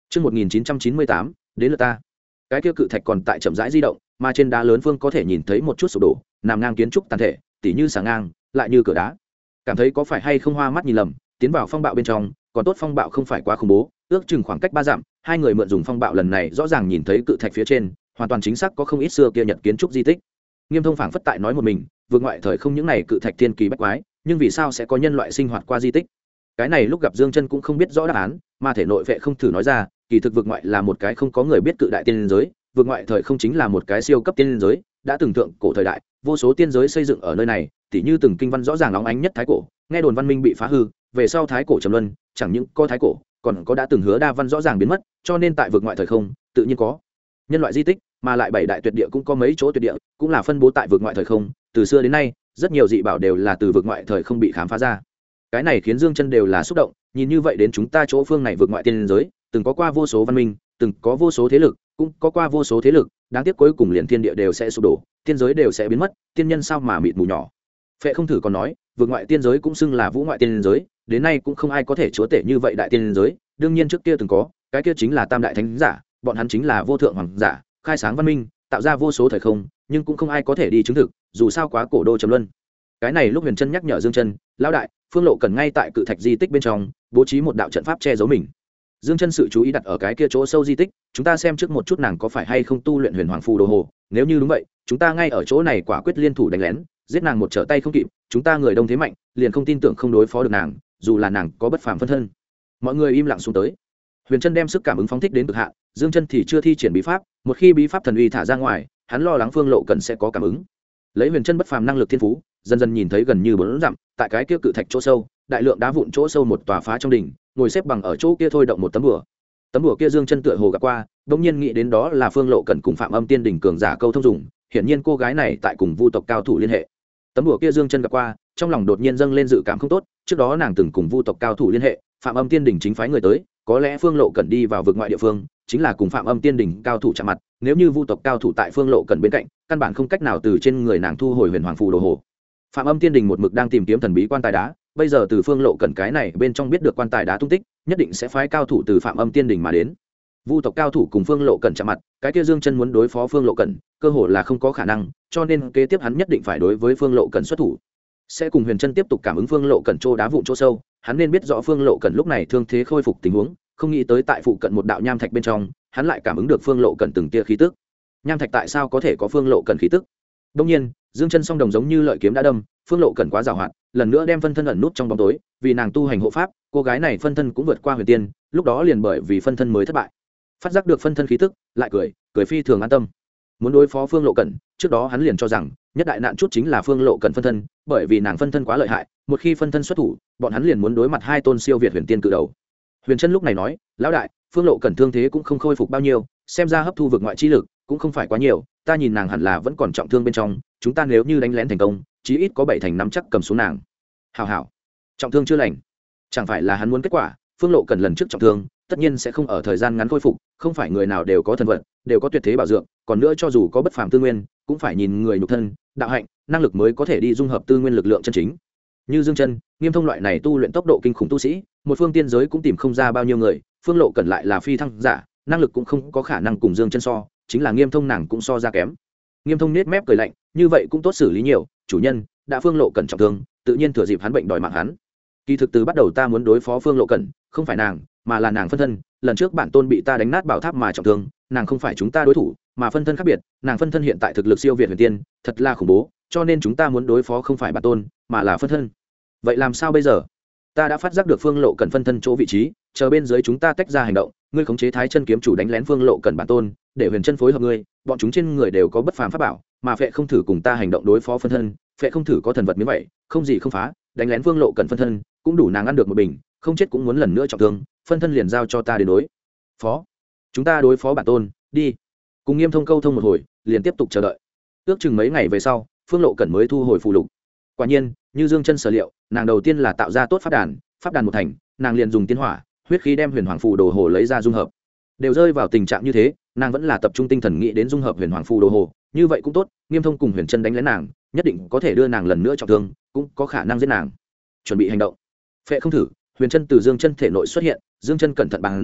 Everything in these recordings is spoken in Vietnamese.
Trước 1998, đến lượt ta. Cái kia cự thạch còn tại chậm rãi di động, mà trên đá lớn phương có thể nhìn thấy một chút sụp đổ, nằm ngang kiến trúc tàn thể, tỉ như sàng ngang, lại như cửa đá. Cảm thấy có phải hay không hoa mắt nhìn lầm, tiến vào phong bạo bên trong, còn tốt phong bạo không phải quá khủng bố, ước chừng khoảng cách 3 dặm, hai người mượn dùng phong bạo lần này rõ ràng nhìn thấy cự thạch phía trên, hoàn toàn chính xác có không ít xưa kia Nhật kiến trúc di tích. Nghiêm Thông phảng phất tại nói một mình, vượt ngoại thời không những này cự thạch thiên kỳ bách quái, nhưng vì sao sẽ có nhân loại sinh hoạt qua di tích? Cái này lúc gặp Dương Chân cũng không biết rõ đáp án, mà thể nội vệ không thử nói ra, kỳ thực vượt ngoại là một cái không có người biết cự đại tiên giới, vượt ngoại thời không chính là một cái siêu cấp tiên giới, đã từng thượng cổ thời đại, vô số tiên giới xây dựng ở nơi này, tỉ như từng kinh văn rõ ràng óng ánh nhất thái cổ, nghe đồn văn minh bị phá hư, về sau thái cổ trầm luân, chẳng những có thái cổ, còn có đã từng hứa đa văn rõ ràng biến mất, cho nên tại vượt ngoại thời không, tự nhiên có nhân loại di tích, mà lại bảy đại tuyệt địa cũng có mấy chỗ tuyệt địa, cũng là phân bố tại vượt ngoại thời không, từ xưa đến nay, rất nhiều dị bảo đều là từ vượt ngoại thời không bị khám phá ra. Cái này khiến Dương Chân đều là xúc động, nhìn như vậy đến chúng ta chỗ phương này vượt ngoại tiên giới, từng có qua vô số văn minh, từng có vô số thế lực, cũng có qua vô số thế lực, đáng tiếc cuối cùng liền thiên địa đều sẽ sụp đổ, tiên giới đều sẽ biến mất, tiên nhân sao mà mịt mù nhỏ. Phệ không thử còn nói, vượt ngoại tiên giới cũng xưng là vũ ngoại tiên giới, đến nay cũng không ai có thể chúa tể như vậy đại tiên giới, đương nhiên trước kia từng có, cái kia chính là tam đại thánh giả, bọn hắn chính là vô thượng hoàng giả, khai sáng văn minh, tạo ra vô số thời không, nhưng cũng không ai có thể đi chứng thực, dù sao quá cổ đô trầm luân. Cái này lúc Huyền Trân nhắc nhở Dương Chân, lão đại, Phương Lộ cần ngay tại cự thạch di tích bên trong bố trí một đạo trận pháp che giấu mình. Dương Chân sự chú ý đặt ở cái kia chỗ sâu di tích, chúng ta xem trước một chút nàng có phải hay không tu luyện Huyền Hoàng Phù Đồ Hồ, nếu như đúng vậy, chúng ta ngay ở chỗ này quả quyết liên thủ đánh lén, giết nàng một trở tay không kịp, chúng ta người đông thế mạnh, liền không tin tưởng không đối phó được nàng, dù là nàng có bất phàm phân thân. Mọi người im lặng xuống tới. Huyền Trân đem sức cảm ứng phóng thích đến cực hạn, Dương Chân thì chưa thi triển bí pháp, một khi bí pháp thần uy thả ra ngoài, hắn lo lắng Phương Lộ cần sẽ có cảm ứng. Lấy Huyền Trân bất phàm năng lực thiên phú, dần dần nhìn thấy gần như 4 dặm, tại cái kia cự thạch chỗ sâu, đại lượng đá vụn chỗ sâu một tòa phá trong đỉnh, ngồi xếp bằng ở chỗ kia thôi động một tấm bùa. Tấm bùa kia Dương Chân tựa hồ gặp qua, đống nhiên nghĩ đến đó là Phương Lộ cần cùng Phạm Âm Tiên đỉnh cường giả câu thông dùng, hiển nhiên cô gái này tại cùng Vu tộc cao thủ liên hệ. Tấm bùa kia Dương Chân gặp qua, trong lòng đột nhiên dâng lên dự cảm không tốt, trước đó nàng từng cùng Vu tộc cao thủ liên hệ, Phạm Âm Tiên đỉnh chính phái người tới, có lẽ Phương Lộ cần đi vào vực ngoại địa phương, chính là cùng Phạm Âm Tiên đỉnh cao thủ chạm mặt, nếu như Vu tộc cao thủ tại Phương Lộ cần bên cạnh, căn bản không cách nào từ trên người nàng thu hồi Huyền Hoàng Phù Đồ Hồ. Phạm Âm Tiên đỉnh một mực đang tìm kiếm thần bí quan tài đá, bây giờ từ Phương Lộ cần cái này bên trong biết được quan tài đá tung tích, nhất định sẽ phái cao thủ từ Phạm Âm Tiên đỉnh mà đến. Vu tộc cao thủ cùng Phương Lộ cần chạm mặt, cái kia Dương Chân muốn đối phó Phương Lộ cần, cơ hội là không có khả năng, cho nên kế tiếp hắn nhất định phải đối với Phương Lộ cần xuất thủ. Sẽ cùng Huyền Trân tiếp tục cảm ứng Phương Lộ cần chỗ đá vụn chỗ sâu, hắn nên biết rõ Phương Lộ cần lúc này thương thế khôi phục tình huống, không nghĩ tới tại phụ cận một đạo nham thạch bên trong, hắn lại cảm ứng được Phương Lộ cần từng tia khí tức. Nham thạch tại sao có thể có Phương Lộ cần khí tức? Đương nhiên, Dương Chân song đồng giống như lợi kiếm đã đâm, Phương Lộ cần quá giàu hoạt, lần nữa đem phân thân ẩn nút trong bóng tối, vì nàng tu hành hộ pháp, cô gái này phân thân cũng vượt qua huyền tiên, lúc đó liền bởi vì phân thân mới thất bại. Phát giác được phân thân khí tức, lại cười phi thường an tâm. Muốn đối phó Phương Lộ Cẩn, trước đó hắn liền cho rằng nhất đại nạn chút chính là Phương Lộ Cẩn phân thân, bởi vì nàng phân thân quá lợi hại, một khi phân thân xuất thủ, bọn hắn liền muốn đối mặt hai tôn siêu việt huyền tiên cự đầu. Huyền Trân lúc này nói, lão đại, Phương Lộ Cẩn thương thế cũng không khôi phục bao nhiêu, xem ra hấp thu vực ngoại chi lực cũng không phải quá nhiều, ta nhìn nàng hẳn là vẫn còn trọng thương bên trong, chúng ta nếu như đánh lén thành công, chí ít có 7 thành 5 chắc cầm xuống nàng. Hảo hảo, trọng thương chưa lành, chẳng phải là hắn muốn kết quả, Phương Lộ Cẩn lần trước trọng thương, tất nhiên sẽ không ở thời gian ngắn khôi phục, không phải người nào đều có thần vận, đều có tuyệt thế bảo dưỡng, còn nữa cho dù có bất phàm tư nguyên, cũng phải nhìn người nhục thân, đạo hạnh, năng lực mới có thể đi dung hợp tư nguyên lực lượng chân chính. Như Dương Chân, Nghiêm Thông loại này tu luyện tốc độ kinh khủng tu sĩ, một phương tiên giới cũng tìm không ra bao nhiêu người, Phương Lộ Cẩn lại là phi thăng giả, năng lực cũng không có khả năng cùng Dương Chân so, chính là Nghiêm Thông nàng cũng so ra kém. Nghiêm Thông nhếch mép cười lạnh, như vậy cũng tốt xử lý nhiều, chủ nhân, đã Phương Lộ Cẩn trọng thương, tự nhiên thừa dịp hắn bệnh đòi mạng hắn. Kỳ thực từ bắt đầu ta muốn đối phó Phương Lộ Cẩn, không phải nàng, mà là nàng phân thân, lần trước bản tôn bị ta đánh nát bảo tháp mà trọng thương, nàng không phải chúng ta đối thủ, mà phân thân khác biệt, nàng phân thân hiện tại thực lực siêu việt huyền tiên, thật là khủng bố, cho nên chúng ta muốn đối phó không phải bản tôn, mà là phân thân. Vậy làm sao bây giờ? Ta đã phát giác được Phương Lộ Cẩn phân thân chỗ vị trí, chờ bên dưới chúng ta tách ra hành động, ngươi khống chế Thái Chân kiếm chủ đánh lén Phương Lộ Cẩn bản tôn, để Huyền Chân phối hợp ngươi, bọn chúng trên người đều có bất phàm pháp bảo, mà Phệ không thử cùng ta hành động đối phó phân thân, Phệ không thử có thần vật miếng vậy, không gì không phá, đánh lén Phương Lộ Cẩn phân thân, cũng đủ nàng ăn được một bình, không chết cũng muốn lần nữa trọng thương, phân thân liền giao cho ta đến đối phó. Chúng ta đối phó bản tôn, đi. Cùng Nghiêm Thông câu thông một hồi, liền tiếp tục chờ đợi. Ước chừng mấy ngày về sau, Phương Lộ Cẩn mới thu hồi phù lục. Quả nhiên, như Dương Chân sở liệu, nàng đầu tiên là tạo ra tốt pháp đàn một thành, nàng liền dùng tiên hỏa, huyết khí đem Huyền Hoàng Phù Đồ Hồ lấy ra dung hợp. Đều rơi vào tình trạng như thế, nàng vẫn là tập trung tinh thần nghĩ đến dung hợp Huyền Hoàng Phù Đồ Hồ, như vậy cũng tốt, Nghiêm Thông cùng Huyền Chân đánh lén nàng, nhất định có thể đưa nàng lần nữa trọng thương, cũng có khả năng giết nàng. Chuẩn bị hành động. Phệ không thử, Huyền Chân từ Dương Chân thể nội xuất hiện, Dương Chân cẩn thận bàn giao,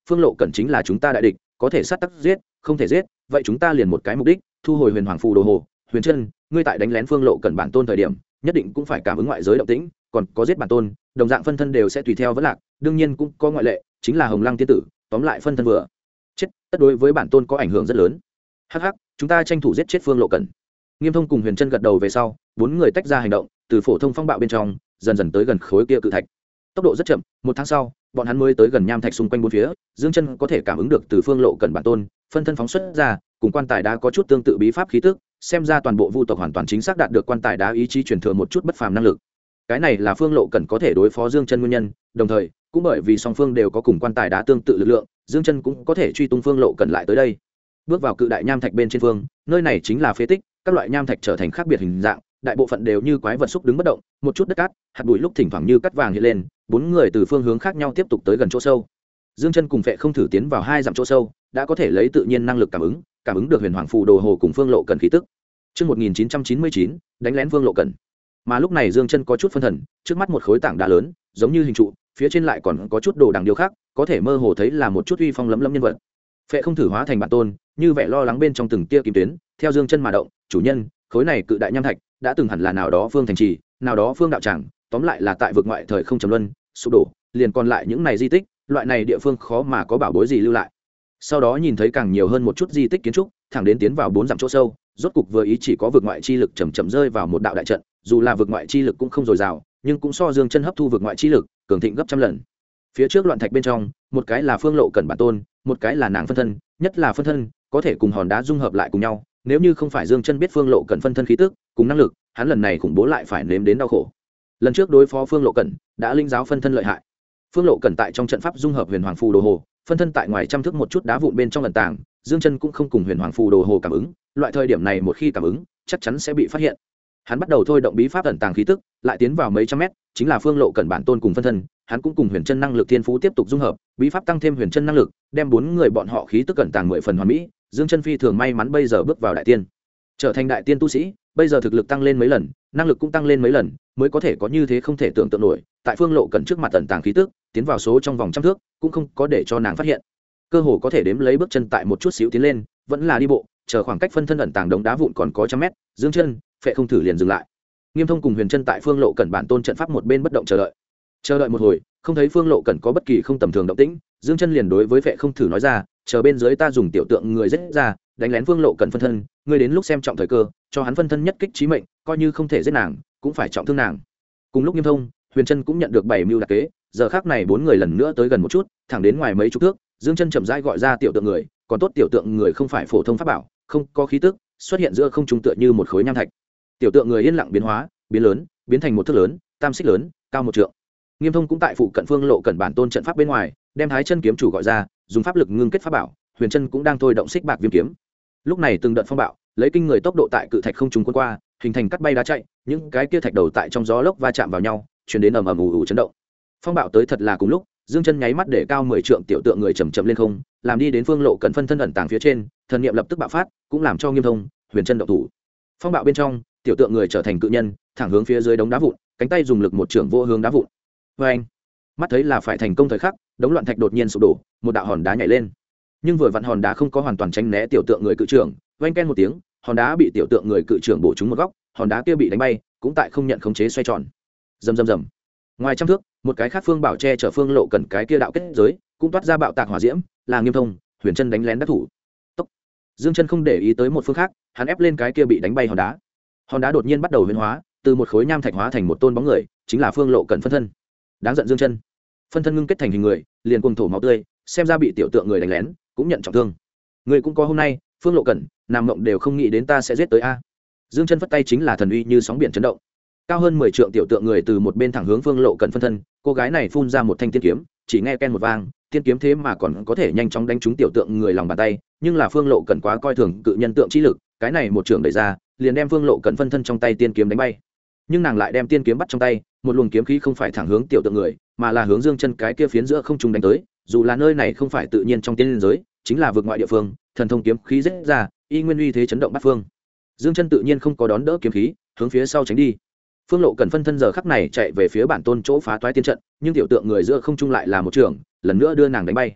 Phương Lộ Cẩn chính là chúng ta đại địch, có thể sát tắc giết, không thể giết, vậy chúng ta liền một cái mục đích, thu hồi huyền hoàng phù đồ hồ. Huyền Trân, ngươi tại đánh lén Phương Lộ Cẩn bản tôn thời điểm, nhất định cũng phải cảm ứng ngoại giới động tĩnh, còn có giết bản tôn, đồng dạng phân thân đều sẽ tùy theo vẫn lạc, đương nhiên cũng có ngoại lệ, chính là Hồng Lăng tiên tử, tóm lại phân thân vừa chết, tất đối với bản tôn có ảnh hưởng rất lớn. Hắc hắc, chúng ta tranh thủ giết chết Phương Lộ Cẩn. Nghiêm Thông cùng Huyền Trân gật đầu về sau, bốn người tách ra hành động, từ phổ thông phong bạo bên trong, dần dần tới gần khối kia cự thạch. Tốc độ rất chậm, một tháng sau, bọn hắn mới tới gần nham thạch xung quanh bốn phía. Dương Chân có thể cảm ứng được từ Phương Lộ Cẩn bản tôn, phân thân phóng xuất ra, cùng quan tài đá có chút tương tự bí pháp khí tức, xem ra toàn bộ vu tộc hoàn toàn chính xác đạt được quan tài đá ý chí truyền thừa một chút bất phàm năng lực. Cái này là Phương Lộ Cẩn có thể đối phó Dương Chân nguyên nhân, đồng thời, cũng bởi vì song phương đều có cùng quan tài đá tương tự lực lượng, Dương Chân cũng có thể truy tung Phương Lộ Cẩn lại tới đây. Bước vào cự đại nham thạch bên trên phương, nơi này chính là phế tích, các loại nham thạch trở thành khác biệt hình dạng, đại bộ phận đều như quái vật xúc đứng bất động, một chút đất cát, hạt bụi lúc thỉnh thoảng như cát vàng hiện lên, bốn người từ phương hướng khác nhau tiếp tục tới gần chỗ sâu. Dương Chân cùng Phệ không thử tiến vào 2 dặm chỗ sâu, đã có thể lấy tự nhiên năng lực cảm ứng được huyền hoàng phù đồ hồ cùng Phương Lộ Cẩn khí tức. Chương 1999, đánh lén Phương Lộ Cẩn. Mà lúc này Dương Chân có chút phân thần, trước mắt một khối tảng đá lớn, giống như hình trụ, phía trên lại còn có chút đồ đằng điêu khác, có thể mơ hồ thấy là một chút uy phong lẫm lẫm nhân vật. Phệ không thử hóa thành bản tôn, như vẻ lo lắng bên trong từng tia kim tuyến, theo Dương Chân mà động, chủ nhân, khối này cự đại nham thạch, đã từng hẳn là nào đó phương thành trì, nào đó phương đạo tràng, tóm lại là tại vực ngoại thời không trầm luân, sụp đổ, liền còn lại những này di tích, loại này địa phương khó mà có bảo bối gì lưu lại. Sau đó nhìn thấy càng nhiều hơn một chút di tích kiến trúc, thẳng đến tiến vào 4 dặm chỗ sâu, rốt cục vừa ý chỉ có vực ngoại chi lực chậm chậm rơi vào một đạo đại trận, dù là vực ngoại chi lực cũng không dồi dào, nhưng cũng so Dương Chân hấp thu vực ngoại chi lực, cường thịnh gấp trăm lần. Phía trước loạn thạch bên trong, một cái là Phương Lộ Cẩn bản tôn, một cái là nàng phân thân, nhất là phân thân, có thể cùng hòn đá dung hợp lại cùng nhau, nếu như không phải Dương Chân biết Phương Lộ Cẩn phân thân khí tức, cùng năng lực, hắn lần này khủng bố lại phải nếm đến đau khổ. Lần trước đối phó Phương Lộ Cẩn, đã linh giáo phân thân lợi hại. Phương Lộ Cẩn tại trong trận pháp dung hợp huyền hoàng phù đồ hồ, phân thân tại ngoài trăm thước một chút đá vụn bên trong lần tàng, Dương Chân cũng không cùng huyền hoàng phù đồ hồ cảm ứng, loại thời điểm này một khi cảm ứng, chắc chắn sẽ bị phát hiện. Hắn bắt đầu thôi động bí pháp ẩn tàng khí tức, lại tiến vào mấy trăm mét, chính là Phương Lộ Cẩn bản tôn cùng phân thân, hắn cũng cùng huyền chân năng lực thiên phú tiếp tục dung hợp, bí pháp tăng thêm huyền chân năng lực, đem 4 người bọn họ khí tức ẩn tàng 10 phần hoàn mỹ. Dương Chân phi thường may mắn bây giờ bước vào đại tiên, trở thành đại tiên tu sĩ, bây giờ thực lực tăng lên mấy lần, năng lực cũng tăng lên mấy lần, mới có thể có như thế không thể tưởng tượng nổi. Tại Phương Lộ Cẩn trước mặt ẩn tàng khí tức, tiến vào số trong vòng trăm thước, cũng không có để cho nàng phát hiện. Cơ hồ có thể đếm lấy bước chân tại một chút xíu tiến lên, vẫn là đi bộ, chờ khoảng cách phân thân ẩn tàng đống đá vụn còn có trăm mét, Dương Chân, Phệ không thử liền dừng lại. Nghiêm Thông cùng Huyền Chân tại Phương Lộ Cẩn bản tôn trận pháp một bên bất động chờ đợi một hồi, không thấy Phương Lộ Cẩn có bất kỳ không tầm thường động tĩnh, Dương Chân liền đối với Phệ không thử nói ra, chờ bên dưới ta dùng tiểu tượng người giết ra, đánh lén Phương Lộ Cẩn phân thân, ngươi đến lúc xem trọng thời cơ, cho hắn phân thân nhất kích chí mệnh, coi như không thể giết nàng, cũng phải trọng thương nàng. Cùng lúc Nghiêm Thông, Huyền Chân cũng nhận được 7 mưu đặc kế, giờ khắc này 4 người lần nữa tới gần một chút, thẳng đến ngoài mấy chục thước, Dương Chân chậm rãi gọi ra tiểu tượng người, còn tốt tiểu tượng người không phải phổ thông pháp bảo, không có khí tức, xuất hiện giữa không trung tựa như một khối nham thạch. Tiểu tượng người yên lặng biến hóa, biến lớn, biến thành một thước lớn, tam xích lớn, cao 1 trượng. Nghiêm Thông cũng tại phụ cận Phương Lộ Cẩn bản tôn trận pháp bên ngoài, đem Thái Chân kiếm chủ gọi ra, dùng pháp lực ngưng kết pháp bảo, Huyền Chân cũng đang thôi động xích bạc viêm kiếm. Lúc này từng đợt phong bạo, lấy kinh người tốc độ tại cự thạch không trung cuốn qua, hình thành cắt bay đá chạy, những cái kia thạch đầu tại trong gió lốc va chạm vào nhau, truyền đến ầm ầm ù ù chấn động. Phong bạo tới thật là cùng lúc, Dương Chân nháy mắt để cao 10 trượng tiểu tượng người chậm chậm lên không, làm đi đến Phương Lộ Cẩn phân thân ẩn tàng phía trên, thần niệm lập tức bạo phát, cũng làm cho Nghiêm Thông, Huyền Chân động thủ. Phong bạo bên trong, tiểu tượng người trở thành cự nhân, thẳng hướng phía dưới đống đá vụn, cánh tay dùng lực một trưởng vô hướng đá vụn. Oeng! Mắt thấy là phải thành công thời khắc, đống loạn thạch đột nhiên sụp đổ, một đạo hòn đá nhảy lên. Nhưng vừa vặn hòn đá không có hoàn toàn tránh né tiểu tượng người cự trưởng, oeng ken một tiếng, hòn đá bị tiểu tượng người cự trưởng bổ trúng một góc, hòn đá kia bị đánh bay, cũng tại không nhận khống chế xoay tròn. Rầm rầm rầm. Ngoài trăm thước, một cái khác phương bảo che chở Phương Lộ Cẩn cái kia đạo kết giới, cũng toát ra bạo tạc hỏa diễm, là Nghiêm Thông, Huyền Chân đánh lén đắc thủ. Tốc. Dương Chân không để ý tới một phương khác, hắn ép lên cái kia bị đánh bay hòn đá. Hòn đá đột nhiên bắt đầu biến hóa, từ một khối nham thạch hóa thành một tôn bóng người, chính là Phương Lộ Cẩn phân thân. Đáng giận Dương Chân, phân thân ngưng kết thành hình người, liền cuồng thổ máu tươi, xem ra bị tiểu tượng người đánh lén, cũng nhận trọng thương. Người cũng có hôm nay, Phương Lộ Cẩn, nam mộng đều không nghĩ đến ta sẽ giết tới a. Dương Chân phất tay chính là thần uy như sóng biển chấn động. Cao hơn 10 trượng tiểu tượng người từ một bên thẳng hướng Phương Lộ Cẩn phân thân, cô gái này phun ra một thanh tiên kiếm, chỉ nghe ken một vang, tiên kiếm thế mà còn có thể nhanh chóng đánh trúng tiểu tượng người lòng bàn tay, nhưng là Phương Lộ Cẩn quá coi thường cự nhân tượng chi lực, cái này một trường đẩy ra, liền đem Phương Lộ Cẩn phân thân trong tay tiên kiếm đánh bay. Nhưng nàng lại đem tiên kiếm bắt trong tay, một luồng kiếm khí không phải thẳng hướng tiểu tượng người, mà là hướng Dương Chân cái kia phiến giữa không trung đánh tới, dù là nơi này không phải tự nhiên trong tiên giới, chính là vực ngoại địa phương, thần thông kiếm khí rết ra, y nguyên uy thế chấn động bát phương. Dương Chân tự nhiên không có đón đỡ kiếm khí, hướng phía sau tránh đi. Phương Lộ Cẩn phân thân giờ khắc này chạy về phía bản tôn chỗ phá toái tiên trận, nhưng tiểu tượng người giữa không trung lại là một trường, lần nữa đưa nàng đánh bay.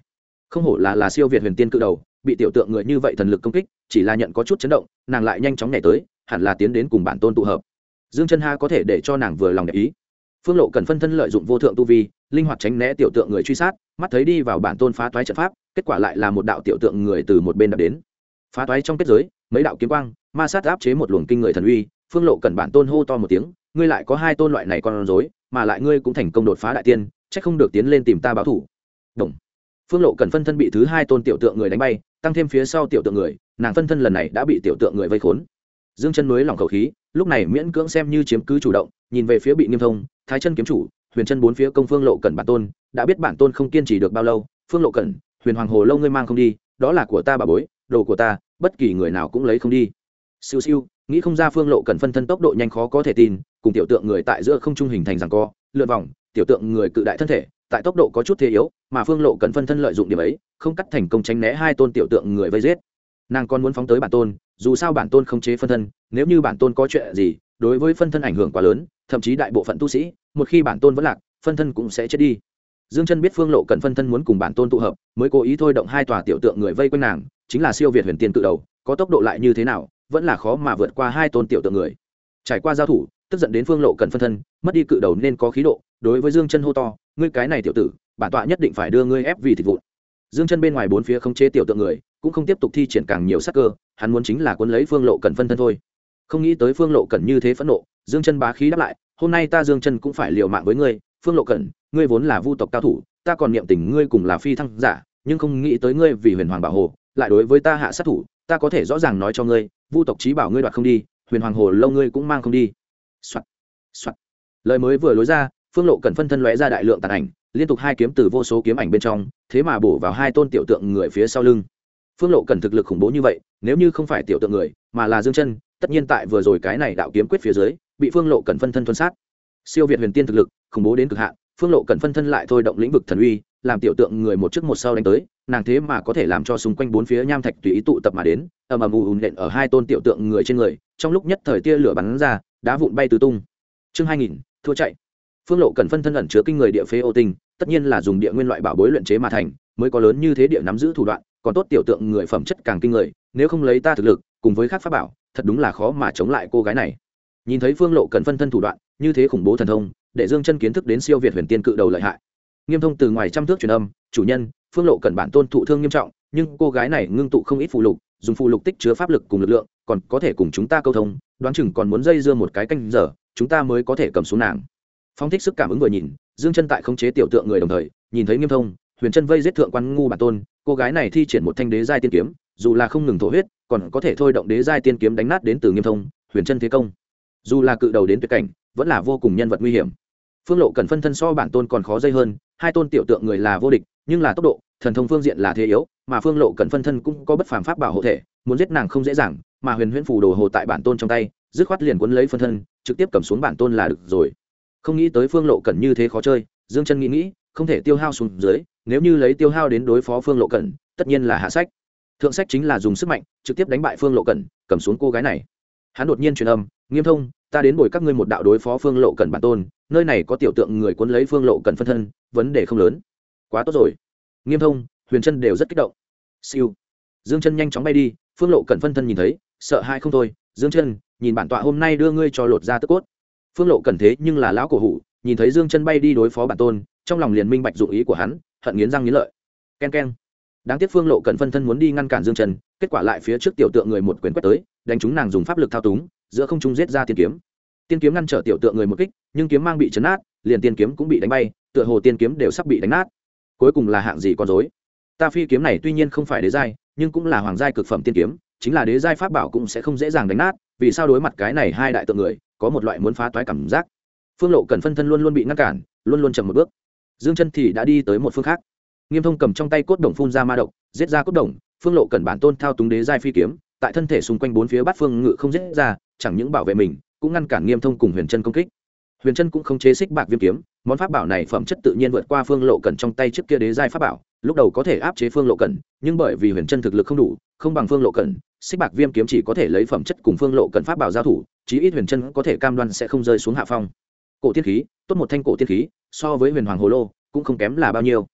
không hổ là siêu việt huyền tiên cự đầu, bị tiểu tượng người như vậy thần lực công kích, chỉ là nhận có chút chấn động, nàng lại nhanh chóng nhảy tới, hẳn là tiến đến cùng bản tôn tụ hợp. Dương chân ha có thể để cho nàng vừa lòng đẹp ý. Phương Lộ cần phân thân lợi dụng vô thượng tu vi, linh hoạt tránh né tiểu tượng người truy sát, mắt thấy đi vào bản tôn phá toái trận pháp, kết quả lại là một đạo tiểu tượng người từ một bên đập đến. Phá toái trong kết giới, mấy đạo kiếm quang, ma sát áp chế một luồng kinh người thần uy, Phương Lộ cần bản tôn hô to một tiếng, ngươi lại có hai tôn loại này con rối, mà lại ngươi cũng thành công đột phá đại tiên, chắc không được tiến lên tìm ta báo thủ. Đồng. Phương Lộ cần phân thân bị thứ hai tôn tiểu tượng người đánh bay, tăng thêm phía sau tiểu tượng người, nàng phân thân lần này đã bị tiểu tượng người vây khốn. Dương chân núi lỏng khẩu khí, lúc này miễn cưỡng xem như chiếm cứ chủ động, nhìn về phía bị Nghiêm Thông, Thái Chân kiếm chủ, Huyền Chân bốn phía công Phương Lộ Cẩn bản tôn, đã biết bản tôn không kiên trì được bao lâu, Phương Lộ Cẩn, Huyền Hoàng Hồ lâu ngươi mang không đi, đó là của ta bà bối, đồ của ta, bất kỳ người nào cũng lấy không đi. Siêu siêu, nghĩ không ra Phương Lộ Cẩn phân thân tốc độ nhanh khó có thể tin, cùng tiểu tượng người tại giữa không trung hình thành giằng co, lượn vòng, tiểu tượng người cự đại thân thể, tại tốc độ có chút thế yếu, mà Phương Lộ Cẩn phân thân lợi dụng điểm ấy, không cắt thành công tránh né hai tôn tiểu tượng người vây giết. Nàng còn muốn phóng tới bản tôn, dù sao bản tôn không chế phân thân, nếu như bản tôn có chuyện gì đối với phân thân ảnh hưởng quá lớn, thậm chí đại bộ phận tu sĩ một khi bản tôn vẫn lạc, phân thân cũng sẽ chết đi. Dương chân biết Phương Lộ cần phân thân muốn cùng bản tôn tụ hợp, mới cố ý thôi động hai tòa tiểu tượng người vây quanh nàng, chính là siêu việt huyền tiên cự đầu, có tốc độ lại như thế nào vẫn là khó mà vượt qua hai tôn tiểu tượng người. Trải qua giao thủ, tức giận đến Phương Lộ cần phân thân mất đi cự đầu nên có khí độ, đối với Dương chân hô to, ngươi cái này tiểu tử, bản tọa nhất định phải đưa ngươi ép vì thịt vụn. Dương chân bên ngoài bốn phía khống chế tiểu tượng người, cũng không tiếp tục thi triển càng nhiều sát cơ, hắn muốn chính là cuốn lấy Phương Lộ Cẩn phân thân thôi. Không nghĩ tới Phương Lộ Cẩn như thế phẫn nộ, Dương chân bá khí đáp lại, hôm nay ta Dương chân cũng phải liều mạng với ngươi, Phương Lộ Cẩn, ngươi vốn là vu tộc cao thủ, ta còn niệm tình ngươi cùng là phi thăng giả, nhưng không nghĩ tới ngươi vì Huyền Hoàng bảo hộ, lại đối với ta hạ sát thủ, ta có thể rõ ràng nói cho ngươi, vu tộc chí bảo ngươi đoạt không đi, Huyền Hoàng hồ lâu ngươi cũng mang không đi. Soạt, soạt. Lời mới vừa lối ra, Phương Lộ Cẩn phân thân lóe ra đại lượng tàn ảnh, liên tục hai kiếm từ vô số kiếm ảnh bên trong, thế mà bổ vào hai tôn tiểu tượng người phía sau lưng. Phương Lộ Cẩn thực lực khủng bố như vậy, nếu như không phải tiểu tượng người, mà là Dương chân, tất nhiên tại vừa rồi cái này đạo kiếm quyết phía dưới, bị Phương Lộ Cẩn phân thân tuân sát. Siêu việt huyền tiên thực lực, khủng bố đến cực hạn, Phương Lộ Cẩn phân thân lại thôi động lĩnh vực thần uy, làm tiểu tượng người một trước một sau đánh tới, nàng thế mà có thể làm cho xung quanh bốn phía nham thạch tùy ý tụ tập mà đến, ầm ầm ùn nện ở hai tôn tiểu tượng người trên người, trong lúc nhất thời tia lửa bắn ra, đá vụn bay tứ tung. Chương 2000, thua chạy. Phương Lộ Cẩn phân thân ẩn chứa kinh người địa phế ô tinh, tất nhiên là dùng địa nguyên loại bảo bối luyện chế mà thành, mới có lớn như thế địa nắm giữ thủ đoạn, còn tốt tiểu tượng người phẩm chất càng kinh người, nếu không lấy ta thực lực, cùng với các pháp bảo, thật đúng là khó mà chống lại cô gái này. Nhìn thấy Phương Lộ Cẩn phân thân thủ đoạn, như thế khủng bố thần thông, để Dương chân kiến thức đến siêu việt huyền tiên cự đầu lợi hại. Nghiêm Thông từ ngoài trăm thước truyền âm, chủ nhân, Phương Lộ Cẩn bản tôn thụ thương nghiêm trọng, nhưng cô gái này ngưng tụ không ít phù lục, dùng phù lục tích chứa pháp lực cùng lực lượng, còn có thể cùng chúng ta câu thông, đoán chừng còn muốn dây dưa một cái canh giờ, chúng ta mới có thể cầm xuống nàng. Phong thích sức cảm ứng vừa nhìn, Dương chân tại khống chế tiểu tượng người đồng thời, nhìn thấy Nghiêm Thông, Huyền chân vây giết thượng quan ngu bản tôn, cô gái này thi triển một thanh đế giai tiên kiếm, dù là không ngừng thổ huyết, còn có thể thôi động đế giai tiên kiếm đánh nát đến từ Nghiêm Thông, Huyền chân thế công. Dù là cự đầu đến tuyệt cảnh, vẫn là vô cùng nhân vật nguy hiểm. Phương Lộ Cẩn phân thân so bản tôn còn khó dây hơn, hai tôn tiểu tượng người là vô địch, nhưng là tốc độ, thần thông phương diện là thế yếu, mà Phương Lộ Cẩn phân thân cũng có bất phàm pháp bảo hộ thể, muốn giết nàng không dễ dàng, mà Huyền Huyễn phù đồ hồ tại bản tôn trong tay, dứt khoát liền cuốn lấy phân thân, trực tiếp cầm xuống bản tôn là được rồi. Không nghĩ tới Phương Lộ Cẩn như thế khó chơi, Dương chân nghĩ, không thể tiêu hao xuống dưới, nếu như lấy tiêu hao đến đối phó Phương Lộ Cẩn, tất nhiên là hạ sách. Thượng sách chính là dùng sức mạnh, trực tiếp đánh bại Phương Lộ Cẩn, cầm xuống cô gái này. Hắn đột nhiên truyền âm, Nghiêm Thông, ta đến bồi các ngươi một đạo đối phó Phương Lộ Cẩn bản tôn, nơi này có tiểu tượng người cuốn lấy Phương Lộ Cẩn phân thân, vấn đề không lớn. Quá tốt rồi. Nghiêm Thông, Huyền chân đều rất kích động. Siêu. Dương chân nhanh chóng bay đi, Phương Lộ Cẩn phân thân nhìn thấy, sợ hãi không thôi, Dương chân, nhìn bản tọa hôm nay đưa ngươi cho lột ra tức cốt. Phương Lộ Cẩn thế nhưng là lão cổ hủ, nhìn thấy Dương chân bay đi đối phó bản tôn, trong lòng liền minh bạch dụng ý của hắn, hận nghiến răng nghiến lợi. Ken ken. Đáng tiếc Phương Lộ Cẩn phân thân muốn đi ngăn cản Dương chân, kết quả lại phía trước tiểu tượng người một quyền quét tới, đánh chúng nàng dùng pháp lực thao túng, giữa không trung giết ra tiên kiếm. Tiên kiếm ngăn trở tiểu tượng người một kích, nhưng kiếm mang bị chấn nát, liền tiên kiếm cũng bị đánh bay, tựa hồ tiên kiếm đều sắp bị đánh nát. Cuối cùng là hạng gì con rối? Ta phi kiếm này tuy nhiên không phải đế giai, nhưng cũng là hoàng giai cực phẩm tiên kiếm, chính là đế giai pháp bảo cũng sẽ không dễ dàng đánh nát, vì sao đối mặt cái này hai đại tượng người, có một loại muốn phá toái cảm giác. Phương Lộ Cẩn phân thân luôn luôn bị ngăn cản, luôn luôn chậm một bước. Dương chân thì đã đi tới một phương khác. Nghiêm Thông cầm trong tay cốt đồng phun ra ma độc, giết ra cốt đồng, Phương Lộ Cẩn bản tôn thao túng đế giai phi kiếm, tại thân thể xung quanh bốn phía bát phương ngự không giết ra, chẳng những bảo vệ mình, cũng ngăn cản Nghiêm Thông cùng Huyền chân công kích. Huyền chân cũng không chế xích bạc viêm kiếm, món pháp bảo này phẩm chất tự nhiên vượt qua Phương Lộ Cẩn trong tay trước kia đế giai pháp bảo, lúc đầu có thể áp chế Phương Lộ Cẩn, nhưng bởi vì Huyền chân thực lực không đủ, không bằng Phương Lộ Cẩn, xích bạc viêm kiếm chỉ có thể lấy phẩm chất cùng Phương Lộ Cẩn pháp bảo giao thủ, chí ít Huyền chân có thể cam đoan sẽ không rơi xuống hạ phong. Cổ tiên khí, tốt một thanh cổ tiên khí, so với Huyền Hoàng hồ lô cũng không kém là bao nhiêu.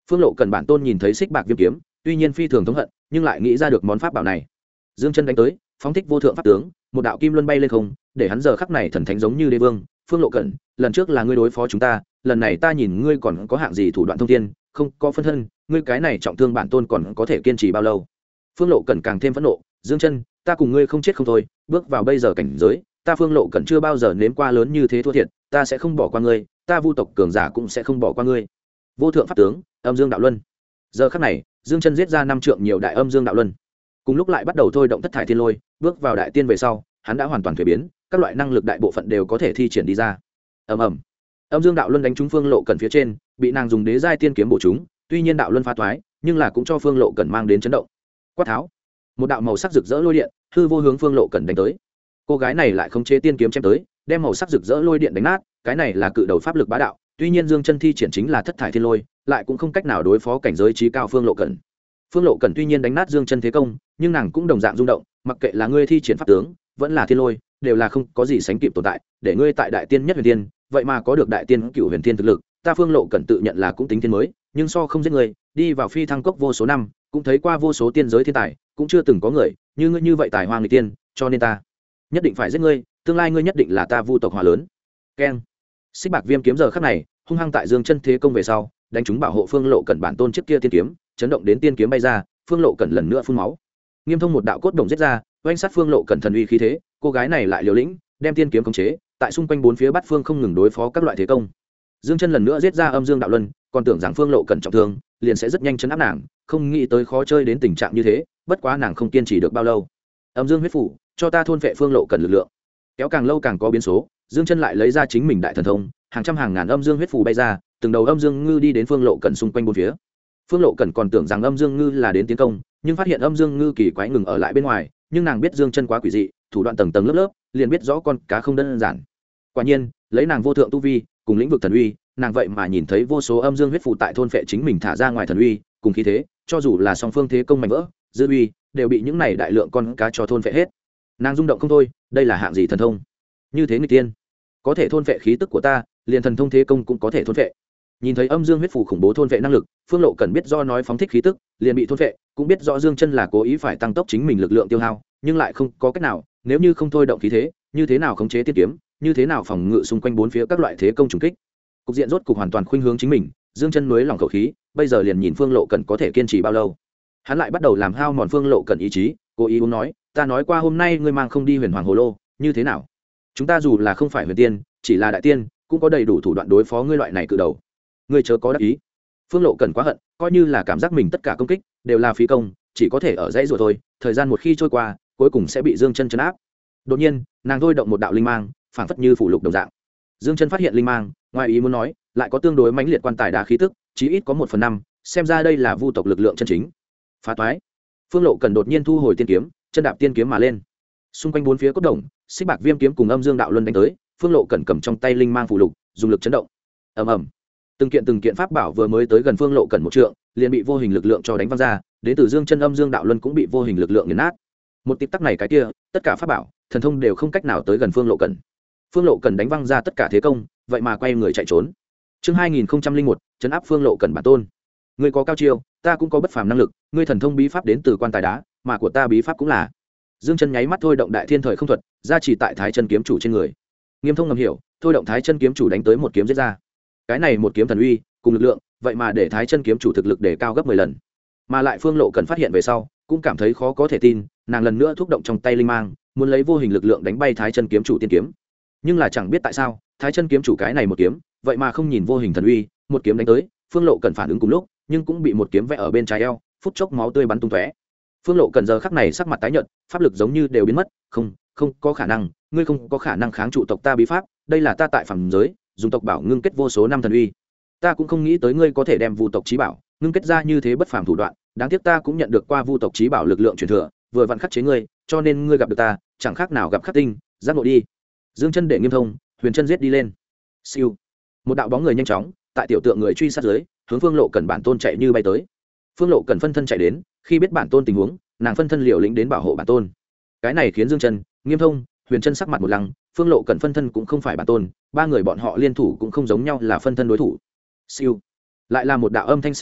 Phương Lộ Cần bản tôn nhìn thấy xích bạc viêm kiếm, tuy nhiên phi thường thống hận, nhưng lại nghĩ ra được món pháp bảo này. Dương chân đánh tới, phóng thích vô thượng pháp tướng, một đạo kim luân bay lên không, để hắn giờ khắc này thần thánh giống như đế vương. Phương Lộ Cẩn, lần trước là ngươi đối phó chúng ta, lần này ta nhìn ngươi còn có hạng gì thủ đoạn thông thiên, không có phân thân, ngươi cái này trọng thương bản tôn còn có thể kiên trì bao lâu? Phương Lộ Cẩn càng thêm phẫn nộ, Dương chân, ta cùng ngươi không chết không thôi, bước vào bây giờ cảnh giới, ta Phương Lộ Cẩn chưa bao giờ nếm qua lớn như thế thua thiệt, ta sẽ không bỏ qua ngươi, ta Vu tộc cường giả cũng sẽ không bỏ qua ngươi. Vô thượng pháp tướng, âm dương đạo luân. Giờ khắc này, Dương chân giết ra 5 trượng nhiều đại âm dương đạo luân, cùng lúc lại bắt đầu thôi động thất thải thiên lôi, bước vào đại tiên về sau, hắn đã hoàn toàn thuế biến, các loại năng lực đại bộ phận đều có thể thi triển đi ra. Ầm ầm, âm dương đạo luân đánh trúng Phương Lộ Cẩn phía trên, bị nàng dùng đế giai tiên kiếm bổ trúng, tuy nhiên đạo luân phá toái, nhưng là cũng cho Phương Lộ Cẩn mang đến chấn động. Quát tháo, một đạo màu sắc rực rỡ lôi điện hư vô hướng Phương Lộ Cẩn đánh tới. Cô gái này lại khống chế tiên kiếm chém tới, đem màu sắc rực rỡ lôi điện đánh nát, cái này là cự đầu pháp lực bá đạo, tuy nhiên Dương chân thi triển chính là thất thải thiên lôi, lại cũng không cách nào đối phó cảnh giới trí cao Phương Lộ Cẩn. Phương Lộ Cẩn tuy nhiên đánh nát Dương chân thế công, nhưng nàng cũng đồng dạng rung động, mặc kệ là ngươi thi triển pháp tướng, vẫn là thiên lôi, đều là không có gì sánh kịp tồn tại, để ngươi tại đại tiên nhất huyền tiên, vậy mà có được đại tiên cửu huyền tiên thực lực, ta Phương Lộ Cẩn tự nhận là cũng tính thiên mới, nhưng so không giết người, đi vào phi thăng cốc vô số năm, cũng thấy qua vô số tiên giới thiên tài, cũng chưa từng có người như ngươi như vậy tài hoa người tiên, cho nên ta nhất định phải giết ngươi, tương lai ngươi nhất định là ta Vu tộc hòa lớn. Keng. Xích bạc viêm kiếm giờ khắc này, hung hăng tại Dương chân thế công về sau, đánh trúng bảo hộ Phương Lộ Cẩn bản tôn chiếc kia tiên kiếm, chấn động đến tiên kiếm bay ra, Phương Lộ Cẩn lần nữa phun máu. Nghiêm Thông một đạo cốt đồng giết ra, oanh sát Phương Lộ Cẩn thần uy khí thế, cô gái này lại liều lĩnh, đem tiên kiếm khống chế, tại xung quanh bốn phía bắt phương không ngừng đối phó các loại thế công. Dương chân lần nữa giết ra âm dương đạo luân, còn tưởng rằng Phương Lộ Cẩn trọng thương, liền sẽ rất nhanh chấn áp nàng, không nghĩ tới khó chơi đến tình trạng như thế, bất quá nàng không kiên trì được bao lâu. Âm dương huyết phủ, cho ta thôn phệ Phương Lộ Cẩn lực lượng. Kéo càng lâu càng có biến số, Dương chân lại lấy ra chính mình đại thần thông, hàng trăm hàng ngàn âm dương huyết phủ bay ra, từng đầu âm dương ngư đi đến Phương Lộ Cẩn xung quanh bốn phía. Phương Lộ Cẩn còn tưởng rằng âm dương ngư là đến tiến công, nhưng phát hiện âm dương ngư kỳ quái ngừng ở lại bên ngoài, nhưng nàng biết Dương chân quá quỷ dị, thủ đoạn tầng tầng lớp lớp, liền biết rõ con cá không đơn giản. Quả nhiên, lấy nàng vô thượng tu vi, cùng lĩnh vực thần uy, nàng vậy mà nhìn thấy vô số âm dương huyết phụ tại thôn phệ chính mình thả ra ngoài thần uy, cùng khí thế, cho dù là song phương thế công mạnh vỡ, dư uy, đều bị những này đại lượng con cá cho thôn phệ hết. Nàng rung động không thôi, đây là hạng gì thần thông? Như thế người tiên, có thể thôn phệ khí tức của ta, liền thần thông thế công cũng có thể thôn phệ. Nhìn thấy âm dương huyết phù khủng bố thôn vệ năng lực, Phương Lộ Cẩn biết do nói phóng thích khí tức, liền bị thôn vệ, cũng biết rõ Dương chân là cố ý phải tăng tốc chính mình lực lượng tiêu hao, nhưng lại không có cách nào, nếu như không thôi động khí thế, như thế nào khống chế tiên kiếm, như thế nào phòng ngự xung quanh bốn phía các loại thế công trùng kích. Cục diện rốt cục hoàn toàn khuynh hướng chính mình, Dương chân mới lòng khẩu khí, bây giờ liền nhìn Phương Lộ Cẩn có thể kiên trì bao lâu. Hắn lại bắt đầu làm hao mòn Phương Lộ Cẩn ý chí, cố ý uống nói, ta nói qua hôm nay ngươi mang không đi Huyền Hoàng Hồ Lô, như thế nào? Chúng ta dù là không phải huyền tiên, chỉ là đại tiên, cũng có đầy đủ thủ đoạn đối phó ngươi loại này cự đầu. Ngươi chớ có đắc ý. Phương Lộ Cẩn quá hận, coi như là cảm giác mình tất cả công kích đều là phí công, chỉ có thể ở dãy rồi thôi, thời gian một khi trôi qua, cuối cùng sẽ bị Dương chân chấn áp. Đột nhiên, nàng thôi động một đạo linh mang, phảng phất như phủ lục đồng dạng. Dương chân phát hiện linh mang, ngoài ý muốn nói, lại có tương đối mãnh liệt quan tài đá khí tức, chí ít có 1/5, xem ra đây là Vu tộc lực lượng chân chính. Phá toái. Phương Lộ Cẩn đột nhiên thu hồi tiên kiếm, chân đạp tiên kiếm mà lên. Xung quanh bốn phía cốt đồng, xích bạc viêm kiếm cùng âm dương đạo luân đánh tới, Phương Lộ Cẩn cầm trong tay linh mang phủ lục, dùng lực chấn động. Ầm ầm. Từng kiện pháp bảo vừa mới tới gần Phương Lộ Cẩn một trượng, liền bị vô hình lực lượng cho đánh văng ra, đến từ Dương chân âm dương đạo luân cũng bị vô hình lực lượng nghiền nát. Một tịp tắc này cái kia, tất cả pháp bảo, thần thông đều không cách nào tới gần Phương Lộ Cẩn. Phương Lộ Cẩn đánh văng ra tất cả thế công, vậy mà quay người chạy trốn. Chương 2001, trấn áp Phương Lộ Cẩn bản tôn. Ngươi có cao chiêu, ta cũng có bất phàm năng lực, ngươi thần thông bí pháp đến từ quan tài đá, mà của ta bí pháp cũng là. Dương chân nháy mắt thôi động đại thiên thời không thuật, ra chỉ tại Thái Chân kiếm chủ trên người. Nghiêm Thông ngầm hiểu, thôi động Thái Chân kiếm chủ đánh tới một kiếm giết ra. Cái này một kiếm thần uy cùng lực lượng, vậy mà để Thái Chân kiếm chủ thực lực để cao gấp 10 lần. Mà lại Phương Lộ Cẩn phát hiện về sau, cũng cảm thấy khó có thể tin, nàng lần nữa thúc động trong tay linh mang, muốn lấy vô hình lực lượng đánh bay Thái Chân kiếm chủ tiên kiếm. Nhưng là chẳng biết tại sao, Thái Chân kiếm chủ cái này một kiếm, vậy mà không nhìn vô hình thần uy, một kiếm đánh tới, Phương Lộ Cẩn phản ứng cùng lúc, nhưng cũng bị một kiếm vẽ ở bên trái eo, phút chốc máu tươi bắn tung tóe. Phương Lộ Cẩn giờ khắc này sắc mặt tái nhợt, pháp lực giống như đều biến mất, không có khả năng, ngươi không có khả năng kháng trụ tộc ta bí pháp, đây là ta tại phàm giới, dùng tộc bảo ngưng kết vô số năm thần uy. Ta cũng không nghĩ tới ngươi có thể đem Vu tộc chí bảo ngưng kết ra như thế bất phàm thủ đoạn, đáng tiếc ta cũng nhận được qua Vu tộc chí bảo lực lượng truyền thừa, vừa vặn khắc chế ngươi, cho nên ngươi gặp được ta, chẳng khác nào gặp khắc tinh, giác ngộ đi. Dương chân để Nghiêm Thông, Huyền chân giết đi lên. Siêu. Một đạo bóng người nhanh chóng, tại tiểu tượng người truy sát dưới, hướng Phương Lộ Cẩn bản tôn chạy như bay tới. Phương Lộ Cẩn phân thân chạy đến, khi biết bản tôn tình huống, nàng phân thân liều lĩnh đến bảo hộ bản tôn. Cái này khiến Dương chân, Nghiêm Thông, Huyền chân sắc mặt một lăng, Phương Lộ Cẩn phân thân cũng không phải bản tôn, ba người bọn họ liên thủ cũng không giống nhau là phân thân đối thủ. Siêu. Lại là một đạo âm thanh xé gió,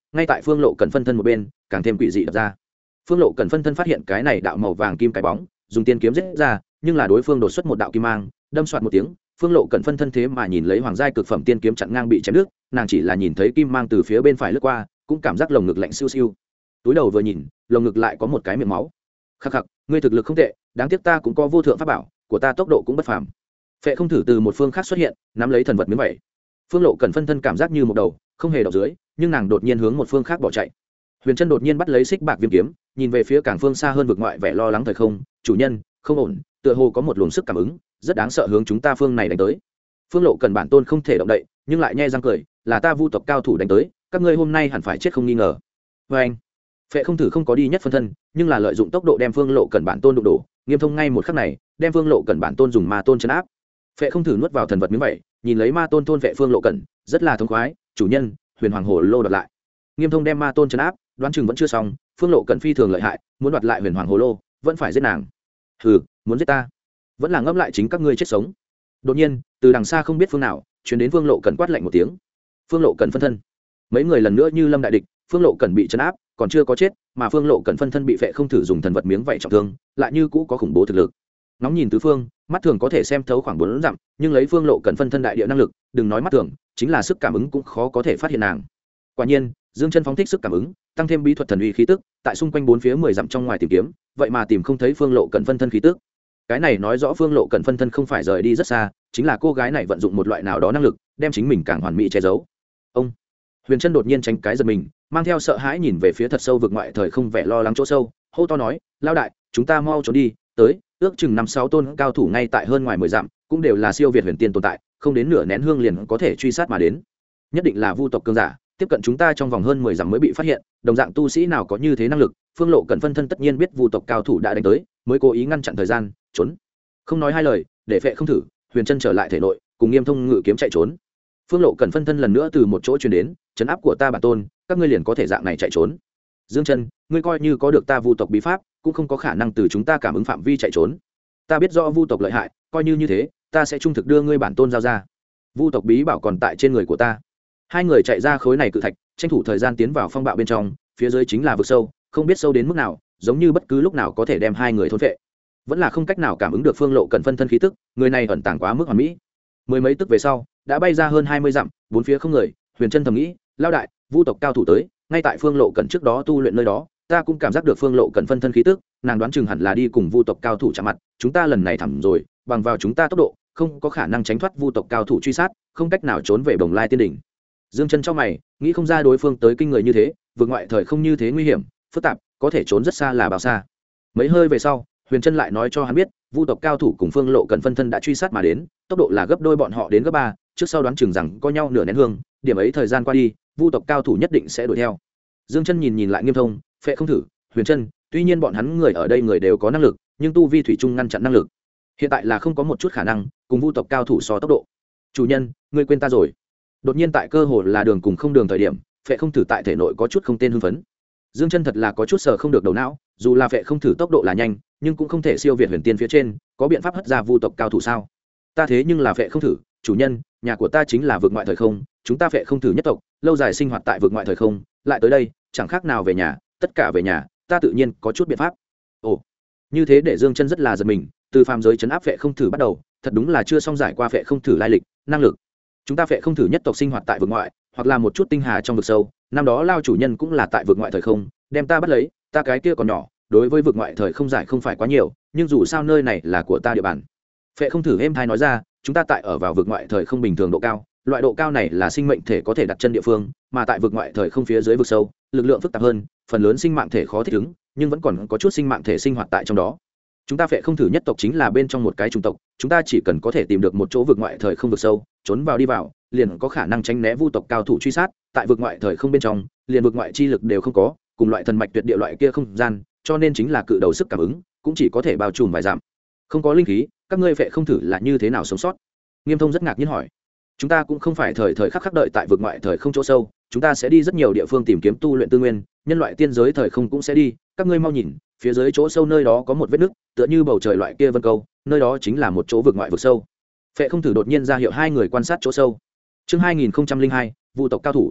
ngay tại phương lộ cần phân thân một bên càng thêm quỷ dị đập ra. Phương lộ cần phân thân phát hiện cái này đạo màu vàng kim cái bóng, dùng tiên kiếm giết ra, nhưng là đối phương đột xuất một đạo kim mang, đâm soạt một tiếng, phương lộ cần phân thân thế mà nhìn lấy hoàng giai cực phẩm tiên kiếm chặn ngang bị chém đứt, nàng chỉ là nhìn thấy kim mang từ phía bên phải lướt qua, cũng cảm giác lồng ngực lạnh siêu siêu. Túi đầu vừa nhìn, lồng ngực lại có một cái miệng máu. Khắc khắc, ngươi thực lực không tệ, đáng tiếc ta cũng có vô thượng pháp bảo, của ta tốc độ cũng bất phàm. Phệ không thử từ một phương khác xuất hiện, nắm lấy thần vật miếng vẩy. Phương lộ cần phân thân cảm giác như một đầu không hề đọc dưới, nhưng nàng đột nhiên hướng một phương khác bỏ chạy. Huyền Trân đột nhiên bắt lấy xích bạc viêm kiếm, nhìn về phía càng phương xa hơn vực ngoại vẻ lo lắng thời không, chủ nhân, không ổn, tựa hồ có một luồng sức cảm ứng, rất đáng sợ hướng chúng ta phương này đánh tới. Phương lộ cần bản tôn không thể động đậy, nhưng lại nhe răng cười, là ta vu tộc cao thủ đánh tới, các ngươi hôm nay hẳn phải chết không nghi ngờ. Và anh, Phệ không thử không có đi nhất phân thân, nhưng là lợi dụng tốc độ đem Phương lộ cần bản tôn đụng đổ, Nghiêm Thông ngay một khắc này, đem Phương lộ cần bản tôn dùng ma tôn chấn áp. Phệ không thử nuốt vào thần vật miếng vậy, nhìn lấy ma tôn thôn vệ Phương lộ cần, rất là thống khoái, chủ nhân, huyền hoàng hồ lô đoạt lại. Nghiêm Thông đem ma tôn chấn áp, đoán chừng vẫn chưa xong, Phương lộ cần phi thường lợi hại, muốn đoạt lại huyền hoàng hồ lô, vẫn phải giết nàng. Hừ, muốn giết ta, vẫn là ngẫm lại chính các ngươi chết sống. Đột nhiên, từ đằng xa không biết phương nào, truyền đến Phương lộ cần quát lạnh một tiếng. Phương lộ cần phân thân. Mấy người lần nữa như lâm đại địch, Phương lộ cần bị chấn áp, còn chưa có chết, mà Phương lộ cần phân thân bị Phệ không thử dùng thần vật miếng vậy trọng thương, lại như cũ có khủng bố thực lực. Nóng nhìn tứ phương, mắt thường có thể xem thấu khoảng 4 dặm, nhưng lấy Phương lộ cần phân thân đại địa năng lực, đừng nói mắt thường, chính là sức cảm ứng cũng khó có thể phát hiện nàng. Quả nhiên, Dương Chân phóng thích sức cảm ứng, tăng thêm bí thuật thần uy khí tức, tại xung quanh 4 phía 10 dặm trong ngoài tìm kiếm, vậy mà tìm không thấy Phương lộ cần phân thân khí tức. Cái này nói rõ Phương lộ cần phân thân không phải rời đi rất xa, chính là cô gái này vận dụng một loại nào đó năng lực, đem chính mình càng hoàn mỹ che giấu. Ông Huyền Trân đột nhiên tránh cái giật mình, mang theo sợ hãi nhìn về phía thật sâu vực ngoại thời không vẻ lo lắng chỗ sâu, hô to nói, lao đại, chúng ta mau trốn đi, tới, ước chừng 5-6 tôn cao thủ ngay tại hơn ngoài 10 dặm, cũng đều là siêu việt huyền tiên tồn tại, không đến nửa nén hương liền có thể truy sát mà đến. Nhất định là vu tộc cường giả, tiếp cận chúng ta trong vòng hơn 10 dặm mới bị phát hiện, đồng dạng tu sĩ nào có như thế năng lực, Phương lộ cần phân thân tất nhiên biết vu tộc cao thủ đã đánh tới, mới cố ý ngăn chặn thời gian, trốn. Không nói hai lời, để Phệ không thử, Huyền Trân trở lại thể nội, cùng Nghiêm Thông ngự kiếm chạy trốn. Phương lộ cần phân thân lần nữa từ một chỗ truyền đến, trấn áp của ta bản tôn, các ngươi liền có thể dạng này chạy trốn. Dương Chân, ngươi coi như có được ta vu tộc bí pháp, cũng không có khả năng từ chúng ta cảm ứng phạm vi chạy trốn. Ta biết rõ vu tộc lợi hại, coi như thế, ta sẽ trung thực đưa ngươi bản tôn giao ra. Vu tộc bí bảo còn tại trên người của ta. Hai người chạy ra khối này cự thạch, tranh thủ thời gian tiến vào phong bạo bên trong, phía dưới chính là vực sâu, không biết sâu đến mức nào, giống như bất cứ lúc nào có thể đem hai người thôn phệ. Vẫn là không cách nào cảm ứng được Phương lộ cần phân thân khí tức, người này ẩn tàng quá mức hoàn mỹ. Mười mấy tức về sau, đã bay ra hơn 20 dặm, bốn phía không người, Huyền Trân thầm nghĩ, lao đại, vu tộc cao thủ tới, ngay tại Phương lộ cần trước đó tu luyện nơi đó, ta cũng cảm giác được Phương lộ cần phân thân khí tức, nàng đoán chừng hẳn là đi cùng vu tộc cao thủ chạm mặt, chúng ta lần này thẳm rồi, bằng vào chúng ta tốc độ, không có khả năng tránh thoát vu tộc cao thủ truy sát, không cách nào trốn về Bồng Lai Tiên đỉnh. Dương Chân trong mày, nghĩ không ra đối phương tới kinh người như thế, vượt ngoại thời không như thế nguy hiểm, phức tạp, có thể trốn rất xa là bao xa. Mấy hơi về sau, Huyền Trân lại nói cho hắn biết, vu tộc cao thủ cùng Phương lộ cần phân thân đã truy sát mà đến, tốc độ là gấp đôi bọn họ đến gấp 3, trước sau đoán chừng rằng có nhau nửa nén hương, điểm ấy thời gian qua đi, vu tộc cao thủ nhất định sẽ đuổi theo. Dương Chân nhìn lại Nghiêm Thông, Phệ không thử, Huyền Trân, tuy nhiên bọn hắn người ở đây người đều có năng lực, nhưng tu vi thủy chung ngăn chặn năng lực. Hiện tại là không có một chút khả năng cùng vu tộc cao thủ so tốc độ. Chủ nhân, ngươi quên ta rồi. Đột nhiên tại cơ hồ là đường cùng không đường thời điểm, Phệ không thử tại thể nội có chút không tên hưng phấn. Dương Chân thật là có chút sờ không được đầu não, dù là Phệ không thử tốc độ là nhanh, nhưng cũng không thể siêu việt huyền tiên phía trên, có biện pháp hất ra vu tộc cao thủ sao? Ta thế nhưng là Phệ không thử, chủ nhân, nhà của ta chính là vực ngoại thời không, chúng ta Phệ không thử nhất tộc, lâu dài sinh hoạt tại vực ngoại thời không, lại tới đây, chẳng khác nào về nhà, tất cả về nhà, ta tự nhiên có chút biện pháp. Ồ, như thế để Dương Chân rất là giật mình, từ phàm giới trấn áp Phệ không thử bắt đầu, thật đúng là chưa xong giải qua Phệ không thử lai lịch, năng lực. Chúng ta Phệ không thử nhất tộc sinh hoạt tại vực ngoại, hoặc là một chút tinh hà trong vực sâu, năm đó lao chủ nhân cũng là tại vực ngoại thời không, đem ta bắt lấy, ta cái kia còn nhỏ, đối với vực ngoại thời không giải không phải quá nhiều, nhưng dù sao nơi này là của ta địa bàn. Phệ không thử êm thai nói ra, chúng ta tại ở vào vực ngoại thời không bình thường độ cao, loại độ cao này là sinh mệnh thể có thể đặt chân địa phương, mà tại vực ngoại thời không phía dưới vực sâu, lực lượng phức tạp hơn, phần lớn sinh mạng thể khó thích ứng, nhưng vẫn còn có chút sinh mạng thể sinh hoạt tại trong đó. Chúng ta Phệ không thử nhất tộc chính là bên trong một cái chủng tộc, chúng ta chỉ cần có thể tìm được một chỗ vực ngoại thời không vực sâu, trốn vào đi vào, liền có khả năng tránh né vu tộc cao thủ truy sát, tại vực ngoại thời không bên trong, liền vực ngoại chi lực đều không có, cùng loại thần mạch tuyệt địa loại kia không gian, cho nên chính là cự đầu sức cảm ứng, cũng chỉ có thể bao trùm vài dặm. Không có linh khí, các ngươi Phệ không thử là như thế nào sống sót? Nghiêm Thông rất ngạc nhiên hỏi. Chúng ta cũng không phải thời khắc đợi tại vực ngoại thời không chỗ sâu, chúng ta sẽ đi rất nhiều địa phương tìm kiếm tu luyện tư nguyên, nhân loại tiên giới thời không cũng sẽ đi, các ngươi mau nhìn, phía dưới chỗ sâu nơi đó có một vết nứt, tựa như bầu trời loại kia vân câu, nơi đó chính là một chỗ vực ngoại vực sâu. Phệ không thử đột nhiên ra hiệu hai người quan sát chỗ sâu. Chương 2002, vu tộc cao thủ.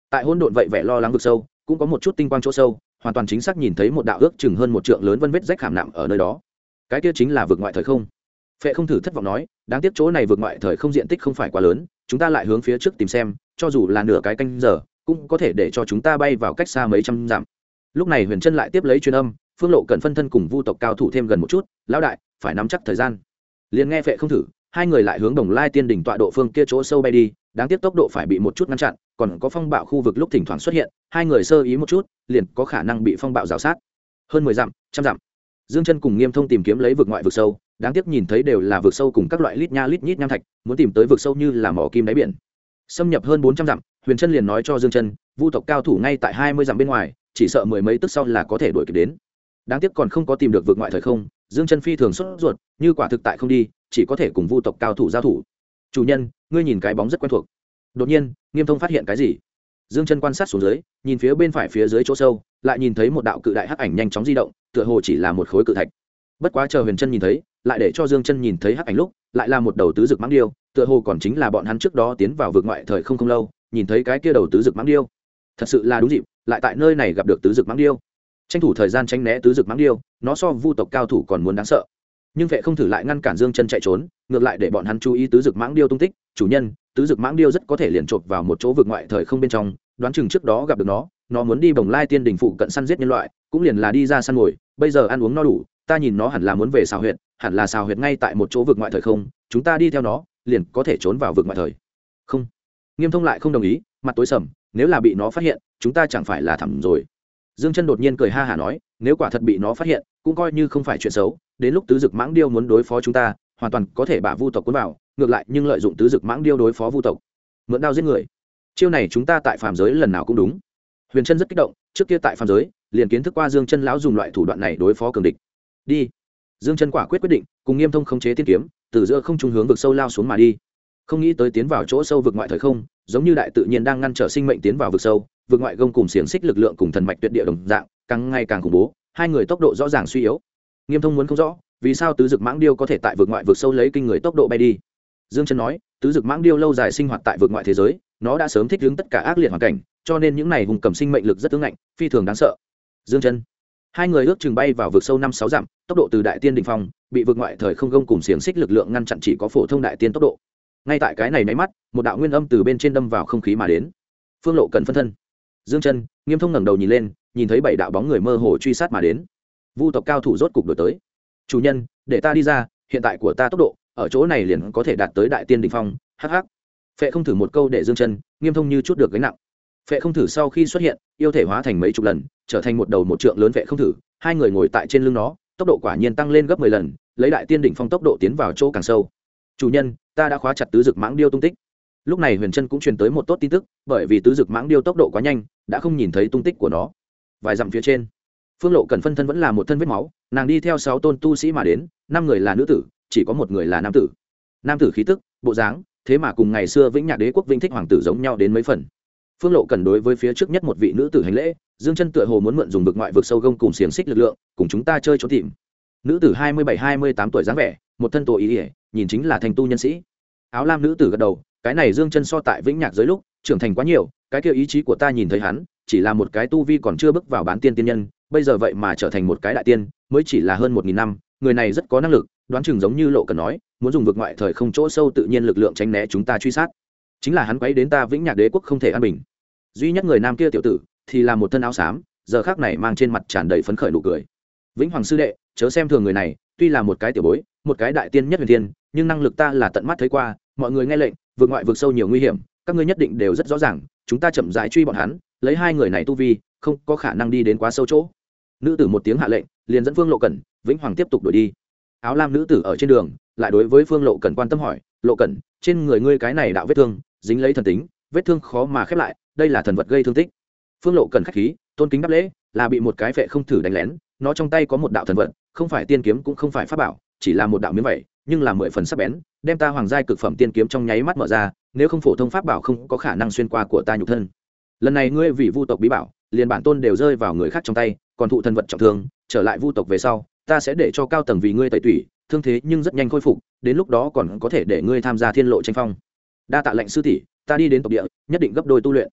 tại hỗn độn vậy vẻ lo lắng vực sâu cũng có một chút tinh quang chỗ sâu, hoàn toàn chính xác nhìn thấy một đạo ước chừng hơn một trượng lớn vân vết rách khảm nạm ở nơi đó. Cái kia chính là vực ngoại thời không. Phệ không thử thất vọng nói, đáng tiếc chỗ này vực ngoại thời không diện tích không phải quá lớn, chúng ta lại hướng phía trước tìm xem, cho dù là nửa cái canh giờ cũng có thể để cho chúng ta bay vào cách xa mấy trăm dặm. Lúc này Huyền Trân lại tiếp lấy truyền âm, Phương Lộ cần phân thân cùng Vu tộc cao thủ thêm gần một chút, lão đại phải nắm chắc thời gian. Liền nghe Phệ không thử, hai người lại hướng Đồng Lai Tiên đỉnh tọa độ phương kia chỗ sâu bay đi, đáng tiếc tốc độ phải bị một chút ngăn chặn, còn có phong bạo khu vực lúc thỉnh thoảng xuất hiện, hai người sơ ý một chút, liền có khả năng bị phong bạo rào sát. Hơn 10 dặm, trăm dặm. Dương Chân cùng Nghiêm Thông tìm kiếm lấy vực ngoại vực sâu, đáng tiếc nhìn thấy đều là vực sâu cùng các loại lít nha lít nhít nham thạch, muốn tìm tới vực sâu như là mỏ kim đáy biển. Xâm nhập hơn 400 dặm, Huyền Trân liền nói cho Dương Chân, Vu tộc cao thủ ngay tại 20 dặm bên ngoài, chỉ sợ mười mấy tức sau là có thể đuổi kịp đến. Đáng tiếc còn không có tìm được vực ngoại thời không, Dương Chân phi thường sốt ruột, như quả thực tại không đi, chỉ có thể cùng Vu tộc cao thủ giao thủ. Chủ nhân, ngươi nhìn cái bóng rất quen thuộc. Đột nhiên, Nghiêm Thông phát hiện cái gì? Dương Chân quan sát xuống dưới, nhìn phía bên phải phía dưới chỗ sâu, lại nhìn thấy một đạo cự đại hắc ảnh nhanh chóng di động, tựa hồ chỉ là một khối cự thạch. Bất quá chờ Huyền Trân nhìn thấy, lại để cho Dương Chân nhìn thấy hắc ảnh lúc, lại là một đầu tứ dực mãng điêu, tựa hồ còn chính là bọn hắn trước đó tiến vào vực ngoại thời không lâu, nhìn thấy cái kia đầu tứ dực mãng điêu. Thật sự là đúng dịp, lại tại nơi này gặp được tứ dực mãng điêu. Tranh thủ thời gian tránh né tứ dực mãng điêu, nó so Vu tộc cao thủ còn muốn đáng sợ. Nhưng Vệ không thử lại ngăn cản Dương Chân chạy trốn, ngược lại để bọn hắn chú ý tứ dực mãng điêu tung tích. Chủ nhân, tứ dực mãng điêu rất có thể liền chộp vào một chỗ vực ngoại thời không bên trong, đoán chừng trước đó gặp được nó muốn đi Bồng Lai Tiên đỉnh phụ cận săn giết nhân loại, cũng liền là đi ra săn mồi, bây giờ ăn uống no đủ, ta nhìn nó hẳn là muốn về Sào Huyệt, hẳn là Sào Huyệt ngay tại một chỗ vực ngoại thời không, chúng ta đi theo nó, liền có thể trốn vào vực ngoại thời không. Nghiêm Thông lại không đồng ý, mặt tối sầm, nếu là bị nó phát hiện, chúng ta chẳng phải là thảm rồi. Dương Chân đột nhiên cười ha hả nói, nếu quả thật bị nó phát hiện, cũng coi như không phải chuyện xấu, đến lúc tứ dực mãng điêu muốn đối phó chúng ta, hoàn toàn có thể bả Vu tộc cuốn vào, ngược lại nhưng lợi dụng tứ dực mãng điêu đối phó Vu tộc, mượn đao giết người. Chiêu này chúng ta tại phàm giới lần nào cũng đúng. Huyền Trân rất kích động, trước kia tại phàm giới, liền kiến thức qua Dương Chân lão dùng loại thủ đoạn này đối phó cường địch. Đi. Dương Chân quả quyết quyết định, cùng Nghiêm Thông khống chế tiên kiếm, từ giữa không trung hướng vực sâu lao xuống mà đi. Không nghĩ tới tiến vào chỗ sâu vực ngoại thời không, giống như đại tự nhiên đang ngăn trở sinh mệnh tiến vào vực sâu, vực ngoại gông cùng xiềng xích lực lượng cùng thần mạch tuyệt địa đồng dạng, càng ngày càng khủng bố, hai người tốc độ rõ ràng suy yếu. Nghiêm Thông muốn không rõ, vì sao tứ dực mãng điêu có thể tại vực ngoại vực sâu lấy kinh người tốc độ bay đi. Dương Chân nói, tứ dực mãng điêu lâu dài sinh hoạt tại vực ngoại thế giới, nó đã sớm thích ứng tất cả ác liệt hoàn cảnh, cho nên những này hùng cầm sinh mệnh lực rất tướng ngạnh, phi thường đáng sợ. Dương Chân, hai người ước chừng bay vào vực sâu 5-6 dặm, tốc độ từ đại tiên đỉnh phong, bị vực ngoại thời không gông cùng xiềng xích lực lượng ngăn chặn chỉ có phổ thông đại tiên tốc độ. Ngay tại cái này nháy mắt, một đạo nguyên âm từ bên trên đâm vào không khí mà đến. Phương Lộ cần phân thân. Dương Chân, Nghiêm Thông ngẩng đầu nhìn lên, nhìn thấy 7 đạo bóng người mơ hồ truy sát mà đến. Vu tộc cao thủ rốt cục đuổi tới. Chủ nhân, để ta đi ra, hiện tại của ta tốc độ, ở chỗ này liền có thể đạt tới đại tiên đỉnh phong. Hắc hắc. Phệ không thử một câu để Dương Chân, Nghiêm Thông như chút được gánh nặng. Phệ không thử sau khi xuất hiện, yêu thể hóa thành mấy chục lần, trở thành một đầu một trượng lớn phệ không thử, hai người ngồi tại trên lưng nó, tốc độ quả nhiên tăng lên gấp 10 lần, lấy đại tiên đỉnh phong tốc độ tiến vào chỗ càng sâu. Chủ nhân, ta đã khóa chặt tứ dực mãng điêu tung tích. Lúc này Huyền Trân cũng truyền tới một tốt tin tức, bởi vì tứ dực mãng điêu tốc độ quá nhanh, đã không nhìn thấy tung tích của nó. Vài dặm phía trên, Phương Lộ cần phân thân vẫn là một thân vết máu, nàng đi theo 6 tôn tu sĩ mà đến, 5 người là nữ tử, chỉ có một người là nam tử. Nam tử khí tức, bộ dáng, thế mà cùng ngày xưa Vĩnh Nhạc Đế quốc Vĩnh Thích hoàng tử giống nhau đến mấy phần. Phương Lộ cần đối với phía trước nhất một vị nữ tử hành lễ, Dương Chân tựa hồ muốn mượn dùng vực ngoại vực sâu gông cùng xiềng xích lực lượng, cùng chúng ta chơi trốn tìm. Nữ tử 27-28 tuổi dáng vẻ, một thân tổ ý, nhìn chính là thành tu nhân sĩ. Áo lam nữ tử gật đầu, cái này Dương Chân so tại Vĩnh Nhạc giới lúc, trưởng thành quá nhiều, cái kia ý chí của ta nhìn thấy hắn, chỉ là một cái tu vi còn chưa bước vào bán tiên tiên nhân, bây giờ vậy mà trở thành một cái đại tiên, mới chỉ là hơn 1000 năm, người này rất có năng lực, đoán chừng giống như Lộ Cần nói, muốn dùng vực ngoại thời không chỗ sâu tự nhiên lực lượng tránh né chúng ta truy sát. Chính là hắn quấy đến ta Vĩnh Nhạc Đế quốc không thể an bình. Duy nhất người nam kia tiểu tử thì là một thân áo xám, giờ khắc này mang trên mặt tràn đầy phấn khởi nụ cười. Vĩnh Hoàng sư đệ, chớ xem thường người này, tuy là một cái tiểu bối, một cái đại tiên nhất huyền tiên, nhưng năng lực ta là tận mắt thấy qua, mọi người nghe lệnh, vượt ngoại vượt sâu nhiều nguy hiểm, các ngươi nhất định đều rất rõ ràng, chúng ta chậm rãi truy bọn hắn, lấy hai người này tu vi, không có khả năng đi đến quá sâu chỗ. Nữ tử một tiếng hạ lệnh, liền dẫn Phương Lộ Cẩn, Vĩnh Hoàng tiếp tục đuổi đi. Áo lam nữ tử ở trên đường, lại đối với Phương Lộ Cẩn quan tâm hỏi, Lộ Cẩn, trên người ngươi cái này đạo vết thương, dính lấy thần tính, vết thương khó mà khép lại, đây là thần vật gây thương tích. Phương Lộ Cẩn khách khí, tôn kính đáp lễ, là bị một cái phệ không thử đánh lén, nó trong tay có một đạo thần vật, không phải tiên kiếm cũng không phải pháp bảo, chỉ là một đạo miếng vảy, nhưng là 10 phần sắc bén, đem ta hoàng giai cực phẩm tiên kiếm trong nháy mắt mở ra, nếu không phổ thông pháp bảo không có khả năng xuyên qua của ta nhục thân. Lần này ngươi vì vu tộc bí bảo, liền bản tôn đều rơi vào người khác trong tay, còn thụ thần vật trọng thương, trở lại vu tộc về sau, ta sẽ để cho cao tầng vì ngươi tẩy tủy, thương thế nhưng rất nhanh khôi phục, đến lúc đó còn có thể để ngươi tham gia thiên lộ tranh phong. Đa tạ lệnh sư tỷ, ta đi đến tộc địa, nhất định gấp đôi tu luyện.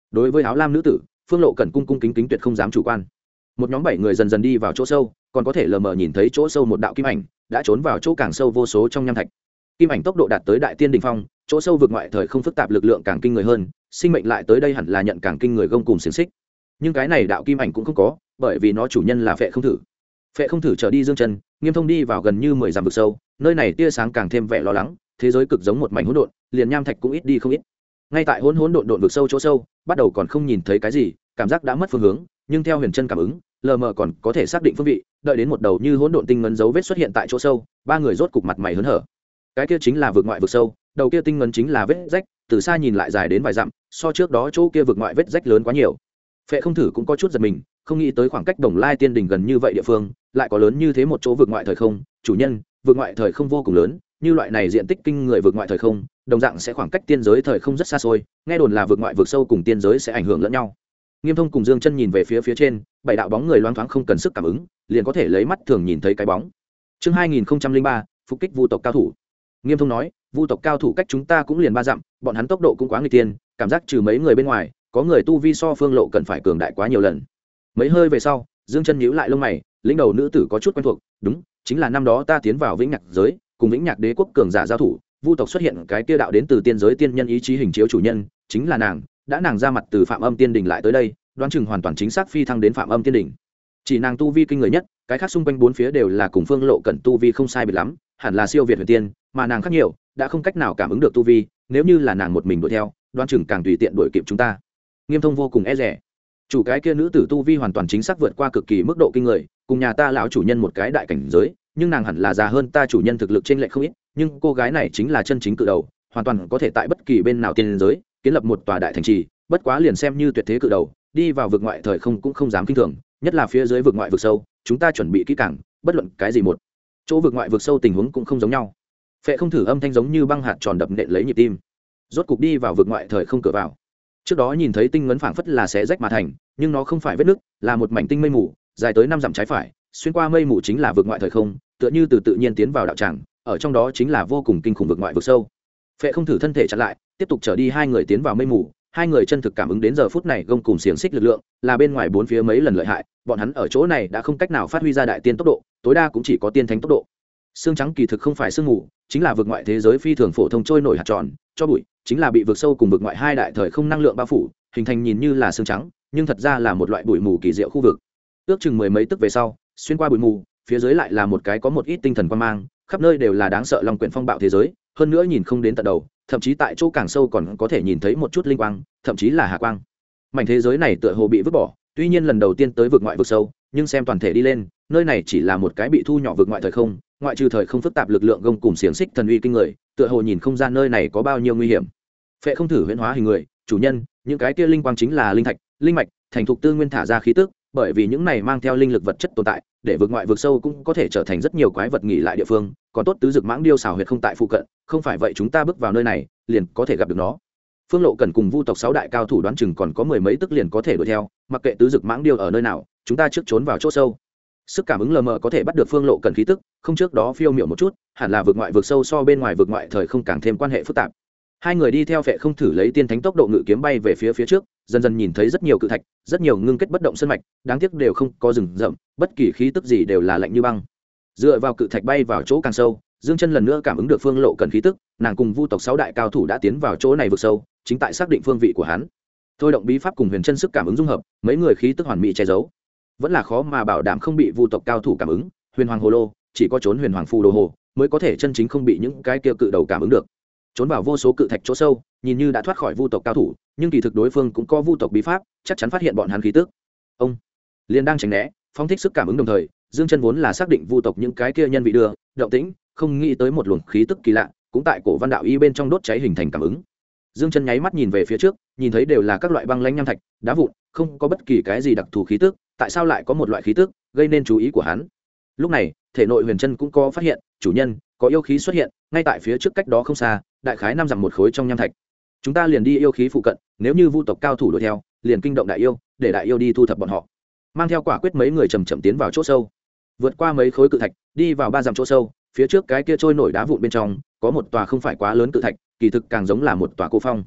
đối với áo lam nữ tử, Phương Lộ Cẩn cung cung kính kính tuyệt không dám chủ quan. Một nhóm 7 người dần dần đi vào chỗ sâu, còn có thể lờ mờ nhìn thấy chỗ sâu một đạo kim ảnh đã trốn vào chỗ càng sâu vô số trong nham thạch. Kim ảnh tốc độ đạt tới đại tiên đỉnh phong, chỗ sâu vực ngoại thời không phức tạp, lực lượng càng kinh người hơn, sinh mệnh lại tới đây hẳn là nhận càng kinh người gông cùng xiềng xích. Nhưng cái này đạo kim ảnh cũng không có, bởi vì nó chủ nhân là Phệ Không Thử. Phệ Không Thử trở đi Dương Chân, Nghiêm Thông đi vào gần như 10 dặm vực sâu, nơi này tia sáng càng thêm vẻ lo lắng, thế giới cực giống một mảnh hỗn độn, liền nham thạch cũng ít đi không ít. Ngay tại hỗn hỗn độn độn vực sâu chỗ sâu, bắt đầu còn không nhìn thấy cái gì, cảm giác đã mất phương hướng, nhưng theo Huyền Chân cảm ứng, lờ mờ còn có thể xác định phương vị, đợi đến một đầu như hỗn độn tinh ngấn dấu vết xuất hiện tại chỗ sâu, ba người rốt cục mặt mày hớn hở. Cái kia chính là vực ngoại vực sâu, đầu kia tinh ngấn chính là vết rách, từ xa nhìn lại dài đến vài dặm, so trước đó chỗ kia vực ngoại vết rách lớn quá nhiều. Phệ Không Thử cũng có chút giật mình, không nghĩ tới khoảng cách Đồng Lai Tiên Đỉnh gần như vậy địa phương, lại có lớn như thế một chỗ vực ngoại thời không. Chủ nhân, vực ngoại thời không vô cùng lớn, như loại này diện tích kinh người vực ngoại thời không, đồng dạng sẽ khoảng cách tiên giới thời không rất xa xôi, nghe đồn là vực ngoại vực sâu cùng tiên giới sẽ ảnh hưởng lẫn nhau. Nghiêm Thông cùng Dương Chân nhìn về phía trên, 7 đạo bóng người loáng thoáng không cần sức cảm ứng, liền có thể lấy mắt thường nhìn thấy cái bóng. Chương 2003, phục kích vu tộc cao thủ. Nghiêm Thông nói, vu tộc cao thủ cách chúng ta cũng liền 3 dặm, bọn hắn tốc độ cũng quá nguy tiên, cảm giác trừ mấy người bên ngoài, có người tu vi so Phương Lộ cần phải cường đại quá nhiều lần. Mấy hơi về sau, Dương Chân nhíu lại lông mày, lĩnh đầu nữ tử có chút quen thuộc, đúng, chính là năm đó ta tiến vào Vĩnh Nhạc giới, cùng Vĩnh Nhạc đế quốc cường giả giao thủ, vu tộc xuất hiện cái kia đạo đến từ tiên giới tiên nhân ý chí hình chiếu chủ nhân, chính là nàng, đã nàng ra mặt từ Phạm Âm Tiên đỉnh lại tới đây, đoán chừng hoàn toàn chính xác phi thăng đến Phạm Âm Tiên đỉnh. Chỉ nàng tu vi kinh người nhất, cái khác xung quanh bốn phía đều là cùng Phương Lộ Cẩn tu vi không sai biệt lắm, hẳn là siêu việt huyền tiên, mà nàng khác nhiều, đã không cách nào cảm ứng được tu vi, nếu như là nàng một mình đuổi theo, đoán chừng càng tùy tiện đuổi kịp chúng ta. Nghiêm Thông vô cùng e dè. Chủ cái kia nữ tử tu vi hoàn toàn chính xác vượt qua cực kỳ mức độ kinh người, cùng nhà ta lão chủ nhân một cái đại cảnh giới, nhưng nàng hẳn là già hơn ta chủ nhân thực lực trên lệch không ít, nhưng cô gái này chính là chân chính cự đầu, hoàn toàn có thể tại bất kỳ bên nào tiên giới kiến lập một tòa đại thành trì, bất quá liền xem như tuyệt thế cự đầu, đi vào vực ngoại thời không cũng không dám kinh thường, nhất là phía dưới vực ngoại vực sâu, chúng ta chuẩn bị kỹ càng, bất luận cái gì một chỗ vực ngoại vực sâu tình huống cũng không giống nhau. Phệ Không Thử âm thanh giống như băng hạt tròn đập nện lấy nhịp tim. Rốt cục đi vào vực ngoại thời không cửa vào. Trước đó nhìn thấy tinh ngấn phảng phất là xé rách mà thành, nhưng nó không phải vết nứt, là một mảnh tinh mây mù, dài tới 5 dặm trái phải, xuyên qua mây mù chính là vực ngoại thời không, tựa như từ tự nhiên tiến vào đạo tràng, ở trong đó chính là vô cùng kinh khủng vực ngoại vực sâu. Phệ Không Thử thân thể chặn lại, tiếp tục trở đi hai người tiến vào mây mù, hai người chân thực cảm ứng đến giờ phút này gông cùng xiềng xích lực lượng, là bên ngoài bốn phía mấy lần lợi hại, bọn hắn ở chỗ này đã không cách nào phát huy ra đại tiên tốc độ, tối đa cũng chỉ có tiên thánh tốc độ. Xương trắng kỳ thực không phải sương mù, chính là vực ngoại thế giới phi thường phổ thông trôi nổi hạt tròn, cho bụi, chính là bị vực sâu cùng vực ngoại hai đại thời không năng lượng bao phủ, hình thành nhìn như là xương trắng, nhưng thật ra là một loại bụi mù kỳ diệu khu vực. Ước chừng mười mấy tức về sau, xuyên qua bụi mù, phía dưới lại là một cái có một ít tinh thần quang mang, khắp nơi đều là đáng sợ long quyển phong bạo thế giới, hơn nữa nhìn không đến tận đầu, thậm chí tại chỗ càng sâu còn có thể nhìn thấy một chút linh quang, thậm chí là hà quang. Mảnh thế giới này tựa hồ bị vứt bỏ, tuy nhiên lần đầu tiên tới vực ngoại vực sâu, nhưng xem toàn thể đi lên, nơi này chỉ là một cái bị thu nhỏ vực ngoại thời không, ngoại trừ thời không phức tạp lực lượng gông cùng xiềng xích thần uy kinh người, tựa hồ nhìn không ra nơi này có bao nhiêu nguy hiểm. Phệ Không Thử huyễn hóa hình người, chủ nhân, những cái kia linh quang chính là linh thạch, linh mạch, thành thục tư nguyên thả ra khí tức, bởi vì những này mang theo linh lực vật chất tồn tại, để vực ngoại vực sâu cũng có thể trở thành rất nhiều quái vật nghỉ lại địa phương, còn tốt tứ dực mãng điêu xảo huyệt không tại phụ cận, không phải vậy chúng ta bước vào nơi này, liền có thể gặp được nó. Phương Lộ cần cùng vu tộc 6 đại cao thủ đoán chừng còn có mười mấy tức liền có thể đuổi theo, mặc kệ tứ dực mãng điêu ở nơi nào, chúng ta trước trốn vào chỗ sâu. Sức cảm ứng lờ mờ có thể bắt được Phương Lộ cần khí tức, không trước đó phiêu miểu một chút, hẳn là vực ngoại vực sâu so bên ngoài vực ngoại thời không càng thêm quan hệ phức tạp. Hai người đi theo Phệ Không Thử lấy tiên thánh tốc độ ngự kiếm bay về phía trước, dần dần nhìn thấy rất nhiều cự thạch, rất nhiều ngưng kết bất động sơn mạch, đáng tiếc đều không có rừng rậm, bất kỳ khí tức gì đều là lạnh như băng. Dựa vào cự thạch bay vào chỗ càng sâu, Dương Chân lần nữa cảm ứng được Phương Lộ cần khí tức, nàng cùng vu tộc 6 đại cao thủ đã tiến vào chỗ này vực sâu, chính tại xác định phương vị của hắn. Thôi động bí pháp cùng huyền chân sức cảm ứng dung hợp, mấy người khí tức hoàn mỹ che giấu, vẫn là khó mà bảo đảm không bị vu tộc cao thủ cảm ứng. Huyền Hoàng Hồ Lô, chỉ có trốn Huyền Hoàng Phù Đồ Hồ mới có thể chân chính không bị những cái kia cự đầu cảm ứng được. Trốn vào vô số cự thạch chỗ sâu, nhìn như đã thoát khỏi vu tộc cao thủ, nhưng kỳ thực đối phương cũng có vu tộc bí pháp, chắc chắn phát hiện bọn hắn khí tức. Ông liền đang tránh né, phóng thích sức cảm ứng đồng thời, Dương Chân vốn là xác định vu tộc những cái kia nhân vị đưa, động tĩnh, không nghĩ tới một luồng khí tức kỳ lạ, cũng tại cổ văn đạo y bên trong đốt cháy hình thành cảm ứng. Dương Chân nháy mắt nhìn về phía trước, nhìn thấy đều là các loại băng lãnh nham thạch, đá vụn, không có bất kỳ cái gì đặc thù khí tức, tại sao lại có một loại khí tức gây nên chú ý của hắn. Lúc này, thể nội Huyền Chân cũng có phát hiện, chủ nhân, có yêu khí xuất hiện, ngay tại phía trước cách đó không xa, đại khái 5 dặm một khối trong nham thạch. Chúng ta liền đi yêu khí phụ cận, nếu như vu tộc cao thủ đuổi theo, liền kinh động đại yêu, để đại yêu đi thu thập bọn họ. Mang theo quả quyết mấy người chậm chậm tiến vào chỗ sâu, vượt qua mấy khối cự thạch, đi vào 3 dặm chỗ sâu, phía trước cái kia trôi nổi đá vụn bên trong, có một tòa không phải quá lớn cự thạch, kỳ thực càng giống là một tòa cô phong.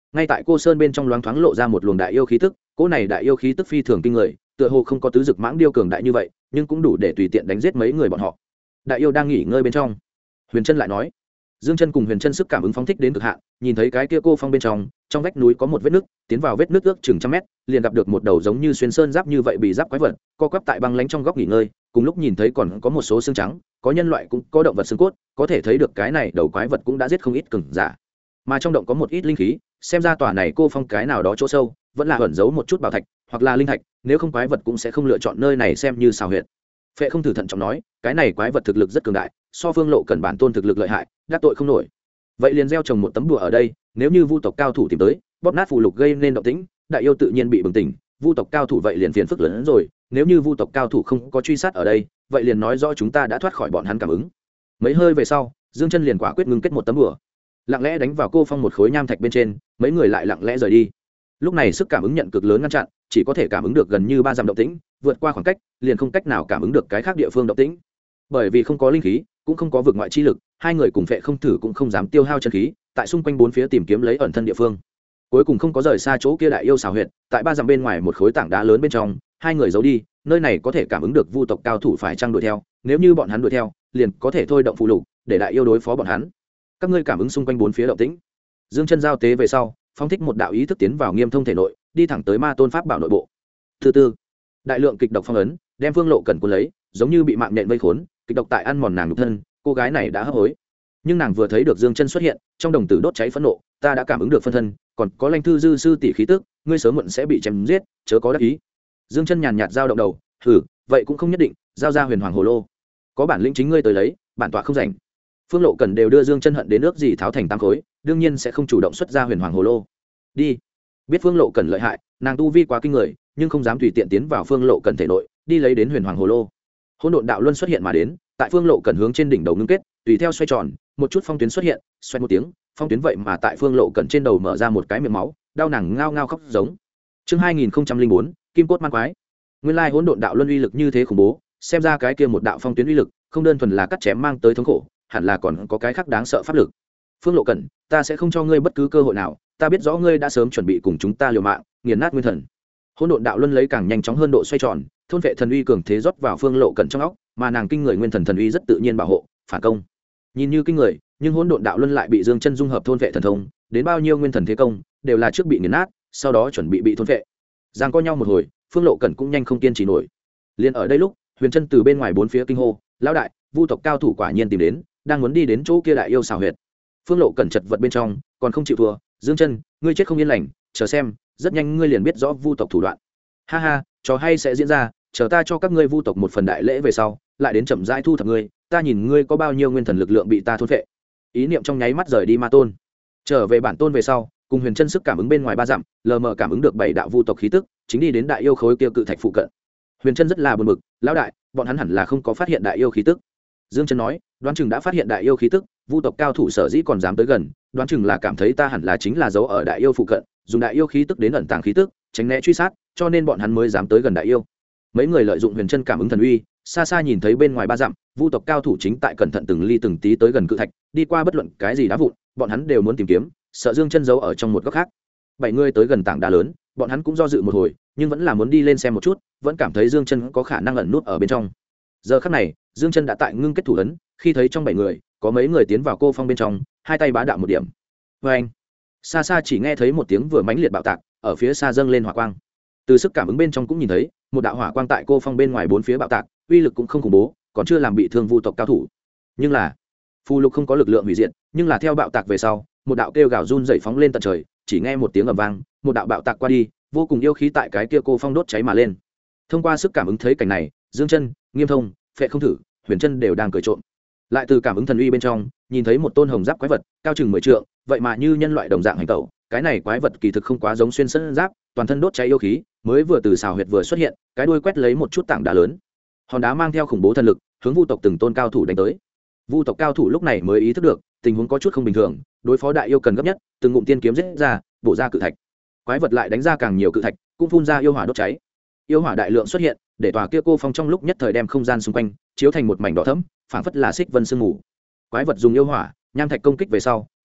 ngay tại cô sơn bên trong loáng thoáng lộ ra một luồng đại yêu khí tức, cỗ này đại yêu khí tức phi thường kinh người, tựa hồ không có tứ dực mãng điêu cường đại như vậy, nhưng cũng đủ để tùy tiện đánh giết mấy người bọn họ. Đại yêu đang nghỉ ngơi bên trong. Huyền Trân lại nói, Dương Chân cùng Huyền Trân sức cảm ứng phóng thích đến cực hạn, nhìn thấy cái kia cô phong bên trong vách núi có một vết nứt, tiến vào vết nứt ước chừng 100 mét, liền gặp được một đầu giống như xuyên sơn giáp như vậy bị giáp quái vật, co quắp tại băng lãnh trong góc nghỉ ngơi, cùng lúc nhìn thấy còn có một số xương trắng, có nhân loại cũng có động vật xương cốt, có thể thấy được cái này đầu quái vật cũng đã giết không ít cường giả. Mà trong động có một ít linh khí, xem ra tòa này cô phong cái nào đó chỗ sâu, vẫn là ẩn giấu một chút bảo thạch, hoặc là linh thạch, nếu không quái vật cũng sẽ không lựa chọn nơi này xem như xào huyệt. Phệ không thử thận trọng nói, cái này quái vật thực lực rất cường đại, so Phương Lộ Cẩn bản tôn thực lực lợi hại, đắc tội không nổi. Vậy liền gieo trồng một tấm đùa ở đây, nếu như vu tộc cao thủ tìm tới, bóp nát phù lục gây nên động tĩnh, đại yêu tự nhiên bị bừng tỉnh, vu tộc cao thủ vậy liền phiền phức lớn hơn rồi, nếu như vu tộc cao thủ không có truy sát ở đây, vậy liền nói rõ chúng ta đã thoát khỏi bọn hắn cảm ứng. Mấy hơi về sau, Dương Chân liền quả quyết ngưng kết một tấm đùa, lặng lẽ đánh vào cô phong một khối nham thạch bên trên, mấy người lại lặng lẽ rời đi. Lúc này sức cảm ứng nhận cực lớn ngăn chặn, chỉ có thể cảm ứng được gần như 3 dặm động tĩnh, vượt qua khoảng cách, liền không cách nào cảm ứng được cái khác địa phương động tĩnh. Bởi vì không có linh khí, cũng không có vực ngoại chi lực, hai người cùng Phệ không thử cũng không dám tiêu hao chân khí, tại xung quanh bốn phía tìm kiếm lấy ẩn thân địa phương. Cuối cùng không có rời xa chỗ kia đại yêu xào huyệt, tại 3 dặm bên ngoài một khối tảng đá lớn bên trong, hai người giấu đi, nơi này có thể cảm ứng được vu tộc cao thủ phải chăng đuổi theo, nếu như bọn hắn đuổi theo, liền có thể thôi động phù lục, để đại yêu đối phó bọn hắn. Các ngươi cảm ứng xung quanh bốn phía động tĩnh. Dương Chân giao tế về sau, phóng thích một đạo ý thức tiến vào Nghiêm Thông thể nội, đi thẳng tới Ma Tôn pháp bảo nội bộ. Thứ tư, đại lượng kịch độc phong ấn, đem Phương Lộ Cẩn cuốn lấy, giống như bị mạng nhện vây khốn, kịch độc tại ăn mòn nàng nhục thân, cô gái này đã hấp hối. Nhưng nàng vừa thấy được Dương Chân xuất hiện, trong đồng tử đốt cháy phẫn nộ, ta đã cảm ứng được phân thân, còn có Lanh Thư Dư sư tỷ khí tức, ngươi sớm muộn sẽ bị chém giết, chớ có đắc ý. Dương Chân nhàn nhạt giao động đầu, "Hừ, vậy cũng không nhất định, giao ra Huyền Hoàng Hồ Lô. Có bản lĩnh chính ngươi tới lấy, bản tọa không rảnh." Phương Lộ Cẩn đều đưa Dương Chân hận đến nước gì tháo thành tam khối, đương nhiên sẽ không chủ động xuất ra Huyền Hoàng Hồ Lô. Đi. Biết Phương Lộ Cẩn lợi hại, nàng tu vi quá kinh người, nhưng không dám tùy tiện tiến vào Phương Lộ Cẩn thể nội, đi lấy đến Huyền Hoàng Hồ Lô. Hỗn độn đạo luân xuất hiện mà đến, tại Phương Lộ Cẩn hướng trên đỉnh đầu ngưng kết, tùy theo xoay tròn, một chút phong tuyến xuất hiện, xoay một tiếng, phong tuyến vậy mà tại Phương Lộ Cẩn trên đầu mở ra một cái miệng máu, đau nàng ngao ngao khóc giống. Chương 2004, Kim cốt man quái. Nguyên lai hỗn độn đạo luân uy lực như thế khủng bố, xem ra cái kia một đạo phong tuyến uy lực, không đơn thuần là cắt chém mang tới thống khổ, hẳn là còn có cái khác đáng sợ pháp lực. Phương Lộ Cẩn, ta sẽ không cho ngươi bất cứ cơ hội nào, ta biết rõ ngươi đã sớm chuẩn bị cùng chúng ta liều mạng, nghiền nát nguyên thần. Hỗn độn đạo luân lấy càng nhanh chóng hơn độ xoay tròn, thôn vệ thần uy cường thế rót vào Phương Lộ Cẩn trong óc, mà nàng kinh người nguyên thần thần uy rất tự nhiên bảo hộ, phản công. Nhìn như kinh người, nhưng hỗn độn đạo luân lại bị Dương Chân dung hợp thôn vệ thần thông, đến bao nhiêu nguyên thần thế công, đều là trước bị nghiền nát, sau đó chuẩn bị thôn vệ. Giằng co nhau một hồi, Phương Lộ Cẩn cũng nhanh không kiên trì nổi. Liên ở đây lúc, Huyền Trân từ bên ngoài bốn phía kinh hô, lão đại, vu tộc cao thủ quả nhiên tìm đến, đang muốn đi đến chỗ kia đại yêu xào huyệt. Phương Lộ Cẩn chật vật bên trong, còn không chịu thua, Dương Chân, ngươi chết không yên lành, chờ xem, rất nhanh ngươi liền biết rõ vu tộc thủ đoạn. Ha ha, trò hay sẽ diễn ra, chờ ta cho các ngươi vu tộc một phần đại lễ về sau, lại đến chậm rãi thu thập ngươi, ta nhìn ngươi có bao nhiêu nguyên thần lực lượng bị ta thôn phệ. Ý niệm trong nháy mắt rời đi Ma Tôn, trở về bản tôn về sau, cùng Huyền Trân sức cảm ứng bên ngoài 3 dặm, lờ mờ cảm ứng được 7 đạo vu tộc khí tức, chính đi đến đại yêu khối kia cự thạch phụ cận. Huyền Trân rất là buồn bực, lão đại, bọn hắn hẳn là không có phát hiện đại yêu khí tức. Dương Chân nói, đoán chừng đã phát hiện đại yêu khí tức, vu tộc cao thủ sở dĩ còn dám tới gần, đoán chừng là cảm thấy ta hẳn là chính là giấu ở đại yêu phụ cận, dùng đại yêu khí tức đến ẩn tàng khí tức, tránh né truy sát, cho nên bọn hắn mới dám tới gần đại yêu. Mấy người lợi dụng Huyền Trân cảm ứng thần uy, xa xa nhìn thấy bên ngoài 3 dặm, vu tộc cao thủ chính tại cẩn thận từng ly từng tí tới gần cự thạch, đi qua bất luận cái gì đá vụn, bọn hắn đều muốn tìm kiếm, sợ Dương Chân giấu ở trong một góc khác. 7 người tới gần tảng đá lớn, bọn hắn cũng do dự một hồi, nhưng vẫn là muốn đi lên xem một chút, vẫn cảm thấy Dương Chân có khả năng ẩn nút ở bên trong. Giờ khắc này, Dương Chân đã tại ngưng kết thủ ấn, khi thấy trong 7 người, có mấy người tiến vào cô phong bên trong, hai tay bá đạo một điểm. Oeng! Xa xa chỉ nghe thấy một tiếng vừa mãnh liệt bạo tạc, ở phía xa dâng lên hỏa quang. Từ sức cảm ứng bên trong cũng nhìn thấy, một đạo hỏa quang tại cô phong bên ngoài bốn phía bạo tạc, uy lực cũng không khủng bố, còn chưa làm bị thương vu tộc cao thủ. Nhưng là, phù lục không có lực lượng hủy diệt, nhưng là theo bạo tạc về sau, một đạo kêu gào run rẩy phóng lên tận trời, chỉ nghe một tiếng ầm vang, một đạo bạo tạc qua đi, vô cùng yêu khí tại cái kia cô phong đốt cháy mà lên. Thông qua sức cảm ứng thấy cảnh này, Dương Chân, Nghiêm Thông, Phệ không thử, Huyền Trân đều đang cười trộm. Lại từ cảm ứng thần uy bên trong, nhìn thấy một tôn hồng giáp quái vật, cao chừng 10 trượng, vậy mà như nhân loại đồng dạng hành tẩu, cái này quái vật kỳ thực không quá giống xuyên sơn giáp, toàn thân đốt cháy yêu khí, mới vừa từ xào huyệt vừa xuất hiện, cái đuôi quét lấy một chút tảng đá lớn. Hòn đá mang theo khủng bố thần lực, hướng vu tộc từng tôn cao thủ đánh tới. Vu tộc cao thủ lúc này mới ý thức được, tình huống có chút không bình thường, đối phó đại yêu cần gấp nhất, từng ngụm tiên kiếm giết ra, bổ ra cự thạch. Quái vật lại đánh ra càng nhiều cự thạch, cũng phun ra yêu hỏa đốt cháy. Yêu hỏa đại lượng xuất hiện, để tòa kia cô phong trong lúc nhất thời đem không gian xung quanh chiếu thành một mảnh đỏ thẫm, phảng phất là xích vân sương mù. Quái vật dùng yêu hỏa, nham thạch công kích về sau,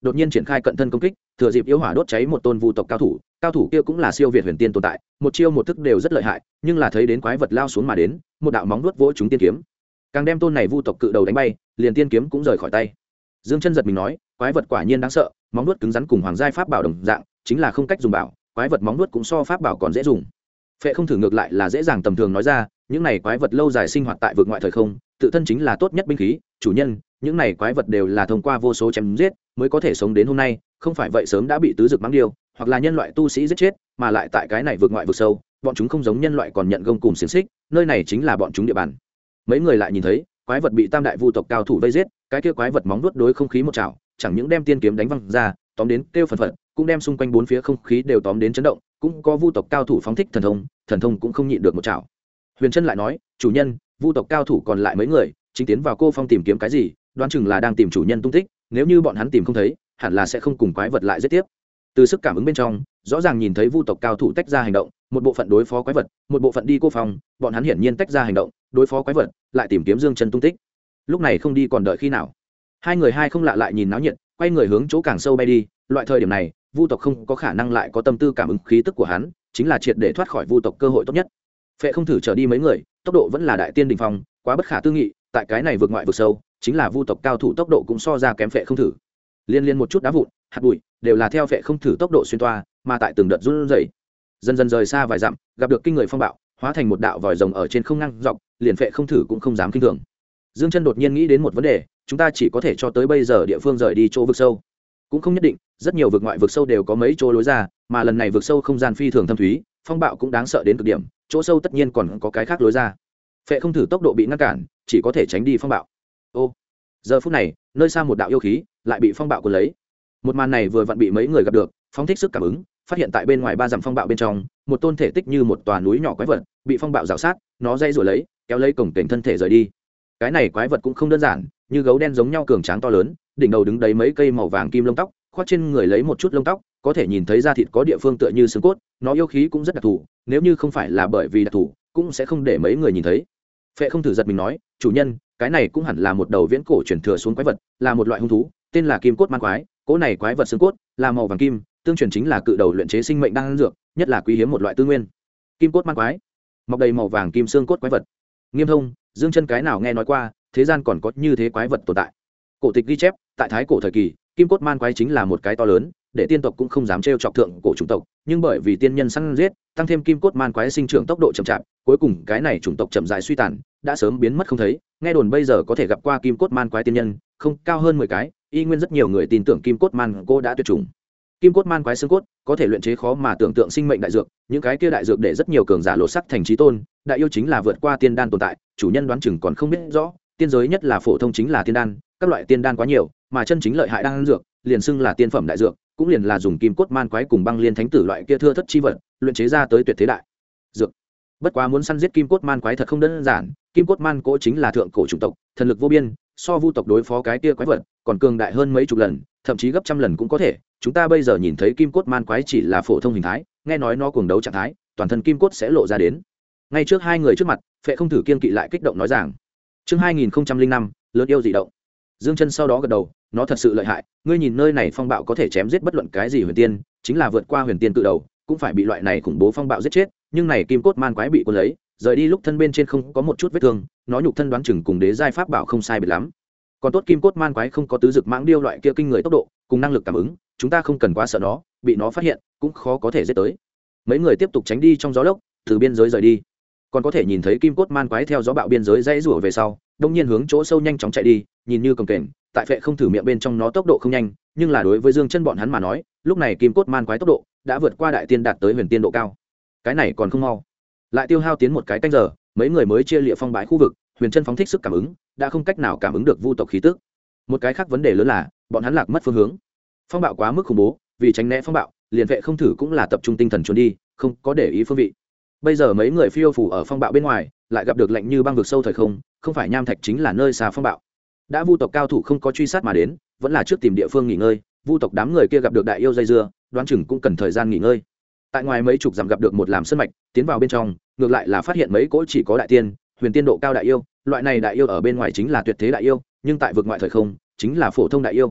đột nhiên triển khai cận thân công kích, thừa dịp yêu hỏa đốt cháy một tôn vu tộc cao thủ kia cũng là siêu việt huyền tiên tồn tại, một chiêu một thức đều rất lợi hại, nhưng là thấy đến quái vật lao xuống mà đến, một đạo móng vuốt vỗ trúng tiên kiếm, càng đem tôn này vu tộc cự đầu đánh bay, liền tiên kiếm cũng rời khỏi tay. Dương Chân giật mình nói, quái vật quả nhiên đáng sợ, móng vuốt cứng rắn cùng hoàng giai pháp bảo đồng dạng, chính là không cách dùng bảo, quái vật móng vuốt cũng so pháp bảo còn dễ dùng. Phệ Không Thử ngược lại là dễ dàng tầm thường nói ra, những này quái vật lâu dài sinh hoạt tại vực ngoại thời không, tự thân chính là tốt nhất binh khí, chủ nhân, những này quái vật đều là thông qua vô số chém giết mới có thể sống đến hôm nay, không phải vậy sớm đã bị tứ dực mắng điêu, hoặc là nhân loại tu sĩ giết chết, mà lại tại cái này vực ngoại vực sâu, bọn chúng không giống nhân loại còn nhận gông cùng xiềng xích, nơi này chính là bọn chúng địa bàn. Mấy người lại nhìn thấy, quái vật bị tam đại vu tộc cao thủ vây giết, cái kia quái vật móng vuốt đối không khí một chảo, chẳng những đem tiên kiếm đánh văng ra, tóm đến kêu phần phật, cũng đem xung quanh bốn phía không khí đều tóm đến chấn động, cũng có vu tộc cao thủ phóng thích thần thông cũng không nhịn được một chảo. Huyền Trân lại nói, chủ nhân, vu tộc cao thủ còn lại mấy người, chính tiến vào cô phong tìm kiếm cái gì, đoán chừng là đang tìm chủ nhân tung tích, nếu như bọn hắn tìm không thấy, hẳn là sẽ không cùng quái vật lại giết tiếp. Từ sức cảm ứng bên trong, rõ ràng nhìn thấy vu tộc cao thủ tách ra hành động, một bộ phận đối phó quái vật, một bộ phận đi cô phong, bọn hắn hiển nhiên tách ra hành động, đối phó quái vật, lại tìm kiếm Dương Chân tung tích. Lúc này không đi còn đợi khi nào? Hai người không lạ lại nhìn náo nhiệt, quay người hướng chỗ càng sâu bay đi, loại thời điểm này, vu tộc không có khả năng lại có tâm tư cảm ứng khí tức của hắn, chính là triệt để thoát khỏi vu tộc cơ hội tốt nhất. Phệ Không Thử trở đi mấy người, tốc độ vẫn là đại tiên đỉnh phong, quá bất khả tư nghị, tại cái này vượt ngoại vượt sâu, chính là vu tộc cao thủ tốc độ cũng so ra kém Phệ Không Thử. Liên một chút đá vụn, hạt bụi, đều là theo Phệ Không Thử tốc độ xuyên toa, mà tại từng đợt run rẩy. Dần dần rời xa vài dặm, gặp được kinh người phong bạo, hóa thành một đạo vòi rồng ở trên không ngang dọc, liền Phệ Không Thử cũng không dám kinh thường. Dương Chân đột nhiên nghĩ đến một vấn đề, chúng ta chỉ có thể cho tới bây giờ địa phương rời đi chỗ vực sâu, cũng không nhất định, rất nhiều vực ngoại vực sâu đều có mấy chỗ lối ra, mà lần này vực sâu không gian phi thường thâm thúy, phong bạo cũng đáng sợ đến cực điểm, chỗ sâu tất nhiên còn có cái khác lối ra. Phệ Không Thử tốc độ bị ngăn cản, chỉ có thể tránh đi phong bạo. Ô, giờ phút này, nơi xa một đạo yêu khí lại bị phong bạo cuốn lấy. Một màn này vừa vặn bị mấy người gặp được, phóng thích sức cảm ứng, phát hiện tại bên ngoài ba dặm phong bạo bên trong, một tôn thể tích như một tòa núi nhỏ quái vật, bị phong bạo rào sát, nó dây rồi lấy, kéo lấy cổng cảnh thân thể rời đi. Cái này quái vật cũng không đơn giản, như gấu đen giống nhau cường tráng to lớn, đỉnh đầu đứng đấy mấy cây màu vàng kim lông tóc, khoác trên người lấy một chút lông tóc, có thể nhìn thấy da thịt có địa phương tựa như xương cốt, nó yêu khí cũng rất đặc thù, nếu như không phải là bởi vì đặc thù, cũng sẽ không để mấy người nhìn thấy. Phệ Không Thử giật mình nói, chủ nhân, cái này cũng hẳn là một đầu viễn cổ truyền thừa xuống quái vật, là một loại hung thú, tên là kim cốt man quái, cỗ này quái vật xương cốt là màu vàng kim, tương truyền chính là cự đầu luyện chế sinh mệnh đan dược, nhất là quý hiếm một loại tư nguyên. Kim cốt man quái, mọc đầy màu vàng kim xương cốt quái vật. Nghiêm Thông, Dương Chân cái nào nghe nói qua, thế gian còn có như thế quái vật tồn tại. Cổ tịch ghi chép, tại thái cổ thời kỳ, kim cốt man quái chính là một cái to lớn, để tiên tộc cũng không dám trêu chọc thượng cổ chủng tộc, nhưng bởi vì tiên nhân săn giết, tăng thêm kim cốt man quái sinh trưởng tốc độ chậm chạp, cuối cùng cái này chủng tộc chậm rãi suy tàn, đã sớm biến mất không thấy. Nghe đồn bây giờ có thể gặp qua kim cốt man quái tiên nhân, không cao hơn 10 cái, y nguyên rất nhiều người tin tưởng kim cốt man cô đã tuyệt chủng. Kim cốt man quái xương cốt có thể luyện chế khó mà tưởng tượng sinh mệnh đại dược, những cái kia đại dược để rất nhiều cường giả lột sắc thành chí tôn, đại yêu chính là vượt qua tiên đan tồn tại, chủ nhân đoán chừng còn không biết rõ, tiên giới nhất là phổ thông chính là tiên đan, các loại tiên đan quá nhiều, mà chân chính lợi hại đan dược, liền xưng là tiên phẩm đại dược, cũng liền là dùng kim cốt man quái cùng băng liên thánh tử loại kia thưa thất chi vật, luyện chế ra tới tuyệt thế đại dược. Bất quá muốn săn giết kim cốt man quái thật không đơn giản, kim cốt man cỗ chính là thượng cổ chủng tộc, thần lực vô biên, so vu tộc đối phó cái kia quái vật còn cường đại hơn mấy chục lần, thậm chí gấp trăm lần cũng có thể. Chúng ta bây giờ nhìn thấy kim cốt man quái chỉ là phổ thông hình thái, nghe nói nó cuồng đấu trạng thái, toàn thân kim cốt sẽ lộ ra đến. Ngay trước hai người trước mặt, Phệ Không Thử kiên kỵ lại kích động nói rằng, chương 2005, lớn yêu dị động. Dương Chân sau đó gật đầu, nó thật sự lợi hại, ngươi nhìn nơi này phong bạo có thể chém giết bất luận cái gì huyền tiên, chính là vượt qua huyền tiên cự đầu, cũng phải bị loại này khủng bố phong bạo giết chết, nhưng này kim cốt man quái bị cuốn lấy, rời đi lúc thân bên trên không có một chút vết thương, nó nhục thân đoán chừng cùng đế giai pháp bảo không sai biệt lắm. Còn tốt kim cốt man quái không có tứ dực mãng điêu loại kia kinh người tốc độ, cùng năng lực cảm ứng, chúng ta không cần quá sợ nó, bị nó phát hiện, cũng khó có thể giết tới. Mấy người tiếp tục tránh đi trong gió lốc, từ biên giới rời đi. Còn có thể nhìn thấy kim cốt man quái theo gió bạo biên giới dãy rủa về sau, đông nhiên hướng chỗ sâu nhanh chóng chạy đi, nhìn như cồng kềnh, tại Phệ Không Thử miệng bên trong nó tốc độ không nhanh, nhưng là đối với Dương Chân bọn hắn mà nói, lúc này kim cốt man quái tốc độ đã vượt qua đại tiên đạt tới huyền tiên độ cao. Cái này còn không mau. Lại tiêu hao tiến một cái canh giờ, mấy người mới chia liệt phong bãi khu vực, Huyền Chân phóng thích sức cảm ứng, đã không cách nào cảm ứng được vu tộc khí tức. Một cái khác vấn đề lớn là, bọn hắn lạc mất phương hướng. Phong bạo quá mức khủng bố, vì tránh né phong bạo, liền Phệ Không Thử cũng là tập trung tinh thần trốn đi, không có để ý phương vị. Bây giờ mấy người phiêu phù ở phong bạo bên ngoài, lại gặp được lạnh như băng vực sâu thời không, không phải nham thạch chính là nơi xa phong bạo. Đã vu tộc cao thủ không có truy sát mà đến, vẫn là trước tìm địa phương nghỉ ngơi. Vu tộc đám người kia gặp được đại yêu dây dưa, đoán chừng cũng cần thời gian nghỉ ngơi. Tại ngoài mấy chục dặm gặp được một làm sơn mạch, tiến vào bên trong, ngược lại là phát hiện mấy cỗ chỉ có đại tiên, huyền tiên độ cao đại yêu. Loại này đại yêu ở bên ngoài chính là tuyệt thế đại yêu, nhưng tại vực ngoại thời không, chính là phổ thông đại yêu.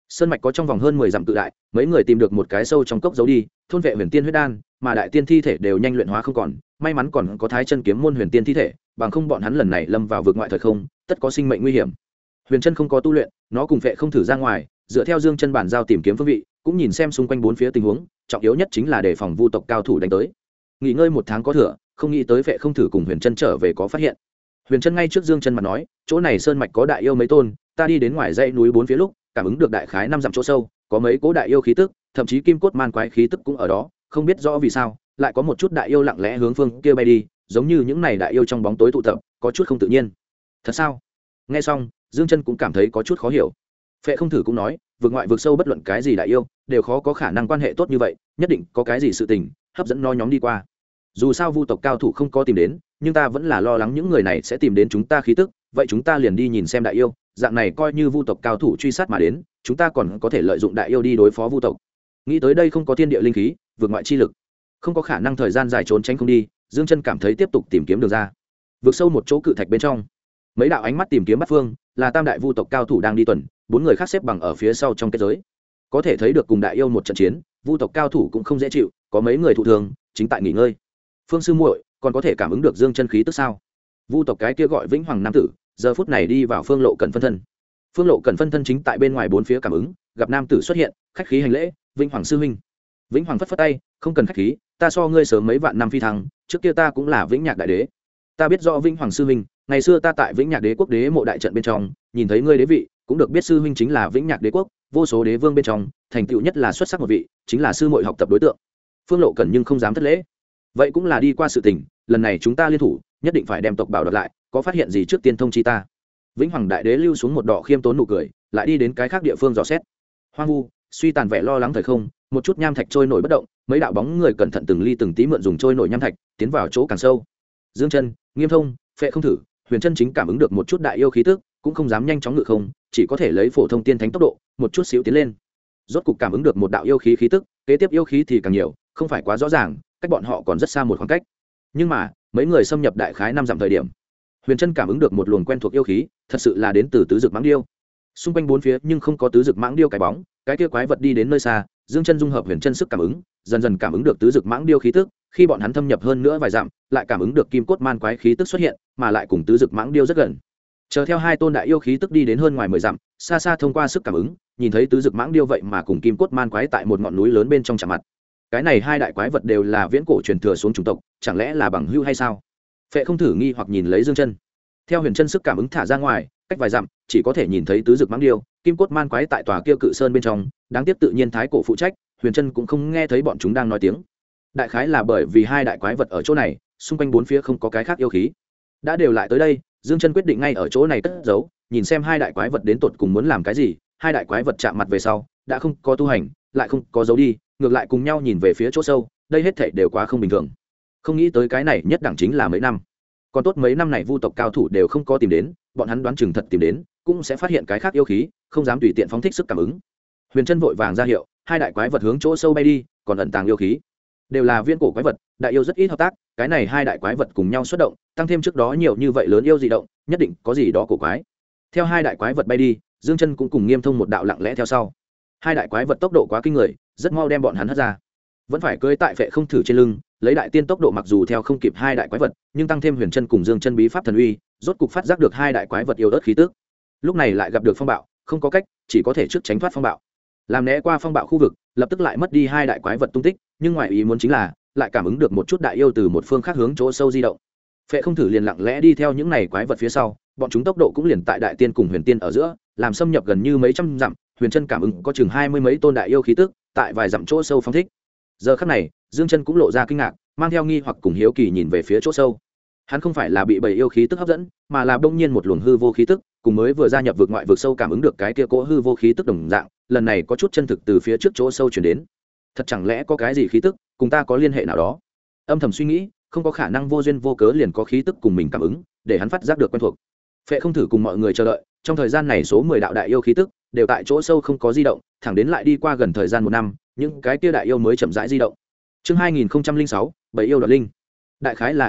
sơn mạch có trong vòng hơn 10 dặm cự đại, mấy người tìm được một cái sâu trong cốc giấu đi, thôn vệ huyền tiên huyết đan, mà đại tiên thi thể đều nhanh luyện hóa không còn, may mắn còn có thái chân kiếm môn huyền tiên thi thể, bằng không bọn hắn lần này lâm vào vực ngoại thời không, tất có sinh mệnh nguy hiểm. Huyền chân không có tu luyện, nó cùng phệ không thử ra ngoài, dựa theo dương chân bản giao tìm kiếm phương vị, cũng nhìn xem xung quanh bốn phía tình huống, trọng yếu nhất chính là đề phòng vu tộc cao thủ đánh tới. Nghỉ ngơi 1 tháng có thừa, không nghĩ tới phệ không thử cùng huyền chân trở về có phát hiện. Huyền chân ngay trước dương chân mà nói, chỗ này sơn mạch có đại yêu mấy tôn, ta đi đến ngoài dãy núi bốn phía lúc, cảm ứng được đại khái 5 dặm chỗ sâu, có mấy cố đại yêu khí tức, thậm chí kim cốt man quái khí tức cũng ở đó, không biết rõ vì sao, lại có một chút đại yêu lặng lẽ hướng phương kia bay đi, giống như những này đại yêu trong bóng tối tụ tập, có chút không tự nhiên. Thật sao? Nghe xong, dương chân cũng cảm thấy có chút khó hiểu. Phệ không thử cũng nói, vực ngoại vực sâu bất luận cái gì đại yêu, đều khó có khả năng quan hệ tốt như vậy, nhất định có cái gì sự tình hấp dẫn nó nhóm đi qua. Dù sao vu tộc cao thủ không có tìm đến, nhưng ta vẫn là lo lắng những người này sẽ tìm đến chúng ta khí tức, vậy chúng ta liền đi nhìn xem đại yêu, dạng này coi như vu tộc cao thủ truy sát mà đến, chúng ta còn có thể lợi dụng đại yêu đi đối phó vu tộc. Nghĩ tới đây, không có thiên địa linh khí, vượt ngoại chi lực, không có khả năng thời gian dài trốn tránh không đi, dương chân cảm thấy tiếp tục tìm kiếm đường ra. Vượt sâu một chỗ cự thạch bên trong, mấy đạo ánh mắt tìm kiếm bắt phương, là tam đại vu tộc cao thủ đang đi tuần, 4 người khác xếp bằng ở phía sau trong kết giới, có thể thấy được cùng đại yêu một trận chiến, vu tộc cao thủ cũng không dễ chịu, có mấy người thụ thương chính tại nghỉ ngơi. Phương sư muội còn có thể cảm ứng được dương chân khí tức sao? Vu tộc cái kia gọi Vĩnh Hoàng nam tử giờ phút này đi vào Phương Lộ Cẩn phân thân. Phương Lộ Cẩn phân thân chính tại bên ngoài bốn phía cảm ứng, gặp nam tử xuất hiện, khách khí hành lễ, Vĩnh Hoàng sư huynh. Vĩnh Hoàng phất phất tay, không cần khách khí, ta so ngươi sớm mấy vạn năm phi thăng, trước kia ta cũng là Vĩnh Nhạc đại đế. Ta biết rõ Vĩnh Hoàng sư huynh, ngày xưa ta tại Vĩnh Nhạc đế quốc đế mộ đại trận bên trong, nhìn thấy ngươi đế vị, cũng được biết sư huynh chính là Vĩnh Nhạc đế quốc vô số đế vương bên trong, thành tựu nhất là xuất sắc một vị, chính là sư muội học tập đối tượng. Phương Lộ Cẩn nhưng không dám thất lễ. Vậy cũng là đi qua sự tình, lần này chúng ta liên thủ, nhất định phải đem tộc bảo đoạt lại, có phát hiện gì trước tiên thông chi ta. Vĩnh Hoàng đại đế lưu xuống một đỏ khiêm tốn nụ cười, lại đi đến cái khác địa phương dò xét. Hoang vu, suy tàn vẻ lo lắng thời không, một chút nham thạch trôi nổi bất động, mấy đạo bóng người cẩn thận từng ly từng tí mượn dùng trôi nổi nham thạch, tiến vào chỗ càng sâu. Dương chân, Nghiêm Thông, Phệ không thử, Huyền chân chính cảm ứng được một chút đại yêu khí tức, cũng không dám nhanh chóng ngự không, chỉ có thể lấy phổ thông tiên thánh tốc độ, một chút xíu tiến lên. Rốt cục cảm ứng được một đạo yêu khí khí tức, kế tiếp yêu khí thì càng nhiều, không phải quá rõ ràng, cách bọn họ còn rất xa một khoảng cách. Nhưng mà, mấy người xâm nhập đại khái 5 dặm thời điểm, Huyền chân cảm ứng được một luồng quen thuộc yêu khí, thật sự là đến từ tứ dực mãng điêu. Xung quanh bốn phía nhưng không có tứ dực mãng điêu cái bóng, cái kia quái vật đi đến nơi xa, Dương chân dung hợp Huyền chân sức cảm ứng, dần dần cảm ứng được tứ dực mãng điêu khí tức, khi bọn hắn thâm nhập hơn nữa vài dặm, lại cảm ứng được kim cốt man quái khí tức xuất hiện, mà lại cùng tứ dực mãng điêu rất gần. Chờ theo hai tôn đại yêu khí tức đi đến hơn ngoài 10 dặm, xa xa thông qua sức cảm ứng, nhìn thấy tứ dực mãng điêu vậy mà cùng kim cốt man quái tại một ngọn núi lớn bên trong chạm mặt. Cái này hai đại quái vật đều là viễn cổ truyền thừa xuống chủng tộc, chẳng lẽ là bằng hữu hay sao? Phệ không thử nghi hoặc nhìn lấy Dương chân. Theo Huyền chân sức cảm ứng thả ra ngoài, cách vài dặm, chỉ có thể nhìn thấy tứ dực mãng điêu, kim cốt man quái tại tòa kia cự sơn bên trong, đáng tiếc tự nhiên thái cổ phụ trách, Huyền chân cũng không nghe thấy bọn chúng đang nói tiếng. Đại khái là bởi vì hai đại quái vật ở chỗ này, xung quanh bốn phía không có cái khác yêu khí. Đã đều lại tới đây, Dương chân quyết định ngay ở chỗ này cất giấu, nhìn xem hai đại quái vật đến tột cùng muốn làm cái gì. Hai đại quái vật chạm mặt về sau, đã không có tu hành, lại không có giấu đi, ngược lại cùng nhau nhìn về phía chỗ sâu, đây hết thảy đều quá không bình thường. Không nghĩ tới cái này nhất đẳng chính là mấy năm. Còn tốt mấy năm này vu tộc cao thủ đều không có tìm đến, bọn hắn đoán chừng thật tìm đến, cũng sẽ phát hiện cái khác yêu khí, không dám tùy tiện phóng thích sức cảm ứng. Huyền chân vội vàng ra hiệu, hai đại quái vật hướng chỗ sâu bay đi, còn ẩn tàng yêu khí. Đều là viên cổ quái vật, đại yêu rất ít hợp tác, cái này hai đại quái vật cùng nhau xuất động, tăng thêm trước đó nhiều như vậy lớn yêu dị động, nhất định có gì đó cổ quái. Theo hai đại quái vật bay đi, Dương chân cũng cùng Nghiêm Thông một đạo lặng lẽ theo sau. Hai đại quái vật tốc độ quá kinh người, rất mau đem bọn hắn hất ra. Vẫn phải cưỡi tại Phệ không thử trên lưng, lấy đại tiên tốc độ mặc dù theo không kịp hai đại quái vật, nhưng tăng thêm Huyền chân cùng Dương chân bí pháp thần uy, rốt cục phát giác được hai đại quái vật yêu ớt khí tức. Lúc này lại gặp được phong bạo, không có cách, chỉ có thể trước tránh thoát phong bạo. Làm né qua phong bạo khu vực, lập tức lại mất đi hai đại quái vật tung tích, nhưng ngoài ý muốn chính là lại cảm ứng được một chút đại yêu từ một phương khác hướng chỗ sâu di động. Phệ không thử liền lặng lẽ đi theo những này quái vật phía sau, bọn chúng tốc độ cũng liền tại đại tiên cùng huyền tiên ở giữa, làm xâm nhập gần như mấy trăm dặm. Huyền chân cảm ứng có chừng 20 mấy tôn đại yêu khí tức, tại vài dặm chỗ sâu phong thích. Giờ khắc này, Dương chân cũng lộ ra kinh ngạc, mang theo nghi hoặc cùng hiếu kỳ nhìn về phía chỗ sâu. Hắn không phải là bị bầy yêu khí tức hấp dẫn, mà là bỗng nhiên một luồng hư vô khí tức, cùng mới vừa gia nhập vực ngoại vực sâu cảm ứng được cái kia cỗ hư vô khí tức đồng dạng, lần này có chút chân thực từ phía trước chỗ sâu truyền đến. Thật chẳng lẽ có cái gì khí tức cùng ta có liên hệ nào đó? Âm thầm suy nghĩ, không có khả năng vô duyên vô cớ liền có khí tức cùng mình cảm ứng, để hắn phát giác được quen thuộc. Phệ không thử cùng mọi người chờ đợi, trong thời gian này số 10 đạo đại yêu khí tức đều tại chỗ sâu không có di động, thẳng đến lại đi qua gần thời gian 1 năm, những cái kia đại yêu mới chậm rãi di động. Chương 2006, bảy yêu đoạt linh. Đại khái là ảo giác,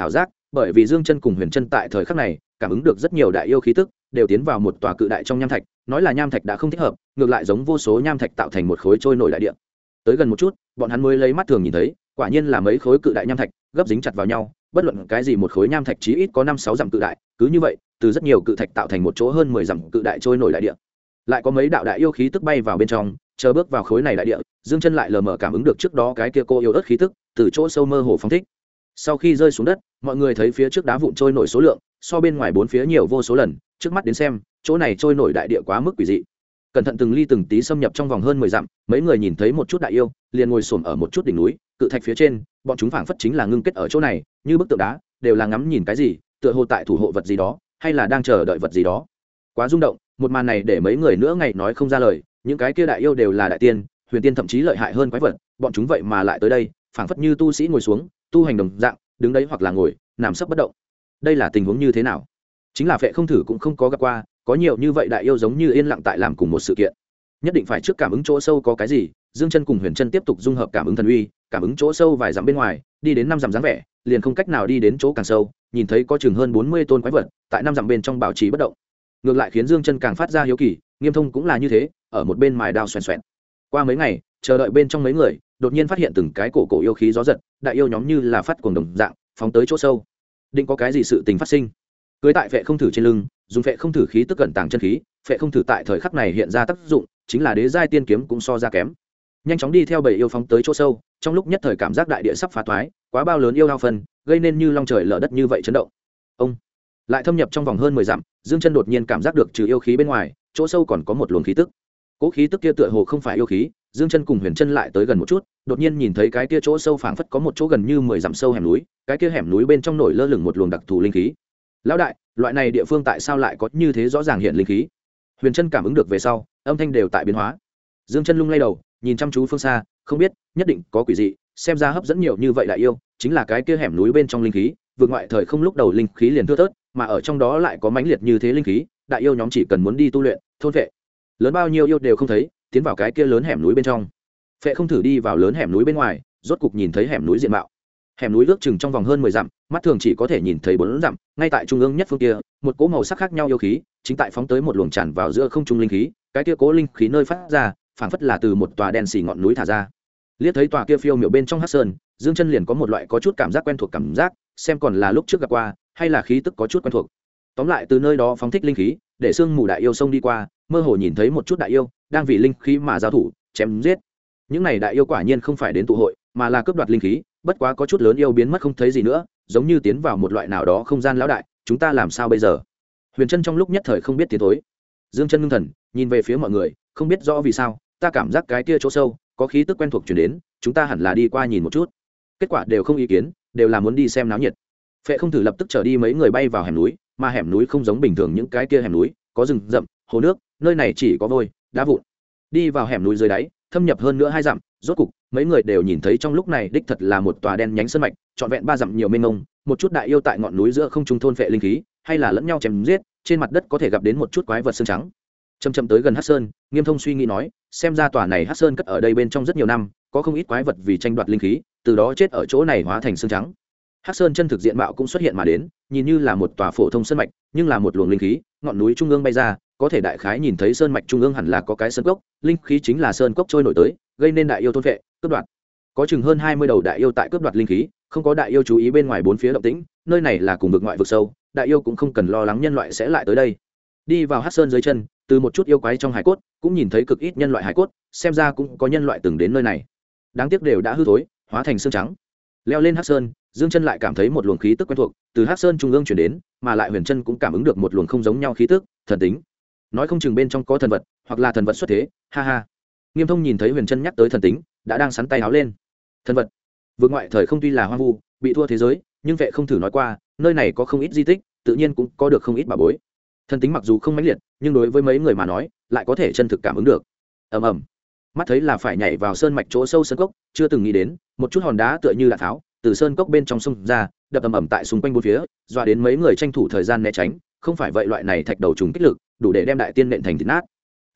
bởi vì Dương Chân cùng Huyền Chân tại thời khắc này cảm ứng được rất nhiều đại yêu khí tức đều tiến vào một tòa cự đại trong nham thạch, nói là nham thạch đã không thích hợp, ngược lại giống vô số nham thạch tạo thành một khối trôi nổi đại địa. Tới gần một chút, bọn hắn mới lấy mắt thường nhìn thấy, quả nhiên là mấy khối cự đại nham thạch gấp dính chặt vào nhau, bất luận cái gì một khối nham thạch chí ít có 5-6 dặm cự đại, cứ như vậy, từ rất nhiều cự thạch tạo thành một chỗ hơn 10 dặm cự đại trôi nổi đại địa. Lại có mấy đạo đại yêu khí tức bay vào bên trong, chờ bước vào khối này đại địa, Dương Chân lại lờ mờ cảm ứng được trước đó cái kia cô yêu ớt khí tức từ chỗ sâu mơ hồ phóng thích. Sau khi rơi xuống đất, mọi người thấy phía trước đá vụn trôi nổi số lượng so bên ngoài bốn phía nhiều vô số lần, trước mắt đến xem, chỗ này trôi nổi đại địa quá mức quỷ dị. Cẩn thận từng ly từng tí xâm nhập trong vòng hơn 10 dặm, mấy người nhìn thấy một chút đại yêu, liền ngồi xổm ở một chút đỉnh núi, cự thạch phía trên, bọn chúng phảng phất chính là ngưng kết ở chỗ này, như bức tượng đá, đều là ngắm nhìn cái gì, tựa hồ tại thủ hộ vật gì đó, hay là đang chờ đợi vật gì đó. Quá rung động, một màn này để mấy người nữa ngày nói không ra lời, những cái kia đại yêu đều là đại tiên, huyền tiên thậm chí lợi hại hơn quái vật, bọn chúng vậy mà lại tới đây, phảng phất như tu sĩ ngồi xuống, tu hành đồng dạng, đứng đấy hoặc là ngồi, nằm sấp bất động. Đây là tình huống như thế nào? Chính là Phệ Không Thử cũng không có gặp qua, có nhiều như vậy đại yêu giống như yên lặng tại làm cùng một sự kiện. Nhất định phải trước cảm ứng chỗ sâu có cái gì, Dương Chân cùng Huyền Chân tiếp tục dung hợp cảm ứng thần uy, cảm ứng chỗ sâu vài dặm bên ngoài, đi đến 5 dặm dáng vẻ, liền không cách nào đi đến chỗ càng sâu, nhìn thấy có chừng hơn 40 tôn quái vật, tại 5 dặm bên trong bảo trì bất động. Ngược lại khiến Dương Chân càng phát ra hiếu kỳ, Nghiêm Thông cũng là như thế, ở một bên mài đao xoèn xoẹn. Qua mấy ngày, chờ đợi bên trong mấy người, đột nhiên phát hiện từng cái cổ yêu khí gió giật, đại yêu nhóm như là phát cuồng đồng dạng, phóng tới chỗ sâu. Định có cái gì sự tình phát sinh. Cưới tại Phệ Không Thử trên lưng, dùng Phệ Không Thử khí tức cẩn tàng chân khí, Phệ Không Thử tại thời khắc này hiện ra tác dụng, chính là đế giai tiên kiếm cũng so ra kém. Nhanh chóng đi theo bầy yêu phóng tới chỗ sâu, trong lúc nhất thời cảm giác đại địa sắp phá toái, quá bao lớn yêu lao phân, gây nên như long trời lở đất như vậy chấn động. Ông lại thâm nhập trong vòng hơn 10 dặm, Dương Chân đột nhiên cảm giác được trừ yêu khí bên ngoài, chỗ sâu còn có một luồng khí tức. Cố khí tức kia tựa hồ không phải yêu khí, Dương Chân cùng Huyền Chân lại tới gần một chút, đột nhiên nhìn thấy cái kia chỗ sâu phảng phất có một chỗ gần như 10 dặm sâu hẻm núi, cái kia hẻm núi bên trong nổi lơ lửng một luồng đặc thù linh khí. Lão đại, loại này địa phương tại sao lại có như thế rõ ràng hiện linh khí? Huyền Chân cảm ứng được về sau, âm thanh đều tại biến hóa. Dương Chân lung lay đầu, nhìn chăm chú phương xa, không biết, nhất định có quỷ dị, xem ra hấp dẫn nhiều như vậy đại yêu, chính là cái kia hẻm núi bên trong linh khí, vượt ngoại thời không lúc đầu linh khí liền thưa thớt, mà ở trong đó lại có mãnh liệt như thế linh khí, đại yêu nhóm chỉ cần muốn đi tu luyện, thôn vệ, lớn bao nhiêu yêu đều không thấy, tiến vào cái kia lớn hẻm núi bên trong. Phệ Không Thử đi vào lớn hẻm núi bên ngoài, rốt cục nhìn thấy hẻm núi diện mạo. Hẻm núi ước chừng trong vòng hơn 10 dặm, mắt thường chỉ có thể nhìn thấy 4 dặm, ngay tại trung ương nhất phương kia, một cỗ màu sắc khác nhau yêu khí, chính tại phóng tới một luồng tràn vào giữa không trung linh khí, cái kia cỗ linh khí nơi phát ra, phảng phất là từ một tòa đen xì ngọn núi thả ra. Liếc thấy tòa kia phiêu miểu bên trong hắc sơn, Dương Chân liền có một loại có chút cảm giác quen thuộc cảm giác, xem còn là lúc trước gặp qua, hay là khí tức có chút quen thuộc. Tóm lại từ nơi đó phóng thích linh khí, để xương mù đại yêu sông đi qua, mơ hồ nhìn thấy một chút đại yêu đang vì linh khí mà giao thủ, chém giết. Những này đại yêu quả nhiên không phải đến tụ hội, mà là cướp đoạt linh khí, bất quá có chút lớn yêu biến mất không thấy gì nữa, giống như tiến vào một loại nào đó không gian lão đại, chúng ta làm sao bây giờ? Huyền Chân trong lúc nhất thời không biết tiến thối. Dương Chân ngưng thần, nhìn về phía mọi người, không biết rõ vì sao, ta cảm giác cái kia chỗ sâu có khí tức quen thuộc truyền đến, chúng ta hẳn là đi qua nhìn một chút. Kết quả đều không ý kiến, đều là muốn đi xem náo nhiệt. Phệ Không Thử lập tức chở đi mấy người bay vào hẻm núi, mà hẻm núi không giống bình thường những cái kia hẻm núi, có rừng rậm, hồ nước, nơi này chỉ có vôi, đá vụn. Đi vào hẻm núi dưới đáy, thâm nhập hơn nữa 2 dặm, rốt cục mấy người đều nhìn thấy trong lúc này đích thật là một tòa đen nhánh sơn mạch, trọn vẹn 3 dặm nhiều mênh mông, một chút đại yêu tại ngọn núi giữa không trung thôn phệ linh khí, hay là lẫn nhau chém giết, trên mặt đất có thể gặp đến một chút quái vật xương trắng. Chậm tới gần Hắc Sơn, Nghiêm Thông suy nghĩ nói, xem ra tòa này Hắc Sơn cất ở đây bên trong rất nhiều năm, có không ít quái vật vì tranh đoạt linh khí, từ đó chết ở chỗ này hóa thành xương trắng. Hắc Sơn chân thực diện mạo cũng xuất hiện mà đến, nhìn như là một tòa phổ thông sơn mạch, nhưng là một luồng linh khí, ngọn núi trung ương bay ra, có thể đại khái nhìn thấy sơn mạch trung ương hẳn là có cái sơn cốc, linh khí chính là sơn cốc trôi nổi tới, gây nên đại yêu thôn vệ, cướp đoạt. Có chừng hơn 20 đầu đại yêu tại cướp đoạt linh khí, không có đại yêu chú ý bên ngoài bốn phía động tĩnh, nơi này là cùng vực ngoại vực sâu, đại yêu cũng không cần lo lắng nhân loại sẽ lại tới đây. Đi vào Hắc Sơn dưới chân, từ một chút yêu quái trong hải cốt, cũng nhìn thấy cực ít nhân loại hải cốt, xem ra cũng có nhân loại từng đến nơi này. Đáng tiếc đều đã hư thối, hóa thành xương trắng. Leo lên Hắc Sơn, Dương Chân lại cảm thấy một luồng khí tức quen thuộc, từ Hắc Sơn trung ương truyền đến, mà lại Huyền Chân cũng cảm ứng được một luồng không giống nhau khí tức, thần tính. Nói không chừng bên trong có thần vật, hoặc là thần vật xuất thế, ha ha. Nghiêm Thông nhìn thấy Huyền Chân nhắc tới thần tính, đã đang sắn tay áo lên. Thần vật. Vượt ngoại thời không tuy là hoang vu, bị thua thế giới, nhưng Vệ Không Thử nói qua, nơi này có không ít di tích, tự nhiên cũng có được không ít bảo bối. Thần tính mặc dù không mãnh liệt, nhưng đối với mấy người mà nói, lại có thể chân thực cảm ứng được. Ầm ầm. Mắt thấy là phải nhảy vào sơn mạch chỗ sâu sơn cốc, chưa từng nghĩ đến, một chút hòn đá tựa như đạn tháo, từ sơn cốc bên trong sông ra, đập ầm ầm tại xung quanh bốn phía, dọa đến mấy người tranh thủ thời gian né tránh, không phải vậy loại này thạch đầu trùng kích lực, đủ để đem đại tiên nện thành thịt nát.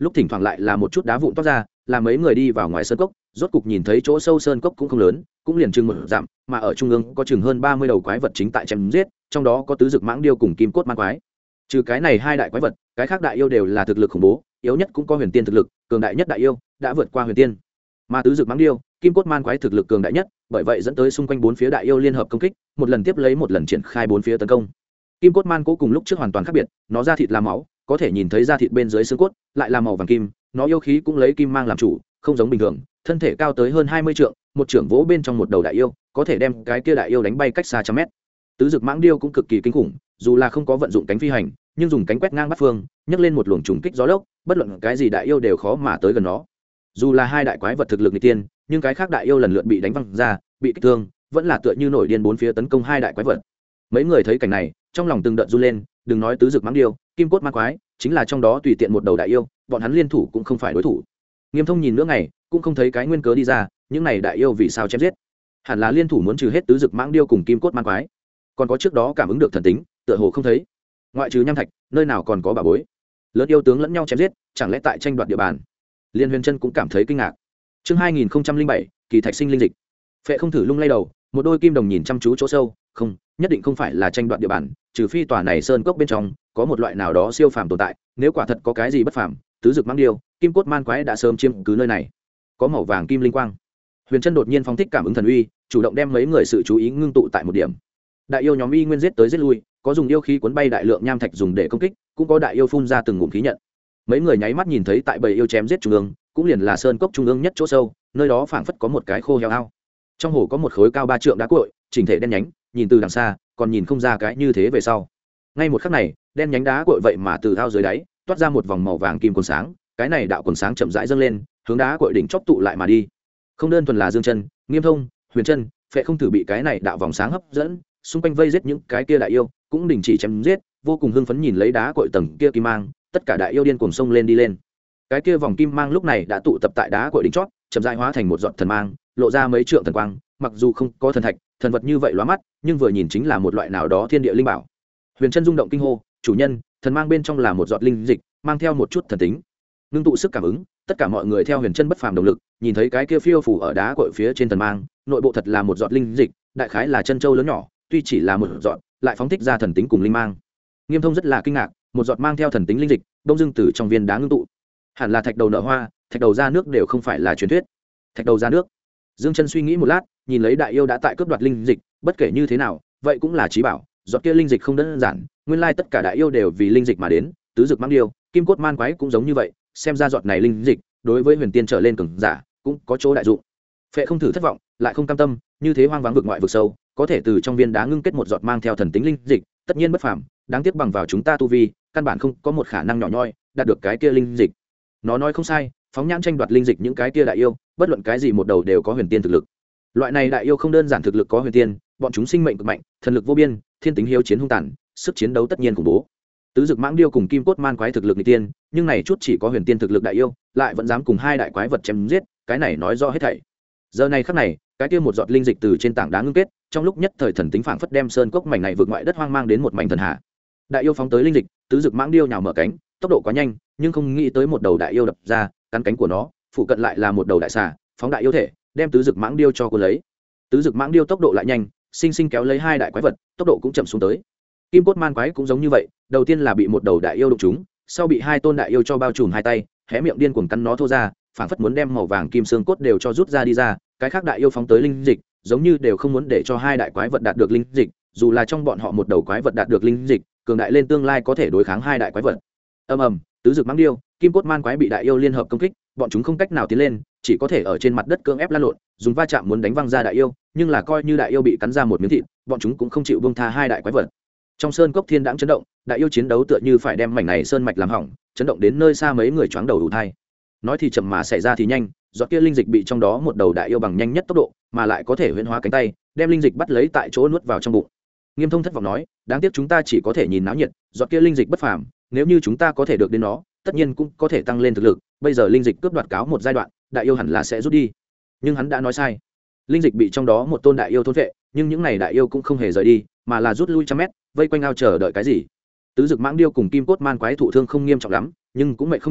lúc thỉnh thoảng lại là một chút đá vụn toát ra, làm mấy người đi vào ngoài sơn cốc, rốt cục nhìn thấy chỗ sâu sơn cốc cũng không lớn, cũng liền chừng một dặm, mà ở trung ương có chừng hơn 30 đầu quái vật chính tại chém giết, trong đó có tứ dực mãng điêu cùng kim cốt man quái. Trừ cái này hai đại quái vật, cái khác đại yêu đều là thực lực khủng bố, yếu nhất cũng có huyền tiên thực lực, cường đại nhất đại yêu đã vượt qua huyền tiên. Mà tứ dực mãng điêu, kim cốt man quái thực lực cường đại nhất, bởi vậy dẫn tới xung quanh bốn phía đại yêu liên hợp công kích, một lần tiếp lấy một lần triển khai bốn phía tấn công. Kim cốt man cố cùng lúc trước hoàn toàn khác biệt, nó da thịt là máu, có thể nhìn thấy da thịt bên dưới xương cốt lại là màu vàng kim, nó yêu khí cũng lấy kim mang làm chủ, không giống bình thường, thân thể cao tới hơn 20 trượng, một trưởng vỗ bên trong một đầu đại yêu, có thể đem cái kia đại yêu đánh bay cách xa trăm mét. Tứ dực mãng điêu cũng cực kỳ kinh khủng, dù là không có vận dụng cánh phi hành, nhưng dùng cánh quét ngang bát phương, nhấc lên một luồng trùng kích gió lốc, bất luận cái gì đại yêu đều khó mà tới gần nó. Dù là hai đại quái vật thực lực nghịch tiên, nhưng cái khác đại yêu lần lượt bị đánh văng ra, bị kích thương, vẫn là tựa như nổi điên bốn phía tấn công hai đại quái vật. Mấy người thấy cảnh này, trong lòng từng đợt run lên, đừng nói tứ dực mãng điêu, kim cốt ma quái, chính là trong đó tùy tiện một đầu đại yêu, bọn hắn liên thủ cũng không phải đối thủ. Nghiêm Thông nhìn nữa ngày, cũng không thấy cái nguyên cớ đi ra, những này đại yêu vì sao chém giết? Hẳn là liên thủ muốn trừ hết tứ dực mãng điêu cùng kim cốt ma quái. Còn có trước đó cảm ứng được thần tính, tựa hồ không thấy. Ngoại trừ nham thạch, nơi nào còn có bà bối? Lớn yêu tướng lẫn nhau chém giết, chẳng lẽ tại tranh đoạt địa bàn? Liên Huyền Trân cũng cảm thấy kinh ngạc. Chương 2007, kỳ thạch sinh linh dịch. Phệ Không thử lung lay đầu, một đôi kim đồng nhìn chăm chú chỗ sâu, không, nhất định không phải là tranh đoạt địa bàn, trừ phi tòa này sơn cốc bên trong có một loại nào đó siêu phàm tồn tại, nếu quả thật có cái gì bất phàm, tứ dực mãng điêu, kim cốt man quái đã sớm chiếm cứ nơi này. Có màu vàng kim linh quang. Huyền Trân đột nhiên phóng thích cảm ứng thần uy, chủ động đem mấy người sự chú ý ngưng tụ tại một điểm. Đại yêu nhóm y nguyên giết tới giết lui, có dùng yêu khí cuốn bay đại lượng nham thạch dùng để công kích, cũng có đại yêu phun ra từng ngụm khí nhận. Mấy người nháy mắt nhìn thấy tại bầy yêu chém giết trung ương, cũng liền là sơn cốc trung ương nhất chỗ sâu, nơi đó phảng phất có một cái khô heo ao. Trong hồ có một khối cao 3 trượng đá cuội, chỉnh thể đen nhánh, nhìn từ đằng xa, còn nhìn không ra cái như thế về sau. Ngay một khắc này, đen nhánh đá cuội vậy mà từ ao dưới đáy toát ra một vòng màu vàng kim quần sáng, cái này đạo quần sáng chậm rãi dâng lên, hướng đá cuội đỉnh chóp tụ lại mà đi. Không đơn thuần là Dương Chân, Nghiêm Thông, Huyền Trân, Phệ Không thử bị cái này đạo vòng sáng hấp dẫn, xung quanh vây giết những cái kia đại yêu, cũng đình chỉ chém giết, vô cùng hưng phấn nhìn lấy đá cuội tầng kia kim mang, tất cả đại yêu điên cuồng xông lên đi lên. Cái kia vòng kim mang lúc này đã tụ tập tại đá cuội đỉnh chót, chậm rãi hóa thành một giọt thần mang, lộ ra mấy trượng thần quang, mặc dù không có thần thạch, thần vật như vậy lóa mắt, nhưng vừa nhìn chính là một loại nào đó thiên địa linh bảo. Huyền Trân rung động kinh hô, chủ nhân, thần mang bên trong là một giọt linh dịch, mang theo một chút thần tính. Ngưng tụ sức cảm ứng, tất cả mọi người theo Huyền Trân bất phàm động lực, nhìn thấy cái kia phiêu phủ ở đá cuội phía trên thần mang, nội bộ thật là một giọt linh dịch, đại khái là chân châu lớn nhỏ, tuy chỉ là một giọt, lại phóng thích ra thần tính cùng linh mang. Nghiêm Thông rất là kinh ngạc, một giọt mang theo thần tính linh dịch, đông dưng từ trong viên đá ngưng tụ. Hẳn là thạch đầu nở hoa, thạch đầu ra nước đều không phải là truyền thuyết. Thạch đầu ra nước. Dương Chân suy nghĩ một lát, nhìn lấy đại yêu đã tại cướp đoạt linh dịch, bất kể như thế nào, vậy cũng là trí bảo, giọt kia linh dịch không đơn giản, nguyên lai tất cả đại yêu đều vì linh dịch mà đến, tứ dực mãng điêu, kim cốt man quái cũng giống như vậy, xem ra giọt này linh dịch, đối với huyền tiên trở lên cường giả, cũng có chỗ đại dụng. Phệ Không thử thất vọng, lại không cam tâm, như thế hoang vắng vực ngoại vực sâu, có thể từ trong viên đá ngưng kết một giọt mang theo thần tính linh dịch, tất nhiên bất phàm, đáng tiếc bằng vào chúng ta tu vi, căn bản không có một khả năng nhỏ nhoi đạt được cái kia linh dịch. Nó nói không sai, phóng nhãn tranh đoạt linh dịch những cái kia đại yêu, bất luận cái gì một đầu đều có huyền tiên thực lực. Loại này đại yêu không đơn giản thực lực có huyền tiên, bọn chúng sinh mệnh cực mạnh, thần lực vô biên, thiên tính hiếu chiến hung tàn, sức chiến đấu tất nhiên khủng bố. Tứ dực mãng điêu cùng kim cốt man quái thực lực nghịch tiên, nhưng này chút chỉ có huyền tiên thực lực đại yêu, lại vẫn dám cùng hai đại quái vật chém giết, cái này nói rõ hết thảy. Giờ này khắc này, cái kia một giọt linh dịch từ trên tảng đá ngưng kết, trong lúc nhất thời thần tính phảng phất đem sơn cốc mảnh này vượt ngoại đất hoang mang đến một mảnh thần hạ. Đại yêu phóng tới linh dịch, tứ dực mãng điêu nhào mở cánh, tốc độ quá nhanh, nhưng không nghĩ tới một đầu đại yêu đập ra, cắn cánh của nó, phụ cận lại là một đầu đại xà, phóng đại yêu thể, đem tứ dực mãng điêu cho cuốn lấy. Tứ dực mãng điêu tốc độ lại nhanh, sinh sinh kéo lấy hai đại quái vật, tốc độ cũng chậm xuống tới. Kim cốt man quái cũng giống như vậy, đầu tiên là bị một đầu đại yêu đụng trúng, sau bị hai tôn đại yêu cho bao trùm hai tay, hé miệng điên cuồng cắn nó thô ra, phảng phất muốn đem màu vàng kim xương cốt đều cho rút ra đi ra. Cái khác đại yêu phóng tới linh dịch, giống như đều không muốn để cho hai đại quái vật đạt được linh dịch, dù là trong bọn họ một đầu quái vật đạt được linh dịch, cường đại lên tương lai có thể đối kháng hai đại quái vật. Ầm ầm, tứ dực mãng điêu, kim cốt man quái bị đại yêu liên hợp công kích, bọn chúng không cách nào tiến lên, chỉ có thể ở trên mặt đất cưỡng ép lăn lộn, dùng va chạm muốn đánh văng ra đại yêu, nhưng là coi như đại yêu bị cắn ra một miếng thịt, bọn chúng cũng không chịu buông tha hai đại quái vật. Trong sơn cốc thiên đãng chấn động, đại yêu chiến đấu tựa như phải đem mảnh này sơn mạch làm hỏng, chấn động đến nơi xa mấy người choáng đầu đủ thai. Nói thì chậm mà xảy ra thì nhanh, giọt kia linh dịch bị trong đó một đầu đại yêu bằng nhanh nhất tốc độ, mà lại có thể huyễn hóa cánh tay, đem linh dịch bắt lấy tại chỗ nuốt vào trong bụng. Nghiêm Thông thất vọng nói, đáng tiếc chúng ta chỉ có thể nhìn náo nhiệt, giọt kia linh dịch bất phàm, nếu như chúng ta có thể được đến nó, tất nhiên cũng có thể tăng lên thực lực, bây giờ linh dịch cướp đoạt cáo một giai đoạn, đại yêu hẳn là sẽ rút đi. Nhưng hắn đã nói sai. Linh dịch bị trong đó một tôn đại yêu thôn vệ, nhưng những này đại yêu cũng không hề rời đi, mà là rút lui trăm mét, vây quanh ao chờ đợi cái gì. Tứ dực mãng điêu cùng kim cốt man quái thụ thương không nghiêm trọng lắm, nhưng cũng mệt không nhẹ,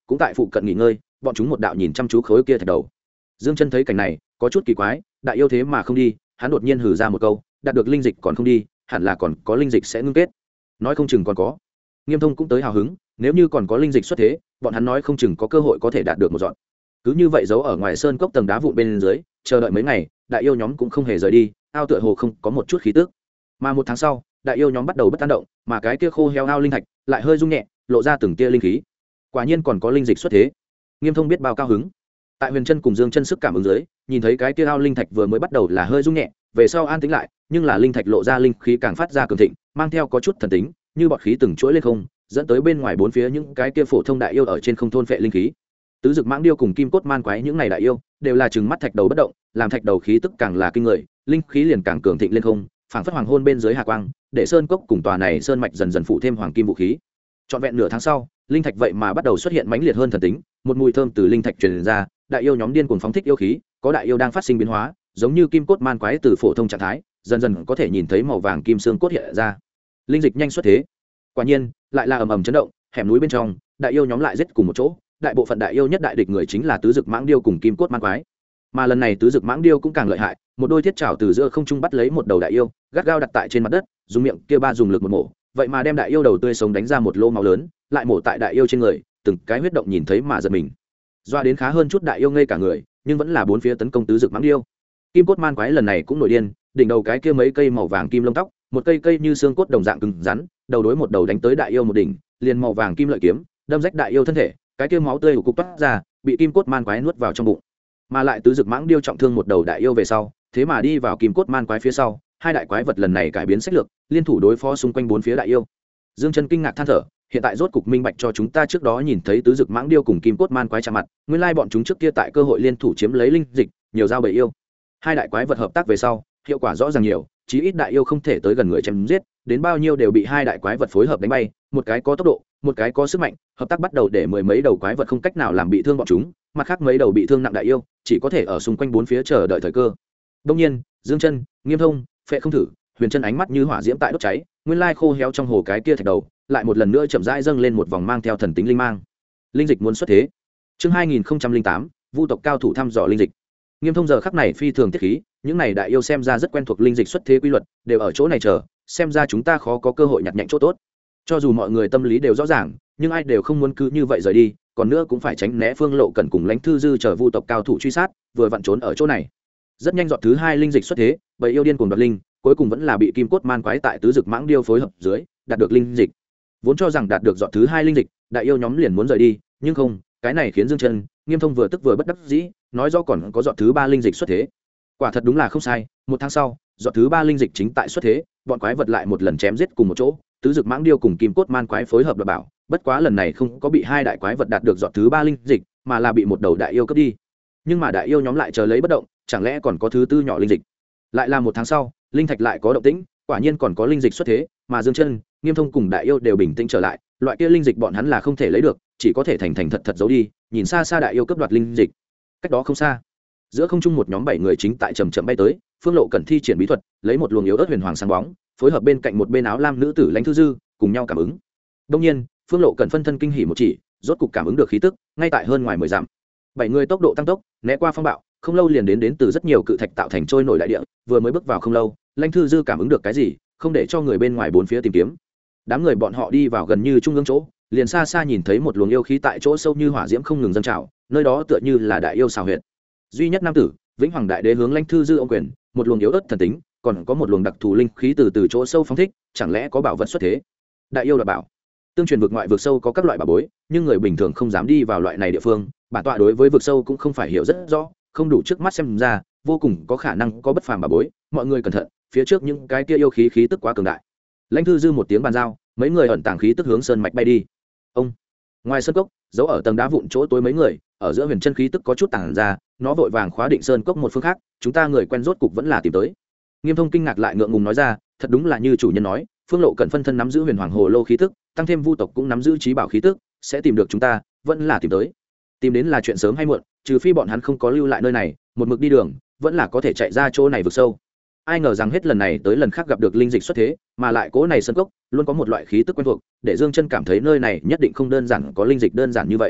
cũng tại phụ cận nghỉ ngơi, bọn chúng một đạo nhìn chăm chú khối kia thạch đầu. Dương Chân thấy cảnh này có chút kỳ quái, đại yêu thế mà không đi, hắn đột nhiên hừ ra một câu, đạt được linh dịch còn không đi, hẳn là còn có linh dịch sẽ ngưng kết, nói không chừng còn có. Nghiêm Thông cũng tới hào hứng, nếu như còn có linh dịch xuất thế, bọn hắn nói không chừng có cơ hội có thể đạt được một dọn. Cứ như vậy giấu ở ngoài sơn cốc tầng đá vụn bên dưới, chờ đợi mấy ngày, đại yêu nhóm cũng không hề rời đi, ao tựa hồ không có một chút khí tức. Mà một tháng sau, đại yêu nhóm bắt đầu bất an động, mà cái kia khô heo ao linh thạch lại hơi rung nhẹ, lộ ra từng tia linh khí. Quả nhiên còn có linh dịch xuất thế. Nghiêm Thông biết bao cao hứng. Tại Huyền Chân cùng Dương Chân sức cảm ứng dưới, nhìn thấy cái kia ao linh thạch vừa mới bắt đầu là hơi rung nhẹ, về sau an tĩnh lại, nhưng là linh thạch lộ ra linh khí càng phát ra cường thịnh, mang theo có chút thần tính, như bọt khí từng chuỗi lên không, dẫn tới bên ngoài bốn phía những cái kia phổ thông đại yêu ở trên không thôn phệ linh khí. Tứ Dực Mãng Điêu cùng Kim Cốt Man Quái những này đại yêu, đều là trừng mắt thạch đầu bất động, làm thạch đầu khí tức càng là kinh người, linh khí liền càng cường thịnh lên không, phảng phất hoàng hôn bên dưới hà quang, để sơn cốc cùng tòa này sơn mạch dần dần phụ thêm hoàng kim vũ khí. Trọn vẹn nửa tháng sau, linh thạch vậy mà bắt đầu xuất hiện mãnh liệt hơn thần tính, một mùi thơm từ linh thạch truyền ra, đại yêu nhóm điên cuồng phóng thích yêu khí, có đại yêu đang phát sinh biến hóa, giống như Kim Cốt Man Quái từ phổ thông trạng thái, dần dần có thể nhìn thấy màu vàng kim xương cốt hiện ra. Linh dịch nhanh xuất thế. Quả nhiên, lại là ầm ầm chấn động, hẻm núi bên trong, đại yêu nhóm lại giết cùng một chỗ, đại bộ phận đại yêu nhất đại địch người chính là Tứ Dực Mãng Điêu cùng Kim Cốt Man Quái. Mà lần này Tứ Dực Mãng Điêu cũng càng lợi hại, một đôi thiết trảo từ giữa không trung bắt lấy một đầu đại yêu, gắt gao đặt tại trên mặt đất, dùng miệng kia ba dùng lực một mổ, vậy mà đem đại yêu đầu tươi sống đánh ra một lỗ máu lớn, lại mổ tại đại yêu trên người, từng cái huyết động nhìn thấy mà giật mình. Doa đến khá hơn chút đại yêu ngây cả người, nhưng vẫn là bốn phía tấn công Tứ Dực Mãng Điêu. Kim Cốt Man Quái lần này cũng nổi điên, đỉnh đầu cái kia mấy cây màu vàng kim lông tóc, một cây cây như xương cốt đồng dạng cứng rắn, đầu đối một đầu đánh tới đại yêu một đỉnh, liền màu vàng kim lợi kiếm, đâm rách đại yêu thân thể, cái kia máu tươi cục toát ra, bị Kim Cốt Man Quái nuốt vào trong bụng. Mà lại Tứ Dực Mãng Điêu trọng thương một đầu đại yêu về sau, thế mà đi vào Kim Cốt Man Quái phía sau, hai đại quái vật lần này cải biến sách lược, liên thủ đối phó xung quanh bốn phía đại yêu. Dương Chân kinh ngạc than thở, hiện tại rốt cục minh bạch cho chúng ta trước đó nhìn thấy Tứ Dực Mãng Điêu cùng Kim Cốt Man Quái chạm mặt, nguyên lai bọn chúng trước kia tại cơ hội liên thủ chiếm lấy linh dịch, nhiều giao bầy yêu. Hai đại quái vật hợp tác về sau, hiệu quả rõ ràng nhiều, chí ít đại yêu không thể tới gần người chém giết, đến bao nhiêu đều bị hai đại quái vật phối hợp đánh bay, một cái có tốc độ, một cái có sức mạnh, hợp tác bắt đầu để mười mấy đầu quái vật không cách nào làm bị thương bọn chúng, mặt khác mấy đầu bị thương nặng đại yêu, chỉ có thể ở xung quanh bốn phía chờ đợi thời cơ. Đương nhiên, Dương Chân, Nghiêm Thông, Phệ Không Thử, Huyền Chân ánh mắt như hỏa diễm tại đốt cháy, nguyên lai khô héo trong hồ cái kia thạch đầu, lại một lần nữa chậm rãi dâng lên một vòng mang theo thần tính linh mang. Linh dịch muốn xuất thế. Chương 2008, Vu tộc cao thủ thăm dò linh dịch. Nghiêm Thông giờ khắc này phi thường tiết khí, những này đại yêu xem ra rất quen thuộc linh dịch xuất thế quy luật, đều ở chỗ này chờ, xem ra chúng ta khó có cơ hội nhặt nhạnh chỗ tốt. Cho dù mọi người tâm lý đều rõ ràng, nhưng ai đều không muốn cứ như vậy rời đi, còn nữa cũng phải tránh né Phương Lộ Cẩn cùng Lãnh Thư Dư chờ Vu tộc cao thủ truy sát, vừa vặn trốn ở chỗ này. Rất nhanh giọt thứ hai linh dịch xuất thế, bầy yêu điên cuồng đoạt linh, cuối cùng vẫn là bị Kim Cốt Man Quái tại Tứ Dực Mãng Điêu phối hợp dưới, đạt được linh dịch. Vốn cho rằng đạt được giọt thứ hai linh dịch, đại yêu nhóm liền muốn rời đi, nhưng không, cái này khiến Dương Chân, Nghiêm Thông vừa tức vừa bất đắc dĩ, nói rõ còn có giọt thứ ba linh dịch xuất thế. Quả thật đúng là không sai, một tháng sau, giọt thứ ba linh dịch chính tại xuất thế, bọn quái vật lại một lần chém giết cùng một chỗ, Tứ Dực Mãng Điêu cùng Kim Cốt Man Quái phối hợp đảm bảo, bất quá lần này không có bị hai đại quái vật đạt được giọt thứ ba linh dịch, mà là bị một đầu đại yêu cướp đi. Nhưng mà đại yêu nhóm lại chờ lấy bất động, chẳng lẽ còn có thứ tư nhỏ linh dịch? Lại là một tháng sau, linh thạch lại có động tĩnh, quả nhiên còn có linh dịch xuất thế, mà Dương Chân, Nghiêm Thông cùng đại yêu đều bình tĩnh trở lại, loại kia linh dịch bọn hắn là không thể lấy được, chỉ có thể thành thành thật thật giấu đi, nhìn xa xa đại yêu cướp đoạt linh dịch. Cách đó không xa, giữa không trung một nhóm 7 người chính tại chậm chậm bay tới, Phương Lộ Cẩn thi triển bí thuật, lấy một luồng yếu ớt huyền hoàng sáng bóng, phối hợp bên cạnh một bên áo lam nữ tử Lãnh Thư Dư, cùng nhau cảm ứng. Đương nhiên, Phương Lộ Cẩn phân thân kinh hỉ một chỉ, rốt cục cảm ứng được khí tức, ngay tại hơn ngoài 10 dặm. 7 người tốc độ tăng tốc, né qua phong bạo, không lâu liền đến từ rất nhiều cự thạch tạo thành trôi nổi đại địa, vừa mới bước vào không lâu, Lãnh Thư Dư cảm ứng được cái gì, không để cho người bên ngoài bốn phía tìm kiếm. Đám người bọn họ đi vào gần như trung ương chỗ, liền xa xa nhìn thấy một luồng yêu khí tại chỗ sâu như hỏa diễm không ngừng dâng trào, nơi đó tựa như là đại yêu xào huyệt. Duy nhất nam tử, Vĩnh Hoàng Đại Đế hướng Lãnh Thư Dư ôm quyền, một luồng yếu ớt thần tính, còn có một luồng đặc thù linh khí từ chỗ sâu phóng thích, chẳng lẽ có bảo vật xuất thế? Đại yêu là bảo. Tương truyền vực ngoại vực sâu có các loại bảo bối, nhưng người bình thường không dám đi vào loại này địa phương, bản tọa đối với vực sâu cũng không phải hiểu rất rõ, không đủ trước mắt xem ra, vô cùng có khả năng có bất phàm bảo bối, mọi người cẩn thận, phía trước những cái kia yêu khí tức quá cường đại. Lãnh Thư Dư một tiếng bàn giao, mấy người ẩn tàng khí tức hướng sơn mạch bay đi. Ông ngoài sơn cốc, giấu ở tầng đá vụn chỗ tối mấy người, ở giữa huyền chân khí tức có chút tàng ra, nó vội vàng khóa định sơn cốc một phương khác, chúng ta người quen rốt cục vẫn là tìm tới. Nghiêm Thông kinh ngạc lại ngượng ngùng nói ra, thật đúng là như chủ nhân nói, Phương Lộ Cẩn phân thân nắm giữ huyền hoàng hồ lô khí tức, tăng thêm Vu tộc cũng nắm giữ trí bảo khí tức, sẽ tìm được chúng ta, vẫn là tìm tới. Tìm đến là chuyện sớm hay muộn, trừ phi bọn hắn không có lưu lại nơi này, một mực đi đường, vẫn là có thể chạy ra chỗ này vực sâu. Ai ngờ rằng hết lần này tới lần khác gặp được linh dịch xuất thế, mà lại cố này sơn cốc luôn có một loại khí tức quen thuộc, để Dương Chân cảm thấy nơi này nhất định không đơn giản có linh dịch đơn giản như vậy.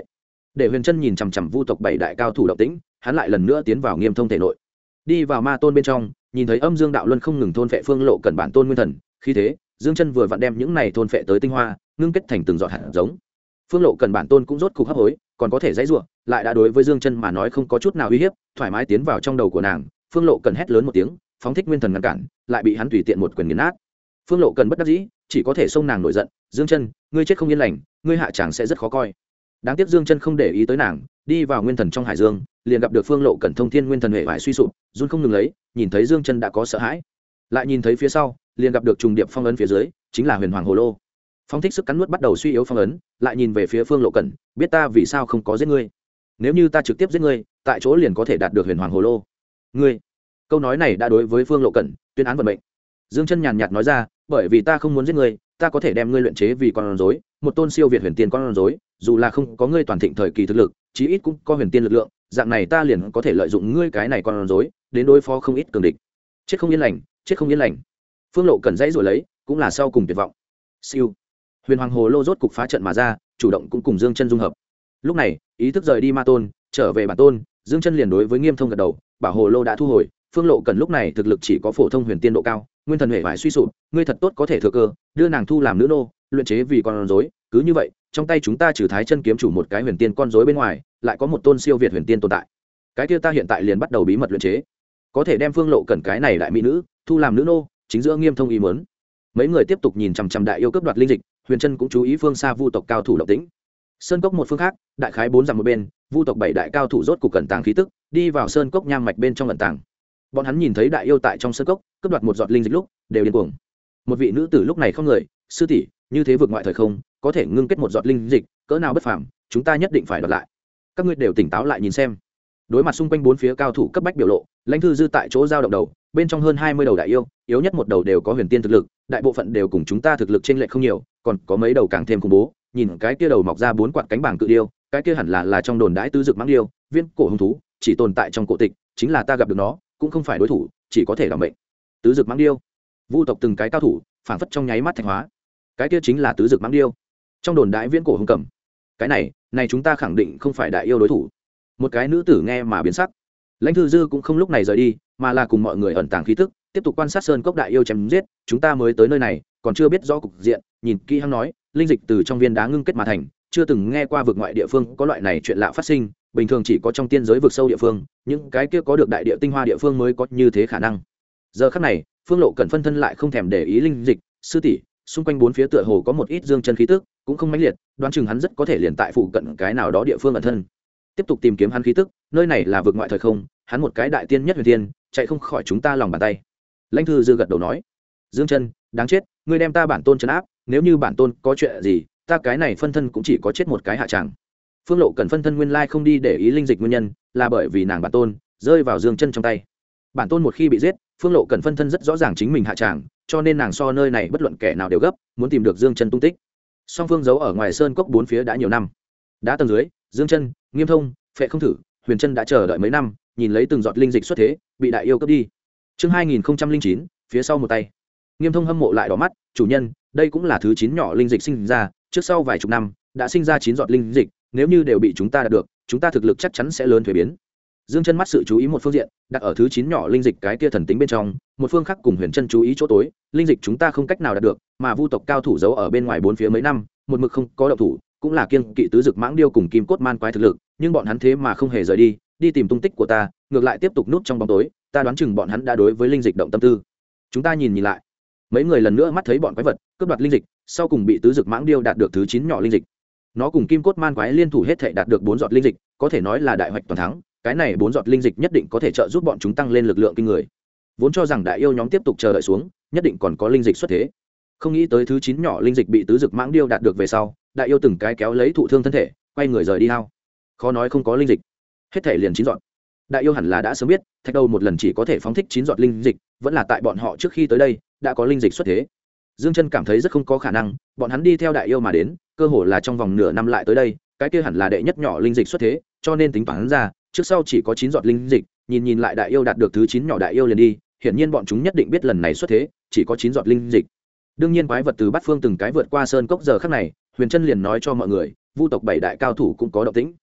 để huyền chân nhìn chằm chằm vu tộc 7 đại cao thủ động tĩnh, hắn lại lần nữa tiến vào Nghiêm Thông thể nội, đi vào ma tôn bên trong, nhìn thấy âm dương đạo luân không ngừng thôn phệ Phương Lộ Cẩn bản tôn nguyên thần khí thế, dương chân vừa vặn đem những này thôn phệ tới tinh hoa ngưng kết thành từng giọt hạt giống. Phương Lộ Cẩn bản tôn cũng rốt cục hấp hối, còn có thể dãy rủa, lại đã đối với dương chân mà nói không có chút nào uy hiếp, thoải mái tiến vào trong đầu của nàng. Phương Lộ Cẩn hét lớn một tiếng, phóng thích nguyên thần ngăn cản, lại bị hắn tùy tiện một quyền nghiền nát. Phương Lộ Cẩn bất đắc dĩ, chỉ có thể xông nàng nổi giận, dương chân, ngươi chết không yên lành, ngươi hạ chẳng sẽ rất khó coi. Đáng tiếc dương chân không để ý tới nàng, đi vào nguyên thần trong hải dương, liền gặp được Phương Lộ Cẩn thông thiên nguyên thần hệ vải suy sụp, run không ngừng lấy, nhìn thấy dương chân đã có sợ hãi, lại nhìn thấy phía sau, liền gặp được trùng điệp phong ấn phía dưới, chính là huyền hoàng hồ lô. Phong thích sức cắn nuốt bắt đầu suy yếu phong ấn, lại nhìn về phía Phương Lộ Cẩn, biết ta vì sao không có giết ngươi? Nếu như ta trực tiếp giết ngươi, tại chỗ liền có thể đạt được huyền hoàng hồ lô. Ngươi, câu nói này đã đối với Phương Lộ Cẩn tuyên án vận mệnh. Dương chân nhàn nhạt nói ra, bởi vì ta không muốn giết ngươi, ta có thể đem ngươi luyện chế vì con rối, một tôn siêu việt huyền tiên con rối, dù là không có ngươi toàn thịnh thời kỳ thực lực, chí ít cũng có huyền tiên lực lượng, dạng này ta liền có thể lợi dụng ngươi cái này con rối đến đối phó không ít cường địch. Chết không yên lành, chết không yên lành. Phương Lộ Cẩn dãy rồi lấy, cũng là sau cùng tuyệt vọng. Siêu. Huyền hoàng hồ lô rốt cục phá trận mà ra, chủ động cũng cùng Dương chân dung hợp. Lúc này, ý thức rời đi ma tôn, trở về bản tôn, Dương chân liền đối với Nghiêm Thông gật đầu, bảo hồ lô đã thu hồi. Phương Lộ Cẩn lúc này thực lực chỉ có phổ thông huyền tiên độ cao, nguyên thần hệ vải suy sụp, ngươi thật tốt có thể thừa cơ đưa nàng thu làm nữ nô, luyện chế vì con rối, cứ như vậy, trong tay chúng ta trừ Thái Chân kiếm chủ một cái huyền tiên con rối bên ngoài, lại có một tôn siêu việt huyền tiên tồn tại. Cái kia ta hiện tại liền bắt đầu bí mật luyện chế, có thể đem Phương Lộ Cẩn cái này đại mỹ nữ thu làm nữ nô, chính giữa Nghiêm Thông ý muốn. Mấy người tiếp tục nhìn chằm chằm đại yêu cướp đoạt linh dịch, huyền chân cũng chú ý phương xa vu tộc cao thủ động tĩnh. Sơn cốc một phương khác, đại khái 4 dặm một bên, vu tộc 7 đại cao thủ rốt cục cẩn tàng khí tức, đi vào sơn cốc nham mạch bên trong ẩn tàng. Bọn hắn nhìn thấy đại yêu tại trong sơn cốc cướp đoạt một giọt linh dịch lúc, đều điên cuồng. Một vị nữ tử lúc này không người, sư tỷ, như thế vượt ngoại thời không, có thể ngưng kết một giọt linh dịch, cỡ nào bất phàm, chúng ta nhất định phải đoạt lại. Các ngươi đều tỉnh táo lại nhìn xem. Đối mặt xung quanh 4 phía cao thủ cấp bách biểu lộ, Lãnh Thư Dư tại chỗ giao động đầu, bên trong hơn 20 đầu đại yêu, yếu nhất một đầu đều có huyền tiên thực lực, đại bộ phận đều cùng chúng ta thực lực chênh lệch không nhiều, còn có mấy đầu càng thêm khủng bố, nhìn cái kia đầu mọc ra 4 quạt cánh bảng cự điêu, cái kia hẳn là trong đồn đãi tứ dược mãng điêu, viên cổ hung thú, chỉ tồn tại trong cổ tịch, chính là ta gặp được nó, cũng không phải đối thủ, chỉ có thể đảm mệnh. Tứ dược mãng điêu, vu tộc từng cái cao thủ, phản phất trong nháy mắt thành hóa. Cái kia chính là tứ dược mãng điêu. Trong đồn đãi viễn cổ hung cầm. Cái này chúng ta khẳng định không phải đại yêu đối thủ. Một cái nữ tử nghe mà biến sắc. Lãnh Thư Dư cũng không lúc này rời đi, mà là cùng mọi người ẩn tàng khí tức, tiếp tục quan sát sơn cốc đại yêu chém giết. Chúng ta mới tới nơi này, còn chưa biết rõ cục diện, nhìn kỹ hắn nói, linh dịch từ trong viên đá ngưng kết mà thành, chưa từng nghe qua vực ngoại địa phương có loại này chuyện lạ phát sinh, bình thường chỉ có trong tiên giới vực sâu địa phương, những cái kia có được đại địa tinh hoa địa phương mới có như thế khả năng. Giờ khắc này, Phương Lộ Cẩn phân thân lại không thèm để ý linh dịch, sư tỷ, xung quanh 4 phía tựa hồ có một ít dương chân khí tức, cũng không mãnh liệt, đoán chừng hắn rất có thể liền tại phụ cận cái nào đó địa phương ẩn thân. Tiếp tục tìm kiếm hắn khí tức, nơi này là vực ngoại thời không, hắn một cái đại tiên nhất huyền tiên, chạy không khỏi chúng ta lòng bàn tay. Lãnh Thư Dư gật đầu nói, Dương chân, đáng chết, ngươi đem ta bản tôn trấn áp, nếu như bản tôn có chuyện gì, ta cái này phân thân cũng chỉ có chết một cái hạ tràng. Phương Lộ Cẩn phân thân nguyên lai không đi để ý linh dịch nguyên nhân, là bởi vì nàng bản tôn rơi vào Dương chân trong tay. Bản tôn một khi bị giết, Phương Lộ Cẩn phân thân rất rõ ràng chính mình hạ tràng, cho nên nàng so nơi này bất luận kẻ nào đều gấp, muốn tìm được Dương chân tung tích. Song phương giấu ở ngoài sơn cốc 4 phía đã nhiều năm. Đá tầng dưới, Dương chân, Nghiêm Thông, Phệ Không Thử, Huyền Chân đã chờ đợi mấy năm, nhìn lấy từng giọt linh dịch xuất thế, bị đại yêu cướp đi. Chương 2009, phía sau một tay. Nghiêm Thông hâm mộ lại đỏ mắt, chủ nhân, đây cũng là thứ 9 nhỏ linh dịch sinh ra, trước sau vài chục năm, đã sinh ra 9 giọt linh dịch, nếu như đều bị chúng ta đạt được, chúng ta thực lực chắc chắn sẽ lớn thay biến. Dương chân mắt sự chú ý một phương diện, đặt ở thứ 9 nhỏ linh dịch cái kia thần tính bên trong, một phương khác cùng Huyền Chân chú ý chỗ tối, linh dịch chúng ta không cách nào đạt được, mà vu tộc cao thủ giấu ở bên ngoài 4 phía mấy năm, một mực không có động thủ, cũng là kiêng kỵ tứ dực mãng điêu cùng kim cốt man quái thực lực, nhưng bọn hắn thế mà không hề rời đi, đi tìm tung tích của ta, ngược lại tiếp tục núp trong bóng tối, ta đoán chừng bọn hắn đã đối với linh dịch động tâm tư. Chúng ta nhìn lại, mấy người lần nữa mắt thấy bọn quái vật cướp đoạt linh dịch, sau cùng bị tứ dực mãng điêu đạt được thứ 9 nhỏ linh dịch. Nó cùng kim cốt man quái liên thủ hết thảy đạt được 4 giọt linh dịch, có thể nói là đại hoạch toàn thắng, cái này 4 giọt linh dịch nhất định có thể trợ giúp bọn chúng tăng lên lực lượng kinh người. Vốn cho rằng đại yêu nhóm tiếp tục chờ đợi xuống, nhất định còn có linh dịch xuất thế. Không nghĩ tới thứ 9 nhỏ linh dịch bị tứ dực mãng điêu đạt được về sau, đại yêu từng cái kéo lấy thụ thương thân thể, quay người rời đi hao. Khó nói không có linh dịch. Hết thảy liền 9 giọt. Đại yêu hẳn là đã sớm biết, thạch đầu một lần chỉ có thể phóng thích 9 giọt linh dịch, vẫn là tại bọn họ trước khi tới đây đã có linh dịch xuất thế. Dương chân cảm thấy rất không có khả năng, bọn hắn đi theo đại yêu mà đến, cơ hồ là trong vòng nửa năm lại tới đây, cái kia hẳn là đệ nhất nhỏ linh dịch xuất thế, cho nên tính toán ra, trước sau chỉ có 9 giọt linh dịch, nhìn lại đại yêu đạt được thứ 9 nhỏ đại yêu liền đi, hiển nhiên bọn chúng nhất định biết lần này xuất thế, chỉ có 9 giọt linh dịch. Đương nhiên quái vật từ bát phương từng cái vượt qua sơn cốc, giờ khắc này, Huyền Chân liền nói cho mọi người, vu tộc 7 đại cao thủ cũng có động tĩnh.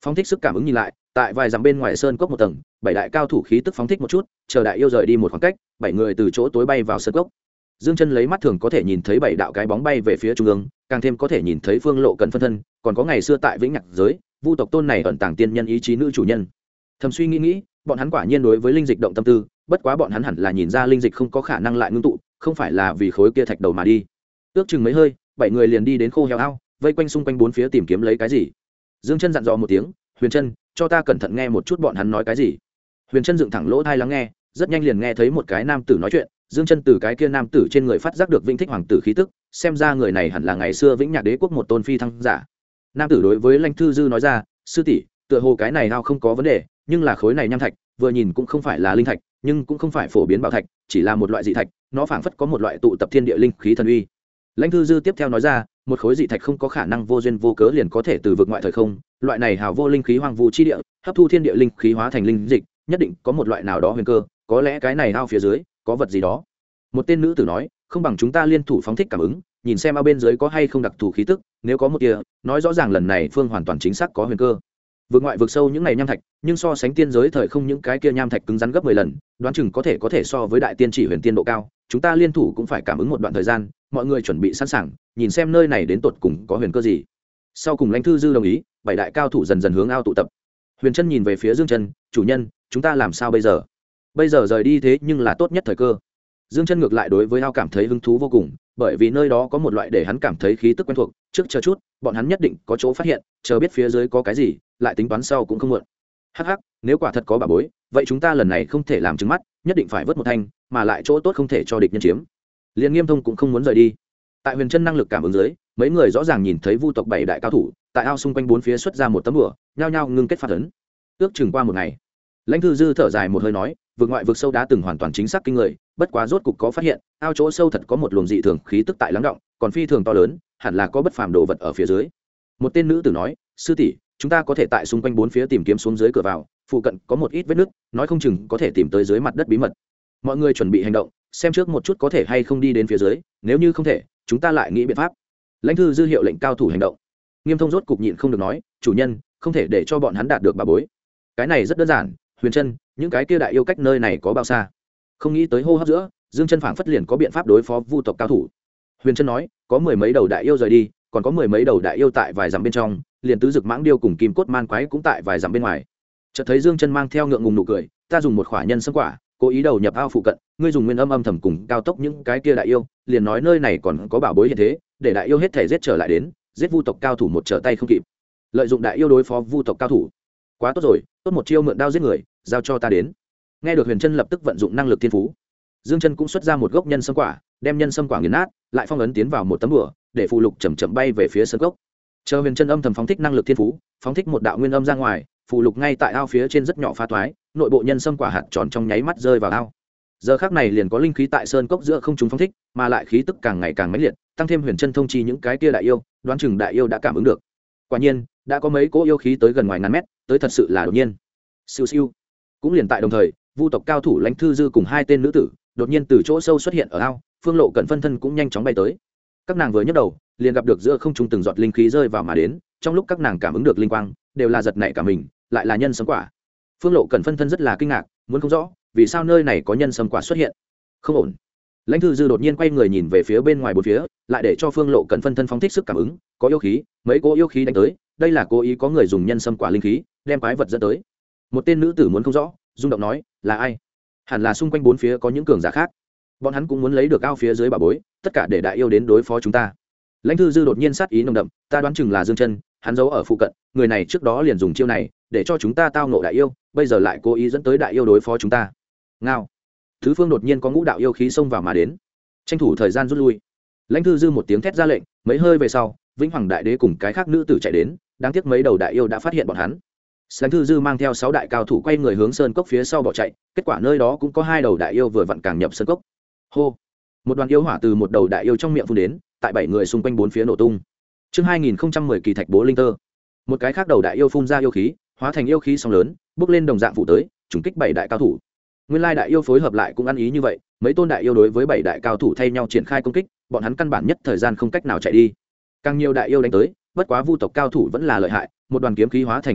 phóng thích sức cảm ứng nhìn lại, tại vài dặm bên ngoài sơn cốc một tầng, 7 đại cao thủ khí tức phóng thích một chút, chờ đại yêu rời đi một khoảng cách, 7 người từ chỗ tối bay vào sơn cốc. Dương Chân lấy mắt thường có thể nhìn thấy 7 đạo cái bóng bay về phía trung ương, càng thêm có thể nhìn thấy Phương Lộ Cận phân thân, còn có ngày xưa tại Vĩnh Nhạc giới, Vu tộc tôn này ẩn tàng tiên nhân ý chí nữ chủ nhân. Thầm suy nghĩ, bọn hắn quả nhiên đối với linh dịch động tâm tư, bất quá bọn hắn hẳn là nhìn ra linh dịch không có khả năng lại ngưng tụ, không phải là vì khối kia thạch đầu mà đi. Ước chừng mấy hơi, 7 người liền đi đến khô heo ao, vây quanh xung quanh bốn phía tìm kiếm lấy cái gì. Dương Chân dặn dò một tiếng, Huyền Chân, cho ta cẩn thận nghe một chút bọn hắn nói cái gì. Huyền Chân dựng thẳng lỗ tai lắng nghe, rất nhanh liền nghe thấy một cái nam tử nói chuyện. Dương Chân từ cái kia nam tử trên người phát giác được Vĩnh Thích hoàng tử khí tức, xem ra người này hẳn là ngày xưa Vĩnh Nhạc đế quốc một tôn phi thăng giả. Nam tử đối với Lãnh Thư Dư nói ra, sư tỷ, tựa hồ cái này ao không có vấn đề, nhưng là khối này nham thạch, vừa nhìn cũng không phải là linh thạch, nhưng cũng không phải phổ biến bảo thạch, chỉ là một loại dị thạch, nó phảng phất có một loại tụ tập thiên địa linh khí thần uy. Lãnh Thư Dư tiếp theo nói ra, một khối dị thạch không có khả năng vô duyên vô cớ liền có thể từ vực ngoại thời không, loại này hào vô linh khí hoang vu chi địa, hấp thu thiên địa linh khí hóa thành linh dịch, nhất định có một loại nào đó huyền cơ, có lẽ cái này ao phía dưới có vật gì đó. Một tên nữ tử nói, không bằng chúng ta liên thủ phóng thích cảm ứng, nhìn xem ao bên dưới có hay không đặc thù khí tức, nếu có một tia, nói rõ ràng lần này phương hoàn toàn chính xác có huyền cơ. Vực ngoại vực sâu những này nham thạch, nhưng so sánh tiên giới thời không những cái kia nham thạch cứng rắn gấp 10 lần, đoán chừng có thể so với đại tiên chỉ huyền tiên độ cao, chúng ta liên thủ cũng phải cảm ứng một đoạn thời gian, mọi người chuẩn bị sẵn sàng, nhìn xem nơi này đến tột cùng có huyền cơ gì. Sau cùng Lãnh Thư Dư đồng ý, 7 đại cao thủ dần dần hướng ao tụ tập. Huyền Chân nhìn về phía Dương Chân, chủ nhân, chúng ta làm sao bây giờ? Bây giờ rời đi thế nhưng là tốt nhất thời cơ. Dương Chân ngược lại đối với ao cảm thấy hứng thú vô cùng, bởi vì nơi đó có một loại để hắn cảm thấy khí tức quen thuộc, trước chờ chút, bọn hắn nhất định có chỗ phát hiện, chờ biết phía dưới có cái gì, lại tính toán sau cũng không muộn. Hắc hắc, nếu quả thật có bà bối, vậy chúng ta lần này không thể làm trứng mắt, nhất định phải vớt một thanh, mà lại chỗ tốt không thể cho địch nhân chiếm. Liên Nghiêm Thông cũng không muốn rời đi. Tại Huyền Chân năng lực cảm ứng dưới, mấy người rõ ràng nhìn thấy Vu tộc 7 đại cao thủ, tại ao xung quanh bốn phía xuất ra một tấm bùa, nhao nhao ngưng kết phát ấn. Ước chừng qua một ngày, Lãnh Thư Dư thở dài một hơi nói, vực ngoại vực sâu đã từng hoàn toàn chính xác kinh người, bất quá rốt cục có phát hiện, ao chỗ sâu thật có một luồng dị thường khí tức tại lắng động, còn phi thường to lớn, hẳn là có bất phàm đồ vật ở phía dưới. Một tên nữ tử nói, sư tỷ, chúng ta có thể tại xung quanh bốn phía tìm kiếm xuống dưới cửa vào, phụ cận có một ít vết nứt, nói không chừng có thể tìm tới dưới mặt đất bí mật. Mọi người chuẩn bị hành động, xem trước một chút có thể hay không đi đến phía dưới, nếu như không thể, chúng ta lại nghĩ biện pháp. Lãnh Thư Dư hiệu lệnh cao thủ hành động. Nghiêm Thông rốt cục nhịn không được nói, chủ nhân, không thể để cho bọn hắn đạt được bà bối. Cái này rất đơn giản, Huyền Chân, những cái kia đại yêu cách nơi này có bao xa? Không nghĩ tới hô hấp giữa, Dương Chân phảng phất liền có biện pháp đối phó Vu tộc cao thủ. Huyền Chân nói, có 10 mấy đầu đại yêu rời đi, còn có 10 mấy đầu đại yêu tại vài dặm bên trong, liền tứ dực mãng điêu cùng kim cốt man quái cũng tại vài dặm bên ngoài. Chợt thấy Dương Chân mang theo ngượng ngùng nụ cười, ta dùng một khỏa nhân sâm quả, cố ý đầu nhập ao phụ cận, ngươi dùng nguyên âm thầm cùng cao tốc những cái kia đại yêu, liền nói nơi này còn có bảo bối hiện thế, để đại yêu hết thể giết trở lại đến, giết Vu tộc cao thủ một trở tay không kịp. Lợi dụng đại yêu đối phó Vu tộc cao thủ. Quá tốt rồi, tốt một chiêu mượn đao giết người, giao cho ta đến. Nghe được Huyền Chân lập tức vận dụng năng lực thiên phú. Dương Chân cũng xuất ra một gốc nhân sâm quả, đem nhân sâm quả nghiền nát, lại phong ấn tiến vào một tấm bùa, để phù lục chậm chậm bay về phía sân gốc. Chờ Huyền Chân âm thầm phóng thích năng lực thiên phú, phóng thích một đạo nguyên âm ra ngoài, phù lục ngay tại ao phía trên rất nhỏ phá toái, nội bộ nhân sâm quả hạt tròn trong nháy mắt rơi vào ao. Giờ khắc này liền có linh khí tại sơn cốc giữa không trung phóng thích, mà lại khí tức càng ngày càng mãnh liệt, tăng thêm Huyền Chân thông chi những cái kia đại yêu, đoán chừng đại yêu đã cảm ứng được. Quả nhiên, đã có mấy cỗ yêu khí tới gần ngoài ngàn mét, tới thật sự là đột nhiên. Siêu siêu. Cũng liền tại đồng thời, Vu tộc cao thủ Lãnh Thư Dư cùng 2 tên nữ tử, đột nhiên từ chỗ sâu xuất hiện ở ao, Phương Lộ Cận phân thân cũng nhanh chóng bay tới. Các nàng vừa nhấc đầu, liền gặp được giữa không trung từng giọt linh khí rơi vào mà đến, trong lúc các nàng cảm ứng được linh quang, đều là giật nảy cả mình, lại là nhân sâm quả. Phương Lộ Cận phân thân rất là kinh ngạc, muốn không rõ, vì sao nơi này có nhân sâm quả xuất hiện. Không ổn. Lãnh Thư Dư đột nhiên quay người nhìn về phía bên ngoài bốn phía, lại để cho Phương Lộ Cận phân thân phóng thích sức cảm ứng, có yêu khí, mấy cỗ yêu khí đánh tới, đây là cố ý có người dùng nhân sâm quả linh khí, đem quái vật dẫn tới. Một tên nữ tử muốn không rõ, rung động nói, là ai? Hẳn là xung quanh bốn phía có những cường giả khác, bọn hắn cũng muốn lấy được ao phía dưới bảo bối, tất cả để đại yêu đến đối phó chúng ta. Lãnh Thư Dư đột nhiên sát ý nồng đậm, ta đoán chừng là Dương Chân, hắn giấu ở phụ cận, người này trước đó liền dùng chiêu này để cho chúng ta tao ngộ đại yêu, bây giờ lại cố ý dẫn tới đại yêu đối phó chúng ta. Ngao. Thứ phương đột nhiên có ngũ đạo yêu khí xông vào mà đến, tranh thủ thời gian rút lui. Lãnh Thư Dư một tiếng thét ra lệnh, mấy hơi về sau, Vĩnh Hoàng đại đế cùng cái khác nữ tử chạy đến, đáng tiếc mấy đầu đại yêu đã phát hiện bọn hắn. Lãnh Thư Dư mang theo 6 đại cao thủ quay người hướng sơn cốc phía sau bỏ chạy, kết quả nơi đó cũng có 2 đầu đại yêu vừa vặn càng nhập sơn cốc. Hô. Một đoàn yêu hỏa từ một đầu đại yêu trong miệng phun đến, tại 7 người xung quanh bốn phía nổ tung. Chương 2010 kỳ thạch bố linh tơ. Một cái khác đầu đại yêu phun ra yêu khí, hóa thành yêu khí sóng lớn, bước lên đồng dạng vụ tới, trùng kích 7 đại cao thủ. Nguyên lai đại yêu phối hợp lại cũng ăn ý như vậy, mấy tôn đại yêu đối với 7 đại cao thủ thay nhau triển khai công kích, bọn hắn căn bản nhất thời gian không cách nào chạy đi. Càng nhiều đại yêu đánh tới, bất quá Vu tộc cao thủ vẫn là lợi hại, một đoàn kiếm khí hóa thành kiếm trận,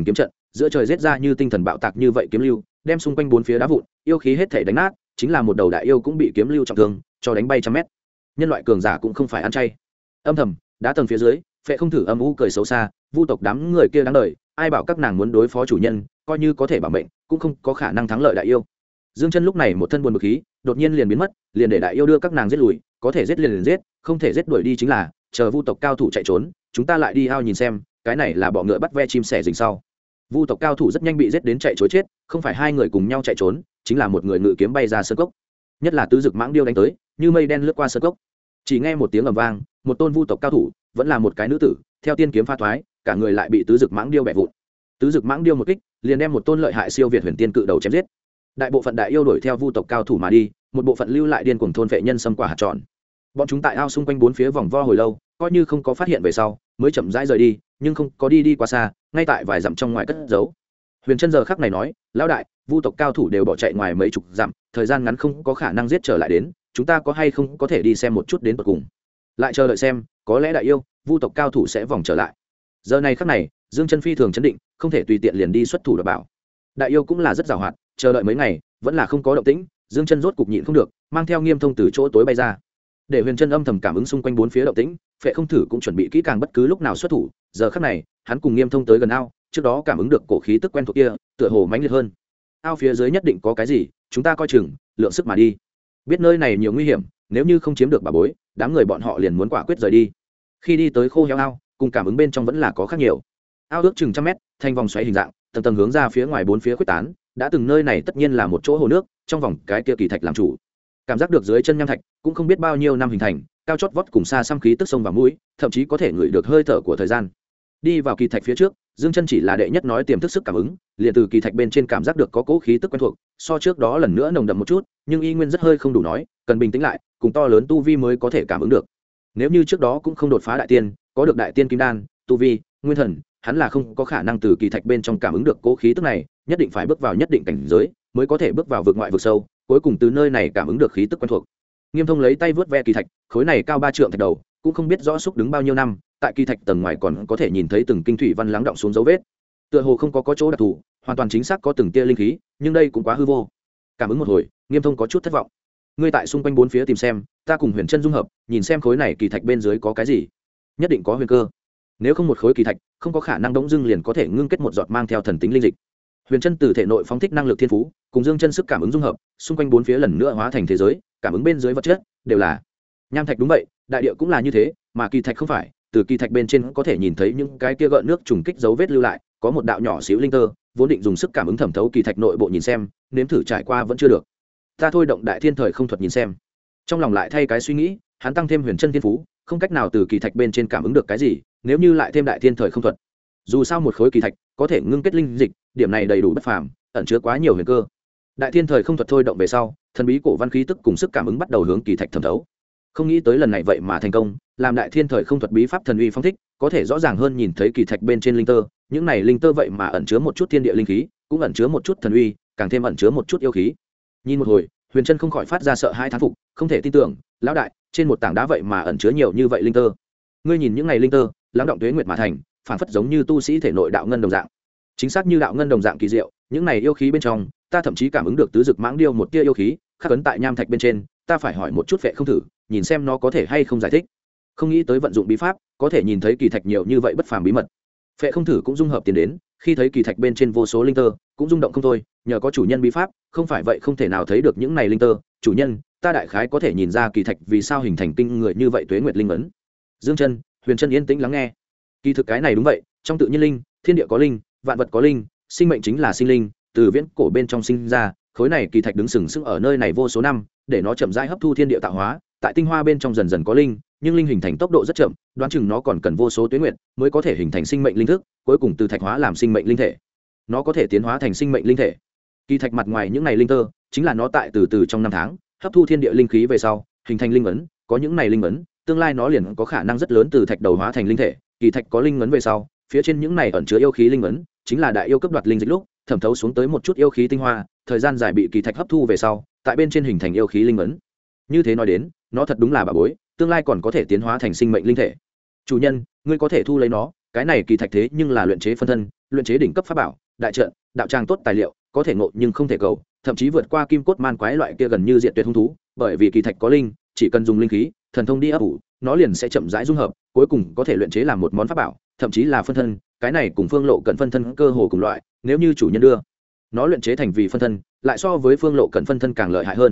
giữa trời rết ra như tinh thần bạo tạc như vậy kiếm lưu đem xung quanh bốn phía đá vụn, yêu khí hết thể đánh nát, chính là một đầu đại yêu cũng bị kiếm lưu trọng thương cho đánh bay trăm mét. Nhân loại cường giả cũng không phải ăn chay. Âm thầm đá tầng phía dưới, Phệ Không Thử âm u cười xấu xa, vu tộc đám người kia đáng đời, ai bảo các nàng muốn đối phó chủ nhân, coi như có thể bảo mệnh cũng không có khả năng thắng lợi đại yêu. Dương Chân lúc này một thân buồn bực khí đột nhiên liền biến mất, liền để đại yêu đưa các nàng giết lùi, có thể giết liền giết, không thể giết đuổi đi chính là chờ vu tộc cao thủ chạy trốn, chúng ta lại đi ao nhìn xem, cái này là bọ ngựa bắt ve chim sẻ rình sau. Vu tộc cao thủ rất nhanh bị giết đến chạy trối chết, không phải hai người cùng nhau chạy trốn, chính là một người ngự kiếm bay ra sơn cốc. Nhất là tứ dực mãng điêu đánh tới, như mây đen lướt qua sơn cốc. Chỉ nghe một tiếng ầm vang, một tôn vu tộc cao thủ, vẫn là một cái nữ tử, theo tiên kiếm pha thoái, cả người lại bị tứ dực mãng điêu bẻ vụn. Tứ dực mãng điêu một kích, liền đem một tôn lợi hại siêu việt huyền tiên cự đầu chém giết. Đại bộ phận đại yêu đuổi theo vu tộc cao thủ mà đi, một bộ phận lưu lại điên cuồng thôn vệ nhân sâm quả hạt tròn. Bọn chúng tại ao xung quanh bốn phía vòng vo hồi lâu, coi như không có phát hiện về sau, mới chậm rãi rời đi, nhưng không có đi quá xa, ngay tại vài dặm trong ngoài cất giấu. Huyền Trân giờ khắc này nói, lão đại, vu tộc cao thủ đều bỏ chạy ngoài mấy chục dặm, thời gian ngắn không có khả năng giết trở lại đến, chúng ta có hay không có thể đi xem một chút đến tận cùng. Lại chờ đợi xem, có lẽ đại yêu, vu tộc cao thủ sẽ vòng trở lại. Giờ này khắc này, Dương Chân phi thường chấn định, không thể tùy tiện liền đi xuất thủ đoạt bảo. Đại yêu cũng là rất giàu hoạt, chờ đợi mấy ngày, vẫn là không có động tĩnh, Dương Chân rốt cục nhịn không được, mang theo Nghiêm Thông từ chỗ tối bay ra. Để Huyền Trân âm thầm cảm ứng xung quanh bốn phía động tĩnh, Phệ Không Thử cũng chuẩn bị kỹ càng bất cứ lúc nào xuất thủ, giờ khắc này, hắn cùng Nghiêm Thông tới gần ao, trước đó cảm ứng được cổ khí tức quen thuộc kia, tựa hồ mãnh liệt hơn. Ao phía dưới nhất định có cái gì, chúng ta coi chừng, lượng sức mà đi. Biết nơi này nhiều nguy hiểm, nếu như không chiếm được bà bối, đám người bọn họ liền muốn quả quyết rời đi. Khi đi tới khô héo ao, cùng cảm ứng bên trong vẫn là có khác nhiều. Ao ước chừng trăm mét, thành vòng xoáy hình dạng, tầng tầng hướng ra phía ngoài bốn phía khuếch tán, đã từng nơi này tất nhiên là một chỗ hồ nước, trong vòng cái kia kỳ thạch làm chủ. Cảm giác được dưới chân nham thạch, cũng không biết bao nhiêu năm hình thành, cao chót vót cùng xa xăm khí tức sông vào mũi, thậm chí có thể ngửi được hơi thở của thời gian. Đi vào kỳ thạch phía trước, Dương Chân chỉ là đệ nhất nói tiềm thức sức cảm ứng, liền từ kỳ thạch bên trên cảm giác được có cỗ khí tức quen thuộc, so trước đó lần nữa nồng đậm một chút, nhưng y nguyên rất hơi không đủ nói, cần bình tĩnh lại, cùng to lớn tu vi mới có thể cảm ứng được. Nếu như trước đó cũng không đột phá đại tiên, có được đại tiên kim đan, tu vi, nguyên thần, hắn là không có khả năng từ kỳ thạch bên trong cảm ứng được cỗ khí tức này, nhất định phải bước vào nhất định cảnh giới, mới có thể bước vào vực ngoại vực sâu, cuối cùng từ nơi này cảm ứng được khí tức quen thuộc. Nghiêm Thông lấy tay vớt ve kỳ thạch, khối này cao 3 trượng thạch đầu, cũng không biết rõ xúc đứng bao nhiêu năm, tại kỳ thạch tầng ngoài còn có thể nhìn thấy từng kinh thủy văn lắng động xuống dấu vết. Tựa hồ không có chỗ đặc thù, hoàn toàn chính xác có từng tia linh khí, nhưng đây cũng quá hư vô. Cảm ứng một hồi, Nghiêm Thông có chút thất vọng. Ngươi tại xung quanh bốn phía tìm xem, ta cùng Huyền Trân dung hợp, nhìn xem khối này kỳ thạch bên dưới có cái gì. Nhất định có huyền cơ. Nếu không một khối kỳ thạch, không có khả năng đống dưng liền có thể ngưng kết một giọt mang theo thần tính linh dịch. Huyền Trân từ thể nội phóng thích năng lực thiên phú, cùng Dương Chân sức cảm ứng dung hợp, xung quanh bốn phía lần nữa hóa thành thế giới, cảm ứng bên dưới vật chất đều là nham thạch. Đúng vậy, đại địa cũng là như thế, mà kỳ thạch không phải, từ kỳ thạch bên trên có thể nhìn thấy những cái kia gợn nước trùng kích dấu vết lưu lại, có một đạo nhỏ xíu linh tơ, vốn định dùng sức cảm ứng thẩm thấu kỳ thạch nội bộ nhìn xem, nếm thử trải qua vẫn chưa được. Ta thôi động đại thiên thời không thuật nhìn xem. Trong lòng lại thay cái suy nghĩ, hắn tăng thêm Huyền Trân thiên phú, không cách nào từ kỳ thạch bên trên cảm ứng được cái gì, nếu như lại thêm đại thiên thời không thuật, dù sao một khối kỳ thạch có thể ngưng kết linh dịch, điểm này đầy đủ bất phàm, ẩn chứa quá nhiều huyền cơ. Đại thiên thời không thuật thôi động về sau, thần bí cổ văn khí tức cùng sức cảm ứng bắt đầu hướng kỳ thạch thẩm thấu. Không nghĩ tới lần này vậy mà thành công, làm đại thiên thời không thuật bí pháp thần uy phong thích, có thể rõ ràng hơn nhìn thấy kỳ thạch bên trên linh tơ, những này linh tơ vậy mà ẩn chứa một chút thiên địa linh khí, cũng ẩn chứa một chút thần uy, càng thêm ẩn chứa một chút yêu khí. Nhìn một hồi, Huyền Trân không khỏi phát ra sợ hãi thán phục, không thể tin tưởng, lão đại, trên một tảng đá vậy mà ẩn chứa nhiều như vậy linh tơ. Ngươi nhìn những này linh tơ, lắng động tuế nguyệt mà thành, phản phất giống như tu sĩ thể nội đạo ngân đồng dạng. Chính xác như đạo ngân đồng dạng kỳ diệu, những này yêu khí bên trong, ta thậm chí cảm ứng được tứ dực mãng điêu một tia yêu khí, khắc ấn tại nham thạch bên trên, ta phải hỏi một chút Phệ Không Thử, nhìn xem nó có thể hay không giải thích. Không nghĩ tới vận dụng bí pháp, có thể nhìn thấy kỳ thạch nhiều như vậy bất phàm bí mật. Phệ Không Thử cũng dung hợp tiền đến, khi thấy kỳ thạch bên trên vô số linh tơ, cũng rung động không thôi, nhờ có chủ nhân bí pháp, không phải vậy không thể nào thấy được những này linh tơ, chủ nhân, ta đại khái có thể nhìn ra kỳ thạch vì sao hình thành kinh người như vậy tuế nguyệt linh ấn. Dương Chân, Huyền Trân yên tĩnh lắng nghe. Kỳ thực cái này đúng vậy, trong tự nhiên linh, thiên địa có linh, vạn vật có linh, sinh mệnh chính là sinh linh, từ viễn cổ bên trong sinh ra, khối này kỳ thạch đứng sừng sững ở nơi này vô số năm, để nó chậm rãi hấp thu thiên địa tạo hóa, tại tinh hoa bên trong dần dần có linh, nhưng linh hình thành tốc độ rất chậm, đoán chừng nó còn cần vô số tuế nguyệt mới có thể hình thành sinh mệnh linh thức, cuối cùng từ thạch hóa làm sinh mệnh linh thể. Nó có thể tiến hóa thành sinh mệnh linh thể. Kỳ thạch mặt ngoài những này linh tơ, chính là nó tại từ từ trong năm tháng hấp thu thiên địa linh khí về sau, hình thành linh ấn, có những này linh ấn, tương lai nó liền có khả năng rất lớn từ thạch đầu hóa thành linh thể. Kỳ thạch có linh ấn về sau, phía trên những này ẩn chứa yêu khí linh ấn, chính là đại yêu cấp đoạt linh dịch lúc, thẩm thấu xuống tới một chút yêu khí tinh hoa, thời gian dài bị kỳ thạch hấp thu về sau, tại bên trên hình thành yêu khí linh ấn. Như thế nói đến, nó thật đúng là bà bối, tương lai còn có thể tiến hóa thành sinh mệnh linh thể. Chủ nhân, ngươi có thể thu lấy nó, cái này kỳ thạch thế nhưng là luyện chế phân thân, luyện chế đỉnh cấp pháp bảo, đại trận, đạo tràng tốt tài liệu có thể ngộ nhưng không thể cầu, thậm chí vượt qua kim cốt man quái loại kia gần như diệt tuyệt hung thú, bởi vì kỳ thạch có linh, chỉ cần dùng linh khí thần thông đi ấp ủ, nó liền sẽ chậm rãi dung hợp, cuối cùng có thể luyện chế làm một món pháp bảo, thậm chí là phân thân. Cái này cùng Phương Lộ Cận phân thân cơ hồ cùng loại, nếu như chủ nhân đưa nó luyện chế thành vì phân thân, lại so với Phương Lộ Cận phân thân càng lợi hại hơn.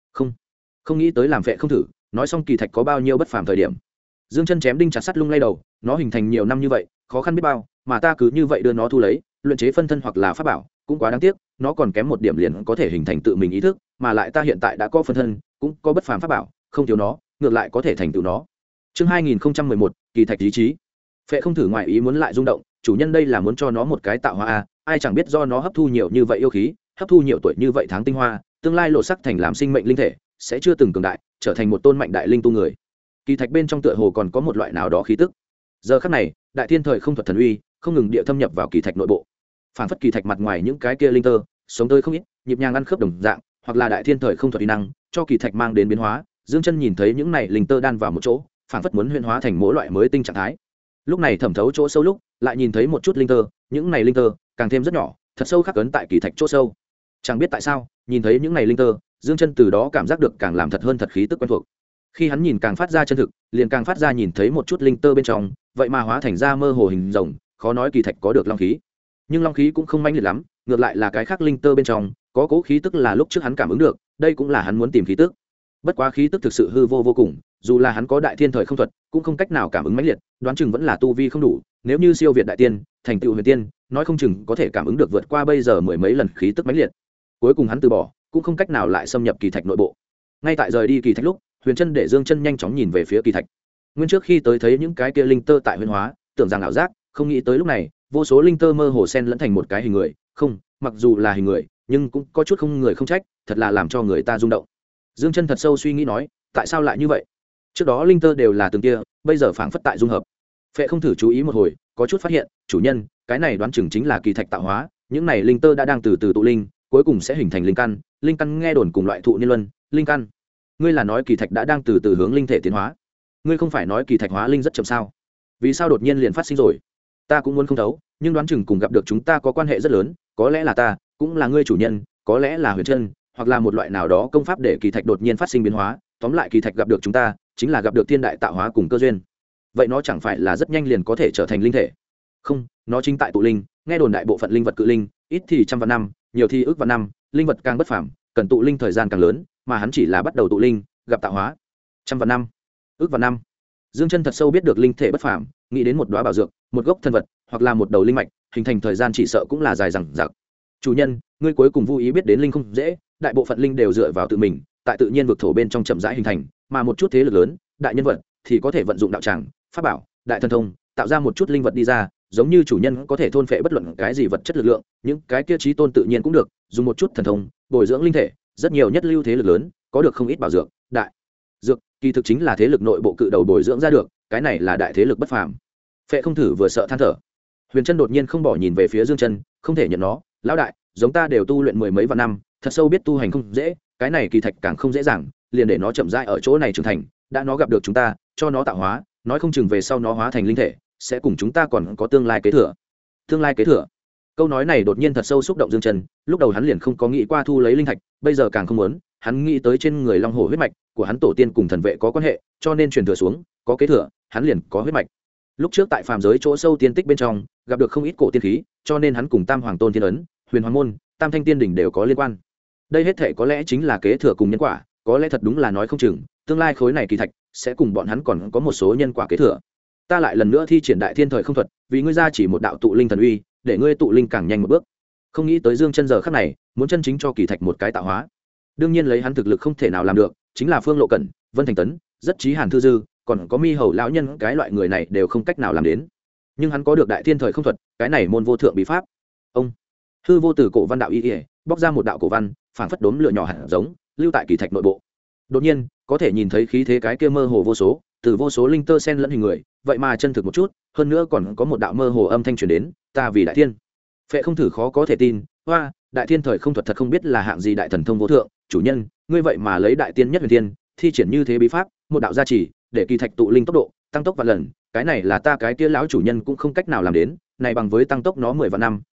Không nghĩ tới làm Phệ không thử, nói xong kỳ thạch có bao nhiêu bất phàm thời điểm. Dương Chân chém đinh chặt sắt lung lay đầu, nó hình thành nhiều năm như vậy, khó khăn biết bao, mà ta cứ như vậy đưa nó thu lấy, luyện chế phân thân hoặc là pháp bảo, cũng quá đáng tiếc, nó còn kém một điểm liền có thể hình thành tự mình ý thức, mà lại ta hiện tại đã có phân thân, cũng có bất phàm pháp bảo, không thiếu nó, ngược lại có thể thành tựu nó. Chương 2011, kỳ thạch ý chí. Phệ không thử ngoại ý muốn lại rung động, chủ nhân đây là muốn cho nó một cái tạo hóa a, ai chẳng biết do nó hấp thu nhiều như vậy yêu khí, hấp thu nhiều tuổi như vậy tháng tinh hoa, tương lai lộ sắc thành làm sinh mệnh linh thể, sẽ chưa từng cường đại, trở thành một tôn mạnh đại linh tu người. Kỳ thạch bên trong tựa hồ còn có một loại nào đó khí tức. Giờ khắc này, đại thiên thời không thuật thần uy không ngừng địa thâm nhập vào kỳ thạch nội bộ. Phản phất kỳ thạch mặt ngoài những cái kia linh tơ, sống tới không ít, nhịp nhàng ăn khớp đồng dạng, hoặc là đại thiên thời không thuật uy năng, cho kỳ thạch mang đến biến hóa. Dương Chân nhìn thấy những này linh tơ đan vào một chỗ, phản phất muốn huyễn hóa thành mỗi loại mới tinh trạng thái. Lúc này thẩm thấu chỗ sâu lúc, lại nhìn thấy một chút linh tơ, những này linh tơ càng thêm rất nhỏ, thật sâu khắc ấn tại kỳ thạch chỗ sâu. Chẳng biết tại sao, nhìn thấy những này linh tơ, Dương Chân từ đó cảm giác được càng làm thật hơn thật khí tức quen thuộc. Khi hắn nhìn càng phát ra chân thực, liền càng phát ra nhìn thấy một chút linh tơ bên trong, vậy mà hóa thành ra mơ hồ hình rồng, khó nói kỳ thạch có được long khí. Nhưng long khí cũng không mãnh liệt lắm, ngược lại là cái khác linh tơ bên trong có cố khí tức là lúc trước hắn cảm ứng được, đây cũng là hắn muốn tìm khí tức. Bất quá khí tức thực sự hư vô vô cùng, dù là hắn có đại thiên thời không thuật, cũng không cách nào cảm ứng mãnh liệt, đoán chừng vẫn là tu vi không đủ, nếu như siêu việt đại tiên, thành tựu huyền tiên, nói không chừng có thể cảm ứng được vượt qua bây giờ mười mấy lần khí tức mãnh liệt. Cuối cùng hắn từ bỏ, cũng không cách nào lại xâm nhập kỳ thạch nội bộ. Ngay tại rời đi kỳ thạch lúc, Huyền Chân để Dương Chân nhanh chóng nhìn về phía kỳ thạch. Nguyên trước khi tới thấy những cái kia linh tơ tại huyền hóa, tưởng rằng ảo giác, không nghĩ tới lúc này, vô số linh tơ mơ hồ xen lẫn thành một cái hình người, không, mặc dù là hình người, nhưng cũng có chút không người không trách, thật là làm cho người ta rung động. Dương Chân thật sâu suy nghĩ nói, tại sao lại như vậy? Trước đó linh tơ đều là từng kia, bây giờ phảng phất tại dung hợp. Phệ không thử chú ý một hồi, có chút phát hiện, chủ nhân, cái này đoán chừng chính là kỳ thạch tạo hóa, những này linh tơ đã đang từ từ tụ linh, cuối cùng sẽ hình thành linh căn nghe đồn cùng loại thụ niên luân, linh căn. Ngươi là nói kỳ thạch đã đang từ từ hướng linh thể tiến hóa? Ngươi không phải nói kỳ thạch hóa linh rất chậm sao? Vì sao đột nhiên liền phát sinh rồi? Ta cũng muốn không thấu, nhưng đoán chừng cùng gặp được chúng ta có quan hệ rất lớn, có lẽ là ta, cũng là ngươi chủ nhân, có lẽ là Huyền Chân, hoặc là một loại nào đó công pháp để kỳ thạch đột nhiên phát sinh biến hóa, tóm lại kỳ thạch gặp được chúng ta, chính là gặp được thiên đại tạo hóa cùng cơ duyên. Vậy nó chẳng phải là rất nhanh liền có thể trở thành linh thể? Không, nó chính tại tụ linh, nghe đồn đại bộ phận linh vật cự linh, ít thì trăm vạn năm, nhiều thì ước vạn năm, linh vật càng bất phàm, cần tụ linh thời gian càng lớn, mà hắn chỉ là bắt đầu tụ linh, gặp tạo hóa. Trăm vạn năm, ước vạn năm. Dương Chân thật sâu biết được linh thể bất phàm, nghĩ đến một đóa bảo dược, một gốc thân vật, hoặc là một đầu linh mạch, hình thành thời gian chỉ sợ cũng là dài dằng dặc. Chủ nhân, ngươi cuối cùng vô ý biết đến linh không dễ, đại bộ phận linh đều dựa vào tự mình, tại tự nhiên vực thổ bên trong chậm rãi hình thành, mà một chút thế lực lớn, đại nhân vật thì có thể vận dụng đạo tràng, pháp bảo, đại thần thông, tạo ra một chút linh vật đi ra, giống như chủ nhân có thể thôn phệ bất luận cái gì vật chất lực lượng, những cái kia chí tôn tự nhiên cũng được, dùng một chút thần thông, bồi dưỡng linh thể, rất nhiều nhất lưu thế lực lớn, có được không ít bảo dược, đại dược, kỳ thực chính là thế lực nội bộ cự đầu bồi dưỡng ra được, cái này là đại thế lực bất phàm. Phệ không thử vừa sợ than thở. Huyền Chân đột nhiên không bỏ nhìn về phía Dương Chân, không thể nhận nó, lão đại, giống ta đều tu luyện mười mấy vạn năm, thật sâu biết tu hành không dễ, cái này kỳ thạch càng không dễ dàng, liền để nó chậm rãi ở chỗ này trưởng thành, đã nó gặp được chúng ta, cho nó tạo hóa, nói không chừng về sau nó hóa thành linh thể, sẽ cùng chúng ta còn có tương lai kế thừa. Tương lai kế thừa. Câu nói này đột nhiên thật sâu xúc động Dương Chân, lúc đầu hắn liền không có nghĩ qua thu lấy linh thạch, bây giờ càng không muốn, hắn nghĩ tới trên người long hổ huyết mạch của hắn tổ tiên cùng thần vệ có quan hệ, cho nên truyền thừa xuống, có kế thừa, hắn liền có huyết mạch. Lúc trước tại phàm giới chỗ sâu tiên tích bên trong, gặp được không ít cổ tiên khí, cho nên hắn cùng Tam Hoàng Tôn Thiên ấn, Huyền Hoàng môn, Tam Thanh Tiên đỉnh đều có liên quan. Đây hết thảy có lẽ chính là kế thừa cùng nhân quả, có lẽ thật đúng là nói không chừng, tương lai khối này kỳ thạch sẽ cùng bọn hắn còn có một số nhân quả kế thừa. Ta lại lần nữa thi triển đại thiên thời không thuật, vì ngươi ra chỉ một đạo tụ linh thần uy, để ngươi tụ linh càng nhanh một bước. Không nghĩ tới Dương Chân giờ khắc này, muốn chân chính cho kỳ thạch một cái tạo hóa. Đương nhiên lấy hắn thực lực không thể nào làm được, chính là Phương Lộ Cẩn, Vân Thành Tấn, rất chí Hàn Thư Dư, còn có Mi Hầu lão nhân, cái loại người này đều không cách nào làm đến. Nhưng hắn có được đại thiên thời không thuật, cái này môn vô thượng bí pháp. Ông hư vô tử cổ văn đạo y, bóc ra một đạo cổ văn, phảng phất đốm lửa nhỏ hạt giống, lưu tại kỳ thạch nội bộ. Đột nhiên, có thể nhìn thấy khí thế cái kia mơ hồ vô số, từ vô số linh tơ sen lẫn hình người, vậy mà chân thực một chút, hơn nữa còn có một đạo mơ hồ âm thanh truyền đến, ta vì đại thiên. Phệ không thử khó có thể tin, hoa, đại thiên thời không thuật thật không biết là hạng gì đại thần thông vô thượng, chủ nhân, ngươi vậy mà lấy đại tiên nhất huyền thiên, thi triển như thế bí pháp, một đạo gia trì, để kỳ thạch tụ linh tốc độ tăng tốc vạn lần, cái này là ta cái kia lão chủ nhân cũng không cách nào làm đến, này bằng với tăng tốc nó 10 vạn năm,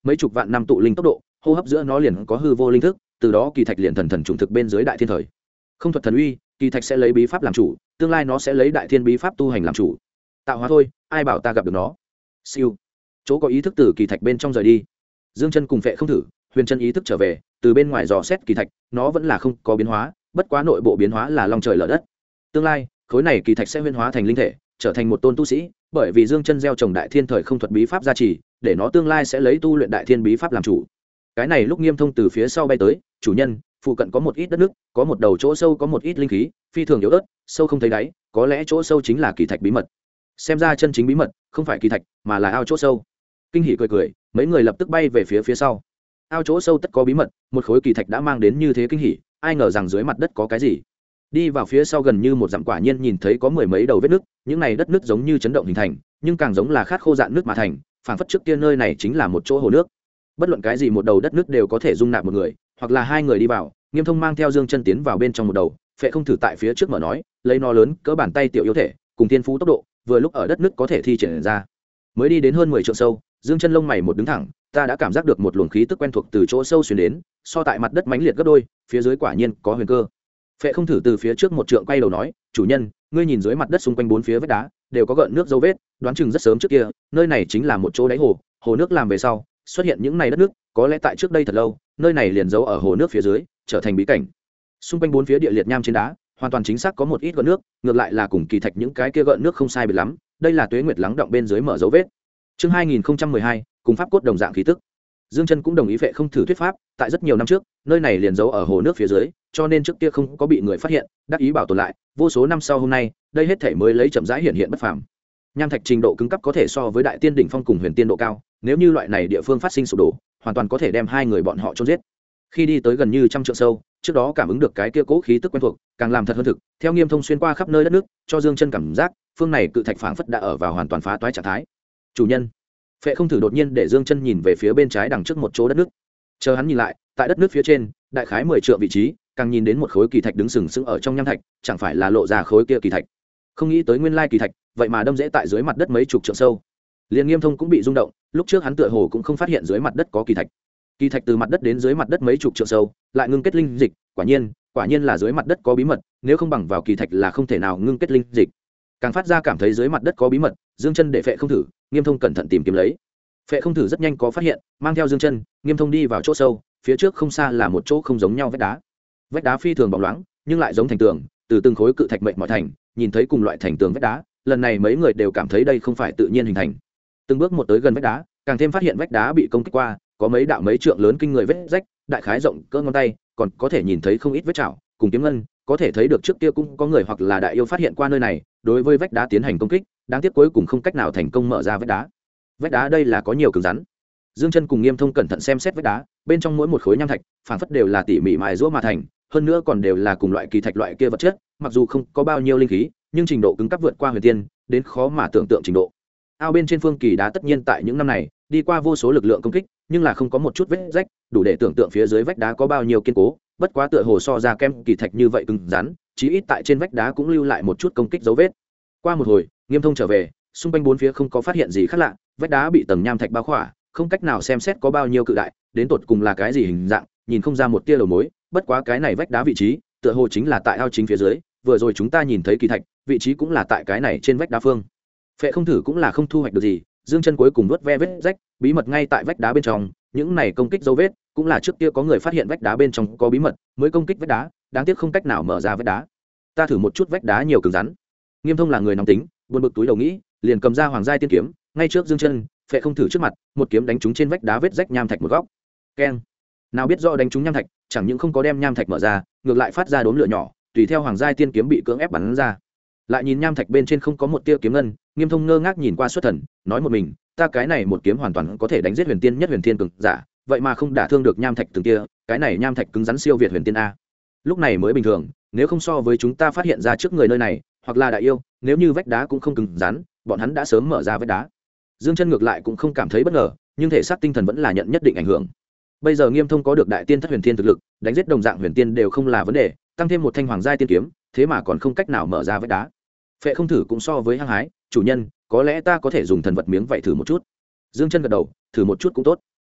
mấy chục vạn năm tụ linh tốc độ, hô hấp giữa nó liền có hư vô linh thức, từ đó kỳ thạch liền thần thần trùng thực bên dưới đại thiên thời. Không thuật thần uy, kỳ thạch sẽ lấy bí pháp làm chủ, tương lai nó sẽ lấy đại thiên bí pháp tu hành làm chủ. Tạo hóa thôi, ai bảo ta gặp được nó. Siêu. Chỗ có ý thức từ kỳ thạch bên trong rời đi. Dương Chân cùng Phệ Không Thử, Huyền Chân ý thức trở về, từ bên ngoài dò xét kỳ thạch, nó vẫn là không có biến hóa, bất quá nội bộ biến hóa là long trời lở đất. Tương lai, khối này kỳ thạch sẽ huyễn hóa thành linh thể, trở thành một tôn tu sĩ, bởi vì Dương Chân gieo trồng đại thiên thời không thuật bí pháp gia trì, để nó tương lai sẽ lấy tu luyện đại thiên bí pháp làm chủ. Cái này lúc Nghiêm Thông từ phía sau bay tới, chủ nhân, phụ cận có một ít đất nước, có một đầu chỗ sâu có một ít linh khí, phi thường yếu ớt, sâu không thấy đáy, có lẽ chỗ sâu chính là kỳ thạch bí mật. Xem ra chân chính bí mật không phải kỳ thạch, mà là ao chỗ sâu. Kinh hỉ cười cười, mấy người lập tức bay về phía sau. Ao chỗ sâu tất có bí mật, một khối kỳ thạch đã mang đến như thế kinh hỉ, ai ngờ rằng dưới mặt đất có cái gì. Đi vào phía sau gần như một dặm, quả nhiên nhìn thấy có mười mấy đầu vết nứt, những này đất nứt giống như chấn động hình thành, nhưng càng giống là khát khô dạn nước mà thành, phảng phất trước kia nơi này chính là một chỗ hồ nước. Bất luận cái gì một đầu đất nứt đều có thể dung nạp một người, hoặc là hai người đi vào. Nghiêm Thông mang theo Dương Chân tiến vào bên trong một đầu, Phệ Không Thử tại phía trước mở nói, lấy nó lớn cỡ bàn tay tiểu yếu thể, cùng tiên phú tốc độ, vừa lúc ở đất nứt có thể thi triển ra. Mới đi đến hơn 10 trượng sâu, Dương Chân lông mày một đứng thẳng, ta đã cảm giác được một luồng khí tức quen thuộc từ chỗ sâu truyền đến, so tại mặt đất mãnh liệt gấp đôi, phía dưới quả nhiên có huyền cơ. Phệ Không Thử từ phía trước một trượng quay đầu nói, chủ nhân, ngươi nhìn dưới mặt đất xung quanh bốn phía vách đá đều có gợn nước dấu vết, đoán chừng rất sớm trước kia nơi này chính là một chỗ đáy hồ, hồ nước làm về sau xuất hiện những này đất nước, có lẽ tại trước đây thật lâu nơi này liền giấu ở hồ nước phía dưới, trở thành bí cảnh. Xung quanh bốn phía địa liệt nham trên đá hoàn toàn chính xác có một ít gợn nước, ngược lại là cùng kỳ thạch những cái kia gợn nước không sai biệt lắm, đây là tuế nguyệt lắng động bên dưới mở dấu vết. Chương 2012, cùng pháp cốt đồng dạng khí tức. Dương Chân cũng đồng ý Phệ Không Thử thuyết pháp, tại rất nhiều năm trước nơi này liền giấu ở hồ nước phía dưới, cho nên trước kia không có bị người phát hiện, đắc ý bảo tồn lại, vô số năm sau hôm nay đây hết thể mới lấy chậm rãi hiện bất phàm. Nham thạch trình độ cứng cấp có thể so với đại tiên đỉnh phong cùng huyền tiên độ cao, nếu như loại này địa phương phát sinh sụp đổ, hoàn toàn có thể đem hai người bọn họ chôn giết. Khi đi tới gần như trăm trượng sâu, trước đó cảm ứng được cái kia cố khí tức quen thuộc, càng làm thật hơn thực, theo Nghiêm Thông xuyên qua khắp nơi đất nước, cho Dương Chân cảm giác phương này cự thạch phảng phất đã ở vào hoàn toàn phá toái trạng thái. Chủ nhân. Phệ Không Thử đột nhiên để Dương Chân nhìn về phía bên trái đằng trước một chỗ đất nước. Chờ hắn nhìn lại, tại đất nước phía trên, đại khái 10 trượng vị trí, càng nhìn đến một khối kỳ thạch đứng sừng sững ở trong nham thạch, chẳng phải là lộ ra khối kia kỳ thạch. Không nghĩ tới nguyên lai kỳ thạch, vậy mà đâm rễ tại dưới mặt đất mấy chục trượng sâu. Liên Nghiêm Thông cũng bị rung động, lúc trước hắn tựa hồ cũng không phát hiện dưới mặt đất có kỳ thạch. Kỳ thạch từ mặt đất đến dưới mặt đất mấy chục trượng sâu, lại ngưng kết linh dịch, quả nhiên là dưới mặt đất có bí mật, nếu không bằng vào kỳ thạch là không thể nào ngưng kết linh dịch. Càng phát ra cảm thấy dưới mặt đất có bí mật, Dương Chân để Phệ Không Thử, Nghiêm Thông cẩn thận tìm kiếm lấy. Phệ Không Thử rất nhanh có phát hiện, mang theo Dương Chân, Nghiêm Thông đi vào chỗ sâu, phía trước không xa là một chỗ không giống nhau vách đá phi thường bóng loáng, nhưng lại giống thành tường, từ từng khối cự thạch mệnh mọi thành, nhìn thấy cùng loại thành tường vách đá, lần này mấy người đều cảm thấy đây không phải tự nhiên hình thành. Từng bước một tới gần vách đá, càng thêm phát hiện vách đá bị công kích qua, có mấy đạo mấy trượng lớn kinh người vết rách, đại khái rộng cỡ ngón tay, còn có thể nhìn thấy không ít vết chảo, cùng kiếm ngân, có thể thấy được trước kia cũng có người hoặc là đại yêu phát hiện qua nơi này, đối với vách đá tiến hành công kích, đáng tiếc cuối cùng không cách nào thành công mở ra vách đá. Vách đá đây là có nhiều cứng rắn. Dương Chân cùng Nghiêm Thông cẩn thận xem xét vách đá, bên trong mỗi một khối nham thạch, phảng phất đều là tỉ mỉ mài giũa mà thành, hơn nữa còn đều là cùng loại kỳ thạch loại kia vật chất, mặc dù không có bao nhiêu linh khí, nhưng trình độ cứng cấp vượt qua huyền tiên, đến khó mà tưởng tượng trình độ. Ao bên trên phương kỳ đá tất nhiên tại những năm này đi qua vô số lực lượng công kích, nhưng là không có một chút vết rách, đủ để tưởng tượng phía dưới vách đá có bao nhiêu kiên cố, bất quá tựa hồ so ra kem kỳ thạch như vậy cứng rắn, chí ít tại trên vách đá cũng lưu lại một chút công kích dấu vết. Qua một hồi, Nghiêm Thông trở về, xung quanh bốn phía không có phát hiện gì khác lạ, vách đá bị tầng nham thạch bao khỏa, không cách nào xem xét có bao nhiêu cự đại, đến tột cùng là cái gì hình dạng, nhìn không ra một tia đầu mối, bất quá cái này vách đá vị trí, tựa hồ chính là tại ao chính phía dưới, vừa rồi chúng ta nhìn thấy kỳ thạch, vị trí cũng là tại cái này trên vách đá phương. Phệ Không Thử cũng là không thu hoạch được gì, Dương Chân cuối cùng vớt ve vết rách, bí mật ngay tại vách đá bên trong, những này công kích dấu vết, cũng là trước kia có người phát hiện vách đá bên trong có bí mật, mới công kích vách đá, đáng tiếc không cách nào mở ra vách đá. Ta thử một chút vách đá nhiều cứng rắn. Nghiêm Thông là người nóng tính, buồn bực túi đầu nghĩ, liền cầm ra Hoàng giai tiên kiếm, ngay trước Dương Chân, Phệ Không Thử trước mặt, một kiếm đánh trúng trên vách đá vết rách nham thạch một góc. Keng. Nào biết rõ đánh trúng nham thạch, chẳng những không có đem nham thạch mở ra, ngược lại phát ra đốm lửa nhỏ, tùy theo Hoàng giai tiên kiếm bị cưỡng ép bắn ra. Lại nhìn nham thạch bên trên không có một tia kiếm ngân, Nghiêm Thông ngơ ngác nhìn qua xuất thần, nói một mình, ta cái này một kiếm hoàn toàn có thể đánh giết huyền tiên nhất huyền thiên cường giả, vậy mà không đả thương được nham thạch từng kia, cái này nham thạch cứng rắn siêu việt huyền tiên a. Lúc này mới bình thường, nếu không so với chúng ta phát hiện ra trước người nơi này, hoặc là đại yêu, nếu như vách đá cũng không cứng rắn, bọn hắn đã sớm mở ra vách đá. Dương Chân ngược lại cũng không cảm thấy bất ngờ, nhưng thể xác tinh thần vẫn là nhận nhất định ảnh hưởng. Bây giờ Nghiêm Thông có được đại tiên thất huyền tiên thực lực, đánh giết đồng dạng huyền tiên đều không là vấn đề, tăng thêm một thanh hoàng giai tiên kiếm, thế mà còn không cách nào mở ra vách đá. Phệ Không Thử cũng so với hăng hái, chủ nhân, có lẽ ta có thể dùng thần vật miếng vậy thử một chút. Dương Chân gật đầu, thử một chút cũng tốt.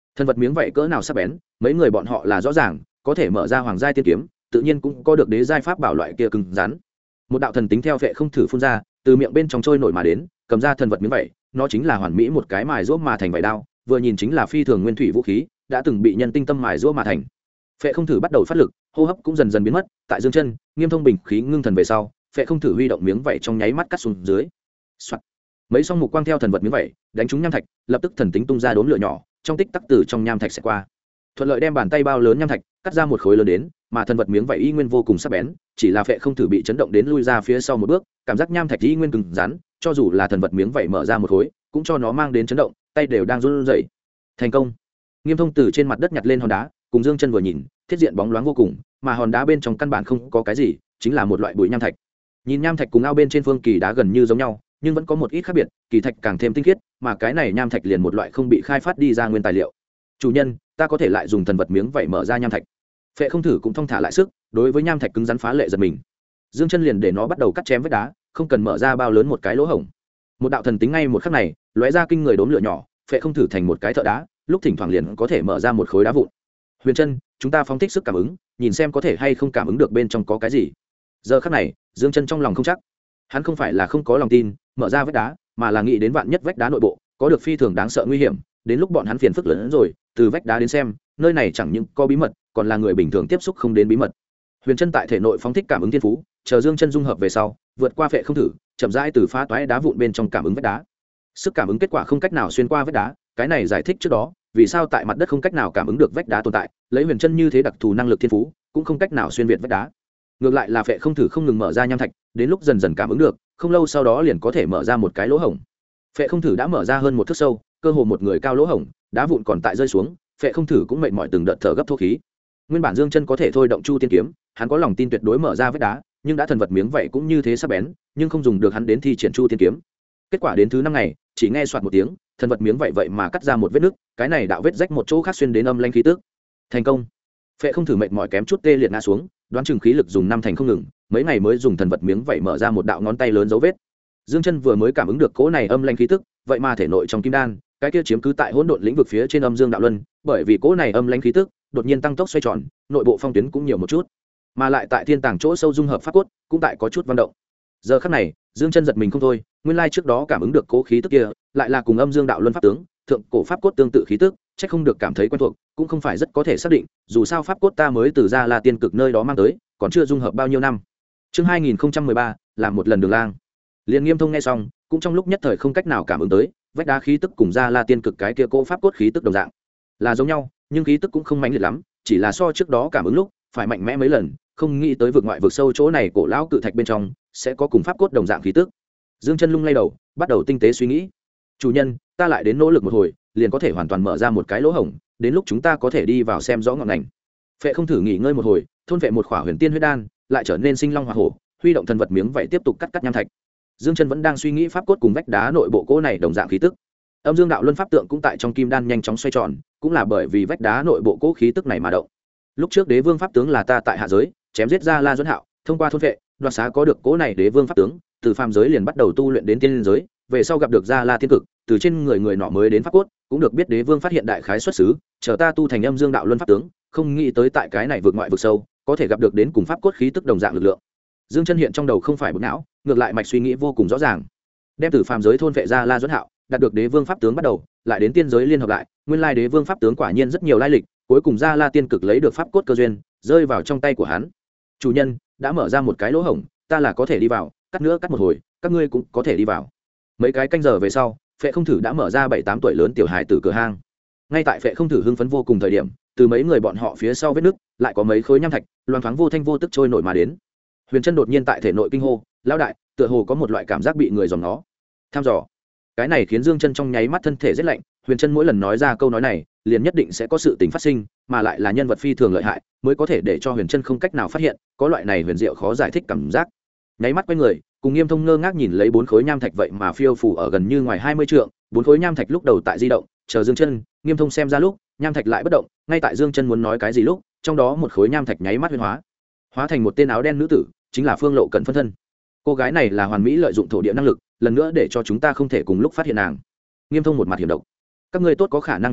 thần vật miếng vậy cỡ nào sắc bén, mấy người bọn họ là rõ ràng, có thể mở ra hoàng giai tiên kiếm, tự nhiên cũng có được đế giai pháp bảo loại kia cứng rắn. Một đạo thần tính theo vệ không thử phun ra, từ miệng bên trong trôi nổi mà đến, cầm ra thần vật miếng vậy, nó chính là hoàn mỹ một cái mài giũa mà thành vảy đao, vừa nhìn chính là phi thường nguyên thủy vũ khí, đã từng bị nhân tinh tâm mài giũa mà thành. Vệ không thử bắt đầu phát lực, hô hấp cũng dần dần biến mất, tại dương chân, Nghiêm Thông bình khí ngưng thần về sau, Vệ không thử huy động miếng vảy trong nháy mắt cắt xuống dưới. Soạt. Mấy song mục quang theo thần vật miếng vảy, đánh trúng nham thạch, lập tức thần tính tung ra đốm lửa nhỏ, trong tích tắc từ trong nham thạch sẽ qua. Thuận lợi đem bàn tay bao lớn nham thạch cắt ra một khối lớn đến, mà thần vật miếng vảy y nguyên vô cùng sắc bén, chỉ là Vệ không thử bị chấn động đến lui ra phía sau một bước, cảm giác nham thạch y nguyên cứng rắn, cho dù là thần vật miếng vảy mở ra một khối, cũng cho nó mang đến chấn động, tay đều đang run rẩy. Thành công. Nghiêm Thông từ trên mặt đất nhặt lên hòn đá, cùng dương chân vừa nhìn, thiết diện bóng loáng vô cùng, mà hòn đá bên trong căn bản không có cái gì, chính là một loại bụi nham thạch. Nhìn nham thạch cùng ao bên trên phương kỳ đá gần như giống nhau, nhưng vẫn có một ít khác biệt, kỳ thạch càng thêm tinh khiết, mà cái này nham thạch liền một loại không bị khai phát đi ra nguyên tài liệu. Chủ nhân, ta có thể lại dùng thần vật miếng vảy mở ra nham thạch. Phệ không thử cũng thong thả lại sức, đối với nham thạch cứng rắn phá lệ giật mình. Dương chân liền để nó bắt đầu cắt chém vách đá, không cần mở ra bao lớn một cái lỗ hổng. Một đạo thần tính ngay một khắc này, lóe ra kinh người đốm lửa nhỏ, Phệ không thử thành một cái thợ đá, lúc thỉnh thoảng liền có thể mở ra một khối đá vụn. Huyền chân, chúng ta phóng thích sức cảm ứng, nhìn xem có thể hay không cảm ứng được bên trong có cái gì. Giờ khắc này, Dương chân trong lòng không chắc. Hắn không phải là không có lòng tin mở ra vách đá, mà là nghĩ đến vạn nhất vách đá nội bộ có được phi thường đáng sợ nguy hiểm, đến lúc bọn hắn phiền phức lớn hơn rồi. Từ vách đá đến xem, nơi này chẳng những có bí mật, còn là người bình thường tiếp xúc không đến bí mật. Huyền chân tại thể nội phóng thích cảm ứng thiên phú, chờ Dương chân dung hợp về sau, vượt qua Phệ không thử, chậm rãi từ phá toái đá vụn bên trong cảm ứng vách đá. Sức cảm ứng kết quả không cách nào xuyên qua vách đá, cái này giải thích trước đó vì sao tại mặt đất không cách nào cảm ứng được vách đá tồn tại, lấy Huyền chân như thế đặc thù năng lực thiên phú, cũng không cách nào xuyên việt vách đá. Ngược lại là Phệ không thử không ngừng mở ra nham thạch, đến lúc dần dần cảm ứng được, không lâu sau đó liền có thể mở ra một cái lỗ hổng. Phệ không thử đã mở ra hơn một thước sâu, cơ hồ một người cao lỗ hổng, đá vụn còn tại rơi xuống, Phệ không thử cũng mệt mỏi từng đợt thở gấp thô khí. Nguyên bản Dương chân có thể thôi động Chu Tiên kiếm, hắn có lòng tin tuyệt đối mở ra vách đá, nhưng đã thần vật miếng vậy cũng như thế sắc bén, nhưng không dùng được hắn đến thi triển Chu Tiên kiếm. Kết quả đến thứ 5 ngày, chỉ nghe soạt một tiếng, thần vật miếng vậy mà cắt ra một vết nứt, cái này đạo vết rách một chỗ khác xuyên đến âm lãnh khí tức. Thành công. Phệ không thử mệt mỏi kém chút tê liệt ngã xuống, đoán chừng khí lực dùng 5 thành không ngừng, mấy ngày mới dùng thần vật miếng vậy mở ra một đạo ngón tay lớn dấu vết. Dương chân vừa mới cảm ứng được cỗ này âm lãnh khí tức, vậy mà thể nội trong kim đan, cái kia chiếm cứ tại hỗn độn lĩnh vực phía trên âm dương đạo luân, bởi vì cỗ này âm lãnh khí tức đột nhiên tăng tốc xoay tròn, nội bộ phong tuyến cũng nhiều một chút, mà lại tại thiên tàng chỗ sâu dung hợp pháp cốt cũng tại có chút vận động. Giờ khắc này, Dương chân giật mình không thôi, nguyên lai trước đó cảm ứng được cỗ khí tức kia, lại là cùng âm dương đạo luân pháp tướng, thượng cổ pháp cốt tương tự khí tức, chắc không được cảm thấy quen thuộc, cũng không phải rất có thể xác định, dù sao pháp cốt ta mới từ ra La Tiên Cực nơi đó mang tới, còn chưa dung hợp bao nhiêu năm. Chương 2013, làm một lần đường lang. Liên Nghiêm Thông nghe xong, cũng trong lúc nhất thời không cách nào cảm ứng tới, vách đá khí tức cùng ra La Tiên Cực cái kia cỗ pháp cốt khí tức đồng dạng, là giống nhau, nhưng khí tức cũng không mãnh liệt lắm, chỉ là so trước đó cảm ứng lúc phải mạnh mẽ mấy lần, không nghĩ tới vực ngoại vực sâu chỗ này cổ lão cự thạch bên trong sẽ có cùng pháp cốt đồng dạng khí tức. Dương chân lung lay đầu, bắt đầu tinh tế suy nghĩ. Chủ nhân, ta lại đến nỗ lực một hồi, liền có thể hoàn toàn mở ra một cái lỗ hổng, đến lúc chúng ta có thể đi vào xem rõ ngọn ngành. Phệ không thử nghỉ ngơi một hồi, thôn vệ một khỏa huyền tiên huyết đan, lại trở nên sinh long hỏa hổ, huy động thần vật miếng vậy tiếp tục cắt nham thạch. Dương chân vẫn đang suy nghĩ pháp cốt cùng vách đá nội bộ cỗ này đồng dạng khí tức. Âm dương đạo luân pháp tượng cũng tại trong kim đan nhanh chóng xoay tròn, cũng là bởi vì vách đá nội bộ cỗ khí tức này mà động. Lúc trước đế vương pháp tướng là ta tại hạ giới chém giết ra La Duẫn Hạo, thông qua thôn vệ đoạt xá có được cỗ này đế vương pháp tướng, từ phàm giới liền bắt đầu tu luyện đến tiên giới, về sau gặp được ra La Tiên Cực, từ trên người nọ mới đến pháp cốt, cũng được biết đế vương phát hiện đại khái xuất xứ, chờ ta tu thành âm dương đạo luân pháp tướng, không nghĩ tới tại cái này vượt ngoại vực sâu, có thể gặp được đến cùng pháp cốt khí tức đồng dạng lực lượng. Dương chân hiện trong đầu không phải bực não, ngược lại mạch suy nghĩ vô cùng rõ ràng. Đem từ phàm giới thôn vệ ra La Duẫn Hạo, đạt được đế vương pháp tướng bắt đầu, lại đến tiên giới liên hợp lại, nguyên lai đế vương pháp tướng quả nhiên rất nhiều lai lịch, cuối cùng ra La Tiên Cực lấy được pháp cốt cơ duyên, rơi vào trong tay của hắn. Chủ nhân đã mở ra một cái lỗ hổng, ta là có thể đi vào, cắt nữa cắt một hồi, các ngươi cũng có thể đi vào. Mấy cái canh giờ về sau, Phệ không thử đã mở ra 7-8 tuổi lớn tiểu hài tử cửa hang. Ngay tại Phệ không thử hưng phấn vô cùng thời điểm, từ mấy người bọn họ phía sau vết nứt, lại có mấy khối nham thạch, loang thoáng vô thanh vô tức trôi nổi mà đến. Huyền chân đột nhiên tại thể nội kinh hô, lão đại, tựa hồ có một loại cảm giác bị người dòm nó. Tham dò. Cái này khiến Dương chân trong nháy mắt thân thể rất lạnh, Huyền chân mỗi lần nói ra câu nói này, liền nhất định sẽ có sự tình phát sinh, mà lại là nhân vật phi thường lợi hại, mới có thể để cho Huyền chân không cách nào phát hiện, có loại này huyền diệu khó giải thích cảm giác. Nháy mắt quay người, cùng Nghiêm Thông ngơ ngác nhìn lấy 4 khối nham thạch vậy mà phiêu phù ở gần như ngoài 20 trượng, 4 khối nham thạch lúc đầu tại di động, chờ Dương chân, Nghiêm Thông xem ra lúc, nham thạch lại bất động, ngay tại Dương chân muốn nói cái gì lúc, trong đó một khối nham thạch nháy mắt huyễn hóa thành một tên áo đen nữ tử, chính là Phương Lộ Cận phân thân. Cô gái này là hoàn mỹ lợi dụng thổ địa năng lực, lần nữa để cho chúng ta không thể cùng lúc phát hiện nàng. Nghiêm Thông một mặt hiểm độc, các ngươi tốt có khả năng chịu đựng,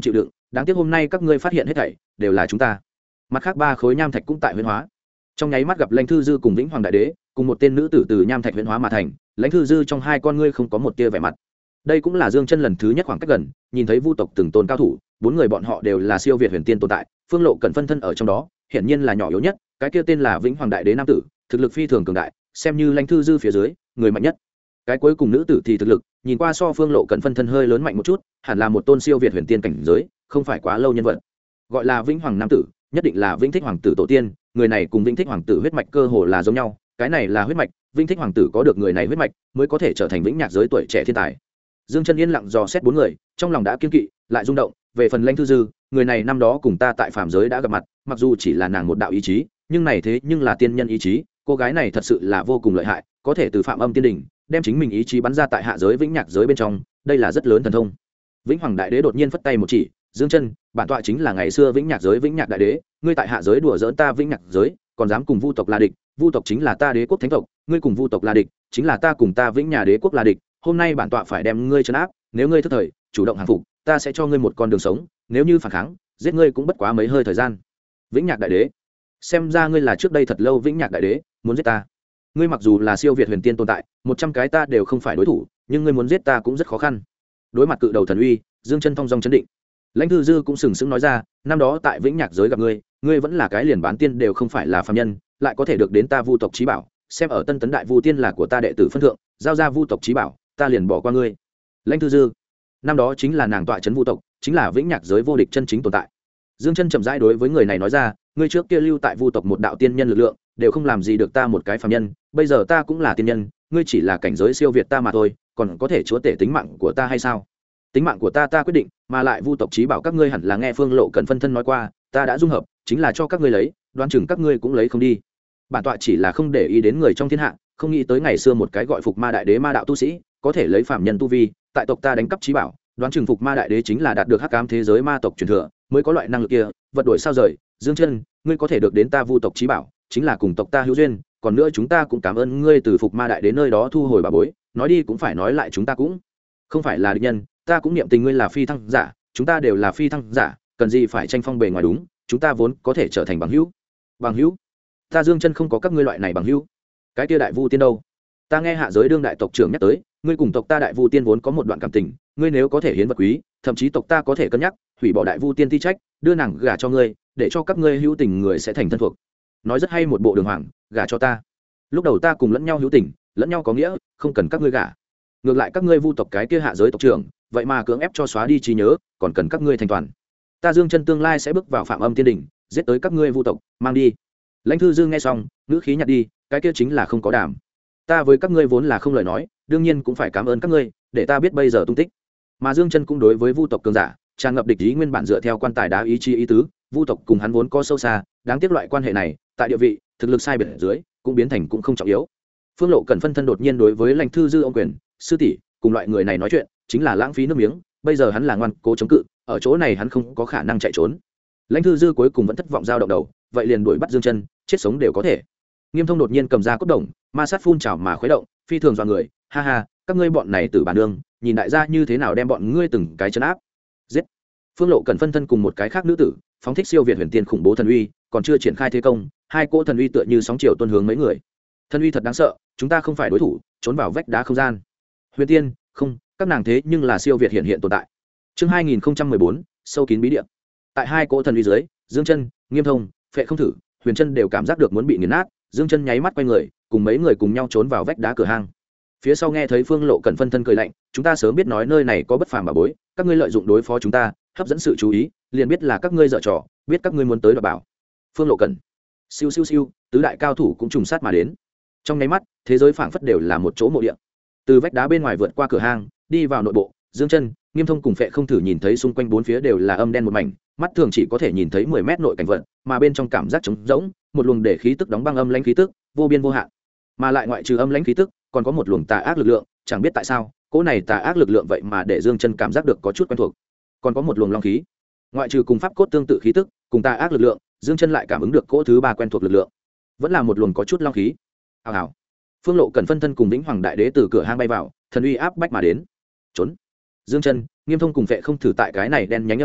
đáng tiếc hôm nay các ngươi phát hiện hết thảy đều là chúng ta. Mặt khác 3 khối nham thạch cũng tại huyễn hóa. Trong nháy mắt gặp Lãnh Thư Dư cùng Vĩnh Hoàng đại đế cùng một tên nữ tử từ nham thạch huyễn hóa mà thành. Lãnh Thư Dư trong 2 con ngươi không có một tia vẻ mặt. Đây cũng là Dương Chân lần thứ nhất khoảng cách gần nhìn thấy vu tộc từng tôn cao thủ, 4 người bọn họ đều là siêu việt huyền tiên tồn tại, Phương Lộ Cẩn phân thân ở trong đó, hiển nhiên là nhỏ yếu nhất, cái kia tên là Vĩnh Hoàng đại đế nam tử, thực lực phi thường cường đại, xem như Lãnh Thư Dư phía dưới người mạnh nhất. Cái cuối cùng nữ tử thì thực lực nhìn qua so Phương Lộ Cẩn phân thân hơi lớn mạnh một chút, hẳn là một tôn siêu việt huyền tiên cảnh giới, không phải quá lâu nhân vật. Gọi là Vĩnh Hoàng nam tử, nhất định là Vĩnh Thích hoàng tử tổ tiên, người này cùng Vĩnh Thích hoàng tử huyết mạch cơ hồ là giống nhau, cái này là huyết mạch, Vĩnh Thích hoàng tử có được người này huyết mạch, mới có thể trở thành Vĩnh Nhạc giới tuổi trẻ thiên tài. Dương Chân yên lặng dò xét 4 người, trong lòng đã kiên kỵ, lại rung động, về phần Lãnh Thư Dư, người này năm đó cùng ta tại phàm giới đã gặp mặt, mặc dù chỉ là nàng một đạo ý chí, nhưng này thế nhưng là tiên nhân ý chí, cô gái này thật sự là vô cùng lợi hại, có thể từ Phạm Âm Tiên đỉnh đem chính mình ý chí bắn ra tại hạ giới Vĩnh Nhạc giới bên trong, đây là rất lớn thần thông. Vĩnh Hoàng đại đế đột nhiên phất tay một chỉ, Dương Chân, bản tọa chính là ngày xưa Vĩnh Nhạc giới Vĩnh Nhạc đại đế, ngươi tại hạ giới đùa giỡn ta Vĩnh Nhạc giới, còn dám cùng vu tộc là địch, vu tộc chính là ta đế quốc thánh tộc, ngươi cùng vu tộc là địch, chính là ta cùng ta Vĩnh Nhà đế quốc là địch, hôm nay bản tọa phải đem ngươi trấn áp, nếu ngươi thất thời, chủ động hàng phục, ta sẽ cho ngươi một con đường sống, nếu như phản kháng, giết ngươi cũng bất quá mấy hơi thời gian. Vĩnh Nhạc đại đế, xem ra ngươi là trước đây thật lâu Vĩnh Nhạc đại đế, muốn giết ta. Ngươi mặc dù là siêu việt huyền tiên tồn tại, 100 cái ta đều không phải đối thủ, nhưng ngươi muốn giết ta cũng rất khó khăn. Đối mặt cự đầu thần uy, Dương Chân thong dong chấn định. Lãnh Thư Dư cũng sừng sững nói ra, năm đó tại Vĩnh Nhạc giới gặp ngươi, ngươi vẫn là cái liền bán tiên đều không phải là phàm nhân, lại có thể được đến ta vu tộc chí bảo, xem ở Tân Tấn đại vu tiên là của ta đệ tử phân thượng, giao ra vu tộc chí bảo, ta liền bỏ qua ngươi. Lãnh Thư Dư, năm đó chính là nàng tọa trấn vu tộc, chính là Vĩnh Nhạc giới vô địch chân chính tồn tại. Dương Chân chậm rãi đối với người này nói ra, ngươi trước kia lưu tại vu tộc một đạo tiên nhân lực lượng, đều không làm gì được ta một cái phàm nhân, bây giờ ta cũng là tiên nhân, ngươi chỉ là cảnh giới siêu việt ta mà thôi, còn có thể chúa tể tính mạng của ta hay sao? Tính mạng của ta quyết định, mà lại vu tộc chí bảo các ngươi hẳn là nghe Phương Lộ Cẩn phân thân nói qua, ta đã dung hợp, chính là cho các ngươi lấy, đoán chừng các ngươi cũng lấy không đi. Bản tọa chỉ là không để ý đến người trong thiên hạ, không nghĩ tới ngày xưa một cái gọi Phục Ma đại đế ma đạo tu sĩ, có thể lấy phàm nhân tu vi, tại tộc ta đánh cắp chí bảo, đoán chừng Phục Ma đại đế chính là đạt được hắc ám thế giới ma tộc truyền thừa, mới có loại năng lực kia, vật đổi sao rời. Dương Chân, ngươi có thể được đến ta vu tộc chí bảo, chính là cùng tộc ta hữu duyên, còn nữa chúng ta cũng cảm ơn ngươi từ Phục Ma đại đế nơi đó thu hồi bà bối, nói đi cũng phải nói lại chúng ta cũng không phải là địch nhân, ta cũng niệm tình ngươi là phi thăng giả, chúng ta đều là phi thăng giả, cần gì phải tranh phong bề ngoài đúng, chúng ta vốn có thể trở thành bằng hữu. Bằng hữu? Ta Dương Chân không có các ngươi loại này bằng hữu. Cái kia đại vu tiên đâu? Ta nghe hạ giới đương đại tộc trưởng nhắc tới, ngươi cùng tộc ta đại vu tiên vốn có một đoạn cảm tình, ngươi nếu có thể hiến vật quý, thậm chí tộc ta có thể cân nhắc hủy bỏ đại vu tiên thi trách, đưa nàng gả cho ngươi, để cho các ngươi hữu tình người sẽ thành thân thuộc. Nói rất hay một bộ đường hoàng, gả cho ta. Lúc đầu ta cùng lẫn nhau hữu tình, lẫn nhau có nghĩa, không cần các ngươi gả. Ngược lại các ngươi vu tộc cái kia hạ giới tộc trưởng, vậy mà cưỡng ép cho xóa đi trí nhớ, còn cần các ngươi thành toàn. Ta Dương Chân tương lai sẽ bước vào Phạm Âm Tiên đỉnh, giết tới các ngươi vu tộc, mang đi. Lãnh Thư Dư nghe xong, ngữ khí nhạt đi, cái kia chính là không có đảm. Ta với các ngươi vốn là không lời nói, đương nhiên cũng phải cảm ơn các ngươi, để ta biết bây giờ tung tích. Mà Dương Chân cũng đối với vu tộc cường giả, tràn ngập địch ý nguyên bản dựa theo quan tài đá ý chí ý tứ, vu tộc cùng hắn vốn có sâu xa, đáng tiếc loại quan hệ này, tại địa vị, thực lực sai biệt ở dưới, cũng biến thành cũng không trọng yếu. Phương Lộ Cẩn phân thân đột nhiên đối với Lãnh Thư Dư ông quyền, sư tỷ, cùng loại người này nói chuyện, chính là lãng phí nước miếng, bây giờ hắn là ngoan cố chống cự, ở chỗ này hắn không có khả năng chạy trốn. Lãnh Thư Dư cuối cùng vẫn thất vọng dao động đầu, vậy liền đuổi bắt Dương Chân, chết sống đều có thể. Nghiêm Thông đột nhiên cầm ra cốt đồng, ma sát phun trào mà khuấy động, phi thường dọa người, ha ha, các ngươi bọn này tử bản đường, nhìn đại gia như thế nào đem bọn ngươi từng cái trấn áp. Giết. Phương Lộ Cẩn phân thân cùng một cái khác nữ tử, phóng thích siêu việt huyền tiên khủng bố thần uy, còn chưa triển khai thế công, hai cỗ thần uy tựa như sóng chiều tuôn hướng mấy người. Thần uy thật đáng sợ, chúng ta không phải đối thủ, trốn vào vách đá không gian. Huyền tiên, không, các nàng thế nhưng là siêu việt hiện tồn tại. Chương 2014, sâu kín bí địa. Tại hai cỗ thần uy dưới, Dương Chân, Nghiêm Thông, Phệ Không Thử, Huyền Chân đều cảm giác được muốn bị nghiền nát, Dương Chân nháy mắt quay người, cùng mấy người cùng nhau trốn vào vách đá cửa hang. Phía sau nghe thấy Phương Lộ Cẩn phân thân cười lạnh, chúng ta sớm biết nói nơi này có bất phàm bảo bối, các ngươi lợi dụng đối phó chúng ta, hấp dẫn sự chú ý, liền biết là các ngươi giở trò, biết các ngươi muốn tới đoạt bảo. Phương Lộ Cẩn, siêu siêu siêu, tứ đại cao thủ cũng trùng sát mà đến. Trong nháy mắt, thế giới phảng phất đều là một chỗ mộ địa. Từ vách đá bên ngoài vượt qua cửa hang, đi vào nội bộ, Dương Chân, Nghiêm Thông cùng Phệ Không Thử nhìn thấy xung quanh bốn phía đều là âm đen một mảnh, mắt thường chỉ có thể nhìn thấy 10 mét nội cảnh vật, mà bên trong cảm giác trống rỗng, một luồng để khí tức đóng băng âm lãnh khí tức, vô biên vô hạn. Mà lại ngoại trừ âm lãnh khí tức, còn có một luồng tà ác lực lượng, chẳng biết tại sao, cỗ này tà ác lực lượng vậy mà để Dương Chân cảm giác được có chút quen thuộc. Còn có một luồng long khí. Ngoại trừ cùng pháp cốt tương tự khí tức, cùng tà ác lực lượng, Dương Chân lại cảm ứng được cỗ thứ ba quen thuộc lực lượng. Vẫn là một luồng có chút long khí. Hào hào. Phương Lộ Cẩn phân thân cùng Vĩnh Hoàng đại đế từ cửa hang bay vào, thần uy áp bách mà đến. Trốn. Dương Chân, Nghiêm Thông cùng Phệ Không Thử tại cái này đen nhánh âm lãnh,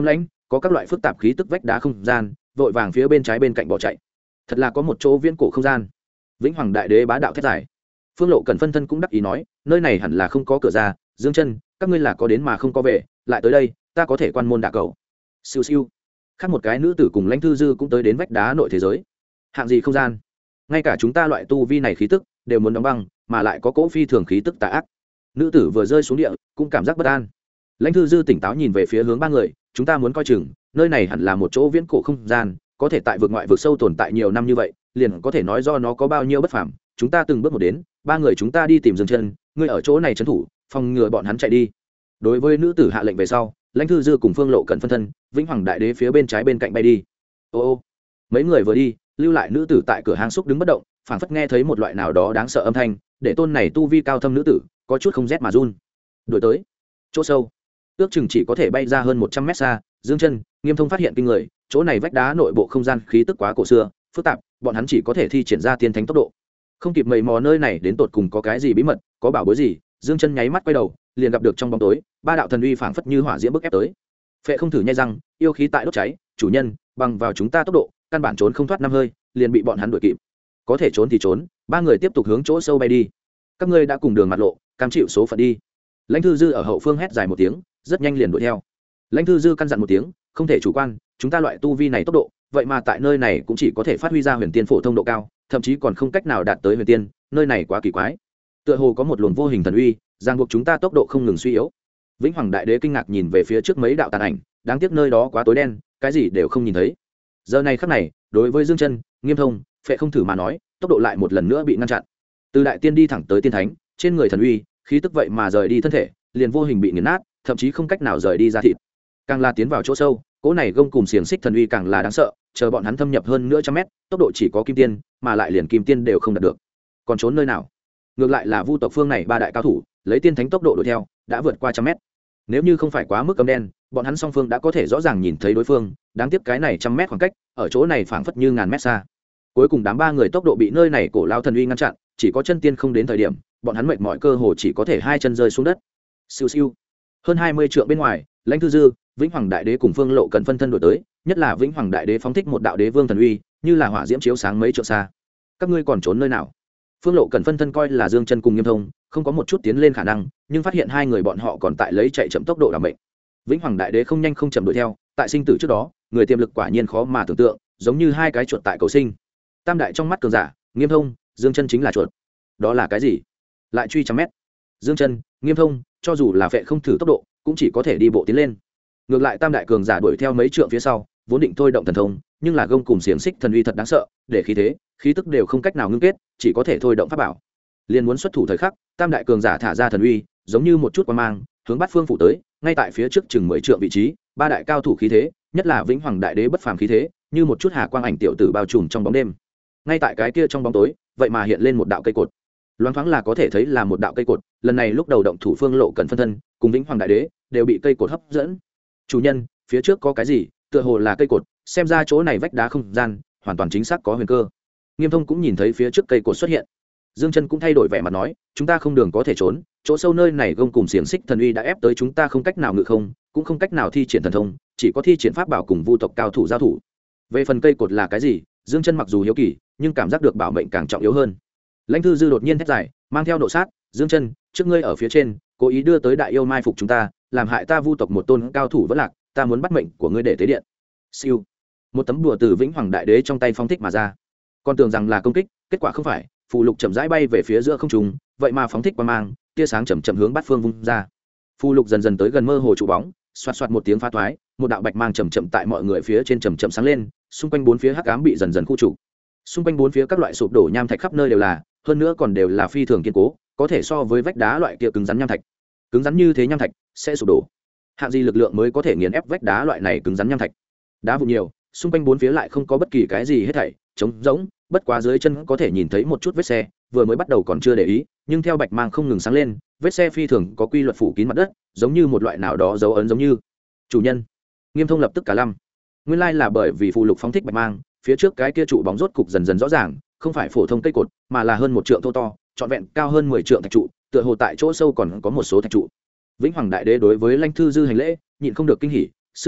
có các loại phức tạp khí tức vách đá không gian vội vàng phía bên trái bên cạnh bỏ chạy. Thật là có một chỗ viễn cổ không gian. Vĩnh Hoàng Đại Đế bá đạo thét dài. Phương Lộ Cần phân thân cũng đắc ý nói, nơi này hẳn là không có cửa ra, Dương Chân, các ngươi là có đến mà không có về, lại tới đây, ta có thể quan môn đả cầu. Siêu siêu. Khác một cái nữ tử cùng Lãnh Thư Dư cũng tới đến vách đá nội thế giới. Hạng gì không gian? Ngay cả chúng ta loại tu vi này khí tức đều muốn đóng băng, mà lại có cỗ phi thường khí tức tà ác. Nữ tử vừa rơi xuống địa, cũng cảm giác bất an. Lãnh Thư Dư tỉnh táo nhìn về phía hướng ba người, chúng ta muốn coi chừng, nơi này hẳn là một chỗ viễn cổ không gian, có thể tại vực ngoại vực sâu tồn tại nhiều năm như vậy, liền có thể nói do nó có bao nhiêu bất phàm. Chúng ta từng bước một đến, ba người chúng ta đi tìm Dương Chân, ngươi ở chỗ này trấn thủ, phòng ngừa bọn hắn chạy đi. Đối với nữ tử hạ lệnh về sau, Lãnh Thư Dư cùng Phương Lộ Cận phân thân, Vĩnh Hoàng Đại Đế phía bên trái bên cạnh bay đi. Ô ô, mấy người vừa đi, lưu lại nữ tử tại cửa hang xúc đứng bất động, phảng phất nghe thấy một loại nào đó đáng sợ âm thanh, để tôn này tu vi cao thâm nữ tử có chút không rét mà run. Đuổi tới chỗ sâu, ước chừng chỉ có thể bay ra hơn 100 mét xa. Dương Chân, Nghiêm Thông phát hiện kinh người, chỗ này vách đá nội bộ không gian khí tức quá cổ xưa phức tạp, bọn hắn chỉ có thể thi triển ra tiên thánh tốc độ, không kịp mầy mò nơi này đến tột cùng có cái gì bí mật, có bảo bối gì. Dương Chân nháy mắt quay đầu, liền gặp được trong bóng tối ba đạo thần uy phảng phất như hỏa diễm bức ép tới. Phệ không thử nhai răng, yêu khí tại đốt cháy, chủ nhân, bằng vào chúng ta tốc độ, căn bản trốn không thoát năm hơi, liền bị bọn hắn đuổi kịp. Có thể trốn thì trốn, ba người tiếp tục hướng chỗ sâu bay đi. Các ngươi đã cùng đường mặt lộ, cam chịu số phận đi. Lãnh Thư Dư ở hậu phương hét dài một tiếng, rất nhanh liền đuổi theo. Lãnh Thư Dư căn dặn một tiếng, không thể chủ quan, chúng ta loại tu vi này tốc độ, vậy mà tại nơi này cũng chỉ có thể phát huy ra huyền tiên phổ thông độ cao, thậm chí còn không cách nào đạt tới huyền tiên, nơi này quá kỳ quái. Tựa hồ có một luồng vô hình thần uy, ràng buộc chúng ta tốc độ không ngừng suy yếu. Vĩnh Hoàng Đại Đế kinh ngạc nhìn về phía trước mấy đạo tàn ảnh, đáng tiếc nơi đó quá tối đen, cái gì đều không nhìn thấy. Giờ này khắc này, đối với Dương Chân, Nghiêm Thông, Phệ không thử mà nói, tốc độ lại một lần nữa bị ngăn chặn. Từ đại tiên đi thẳng tới tiên thánh, trên người thần uy, khí tức vậy mà rời đi thân thể, liền vô hình bị nghiền nát, thậm chí không cách nào rời đi ra thịt. Càng là tiến vào chỗ sâu, cỗ này gông cùng xiềng xích thần uy càng là đáng sợ, chờ bọn hắn thâm nhập hơn nữa trăm mét, tốc độ chỉ có kim tiên, mà lại liền kim tiên đều không đạt được. Còn trốn nơi nào? Ngược lại là Vu tộc phương này ba đại cao thủ, lấy tiên thánh tốc độ đuổi theo, đã vượt qua trăm mét. Nếu như không phải quá mức cấm đen, bọn hắn song phương đã có thể rõ ràng nhìn thấy đối phương, đáng tiếc cái này trăm mét khoảng cách, ở chỗ này phảng phất như ngàn mét xa. Cuối cùng đám ba người tốc độ bị nơi này cổ lao thần uy ngăn chặn, chỉ có chân tiên không đến thời điểm, bọn hắn mệt mỏi cơ hồ chỉ có thể hai chân rơi xuống đất. Siêu siêu. Hơn 20 trượng bên ngoài, Lãnh Thư Dư, Vĩnh Hoàng Đại Đế cùng Phương Lộ Cận phân thân đuổi tới, nhất là Vĩnh Hoàng Đại Đế phóng thích một đạo đế vương thần uy, như là hỏa diễm chiếu sáng mấy trượng xa. Các ngươi còn trốn nơi nào? Phương Lộ Cận phân thân coi là Dương Chân cùng Nghiêm Thông, không có một chút tiến lên khả năng, nhưng phát hiện hai người bọn họ còn tại lấy chạy chậm tốc độ đảm mệnh. Vĩnh Hoàng Đại Đế không nhanh không chậm đuổi theo, tại sinh tử trước đó, người tiềm lực quả nhiên khó mà tưởng tượng, giống như hai cái chuột tại cầu sinh. Tam đại trong mắt cường giả, Nghiêm Thông, Dương Chân chính là chuột. Đó là cái gì? Lại truy trăm mét. Dương Chân, Nghiêm Thông, cho dù là Phệ không thử tốc độ, cũng chỉ có thể đi bộ tiến lên. Ngược lại tam đại cường giả đuổi theo mấy trượng phía sau, vốn định thôi động thần thông, nhưng là gông cùng xiềng xích thần uy thật đáng sợ, để khí thế, khí tức đều không cách nào ngưng kết, chỉ có thể thôi động pháp bảo. Liên muốn xuất thủ thời khắc, tam đại cường giả thả ra thần uy, giống như một chút quang mang, hướng bát phương phủ tới, ngay tại phía trước chừng 10 trượng vị trí, ba đại cao thủ khí thế, nhất là Vĩnh Hoàng Đại Đế bất phàm khí thế, như một chút hà quang ảnh tiểu tử bao trùm trong bóng đêm. Ngay tại cái kia trong bóng tối, vậy mà hiện lên một đạo cây cột. Loáng thoáng là có thể thấy là một đạo cây cột, lần này lúc đầu động thủ Phương Lộ Cận phân thân, cùng Vĩnh Hoàng Đại Đế đều bị cây cột hấp dẫn. Chủ nhân, phía trước có cái gì? Tựa hồ là cây cột, xem ra chỗ này vách đá không gian, hoàn toàn chính xác có huyền cơ. Nghiêm Thông cũng nhìn thấy phía trước cây cột xuất hiện. Dương Chân cũng thay đổi vẻ mặt nói, chúng ta không đường có thể trốn, chỗ sâu nơi này gông cùng xiềng xích thần uy đã ép tới chúng ta không cách nào ngự không, cũng không cách nào thi triển thần thông, chỉ có thi triển pháp bảo cùng Vu tộc cao thủ giao thủ. Về phần cây cột là cái gì, Dương Chân mặc dù hiếu kỳ, nhưng cảm giác được bảo mệnh càng trọng yếu hơn. Lãnh Thư Dư đột nhiên thét dài, mang theo nộ sát, Dương Chân, trước ngươi ở phía trên, cố ý đưa tới đại yêu mai phục chúng ta, làm hại ta Vu tộc một tôn cao thủ vỡ lạc, ta muốn bắt mệnh của ngươi để tế điện. Siêu. Một tấm đùa từ Vĩnh Hoàng Đại Đế trong tay phóng thích mà ra. Con tưởng rằng là công kích, kết quả không phải, phù lục chậm rãi bay về phía giữa không trung, vậy mà phóng thích qua mang, tia sáng chậm chậm hướng bát phương vung ra. Phù lục dần dần tới gần mơ hồ trụ bóng, xoạt xoạt một tiếng phá thoái, một đạo bạch mang chậm chậm tại mọi người phía trên chậm chậm sáng lên, xung quanh bốn phía hắc ám bị dần dần khu trục. Xung quanh bốn phía các loại sụp đổ nham thạch khắp nơi đều là, hơn nữa còn đều là phi thường kiên cố, có thể so với vách đá loại kia cứng rắn nham thạch. Cứng rắn như thế nham thạch sẽ sụp đổ. Hạng gì lực lượng mới có thể nghiền ép vách đá loại này cứng rắn nham thạch? Đá vụn nhiều, xung quanh bốn phía lại không có bất kỳ cái gì hết thảy, trống rỗng, bất quá dưới chân có thể nhìn thấy một chút vết xe, vừa mới bắt đầu còn chưa để ý, nhưng theo bạch mang không ngừng sáng lên, vết xe phi thường có quy luật phủ kín mặt đất, giống như một loại nào đó dấu ấn giống như. Chủ nhân. Nghiêm Thông lập tức cả lăm. Nguyên lai là bởi vì phù lục phóng thích bạch mang, phía trước cái kia trụ bóng rốt cục dần dần rõ ràng, không phải phổ thông cây cột, mà là hơn 1 trượng thô to, trọn vẹn cao hơn 10 trượng thạch trụ, tựa hồ tại chỗ sâu còn có một số thạch trụ. Vĩnh Hoàng Đại Đế đối với Lãnh Thư Dư hành lễ, nhịn không được kinh hỉ, sư tỷ,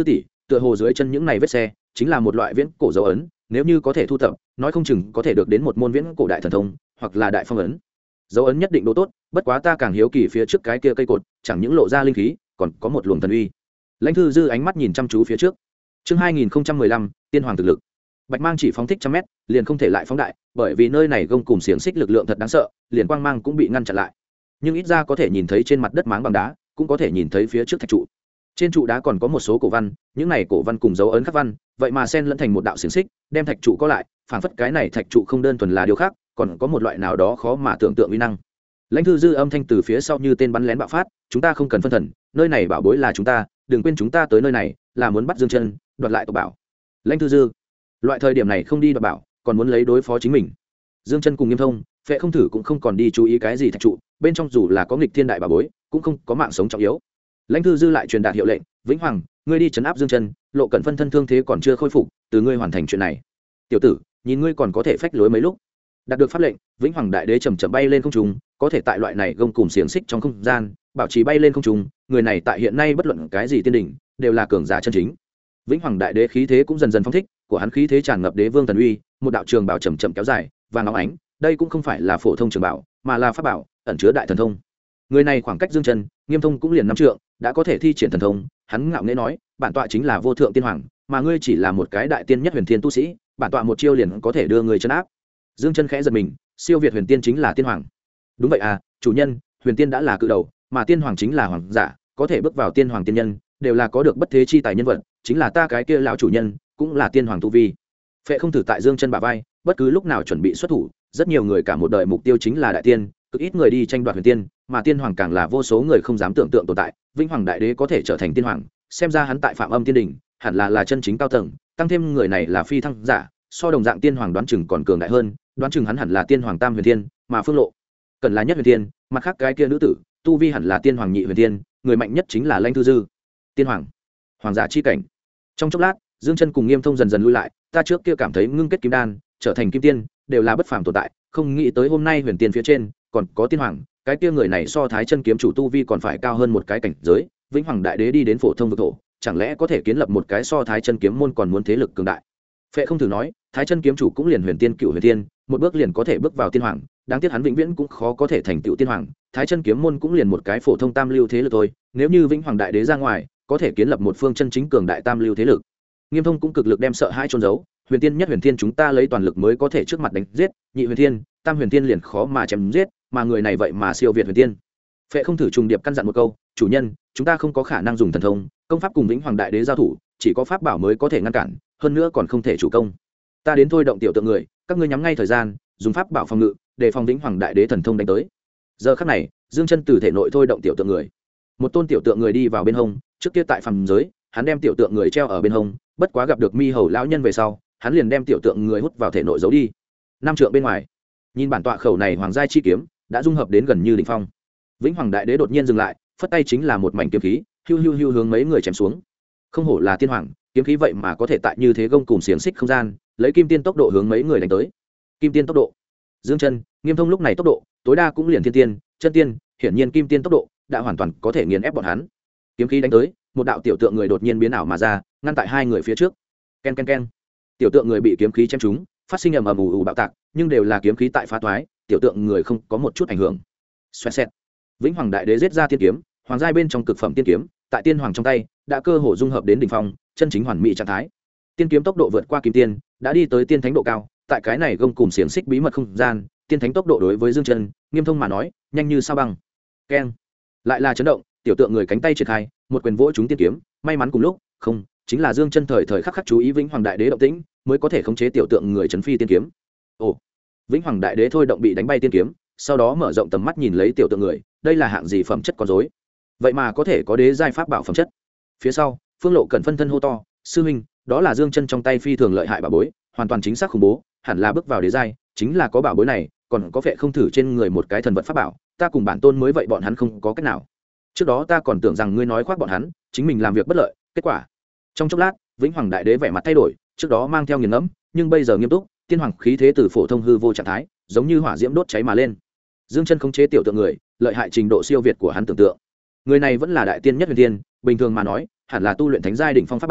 tựa hồ dưới chân những này vết xe chính là một loại viễn cổ dấu ấn, nếu như có thể thu thập, nói không chừng có thể được đến một môn viễn cổ đại thần thông hoặc là đại phong ấn. Dấu ấn nhất định độ tốt, bất quá ta càng hiếu kỳ phía trước cái kia cây cột, chẳng những lộ ra linh khí, còn có một luồng thần uy. Lãnh Thư Dư ánh mắt nhìn chăm chú phía trước. Chương 2015, Tiên Hoàng thực lực. Bạch mang chỉ phóng thích trăm mét, liền không thể lại phóng đại, bởi vì nơi này gông cùm xiềng xích lực lượng thật đáng sợ, liền quang mang cũng bị ngăn chặn lại. Nhưng ít ra có thể nhìn thấy trên mặt đất máng bằng đá, cũng có thể nhìn thấy phía trước thạch trụ. Trên trụ đá còn có một số cổ văn, những này cổ văn cùng dấu ấn khắc văn, vậy mà xen lẫn thành một đạo xiềng xích, đem thạch trụ có lại, phảng phất cái này thạch trụ không đơn thuần là điều khác, còn có một loại nào đó khó mà tưởng tượng uy năng. Lãnh Thư Dư âm thanh từ phía sau như tên bắn lén bạo phát, chúng ta không cần phân thần, nơi này bảo bối là chúng ta, đừng quên chúng ta tới nơi này là muốn bắt Dương Chân, đoạt lại tộc bảo. Lãnh Thư Dư, loại thời điểm này không đi đoạt bảo, còn muốn lấy đối phó chính mình. Dương Chân cùng Nghiêm Thông, Phệ Không Thử cũng không còn đi chú ý cái gì thạch trụ, bên trong dù là có nghịch thiên đại bảo bối, cũng không có mạng sống trọng yếu. Lãnh Thư Dư lại truyền đạt hiệu lệnh, Vĩnh Hoàng, ngươi đi trấn áp Dương Chân, Lộ Cẩn phân thân thương thế còn chưa khôi phục, từ ngươi hoàn thành chuyện này. Tiểu tử, nhìn ngươi còn có thể phách lối mấy lúc. Đạt được pháp lệnh, Vĩnh Hoàng đại đế chậm chậm bay lên không trung, có thể tại loại này gông cùm xiềng xích trong không gian, bảo trì bay lên không trung, người này tại hiện nay bất luận cái gì tiên đỉnh, đều là cường giả chân chính. Vĩnh Hoàng đại đế khí thế cũng dần dần phóng thích, của hắn khí thế tràn ngập đế vương thần uy, một đạo trường bảo chậm chậm kéo dài, vàng óng ánh, đây cũng không phải là phổ thông trường bảo, mà là pháp bảo, ẩn chứa đại thần thông. Người này khoảng cách Dương Chân, Nghiêm Thông cũng liền 5 trượng, đã có thể thi triển thần thông, hắn ngạo nghễ nói, bản tọa chính là vô thượng tiên hoàng, mà ngươi chỉ là một cái đại tiên nhất huyền thiên tu sĩ, bản tọa một chiêu liền có thể đưa người trấn áp. Dương Chân khẽ giật mình, siêu việt huyền tiên chính là tiên hoàng. Đúng vậy à, chủ nhân, huyền tiên đã là cự đầu, mà tiên hoàng chính là hoàng giả, có thể bước vào tiên hoàng tiên nhân, đều là có được bất thế chi tài nhân vật, chính là ta cái kia lão chủ nhân, cũng là tiên hoàng tu vi. Phệ Không Thử tại Dương Chân bả vai, bất cứ lúc nào chuẩn bị xuất thủ, rất nhiều người cả một đời mục tiêu chính là đại tiên, cực ít người đi tranh đoạt huyền tiên, mà tiên hoàng càng là vô số người không dám tưởng tượng tồn tại. Vĩnh Hoàng đại đế có thể trở thành tiên hoàng, xem ra hắn tại Phạm Âm Tiên đỉnh, hẳn là chân chính cao tầng, tăng thêm người này là phi thăng giả, so đồng dạng tiên hoàng đoán chừng còn cường đại hơn, đoán chừng hắn hẳn là tiên hoàng tam huyền thiên, mà Phương Lộ cần là nhất huyền thiên, mặt khác cái kia nữ tử, tu vi hẳn là tiên hoàng nhị huyền thiên, người mạnh nhất chính là Lãnh Thư Dư. Tiên hoàng, hoàng giả chi cảnh. Trong chốc lát, Dương Chân cùng Nghiêm Thông dần dần lui lại, ta trước kia cảm thấy ngưng kết kim đan, trở thành kim tiên, đều là bất phàm tồn tại, không nghĩ tới hôm nay huyền tiên phía trên còn có tiên hoàng, cái kia người này so Thái Chân kiếm chủ tu vi còn phải cao hơn một cái cảnh giới. Vĩnh Hoàng đại đế đi đến phổ thông vực thổ, chẳng lẽ có thể kiến lập một cái so Thái Chân kiếm môn còn muốn thế lực cường đại. Phệ Không Thử nói, Thái Chân kiếm chủ cũng liền huyền tiên cựu huyền tiên, một bước liền có thể bước vào tiên hoàng, đáng tiếc hắn vĩnh viễn cũng khó có thể thành tựu tiên hoàng. Thái Chân kiếm môn cũng liền một cái phổ thông tam lưu thế lực thôi, nếu như Vĩnh Hoàng đại đế ra ngoài, có thể kiến lập một phương chân chính cường đại tam lưu thế lực. Nghiêm Thông cũng cực lực đem sợ hãi trôn giấu, huyền tiên nhất huyền thiên chúng ta lấy toàn lực mới có thể trước mặt đánh giết, nhị huyền thiên, tam huyền thiên liền khó mà chém giết, mà người này vậy mà siêu việt huyền tiên. Phệ Không Thử trùng điệp căn dặn một câu, chủ nhân, chúng ta không có khả năng dùng thần thông công pháp cùng Vĩnh Hoàng đại đế giao thủ, chỉ có pháp bảo mới có thể ngăn cản, hơn nữa còn không thể chủ công. Ta đến thôi động tiểu tượng người, các ngươi nhắm ngay thời gian, dùng pháp bảo phòng ngự, để phòng Vĩnh Hoàng đại đế thần thông đánh tới. Giờ khắc này, Dương Chân từ thể nội thôi động tiểu tượng người, một tôn tiểu tượng người đi vào bên hông, trước kia tại phàm giới, hắn đem tiểu tượng người treo ở bên hông, bất quá gặp được Mi Hầu lão nhân về sau, hắn liền đem tiểu tượng người hút vào thể nội giấu đi. 5 trượng bên ngoài, nhìn bản tọa khẩu này hoàng giai chi kiếm đã dung hợp đến gần như đỉnh phong. Vĩnh Hoàng đại đế đột nhiên dừng lại, phất tay chính là một mảnh kiếm khí, hiu hiu hiu hướng mấy người chém xuống. Không hổ là tiên hoàng, kiếm khí vậy mà có thể tại như thế gông cùm xiềng xích không gian, lấy kim tiên tốc độ hướng mấy người đánh tới. Kim tiên tốc độ. Dương Chân, Nghiêm Thông lúc này tốc độ tối đa cũng liền thiên tiên, chân tiên, hiển nhiên kim tiên tốc độ đã hoàn toàn có thể nghiền ép bọn hắn. Kiếm khí đánh tới, một đạo tiểu tượng người đột nhiên biến ảo mà ra, ngăn tại hai người phía trước. Ken ken ken. Tiểu tượng người bị kiếm khí chém trúng, phát sinh ầm ầm ù ù bạo tạc, nhưng đều là kiếm khí tại phá toái, tiểu tượng người không có một chút ảnh hưởng. Xoẹt xẹt. Vĩnh Hoàng đại đế giết ra tiên kiếm, hoàng giai bên trong cực phẩm tiên kiếm, tại tiên hoàng trong tay đã cơ hồ dung hợp đến đỉnh phong, chân chính hoàn mỹ trạng thái. Tiên kiếm tốc độ vượt qua kim tiên, đã đi tới tiên thánh độ cao, tại cái này gông cùm xiềng xích bí mật không gian, tiên thánh tốc độ đối với Dương Chân, Nghiêm Thông mà nói, nhanh như sao băng. Keng. Lại là chấn động, tiểu tượng người cánh tay triển khai, một quyền vỗ trúng tiên kiếm, may mắn cùng lúc, không, chính là Dương Chân thời thời khắc khắc chú ý Vĩnh Hoàng đại đế động tĩnh, mới có thể khống chế tiểu tượng người chấn phi tiên kiếm. Ồ. Vĩnh Hoàng đại đế thôi động bị đánh bay tiên kiếm, sau đó mở rộng tầm mắt nhìn lấy tiểu tượng người, đây là hạng gì phẩm chất con rối? Vậy mà có thể có đế giai pháp bảo phẩm chất. Phía sau, Phương Lộ cần phân thân hô to, sư huynh, đó là Dương Chân trong tay phi thường lợi hại bảo bối, hoàn toàn chính xác khủng bố, hẳn là bước vào đế giai, chính là có bảo bối này, còn có Phệ Không Thử trên người một cái thần vật pháp bảo, ta cùng bản tôn mới vậy bọn hắn không có cách nào. Trước đó ta còn tưởng rằng ngươi nói khoác bọn hắn, chính mình làm việc bất lợi, kết quả. Trong chốc lát, Vĩnh Hoàng đại đế vẻ mặt thay đổi, trước đó mang theo nghiền ngẫm, nhưng bây giờ nghiêm túc, tiên hoàng khí thế từ phổ thông hư vô trạng thái, giống như hỏa diễm đốt cháy mà lên. Dương Chân khống chế tiểu tượng người, lợi hại trình độ siêu việt của hắn tưởng tượng. Người này vẫn là đại tiên nhất huyền tiên, bình thường mà nói, hẳn là tu luyện thánh giai đỉnh phong pháp bảo,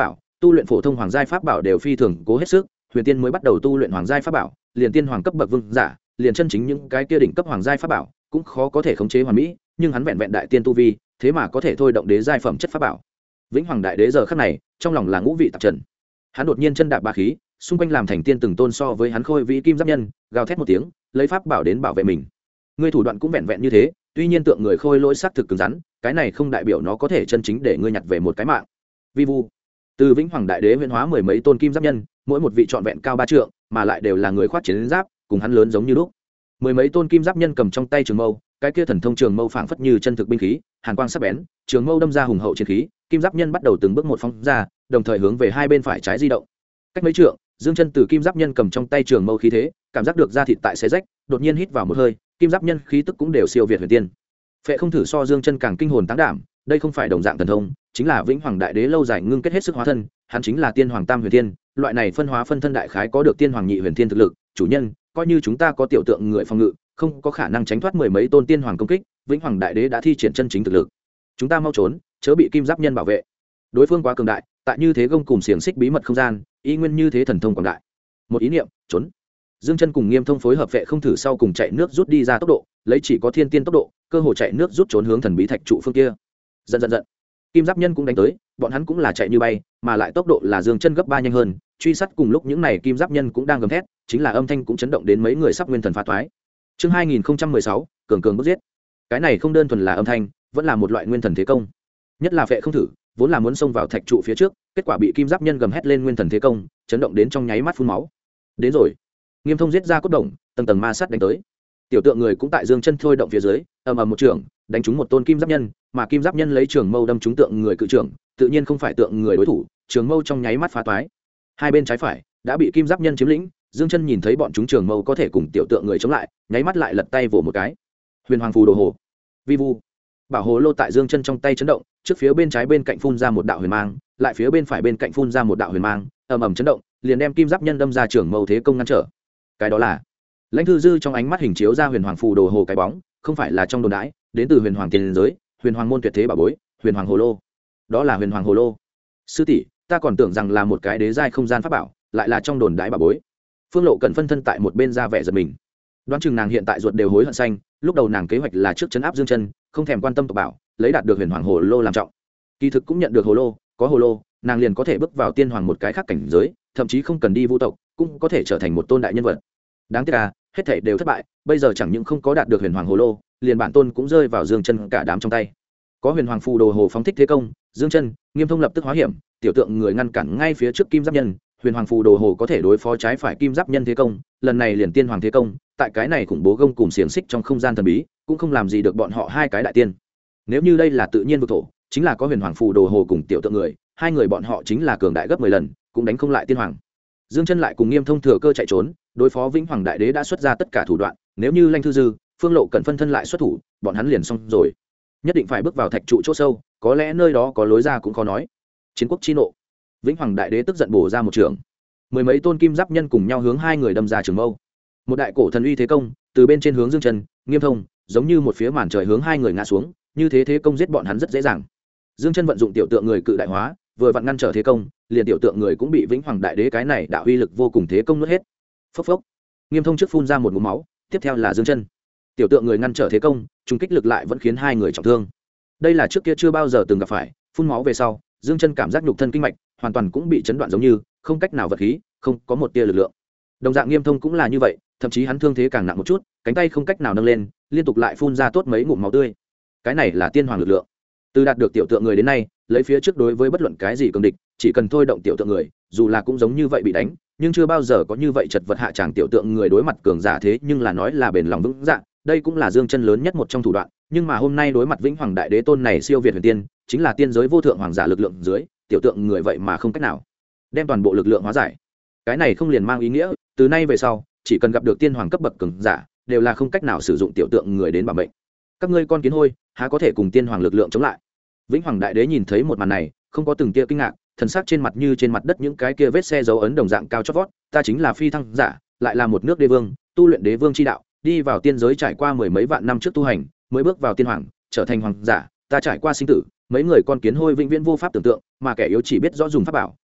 tu luyện phổ thông hoàng giai pháp bảo đều phi thường cố hết sức, huyền tiên mới bắt đầu tu luyện hoàng giai pháp bảo, liền tiên hoàng cấp bậc vương giả, liền chân chính những cái kia đỉnh cấp hoàng giai pháp bảo cũng khó có thể khống chế hoàn mỹ, nhưng hắn vẹn vẹn đại tiên tu vi, thế mà có thể thôi động đế giai phẩm chất pháp bảo. Vĩnh Hoàng đại đế giờ khắc này, trong lòng là ngũ vị tạp trần. Hắn đột nhiên chân đạp ba khí, xung quanh làm thành tiên từng tôn so với hắn khôi vĩ kim giáp nhân, gào thét một tiếng, lấy pháp bảo đến bảo vệ mình. Ngươi thủ đoạn cũng vẹn vẹn như thế, tuy nhiên tượng người khôi lỗi xác thực cứng rắn, cái này không đại biểu nó có thể chân chính để ngươi nhặt về một cái mạng. Vi vu. Từ Vĩnh Hoàng đại đế huyễn hóa mười mấy tôn kim giáp nhân, mỗi một vị trọn vẹn cao 3 trượng, mà lại đều là người khoác chiến giáp, cùng hắn lớn giống như lúc. Mười mấy tôn kim giáp nhân cầm trong tay trường mâu, cái kia thần thông trường mâu phảng phất như chân thực binh khí, hàn quang sắc bén, trường mâu đâm ra hùng hậu chiến khí, kim giáp nhân bắt đầu từng bước một phóng ra, đồng thời hướng về hai bên phải trái di động. Cách mấy trượng, Dương Chân từ kim giáp nhân cầm trong tay trường mâu khí thế, cảm giác được da thịt tại xé rách, đột nhiên hít vào một hơi, kim giáp nhân khí tức cũng đều siêu việt huyền tiên. Phệ không thử so Dương Chân càng kinh hồn táng đảm, đây không phải đồng dạng thần thông, chính là Vĩnh Hoàng đại đế lâu dài ngưng kết hết sức hóa thân, hắn chính là tiên hoàng tam huyền tiên, loại này phân hóa phân thân đại khái có được tiên hoàng nhị huyền tiên thực lực, chủ nhân, coi như chúng ta có tiểu tượng người phòng ngự, không có khả năng tránh thoát mười mấy tôn tiên hoàng công kích, Vĩnh Hoàng đại đế đã thi triển chân chính thực lực. Chúng ta mau trốn, chớ bị kim giáp nhân bảo vệ. Đối phương quá cường đại, tại như thế gông cùm xiềng xích bí mật không gian, y nguyên như thế thần thông quảng đại. Một ý niệm, trốn. Dương Chân cùng Nghiêm Thông phối hợp vệ không thử sau cùng chạy nước rút đi ra tốc độ, lấy chỉ có thiên tiên tốc độ, cơ hội chạy nước rút trốn hướng thần bí thạch trụ phương kia. Giận. Kim giáp nhân cũng đánh tới, bọn hắn cũng là chạy như bay, mà lại tốc độ là Dương Chân gấp 3 nhanh hơn, truy sát cùng lúc những này kim giáp nhân cũng đang gầm thét, chính là âm thanh cũng chấn động đến mấy người sắp nguyên thần phá toái. Chương 2016, cường bức giết. Cái này không đơn thuần là âm thanh, vẫn là một loại nguyên thần thế công. Nhất là vệ không thử, vốn là muốn xông vào thạch trụ phía trước, kết quả bị kim giáp nhân gầm hét lên nguyên thần thế công, chấn động đến trong nháy mắt phun máu. Đến rồi. Nghiêm Thông giết ra cốt đồng, tầng tầng ma sát đánh tới. Tiểu tượng người cũng tại Dương Chân thôi động phía dưới, ầm ầm một trường, đánh trúng một tôn kim giáp nhân, mà kim giáp nhân lấy trường mâu đâm trúng tượng người cự trưởng, tự nhiên không phải tượng người đối thủ, trường mâu trong nháy mắt phá toái. Hai bên trái phải đã bị kim giáp nhân chiếm lĩnh, Dương Chân nhìn thấy bọn chúng trường mâu có thể cùng tiểu tượng người chống lại, nháy mắt lại lật tay vồ một cái. Huyền Hoàng phù đồ hồ, vi vu. Bảo hồ lô tại Dương Chân trong tay chấn động, trước phía bên trái bên cạnh phun ra một đạo huyền mang, lại phía bên phải bên cạnh phun ra một đạo huyền mang, ầm ầm chấn động, liền đem kim giáp nhân đâm ra trường mâu thế công ngăn trở. Cái đó là Lãnh Thư Dư trong ánh mắt hình chiếu ra Huyền Hoàng phù đồ hồ cái bóng, không phải là trong đồn đãi, đến từ Huyền Hoàng tiền giới, Huyền Hoàng môn tuyệt thế bảo bối, Huyền Hoàng hồ lô. Đó là Huyền Hoàng hồ lô. Sư tỷ, ta còn tưởng rằng là một cái đế giai không gian pháp bảo, lại là trong đồn đãi bảo bối. Phương Lộ cần phân thân tại một bên ra vẻ giật mình. Đoán chừng nàng hiện tại ruột đều hối hận xanh, lúc đầu nàng kế hoạch là trước trấn áp Dương Chân, không thèm quan tâm tộc bảo, lấy đạt được Huyền Hoàng hồ lô làm trọng. Kỳ thực cũng nhận được hồ lô, có hồ lô, nàng liền có thể bước vào tiên hoàng một cái khác cảnh giới, thậm chí không cần đi vu tộc, cũng có thể trở thành một tôn đại nhân vật. Đáng tiếc là hết thảy đều thất bại, bây giờ chẳng những không có đạt được Huyền Hoàng hồ lô, liền bản tôn cũng rơi vào Dương Chân cả đám trong tay. Có Huyền Hoàng phù đồ hồ phóng thích thế công, Dương Chân, Nghiêm Thông lập tức hóa hiểm, tiểu tượng người ngăn cản ngay phía trước kim giáp nhân, Huyền Hoàng phù đồ hồ có thể đối phó trái phải kim giáp nhân thế công, lần này liền tiên hoàng thế công, tại cái này khủng bố gông cùng xiềng xích trong không gian thần bí, cũng không làm gì được bọn họ hai cái đại tiên. Nếu như đây là tự nhiên vực thổ, chính là có Huyền Hoàng phù đồ hồ cùng tiểu tượng người, hai người bọn họ chính là cường đại gấp 10 lần, cũng đánh không lại tiên hoàng. Dương Chân lại cùng Nghiêm Thông thừa cơ chạy trốn, đối phó Vĩnh Hoàng đại đế đã xuất ra tất cả thủ đoạn, nếu như Lãnh Thư Dư, Phương Lộ cần phân thân lại xuất thủ, bọn hắn liền xong rồi. Nhất định phải bước vào thạch trụ chỗ sâu, có lẽ nơi đó có lối ra cũng khó nói. Chiến quốc chi nộ. Vĩnh Hoàng đại đế tức giận bổ ra một trường. Mười mấy tôn kim giáp nhân cùng nhau hướng hai người đâm ra trường mâu. Một đại cổ thần uy thế công, từ bên trên hướng Dương Chân, Nghiêm Thông, giống như một phía màn trời hướng hai người ngã xuống, như thế thế công giết bọn hắn rất dễ dàng. Dương Chân vận dụng tiểu tượng người cự đại hóa, vừa vặn ngăn trở thế công, liền tiểu tượng người cũng bị Vĩnh Hoàng đại đế cái này đạo uy lực vô cùng thế công nuốt hết. Phốc phốc. Nghiêm Thông trước phun ra một ngụm máu, tiếp theo là Dương Chân. Tiểu tượng người ngăn trở thế công, trùng kích lực lại vẫn khiến hai người trọng thương. Đây là trước kia chưa bao giờ từng gặp phải, phun máu về sau, Dương Chân cảm giác nhục thân kinh mạch hoàn toàn cũng bị chấn đoạn giống như, không cách nào vật khí, không có một tia lực lượng. Đồng dạng Nghiêm Thông cũng là như vậy, thậm chí hắn thương thế càng nặng một chút, cánh tay không cách nào nâng lên, liên tục lại phun ra tốt mấy ngụm máu tươi. Cái này là tiên hoàng lực lượng. Từ đạt được tiểu tượng người đến nay, lấy phía trước đối với bất luận cái gì cường địch, chỉ cần thôi động tiểu tượng người, dù là cũng giống như vậy bị đánh, nhưng chưa bao giờ có như vậy chật vật hạ tràng tiểu tượng người đối mặt cường giả thế nhưng là nói là bền lòng vững dạ, đây cũng là Dương Chân lớn nhất một trong thủ đoạn, nhưng mà hôm nay đối mặt Vĩnh Hoàng đại đế tôn này siêu việt huyền tiên, chính là tiên giới vô thượng hoàng giả lực lượng dưới, tiểu tượng người vậy mà không cách nào đem toàn bộ lực lượng hóa giải. Cái này không liền mang ý nghĩa, từ nay về sau, chỉ cần gặp được tiên hoàng cấp bậc cường giả, đều là không cách nào sử dụng tiểu tượng người đến bảo mệnh. Các ngươi con kiến hôi, há có thể cùng tiên hoàng lực lượng chống lại? Vĩnh Hoàng đại đế nhìn thấy một màn này, không có từng tia kinh ngạc, thần sắc trên mặt như trên mặt đất những cái kia vết xe dấu ấn đồng dạng cao chót vót, ta chính là phi thăng giả, lại là một nước đế vương, tu luyện đế vương chi đạo, đi vào tiên giới trải qua mười mấy vạn năm trước tu hành, mới bước vào tiên hoàng, trở thành hoàng giả, ta trải qua sinh tử, mấy người con kiến hôi vĩnh viễn vô pháp tưởng tượng, mà kẻ yếu chỉ biết rõ dùng pháp bảo,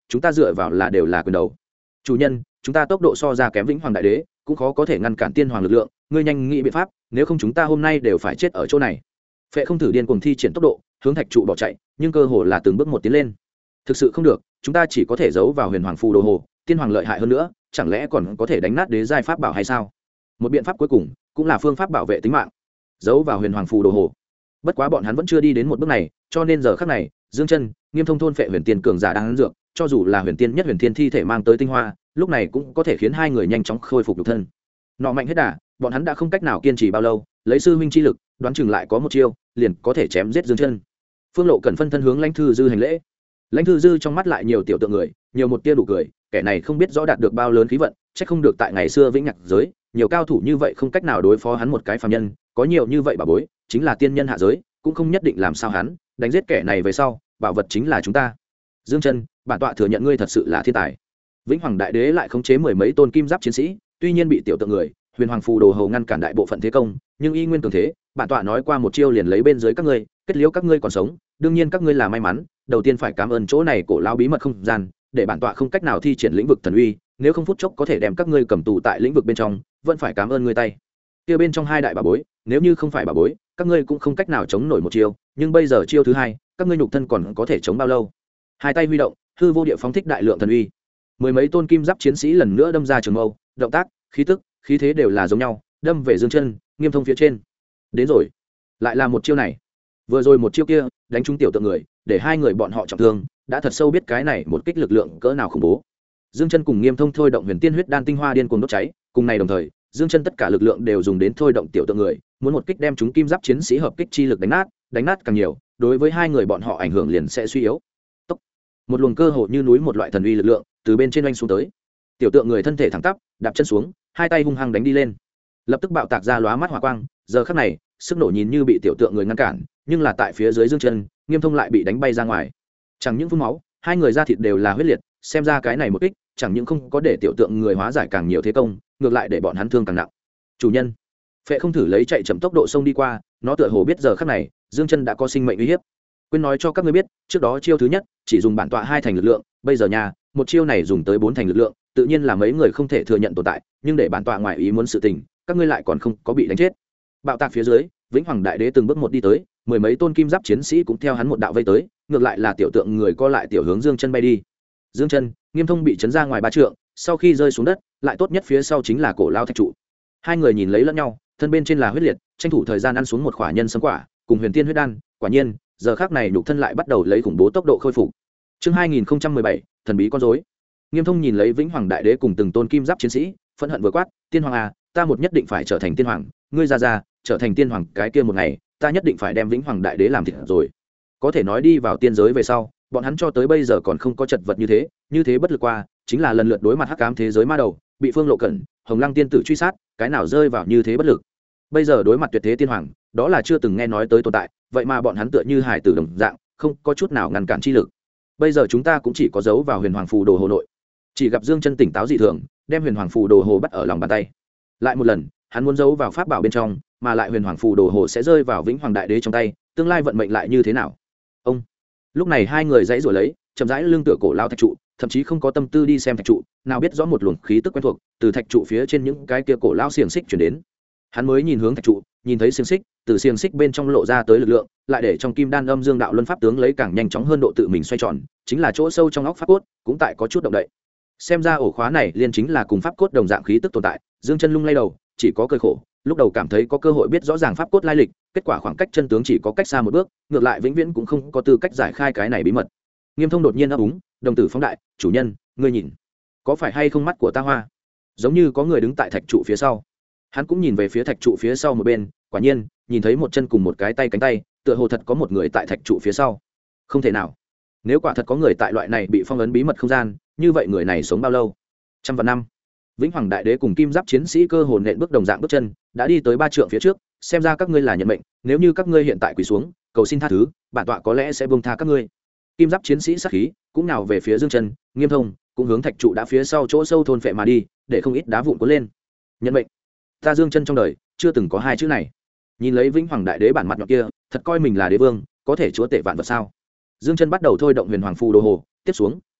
chúng ta dựa vào là đều là quyền đầu. Chủ nhân, chúng ta tốc độ so ra kém vĩnh hoàng đại đế, cũng khó có thể ngăn cản tiên hoàng lực lượng, ngươi nhanh nghĩ biện pháp, nếu không chúng ta hôm nay đều phải chết ở chỗ này. Phệ không thử điên cuồng thi triển tốc độ hướng thạch trụ bỏ chạy, nhưng cơ hồ là từng bước một tiến lên. Thực sự không được, chúng ta chỉ có thể giấu vào huyền hoàng phù đồ hồ, tiên hoàng lợi hại hơn nữa, chẳng lẽ còn có thể đánh nát đế giai pháp bảo hay sao? Một biện pháp cuối cùng cũng là phương pháp bảo vệ tính mạng, giấu vào huyền hoàng phù đồ hồ. Bất quá bọn hắn vẫn chưa đi đến một bước này, cho nên giờ khắc này, Dương Chân, Nghiêm Thông thôn phệ huyền tiên cường giả đang ăn dược, cho dù là huyền tiên nhất huyền thiên thi thể mang tới tinh hoa, lúc này cũng có thể khiến hai người nhanh chóng khôi phục nhục thân. Nọ mạnh hết đà, bọn hắn đã không cách nào kiên trì bao lâu, lấy sư huynh chi lực, đoán chừng lại có một chiêu, liền có thể chém giết Dương Chân. Phương Lộ cần phân thân hướng Lãnh Thư Dư hành lễ. Lãnh Thư Dư trong mắt lại nhiều tiểu tượng người, nhiều một tia nụ cười, kẻ này không biết rõ đạt được bao lớn khí vận, chắc không được tại ngày xưa vĩnh nhạc giới, nhiều cao thủ như vậy không cách nào đối phó hắn một cái phàm nhân, có nhiều như vậy bà bối, chính là tiên nhân hạ giới, cũng không nhất định làm sao hắn, đánh giết kẻ này về sau, bảo vật chính là chúng ta. Dương Chân, bản tọa thừa nhận ngươi thật sự là thiên tài. Vĩnh Hoàng Đại Đế lại khống chế mười mấy tôn kim giáp chiến sĩ, tuy nhiên bị tiểu tượng người, huyền hoàng phù đồ hầu ngăn cản đại bộ phận thế công, nhưng y nguyên cường thế, bản tọa nói qua một chiêu liền lấy bên dưới các ngươi, kết liễu các ngươi còn sống, đương nhiên các ngươi là may mắn, đầu tiên phải cảm ơn chỗ này cổ lao bí mật không gian, để bản tọa không cách nào thi triển lĩnh vực thần uy, nếu không phút chốc có thể đem các ngươi cầm tù tại lĩnh vực bên trong, vẫn phải cảm ơn ngươi tay. Kia bên trong hai đại bà bối, nếu như không phải bà bối, các ngươi cũng không cách nào chống nổi một chiêu, nhưng bây giờ chiêu thứ hai, các ngươi nhục thân còn có thể chống bao lâu? Hai tay huy động, hư vô địa phóng thích đại lượng thần uy. Mười mấy tôn kim giáp chiến sĩ lần nữa đâm ra trường mâu, động tác, khí tức, khí thế đều là giống nhau, đâm về Dương Chân, Nghiêm Thông phía trên. Đến rồi, lại là một chiêu này. Vừa rồi một chiêu kia, đánh trúng tiểu tượng người, để hai người bọn họ trọng thương, đã thật sâu biết cái này một kích lực lượng cỡ nào khủng bố. Dương Chân cùng Nghiêm Thông thôi động huyền tiên huyết đan tinh hoa điên cuồng đốt cháy, cùng này đồng thời, Dương Chân tất cả lực lượng đều dùng đến thôi động tiểu tượng người, muốn một kích đem chúng kim giáp chiến sĩ hợp kích chi lực đánh nát càng nhiều, đối với hai người bọn họ ảnh hưởng liền sẽ suy yếu. Tốc. Một luồng cơ hồ như núi một loại thần uy lực lượng từ bên trên oanh xuống tới. Tiểu tượng người thân thể thẳng tắp, đạp chân xuống, hai tay hung hăng đánh đi lên. Lập tức bạo tạc ra lóa mắt hỏa quang, giờ khắc này, sức nổ nhìn như bị tiểu tượng người ngăn cản, nhưng là tại phía dưới Dương Chân, Nghiêm Thông lại bị đánh bay ra ngoài. Chẳng những phun máu, hai người da thịt đều là huyết liệt, xem ra cái này một kích, chẳng những không có để tiểu tượng người hóa giải càng nhiều thế công, ngược lại để bọn hắn thương càng nặng. Chủ nhân, Phệ không thử lấy chạy chậm tốc độ xông đi qua, nó tựa hồ biết giờ khắc này, Dương Chân đã có sinh mệnh uy hiếp. Quên nói cho các ngươi biết, trước đó chiêu thứ nhất chỉ dùng bản tọa hai thành lực lượng, bây giờ nhà, một chiêu này dùng tới bốn thành lực lượng, tự nhiên là mấy người không thể thừa nhận tồn tại, nhưng để bản tọa ngoài ý muốn sự tình, các ngươi lại còn không có bị đánh chết. Bạo tạc phía dưới, Vĩnh Hoàng Đại Đế từng bước một đi tới, mười mấy tôn kim giáp chiến sĩ cũng theo hắn một đạo vây tới, ngược lại là tiểu tượng người co lại tiểu hướng Dương Chân bay đi. Dương Chân, Nghiêm Thông bị chấn ra ngoài ba trượng, sau khi rơi xuống đất, lại tốt nhất phía sau chính là cổ lao thạch trụ. Hai người nhìn lấy lẫn nhau, thân bên trên là huyết liệt, tranh thủ thời gian ăn xuống một khỏa nhân sấm quả, cùng huyền tiên huyết đan, quả nhiên, giờ khắc này nhục thân lại bắt đầu lấy khủng bố tốc độ khôi phục. Chương 2017, thần bí con rối. Nghiêm Thông nhìn lấy Vĩnh Hoàng Đại Đế cùng từng tôn kim giáp chiến sĩ, phẫn hận vừa quát, "Tiên hoàng à, ta một nhất định phải trở thành tiên hoàng, ngươi ra, trở thành tiên hoàng, cái kia một ngày, ta nhất định phải đem Vĩnh Hoàng Đại Đế làm thịt rồi." Có thể nói đi vào tiên giới về sau, bọn hắn cho tới bây giờ còn không có chật vật như thế bất lực qua, chính là lần lượt đối mặt hắc ám thế giới ma đầu, bị Phương Lộ Cẩn, Hồng Lăng tiên tử truy sát, cái nào rơi vào như thế bất lực. Bây giờ đối mặt tuyệt thế tiên hoàng, đó là chưa từng nghe nói tới tồn tại, vậy mà bọn hắn tựa như hải tử đồng dạng, không có chút nào ngăn cản chi lực. Bây giờ chúng ta cũng chỉ có giấu vào huyền hoàng phù đồ hồ nội, chỉ gặp Dương Chân tỉnh táo dị thường, đem huyền hoàng phù đồ hồ bắt ở lòng bàn tay. Lại một lần, hắn muốn giấu vào pháp bảo bên trong, mà lại huyền hoàng phù đồ hồ sẽ rơi vào Vĩnh Hoàng Đại Đế trong tay, tương lai vận mệnh lại như thế nào? Ông. Lúc này hai người dãy rồi lấy, chậm rãi lưng tựa cổ lao thạch trụ, thậm chí không có tâm tư đi xem thạch trụ, nào biết rõ một luồng khí tức quen thuộc từ thạch trụ phía trên những cái kia cổ lao xiềng xích truyền đến. Hắn mới nhìn hướng thạch trụ, nhìn thấy xiềng xích, từ xiềng xích bên trong lộ ra tới lực lượng, lại để trong kim đan âm dương đạo luân pháp tướng lấy càng nhanh chóng hơn độ tự mình xoay tròn, chính là chỗ sâu trong óc pháp cốt, cũng tại có chút động đậy. Xem ra ổ khóa này liên chính là cùng pháp cốt đồng dạng khí tức tồn tại. Dương Chân lung lay đầu, chỉ có cười khổ, lúc đầu cảm thấy có cơ hội biết rõ ràng pháp cốt lai lịch, kết quả khoảng cách chân tướng chỉ có cách xa một bước, ngược lại vĩnh viễn cũng không có tư cách giải khai cái này bí mật. Nghiêm Thông đột nhiên ấp úng, đồng tử phóng đại, "Chủ nhân, ngươi nhìn, có phải hay không mắt của ta hoa?" Giống như có người đứng tại thạch trụ phía sau. Hắn cũng nhìn về phía thạch trụ phía sau một bên, quả nhiên, nhìn thấy một chân cùng một cái tay cánh tay, tựa hồ thật có một người tại thạch trụ phía sau. Không thể nào. Nếu quả thật có người tại loại này bị phong ấn bí mật không gian, như vậy người này sống bao lâu? Trăm vạn năm. Vĩnh Hoàng Đại Đế cùng kim giáp chiến sĩ cơ hồn nện bước đồng dạng bước chân, đã đi tới ba trượng phía trước, xem ra các ngươi là nhận mệnh, nếu như các ngươi hiện tại quỳ xuống, cầu xin tha thứ, bản tọa có lẽ sẽ buông tha các ngươi. Kim giáp chiến sĩ sát khí, cũng nào về phía Dương Chân, Nghiêm Thông, cũng hướng thạch trụ đã phía sau chỗ sâu thôn phệ mà đi, để không ít đá vụn cuốn lên. Nhận mệnh. Ta Dương Chân trong đời chưa từng có hai chữ này. Nhìn lấy Vĩnh Hoàng Đại Đế bản mặt nhọn kia, thật coi mình là đế vương, có thể chúa tể vạn vật sao? Dương Chân bắt đầu thôi động huyền hoàng phù đồ hồ, tiếp xuống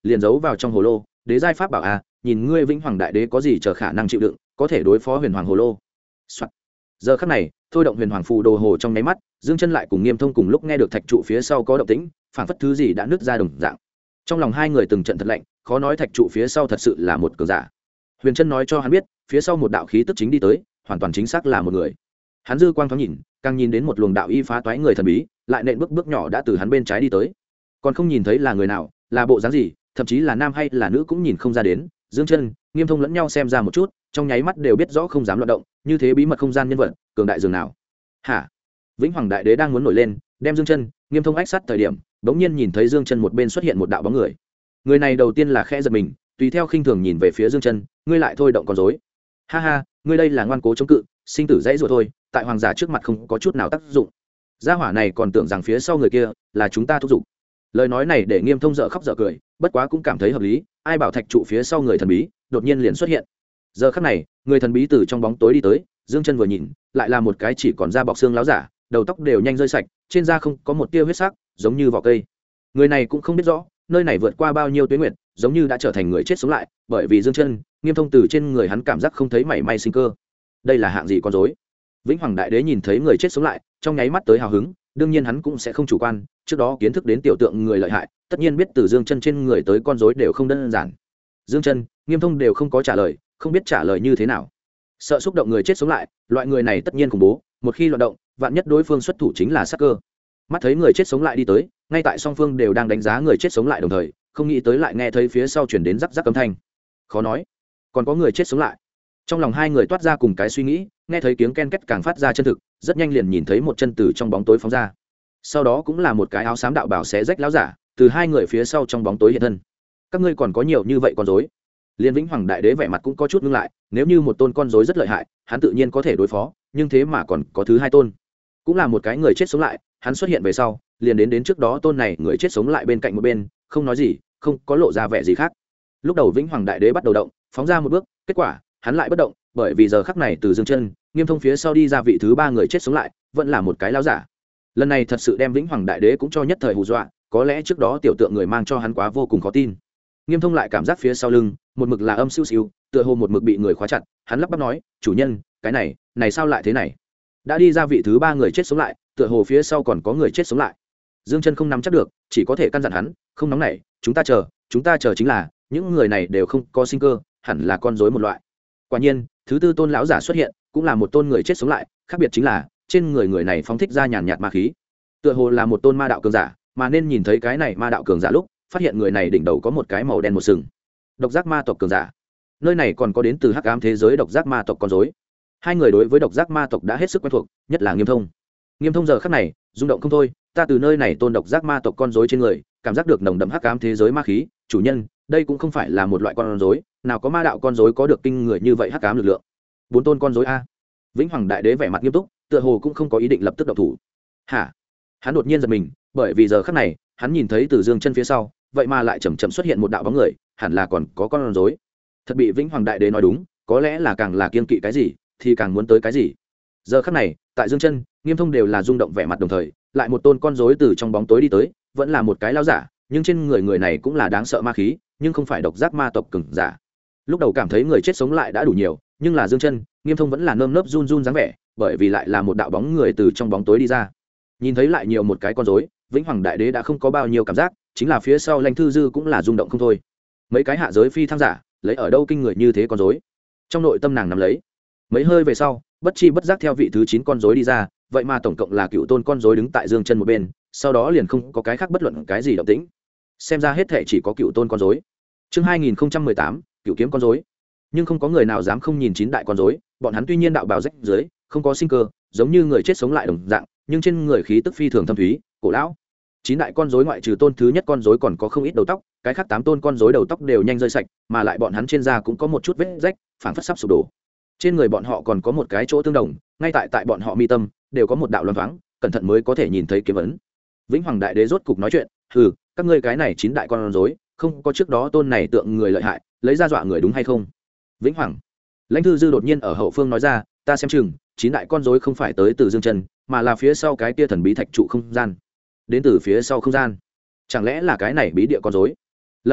liền giấu vào trong hồ lô. Đế giai pháp bảo a, nhìn ngươi vĩnh hoàng đại đế có gì chờ khả năng chịu đựng, có thể đối phó huyền hoàng hồ lô. Giờ khắc này thôi động huyền hoàng phù đồ hồ trong nháy mắt, Dương Chân lại cùng Nghiêm Thông cùng lúc nghe được thạch trụ phía sau có động tĩnh, phảng phất thứ gì đã nứt ra đồng dạng. Trong lòng hai người từng trận thật lạnh, khó nói thạch trụ phía sau thật sự là một cường giả. Huyền Chân nói cho hắn biết, phía sau một đạo khí tức chính đi tới, hoàn toàn chính xác là một người. Hắn dư quang thoáng nhìn, càng nhìn đến một luồng đạo y phá toái người thần bí, lại nện bước bước nhỏ đã từ hắn bên trái đi tới. Còn không nhìn thấy là người nào, là bộ dáng gì, thậm chí là nam hay là nữ cũng nhìn không ra đến. Dương Chân, Nghiêm Thông lẫn nhau xem ra một chút, trong nháy mắt đều biết rõ không dám loạn động, như thế bí mật không gian nhân vật, cường đại dường nào. Hả? Vĩnh Hoàng đại đế đang muốn nổi lên, đem Dương Chân, Nghiêm Thông ách sát thời điểm, bỗng nhiên nhìn thấy Dương Chân một bên xuất hiện một đạo bóng người. Người này đầu tiên là khẽ giật mình, tùy theo khinh thường nhìn về phía Dương Chân, ngươi lại thôi động con rối. Ha ha, ngươi đây là ngoan cố chống cự, sinh tử dãy rồi thôi, tại hoàng giả trước mặt không có chút nào tác dụng. Gia hỏa này còn tưởng rằng phía sau người kia là chúng ta thúc giục. Lời nói này để Nghiêm Thông dở khóc dở cười, bất quá cũng cảm thấy hợp lý, ai bảo thạch trụ phía sau người thần bí đột nhiên liền xuất hiện. Giờ khắc này, người thần bí từ trong bóng tối đi tới, Dương Chân vừa nhìn, lại là một cái chỉ còn da bọc xương láo giả, đầu tóc đều nhanh rơi sạch, trên da không có một tia huyết sắc, giống như vỏ cây. Người này cũng không biết rõ, nơi này vượt qua bao nhiêu tuế nguyệt, giống như đã trở thành người chết sống lại, bởi vì Dương Chân, Nghiêm Thông từ trên người hắn cảm giác không thấy mảy may sinh cơ. Đây là hạng gì con rối? Vĩnh Hoàng đại đế nhìn thấy người chết sống lại, trong nháy mắt tới hào hứng, đương nhiên hắn cũng sẽ không chủ quan, trước đó kiến thức đến tiểu tượng người lợi hại, tất nhiên biết từ Dương Chân trên người tới con rối đều không đơn giản. Dương Chân, Nghiêm Thông đều không có trả lời, không biết trả lời như thế nào. Sợ xúc động người chết sống lại, loại người này tất nhiên khủng bố, một khi loạn động, vạn nhất đối phương xuất thủ chính là sát cơ. Mắt thấy người chết sống lại đi tới, ngay tại song phương đều đang đánh giá người chết sống lại đồng thời, không nghĩ tới lại nghe thấy phía sau truyền đến rắc rắc âm thanh. Khó nói, còn có người chết sống lại. Trong lòng hai người toát ra cùng cái suy nghĩ, nghe thấy tiếng ken két càng phát ra chân thực, rất nhanh liền nhìn thấy một chân từ trong bóng tối phóng ra. Sau đó cũng là một cái áo xám đạo bảo xé rách láo giả, từ hai người phía sau trong bóng tối hiện thân. Các ngươi còn có nhiều như vậy con rối? Liên Vĩnh Hoàng đại đế vẻ mặt cũng có chút ngưng lại, nếu như một tôn con rối rất lợi hại, hắn tự nhiên có thể đối phó, nhưng thế mà còn có thứ hai tôn, cũng là một cái người chết sống lại, hắn xuất hiện về sau, liền đến trước đó tôn này người chết sống lại bên cạnh một bên, không nói gì, không có lộ ra vẻ gì khác. Lúc đầu Vĩnh Hoàng đại đế bắt đầu động, phóng ra một bước, kết quả hắn lại bất động, bởi vì giờ khắc này từ Dương Chân, Nghiêm Thông phía sau đi ra vị thứ ba người chết sống lại, vẫn là một cái lão giả. Lần này thật sự đem Vĩnh Hoàng đại đế cũng cho nhất thời hù dọa, có lẽ trước đó tiểu tượng người mang cho hắn quá vô cùng khó tin. Nghiêm Thông lại cảm giác phía sau lưng một mực là âm siêu siêu, tựa hồ một mực bị người khóa chặt, hắn lắp bắp nói, chủ nhân, cái này sao lại thế này? Đã đi ra vị thứ ba người chết sống lại, tựa hồ phía sau còn có người chết sống lại. Dương Chân không nắm chắc được, chỉ có thể căn dặn hắn, không nóng nảy, chúng ta chờ chính là những người này đều không có sinh cơ, hẳn là con rối một loại. Quả nhiên, thứ tư tôn lão giả xuất hiện, cũng là một tôn người chết sống lại, khác biệt chính là trên người này phóng thích ra nhàn nhạt ma khí, tựa hồ là một tôn ma đạo cường giả, mà nên nhìn thấy cái này ma đạo cường giả lúc, phát hiện người này đỉnh đầu có một cái màu đen một sừng. Độc giác ma tộc cường giả. Nơi này còn có đến từ hắc ám thế giới độc giác ma tộc con rối. Hai người đối với độc giác ma tộc đã hết sức quen thuộc, nhất là Nghiêm Thông. Nghiêm Thông giờ khắc này rung động không thôi, ta từ nơi này tôn độc giác ma tộc con rối trên người, cảm giác được nồng đậm hắc ám thế giới ma khí, chủ nhân, đây cũng không phải là một loại con rối, nào có ma đạo con rối có được kinh người như vậy hắc ám lực lượng. Bốn tôn con rối a. Vĩnh Hoàng đại đế vẻ mặt nghiêm túc, tựa hồ cũng không có ý định lập tức động thủ. Hả? Hắn đột nhiên giật mình, bởi vì giờ khắc này, hắn nhìn thấy từ Dương Chân phía sau, vậy mà lại chậm chậm xuất hiện một đạo bóng người, hẳn là còn có con rối. Thật bị Vĩnh Hoàng đại đế nói đúng, có lẽ là càng là kiên kỵ cái gì, thì càng muốn tới cái gì. Giờ khắc này, tại Dương Chân, Nghiêm Thông đều là rung động vẻ mặt đồng thời, lại một tôn con rối từ trong bóng tối đi tới, vẫn là một cái lão giả, nhưng trên người này cũng là đáng sợ ma khí, nhưng không phải độc giác ma tộc cường giả. Lúc đầu cảm thấy người chết sống lại đã đủ nhiều, nhưng là Dương Chân, Nghiêm Thông vẫn là nơm nớp run run dáng vẻ, bởi vì lại là một đạo bóng người từ trong bóng tối đi ra. Nhìn thấy lại nhiều một cái con rối, Vĩnh Hoàng đại đế đã không có bao nhiêu cảm giác, chính là phía sau Lãnh Thư Dư cũng là rung động không thôi. Mấy cái hạ giới phi thăng giả, lấy ở đâu kinh người như thế con rối? Trong nội tâm nàng nắm lấy. Mấy hơi về sau, bất chi bất giác theo vị thứ 9 con rối đi ra, vậy mà tổng cộng là cựu tôn con rối đứng tại Dương Chân một bên, sau đó liền không có cái khác bất luận cái gì động tĩnh. Xem ra hết thảy chỉ có cựu tôn con rối. Chương 2018, cựu kiếm con rối. Nhưng không có người nào dám không nhìn 9 đại con rối, bọn hắn tuy nhiên đạo bào rách dưới, không có sinh cơ, giống như người chết sống lại đồng dạng, nhưng trên người khí tức phi thường thâm thúy, cổ lão. 9 đại con rối ngoại trừ tôn thứ nhất con rối còn có không ít đầu tóc, cái khác 8 tôn con rối đầu tóc đều nhanh rơi sạch, mà lại bọn hắn trên da cũng có một chút vết rách, phảng phất sắp sụp đổ. Trên người bọn họ còn có một cái chỗ tương đồng, ngay tại bọn họ mi tâm đều có một đạo loan thoáng, cẩn thận mới có thể nhìn thấy kiếm ấn. Vĩnh Hoàng đại đế rốt cục nói chuyện, "Hừ, các ngươi cái này 9 đại con rối, không có trước đó tôn này tượng người lợi hại, lấy ra dọa người đúng hay không?" Vĩnh Hoàng. Lãnh Thư Dư đột nhiên ở hậu phương nói ra, "Ta xem chừng, 9 đại con rối không phải tới từ Dương Chân, mà là phía sau cái kia thần bí thạch trụ không gian. Đến từ phía sau không gian. Chẳng lẽ là cái này bí địa con rối?" Lập tức,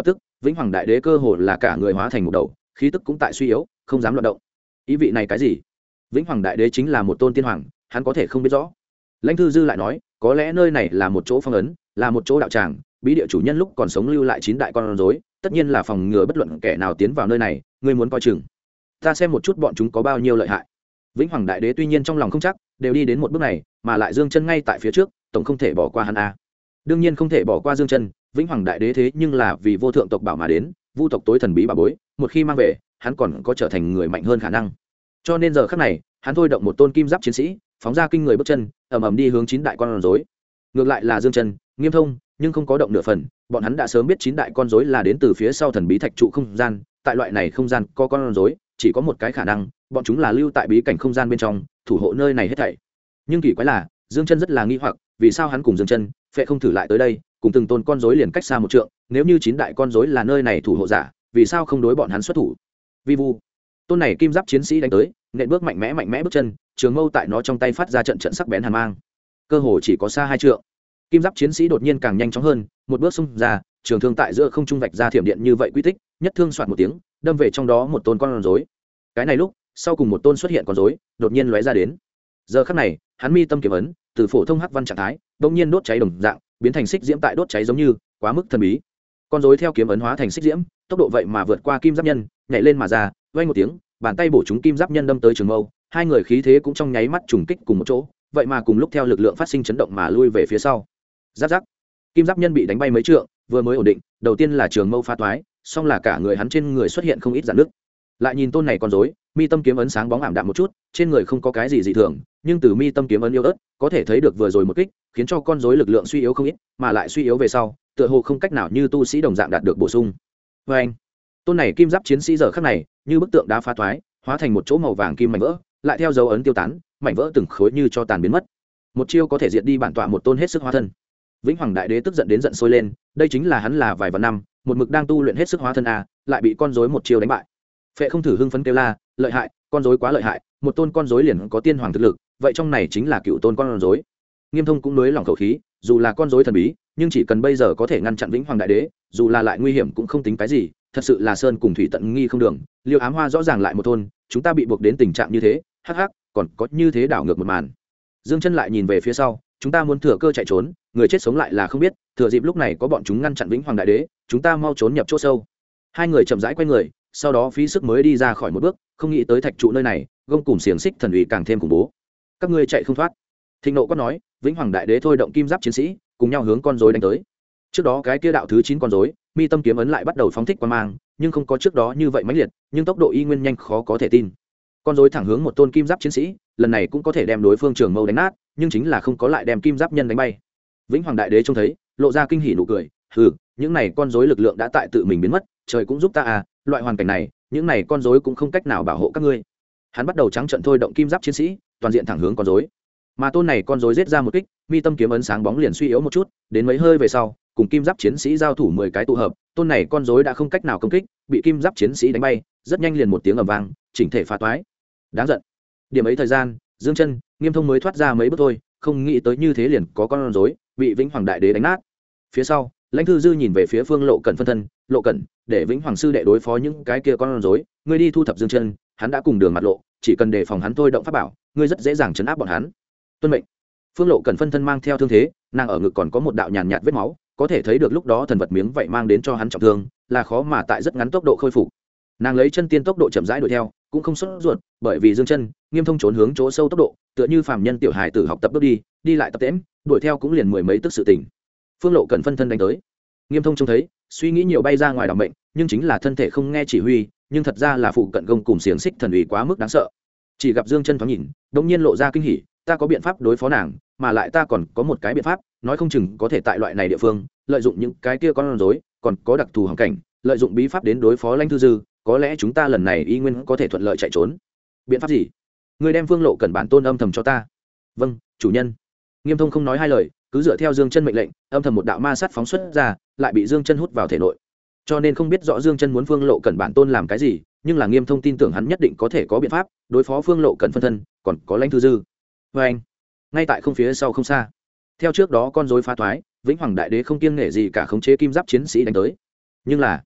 Vĩnh Hoàng Đại Đế cơ hồ là cả người hóa thành một đầu, khí tức cũng tại suy yếu, không dám loạn động. Ý vị này cái gì? Vĩnh Hoàng Đại Đế chính là một tôn tiên hoàng, hắn có thể không biết rõ. Lãnh Thư Dư lại nói, có lẽ nơi này là một chỗ phong ấn, là một chỗ đạo tràng, bí địa chủ nhân lúc còn sống lưu lại 9 đại con rối, tất nhiên là phòng ngừa bất luận kẻ nào tiến vào nơi này, ngươi muốn coi chừng. Ta xem một chút bọn chúng có bao nhiêu lợi hại. Vĩnh Hoàng Đại Đế tuy nhiên trong lòng không chắc, đều đi đến một bước này, mà lại Dương Chân ngay tại phía trước, tổng không thể bỏ qua hắn a. Đương nhiên không thể bỏ qua Dương Chân, Vĩnh Hoàng Đại Đế thế nhưng là vì vô thượng tộc bảo mà đến, vu tộc tối thần bí bà bối, một khi mang về, hắn còn có trở thành người mạnh hơn khả năng. Cho nên giờ khắc này, hắn thôi động một tôn kim giáp chiến sĩ, phóng ra kinh người bước chân, ầm ầm đi hướng 9 đại con rối. Ngược lại là Dương Chân, Nghiêm Thông, nhưng không có động nửa phần, bọn hắn đã sớm biết 9 đại con rối là đến từ phía sau thần bí thạch trụ không gian, tại loại này không gian có con rối, chỉ có một cái khả năng, bọn chúng là lưu tại bí cảnh không gian bên trong, thủ hộ nơi này hết thảy. Nhưng kỳ quái là, Dương Chân rất là nghi hoặc, vì sao hắn cùng Dương Chân, Phệ không thử lại tới đây, cùng từng tôn con rối liền cách xa một trượng, nếu như 9 đại con rối là nơi này thủ hộ giả, vì sao không đối bọn hắn xuất thủ? Vi vu, tôn này kim giáp chiến sĩ đánh tới, nện bước mạnh mẽ bước chân, trường mâu tại nó trong tay phát ra trận trận sắc bén hàn mang, cơ hồ chỉ có xa 2 trượng. Kim giáp chiến sĩ đột nhiên càng nhanh chóng hơn, một bước xung ra, trường thương tại giữa không trung vạch ra thiểm điện như vậy quy tích, nhất thương xoạt một tiếng, đâm về trong đó một tôn con rối. Cái này lúc, sau cùng một tôn xuất hiện con rối, đột nhiên lóe ra đến. Giờ khắc này, hắn mi tâm kiếm ấn, từ phổ thông hắc văn trạng thái, đột nhiên đốt cháy đồng dạng, biến thành xích diễm tại đốt cháy giống như, quá mức thần bí. Con rối theo kiếm ấn hóa thành xích diễm, tốc độ vậy mà vượt qua kim giáp nhân, nhảy lên mà ra, vang một tiếng, bàn tay bổ trúng kim giáp nhân đâm tới trường mâu, hai người khí thế cũng trong nháy mắt trùng kích cùng một chỗ, vậy mà cùng lúc theo lực lượng phát sinh chấn động mà lui về phía sau. Giáp giáp, kim giáp nhân bị đánh bay mấy trượng, vừa mới ổn định, đầu tiên là trường mâu phá toái, xong là cả người hắn trên người xuất hiện không ít rạn nứt. Lại nhìn tôn này con rối, mi tâm kiếm ấn sáng bóng ảm đạm một chút, trên người không có cái gì dị thường, nhưng từ mi tâm kiếm ấn yếu ớt, có thể thấy được vừa rồi một kích, khiến cho con rối lực lượng suy yếu không ít, mà lại suy yếu về sau, tựa hồ không cách nào như tu sĩ đồng dạng đạt được bổ sung. Và anh, tôn này kim giáp chiến sĩ giờ khắc này, như bức tượng đá phá toái, hóa thành một chỗ màu vàng kim mảnh vỡ, lại theo dấu ấn tiêu tán, mảnh vỡ từng khối như cho tàn biến mất. Một chiêu có thể diệt đi bản tọa một tôn hết sức hóa thân. Vĩnh Hoàng Đại Đế tức giận đến giận sôi lên, đây chính là hắn là vài vạn năm, một mực đang tu luyện hết sức hóa thân a, lại bị con rối một chiêu đánh bại. Phệ không thử hưng phấn kêu la, lợi hại, con rối quá lợi hại, một tôn con rối liền có tiên hoàng thực lực, vậy trong này chính là cựu tôn con rối. Nghiêm Thông cũng nới lòng khẩu khí, dù là con rối thần bí, nhưng chỉ cần bây giờ có thể ngăn chặn Vĩnh Hoàng Đại Đế, dù là lại nguy hiểm cũng không tính cái gì, thật sự là sơn cùng thủy tận nghi không đường. Liêu Ám Hoa rõ ràng lại một thôn, chúng ta bị buộc đến tình trạng như thế, hắc hắc, còn có như thế đảo ngược một màn. Dương Chân lại nhìn về phía sau, chúng ta muốn thừa cơ chạy trốn, người chết sống lại là không biết, thừa dịp lúc này có bọn chúng ngăn chặn Vĩnh Hoàng Đại Đế, chúng ta mau trốn nhập chỗ sâu. Hai người chậm rãi quay người, sau đó phí sức mới đi ra khỏi một bước, không nghĩ tới thạch trụ nơi này, gông cùm xiềng xích thần uy càng thêm khủng bố. Các ngươi chạy không thoát. Thịnh nộ quát nói, Vĩnh Hoàng Đại Đế thôi động kim giáp chiến sĩ, cùng nhau hướng con rối đánh tới. Trước đó cái kia đạo thứ 9 con rối, mi tâm kiếm ấn lại bắt đầu phóng thích quang mang, nhưng không có trước đó như vậy mãnh liệt, nhưng tốc độ y nguyên nhanh khó có thể tin. Con rối thẳng hướng một tôn kim giáp chiến sĩ, lần này cũng có thể đem đối phương trường mâu đánh nát, nhưng chính là không có lại đem kim giáp nhân đánh bay. Vĩnh Hoàng Đại Đế trông thấy, lộ ra kinh hỉ nụ cười, hừ, những này con rối lực lượng đã tại tự mình biến mất, trời cũng giúp ta à, loại hoàn cảnh này, những này con rối cũng không cách nào bảo hộ các ngươi. Hắn bắt đầu trắng trận thôi động kim giáp chiến sĩ, toàn diện thẳng hướng con rối. Mà tôn này con rối giết ra một kích, mi tâm kiếm ấn sáng bóng liền suy yếu một chút, đến mấy hơi về sau, cùng kim giáp chiến sĩ giao thủ 10 cái tụ hợp, tôn này con rối đã không cách nào công kích, bị kim giáp chiến sĩ đánh bay, rất nhanh liền một tiếng ầm vang, chỉnh thể phá toái. Đáng giận. Điểm ấy thời gian, Dương Chân, Nghiêm Thông mới thoát ra mấy bước thôi, không nghĩ tới như thế liền có con rối bị Vĩnh Hoàng Đại Đế đánh nát. Phía sau, Lãnh Thư Dư nhìn về phía Phương Lộ Cẩn phân thân, Lộ Cẩn, để Vĩnh Hoàng sư đệ đối phó những cái kia con rối, ngươi đi thu thập Dương Chân, hắn đã cùng Đường Mặt Lộ, chỉ cần đề phòng hắn thôi động pháp bảo, ngươi rất dễ dàng trấn áp bọn hắn. Tuân mệnh. Phương Lộ Cẩn phân thân mang theo thương thế, nàng ở ngực còn có một đạo nhàn nhạt vết máu, có thể thấy được lúc đó thần vật miếng vậy mang đến cho hắn trọng thương, là khó mà tại rất ngắn tốc độ khôi phục. Nàng lấy chân tiên tốc độ chậm rãi đuổi theo, cũng không sốt ruột, bởi vì Dương Chân, Nghiêm Thông trốn hướng chỗ sâu tốc độ, tựa như phàm nhân tiểu hài tử học tập bước đi, đi lại tập tễnh, đuổi theo cũng liền mười mấy tức sự tỉnh. Phương Lộ Cẩn phân thân đánh tới. Nghiêm Thông trông thấy, suy nghĩ nhiều bay ra ngoài đảm mệnh, nhưng chính là thân thể không nghe chỉ huy, nhưng thật ra là phụ cận gông cùng xiềng xích thần uy quá mức đáng sợ. Chỉ gặp Dương Chân thoáng nhìn, đột nhiên lộ ra kinh hỉ, ta có biện pháp đối phó nàng, mà lại ta còn có một cái biện pháp, nói không chừng có thể tại loại này địa phương, lợi dụng những cái kia con rối, còn có đặc thù hoàn cảnh, lợi dụng bí pháp đến đối phó Lãnh Thư Dư, có lẽ chúng ta lần này y nguyên có thể thuận lợi chạy trốn. Biện pháp gì? Ngươi đem Phương Lộ Cẩn bản tôn âm thầm cho ta. Vâng, chủ nhân. Nghiêm Thông không nói hai lời, cứ dựa theo Dương Chân mệnh lệnh, âm thầm một đạo ma sát phóng xuất ra, lại bị Dương Chân hút vào thể nội. Cho nên không biết rõ Dương Chân muốn Phương Lộ Cẩn bản tôn làm cái gì, nhưng là Nghiêm Thông tin tưởng hắn nhất định có thể có biện pháp đối phó Phương Lộ Cẩn phân thân, còn có Lãnh Thư Dư. Và anh, ngay tại không phía sau không xa, theo trước đó con rối phá toái, Vĩnh Hoàng Đại Đế không kiêng nể gì cả khống chế kim giáp chiến sĩ đánh tới. Nhưng là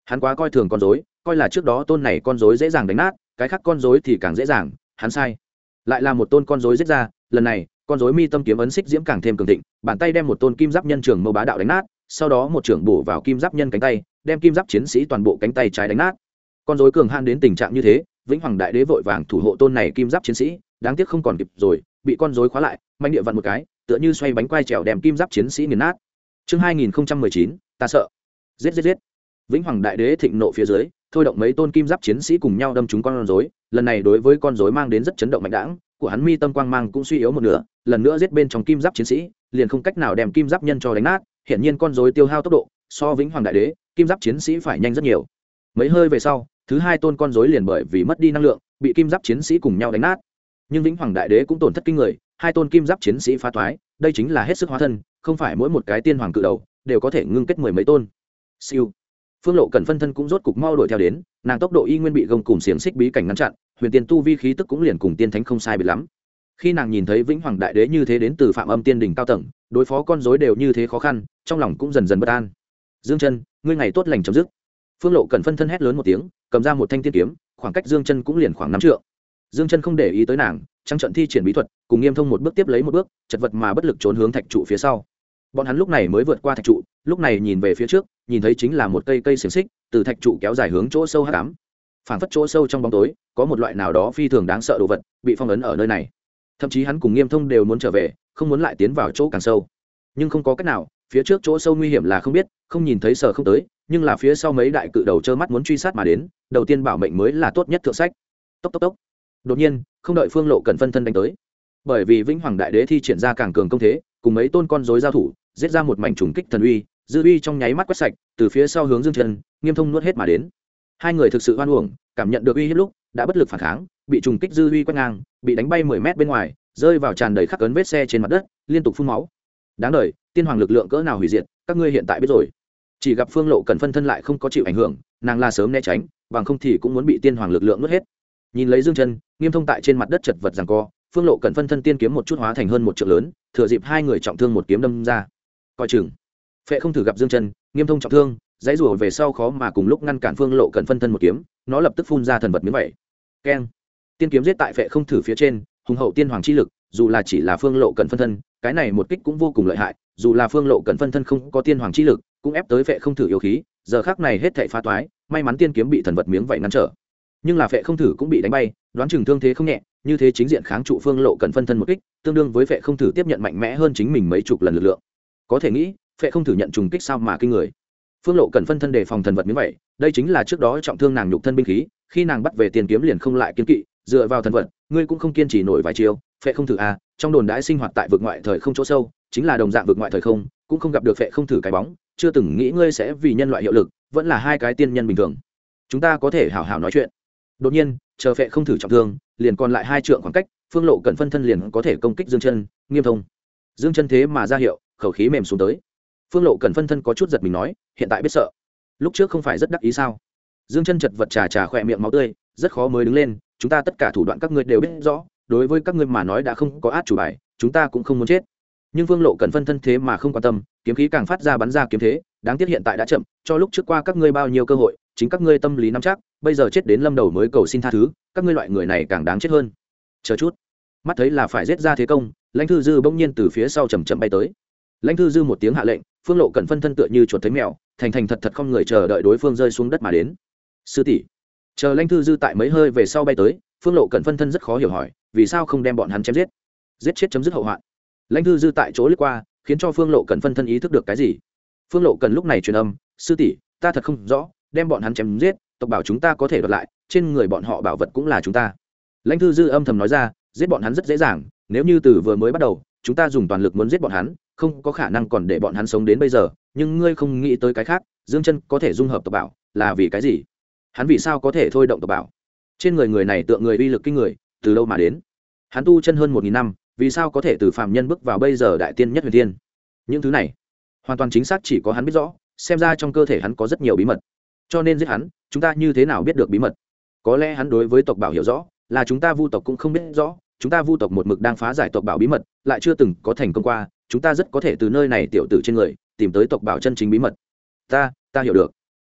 Hắn quá coi thường con rối, coi là trước đó tôn này con rối dễ dàng đánh nát, cái khác con rối thì càng dễ dàng. Hắn sai. Lại là một tôn con rối giết ra, lần này con rối mi tâm kiếm ấn xích diễm càng thêm cường thịnh, bàn tay đem một tôn kim giáp nhân trường mâu bá đạo đánh nát, sau đó một trưởng bổ vào kim giáp nhân cánh tay, đem kim giáp chiến sĩ toàn bộ cánh tay trái đánh nát. Con rối cường hãn đến tình trạng như thế, Vĩnh Hoàng Đại Đế vội vàng thủ hộ tôn này kim giáp chiến sĩ, đáng tiếc không còn kịp rồi, bị con rối khóa lại, mạnh địa vặn một cái, tựa như xoay bánh quai trèo đem kim giáp chiến sĩ nghiền nát. Chương 2019, ta sợ. Giết giết giết. Vĩnh Hoàng Đại Đế thịnh nộ phía dưới, thôi động mấy tôn kim giáp chiến sĩ cùng nhau đâm trúng con rối, lần này đối với con rối mang đến rất chấn động mạnh đãng, của hắn mi tâm quang mang cũng suy yếu một nửa, lần nữa giết bên trong kim giáp chiến sĩ, liền không cách nào đem kim giáp nhân cho đánh nát, hiện nhiên con rối tiêu hao tốc độ, so Vĩnh Hoàng Đại Đế, kim giáp chiến sĩ phải nhanh rất nhiều. Mấy hơi về sau, thứ hai tôn con rối liền bởi vì mất đi năng lượng, bị kim giáp chiến sĩ cùng nhau đánh nát. Nhưng Vĩnh Hoàng Đại Đế cũng tổn thất kinh người, hai tôn kim giáp chiến sĩ phá toái, đây chính là hết sức hóa thân, không phải mỗi một cái tiên hoàng cự đầu đều có thể ngưng kết mười mấy tôn. Siêu. Phương Lộ Cẩn phân thân cũng rốt cục mau đuổi theo đến, nàng tốc độ y nguyên bị gông cùng xiềng xích bí cảnh ngăn chặn, huyền tiên tu vi khí tức cũng liền cùng tiên thánh không sai biệt lắm. Khi nàng nhìn thấy Vĩnh Hoàng Đại Đế như thế đến từ Phạm Âm Tiên đỉnh cao tầng, đối phó con rối đều như thế khó khăn, trong lòng cũng dần dần bất an. Dương Chân, ngươi ngày tốt lành chấm dứt. Phương Lộ Cẩn phân thân hét lớn một tiếng, cầm ra một thanh tiên kiếm, khoảng cách Dương Chân cũng liền khoảng 5 trượng. Dương Chân không để ý tới nàng, trắng trận thi triển bí thuật, cùng Nghiêm Thông một bước tiếp lấy một bước, chật vật mà bất lực trốn hướng thạch trụ phía sau. Bọn hắn lúc này mới vượt qua thạch trụ, lúc này nhìn về phía trước, nhìn thấy chính là một cây xiềng xích, từ thạch trụ kéo dài hướng chỗ sâu hắc ám. Phảng phất chỗ sâu trong bóng tối, có một loại nào đó phi thường đáng sợ đồ vật bị phong ấn ở nơi này. Thậm chí hắn cùng Nghiêm Thông đều muốn trở về, không muốn lại tiến vào chỗ càng sâu. Nhưng không có cách nào, phía trước chỗ sâu nguy hiểm là không biết, không nhìn thấy sợ không tới, nhưng là phía sau mấy đại cự đầu trơ mắt muốn truy sát mà đến, đầu tiên bảo mệnh mới là tốt nhất thượng sách. Tốc tốc tốc. Đột nhiên, không đợi Phương Lộ Cẩn phân thân đánh tới, bởi vì Vĩnh Hoàng Đại Đế thi triển ra càng cường công thế, cùng mấy tôn con rối giao thủ, giết ra một mảnh trùng kích thần uy, dư uy trong nháy mắt quét sạch, từ phía sau hướng Dương Chân, Nghiêm Thông nuốt hết mà đến. Hai người thực sự oan uổng, cảm nhận được uy hiếp lúc, đã bất lực phản kháng, bị trùng kích dư uy quét ngang, bị đánh bay 10 mét bên ngoài, rơi vào tràn đầy khắc ấn vết xe trên mặt đất, liên tục phun máu. Đáng đời, tiên hoàng lực lượng cỡ nào hủy diệt, các ngươi hiện tại biết rồi. Chỉ gặp Phương Lộ Cẩn phân thân lại không có chịu ảnh hưởng, nàng là sớm né tránh, bằng không thì cũng muốn bị tiên hoàng lực lượng nuốt hết. Nhìn lấy Dương Chân, Nghiêm Thông tại trên mặt đất chật vật giằng co, Phương Lộ Cẩn phân thân tiên kiếm một chút hóa thành hơn một trượng lớn, thừa dịp hai người trọng thương một kiếm đâm ra. Coi chừng. Phệ không thử gặp Dương Chân, Nghiêm Thông trọng thương, dãy rủa về sau khó mà cùng lúc ngăn cản Phương Lộ Cẩn phân thân một kiếm, nó lập tức phun ra thần vật miếng vảy. Keng. Tiên kiếm giết tại Phệ không thử phía trên, hùng hậu tiên hoàng chi lực, dù là chỉ là Phương Lộ Cẩn phân thân, cái này một kích cũng vô cùng lợi hại, dù là Phương Lộ Cẩn phân thân không có tiên hoàng chi lực, cũng ép tới Phệ không thử yếu khí, giờ khắc này hết thảy phá toái, may mắn tiên kiếm bị thần vật miếng vảy ngăn trở. Nhưng là Phệ không thử cũng bị đánh bay, đoán chừng thương thế không nhẹ, như thế chính diện kháng trụ Phương Lộ Cẩn phân thân một kích, tương đương với Phệ không thử tiếp nhận mạnh mẽ hơn chính mình mấy chục lần lực lượng. Có thể nghĩ, Phệ không thử nhận trùng kích sao mà kinh người. Phương Lộ Cẩn phân thân đề phòng thần vật miếng vậy, đây chính là trước đó trọng thương nàng nhục thân binh khí, khi nàng bắt về tiền kiếm liền không lại kiên kỵ, dựa vào thần vật, ngươi cũng không kiên trì nổi vài chiêu. Phệ không thử a, trong đồn đãi sinh hoạt tại vực ngoại thời không chỗ sâu, chính là đồng dạng vực ngoại thời không, cũng không gặp được Phệ không thử cái bóng, chưa từng nghĩ ngươi sẽ vì nhân loại hiệu lực, vẫn là hai cái tiên nhân bình thường. Chúng ta có thể hảo hảo nói chuyện. Đột nhiên, chờ Phệ không thử trọng thương, liền còn lại 2 trượng khoảng cách, Phương Lộ Cẩn phân thân liền có thể công kích Dương Chân, Nghiêm Thông. Dương Chân thế mà ra hiệu, khẩu khí mềm xuống tới. Phương Lộ Cẩn phân thân có chút giật mình nói, hiện tại biết sợ. Lúc trước không phải rất đắc ý sao? Dương Chân chật vật trà khỏe miệng máu tươi, rất khó mới đứng lên, chúng ta tất cả thủ đoạn các ngươi đều biết rõ, đối với các ngươi mà nói đã không có át chủ bài, chúng ta cũng không muốn chết. Nhưng Phương Lộ Cẩn phân thân thế mà không quan tâm, kiếm khí càng phát ra bắn ra kiếm thế, đáng tiếc hiện tại đã chậm, cho lúc trước qua các ngươi bao nhiêu cơ hội, chính các ngươi tâm lý nắm chắc, bây giờ chết đến lâm đầu mới cầu xin tha thứ, các ngươi loại người này càng đáng chết hơn. Chờ chút. Mắt thấy là phải giết ra thế công, Lãnh Thư Dư bỗng nhiên từ phía sau chậm chậm bay tới. Lãnh Thư Dư một tiếng hạ lệnh, Phương Lộ Cẩn phân thân tựa như chuột thấy mèo, thành thành thật thật không người chờ đợi đối phương rơi xuống đất mà đến. Sư tỷ. Chờ Lãnh Thư Dư tại mấy hơi về sau bay tới, Phương Lộ Cẩn phân thân rất khó hiểu hỏi, vì sao không đem bọn hắn chém giết? Giết chết chấm dứt hậu hoạn. Lãnh Thư Dư tại chỗ lướt qua, khiến cho Phương Lộ Cẩn phân thân ý thức được cái gì. Phương Lộ Cẩn lúc này truyền âm, sư tỷ, ta thật không rõ, đem bọn hắn chém giết, tộc bảo chúng ta có thể đoạt lại, trên người bọn họ bảo vật cũng là chúng ta. Lãnh Thư Dư âm thầm nói ra, giết bọn hắn rất dễ dàng, nếu như từ vừa mới bắt đầu, chúng ta dùng toàn lực muốn giết bọn hắn, không có khả năng còn để bọn hắn sống đến bây giờ, nhưng ngươi không nghĩ tới cái khác, Dương Chân có thể dung hợp tộc bảo, là vì cái gì? Hắn vì sao có thể thôi động tộc bảo? Trên người người này tượng người uy lực kinh người, từ đâu mà đến? Hắn tu chân hơn 1000 năm, vì sao có thể từ phàm nhân bước vào bây giờ đại tiên nhất huyền tiên? Những thứ này, hoàn toàn chính xác chỉ có hắn biết rõ, xem ra trong cơ thể hắn có rất nhiều bí mật. Cho nên giết hắn, chúng ta như thế nào biết được bí mật? Có lẽ hắn đối với tộc bảo hiểu rõ, là chúng ta Vu tộc cũng không biết rõ, chúng ta Vu tộc một mực đang phá giải tộc bảo bí mật, lại chưa từng có thành công qua, chúng ta rất có thể từ nơi này tiểu tử trên người tìm tới tộc bảo chân chính bí mật. Ta hiểu được.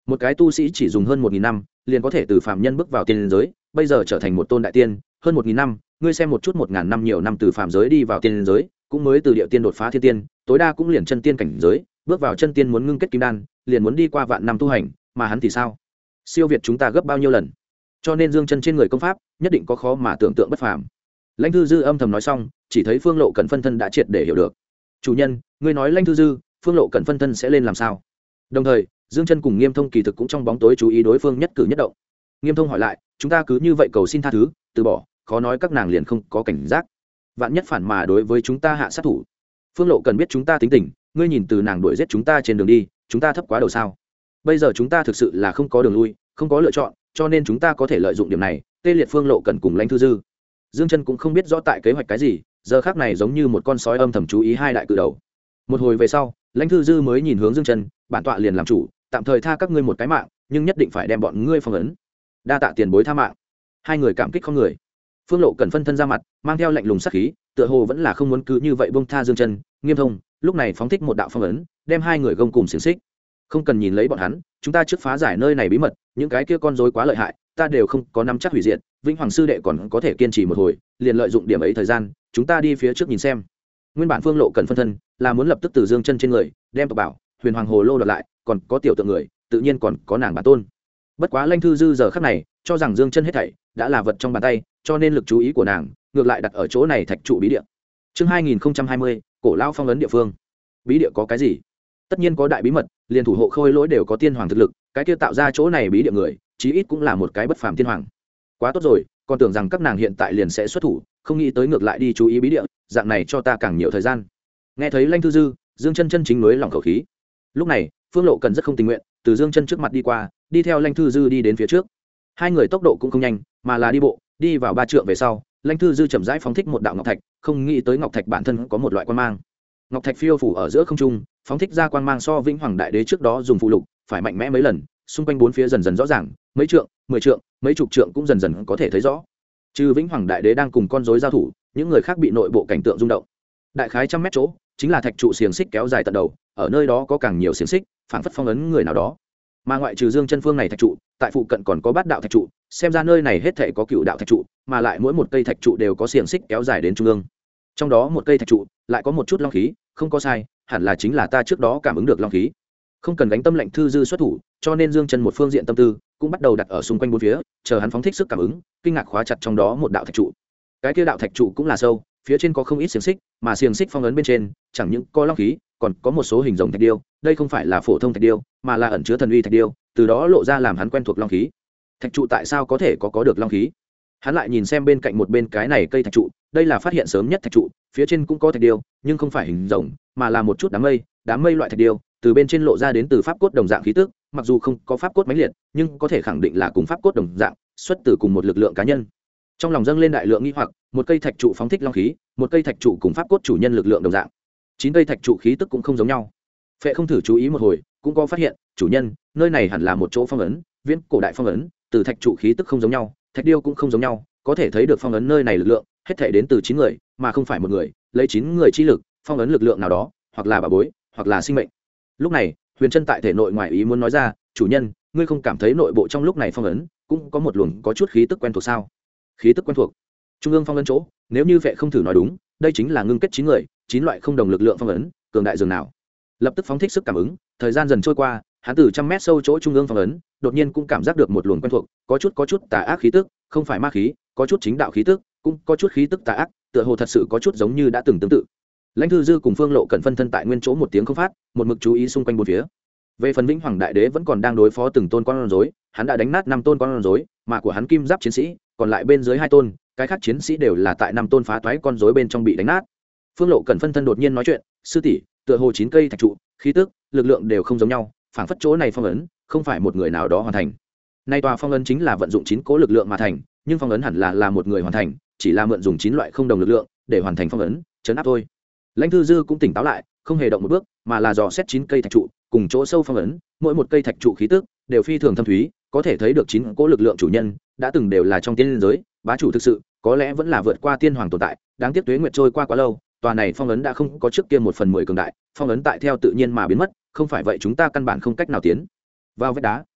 một cái tu sĩ chỉ dùng hơn 1.000 năm liền có thể từ phạm nhân bước vào tiên giới, bây giờ trở thành một tôn đại tiên. Hơn 1.000 năm, ngươi xem một chút, 1.000 năm nhiều năm từ phạm giới đi vào tiên giới, cũng mới từ địa tiên đột phá thiên tiên, tối đa cũng liền chân tiên cảnh giới, bước vào chân tiên muốn ngưng kết kim đan liền muốn đi qua vạn năm tu hành, mà hắn thì sao, siêu việt chúng ta gấp bao nhiêu lần. Cho nên Dương Chân trên người công pháp nhất định có khó mà tưởng tượng bất phàm. Lãnh Thư Dư âm thầm nói xong, chỉ thấy Phương Lộ Cẩn phân thân đã triệt để hiểu được. Chủ nhân, ngươi nói Lãnh Thư Dư, Phương Lộ Cẩn phân thân sẽ lên làm sao? Đồng thời, Dương Chân cùng Nghiêm Thông kỳ thực cũng trong bóng tối chú ý đối phương nhất cử nhất động. Nghiêm Thông hỏi lại, chúng ta cứ như vậy cầu xin tha thứ, từ bỏ, khó nói các nàng liền không có cảnh giác. Vạn nhất phản mà đối với chúng ta hạ sát thủ. Phương Lộ Cần biết chúng ta tính tình, ngươi nhìn từ nàng đuổi giết chúng ta trên đường đi, chúng ta thấp quá đầu sao? Bây giờ chúng ta thực sự là không có đường lui, không có lựa chọn, cho nên chúng ta có thể lợi dụng điểm này, tê liệt Phương Lộ Cần cùng Lãnh Thư Dư. Dương Chân cũng không biết rõ tại kế hoạch cái gì, giờ khắc này giống như một con sói âm thầm chú ý hai đại cự đầu. Một hồi về sau, Lãnh Thư Dư mới nhìn hướng Dương Chân, bản tọa liền làm chủ, tạm thời tha các ngươi một cái mạng, nhưng nhất định phải đem bọn ngươi phong ấn. Đa tạ tiền bối tha mạng. Hai người cảm kích không người. Phương Lộ Cần phân thân ra mặt, mang theo lạnh lùng sát khí, tựa hồ vẫn là không muốn cứ như vậy buông tha Dương Chân. Nghiêm Thông lúc này phóng thích một đạo phong ấn, đem hai người gông cùng xiềng xích. Không cần nhìn lấy bọn hắn, chúng ta trước phá giải nơi này bí mật, những cái kia con rối quá lợi hại, ta đều không có nắm chắc hủy diệt. Vĩnh Hoàng sư đệ còn có thể kiên trì một hồi, liền lợi dụng điểm ấy thời gian, chúng ta đi phía trước nhìn xem. Nguyên bản Phương Lộ Cần phân thân là muốn lập tức từ Dương Chân trên người đem tộc bảo Huyền Hoàng Hồ Lô đoạt lại, còn có tiểu tượng người, tự nhiên còn có nàng bản tôn. Bất quá Lãnh Thư Dư giờ khắc này cho rằng Dương Chân hết thảy đã là vật trong bàn tay, cho nên lực chú ý của nàng ngược lại đặt ở chỗ này thạch trụ bí địa. Chương 2020, cổ lao phong ấn địa phương. Bí địa có cái gì? Tất nhiên có đại bí mật, liền thủ hộ Khôi Lỗi đều có tiên hoàng thực lực, cái kia tạo ra chỗ này bí địa người, chí ít cũng là một cái bất phàm tiên hoàng. Quá tốt rồi, còn tưởng rằng các nàng hiện tại liền sẽ xuất thủ, không nghĩ tới ngược lại đi chú ý bí địa, dạng này cho ta càng nhiều thời gian. Nghe thấy Lãnh Thư Dư, Dương Chân chân chính nối lòng khẩu khí. Lúc này, Phương Lộ Cần rất không tình nguyện, từ Dương Chân trước mặt đi qua, đi theo Lãnh Thư Dư đi đến phía trước. Hai người tốc độ cũng không nhanh, mà là đi bộ, đi vào 3 trượng về sau, Lãnh Thư Dư chậm rãi phóng thích một đạo ngọc thạch, không nghĩ tới ngọc thạch bản thân có một loại quang mang. Ngọc thạch phiêu phủ ở giữa không trung, phóng thích ra quang mang so Vĩnh Hoàng Đại Đế trước đó dùng phụ lục phải mạnh mẽ mấy lần, xung quanh bốn phía dần dần rõ ràng, mấy trượng, 10 trượng, mấy chục trượng cũng dần dần có thể thấy rõ. Trừ Vĩnh Hoàng Đại Đế đang cùng con rối giao thủ, những người khác bị nội bộ cảnh tượng rung động. Đại khái trăm mét chỗ, chính là thạch trụ xiềng xích kéo dài tận đầu, ở nơi đó có càng nhiều xiềng xích, phảng phất phong ấn người nào đó. Mà ngoại trừ Dương Chân phương này thạch trụ, tại phụ cận còn có bát đạo thạch trụ, xem ra nơi này hết thảy có cựu đạo thạch trụ, mà lại mỗi một cây thạch trụ đều có xiềng xích kéo dài đến trung ương. Trong đó một cây thạch trụ lại có một chút long khí, không có sai, hẳn là chính là ta trước đó cảm ứng được long khí. Không cần gánh tâm Lãnh Thư Dư xuất thủ, cho nên Dương Chân một phương diện tâm tư cũng bắt đầu đặt ở xung quanh bốn phía, chờ hắn phóng thích sức cảm ứng, kinh ngạc khóa chặt trong đó một đạo thạch trụ. Cái kia đạo thạch trụ cũng là sâu, phía trên có không ít xiềng xích, mà xiềng xích phong ấn bên trên chẳng những có long khí, còn có một số hình rồng thạch điêu, đây không phải là phổ thông thạch điêu, mà là ẩn chứa thần uy thạch điêu, từ đó lộ ra làm hắn quen thuộc long khí. Thạch trụ tại sao có thể có được long khí? Hắn lại nhìn xem bên cạnh một bên cái này cây thạch trụ, đây là phát hiện sớm nhất thạch trụ, phía trên cũng có thạch điêu, nhưng không phải hình rồng, mà là một chút đám mây loại thạch điêu, từ bên trên lộ ra đến từ pháp cốt đồng dạng khí tức, mặc dù không có pháp cốt mãnh liệt, nhưng có thể khẳng định là cùng pháp cốt đồng dạng, xuất từ cùng một lực lượng cá nhân. Trong lòng dâng lên đại lượng nghi hoặc, một cây thạch trụ phóng thích long khí, một cây thạch trụ cùng pháp cốt chủ nhân lực lượng đồng dạng, 9 cây thạch trụ khí tức cũng không giống nhau. Phệ không thử chú ý một hồi, cũng có phát hiện, chủ nhân, nơi này hẳn là một chỗ phong ấn, viễn cổ đại phong ấn, từ thạch trụ khí tức không giống nhau, thạch điêu cũng không giống nhau, có thể thấy được phong ấn nơi này lực lượng hết thể đến từ 9 người, mà không phải một người, lấy 9 người chi lực phong ấn lực lượng nào đó, hoặc là bảo bối, hoặc là sinh mệnh. Lúc này, Huyền Chân tại thể nội ngoài ý muốn nói ra, chủ nhân, ngươi không cảm thấy nội bộ trong lúc này phong ấn cũng có một luồng có chút khí tức quen thuộc sao? Khí tức quen thuộc? Trung ương phong ấn chỗ, nếu như Phệ không thử nói đúng, đây chính là ngưng kết 9 người, 9 loại không đồng lực lượng phong ấn, cường đại dường nào. Lập tức phóng thích sức cảm ứng, thời gian dần trôi qua, hắn từ trăm mét sâu chỗ trung ương phong ấn, đột nhiên cũng cảm giác được một luồng quen thuộc, có chút tà ác khí tức, không phải ma khí, có chút chính đạo khí tức, cũng có chút khí tức tà ác, tựa hồ thật sự có chút giống như đã từng tương tự. Lãnh Thư Dư cùng Phương Lộ Cẩn phân thân tại nguyên chỗ một tiếng không phát, một mực chú ý xung quanh bốn phía. Về phần Vĩnh Hoàng Đại Đế vẫn còn đang đối phó từng tôn con rối, hắn đã đánh nát 5 tôn con rối, mà của hắn kim giáp chiến sĩ, còn lại bên dưới 2 tôn, cái khác chiến sĩ đều là tại 5 tôn phá toái con rối bên trong bị đánh nát. Phương Lộ Cẩn phân thân đột nhiên nói chuyện, sư tỷ, tựa hồ 9 cây thạch trụ, khí tức, lực lượng đều không giống nhau, phảng phất chỗ này phong ấn, không phải một người nào đó hoàn thành. Nay tòa phong ấn chính là vận dụng 9 cố lực lượng mà thành, nhưng phong ấn hẳn là một người hoàn thành, chỉ là mượn dùng 9 loại không đồng lực lượng để hoàn thành phong ấn, trấn áp thôi. Lãnh Thư Dư cũng tỉnh táo lại, không hề động một bước, mà là dò xét 9 cây thạch trụ, cùng chỗ sâu phong ấn, mỗi một cây thạch trụ khí tức đều phi thường thâm thúy, có thể thấy được 9 cố lực lượng chủ nhân đã từng đều là trong tiên giới, bá chủ thực sự, có lẽ vẫn là vượt qua tiên hoàng tồn tại, đáng tiếc tuế nguyệt trôi qua quá lâu, tòa này phong ấn đã không có trước kia 1/10 cường đại, phong ấn tại theo tự nhiên mà biến mất, không phải vậy chúng ta căn bản không cách nào tiến vào vách đá.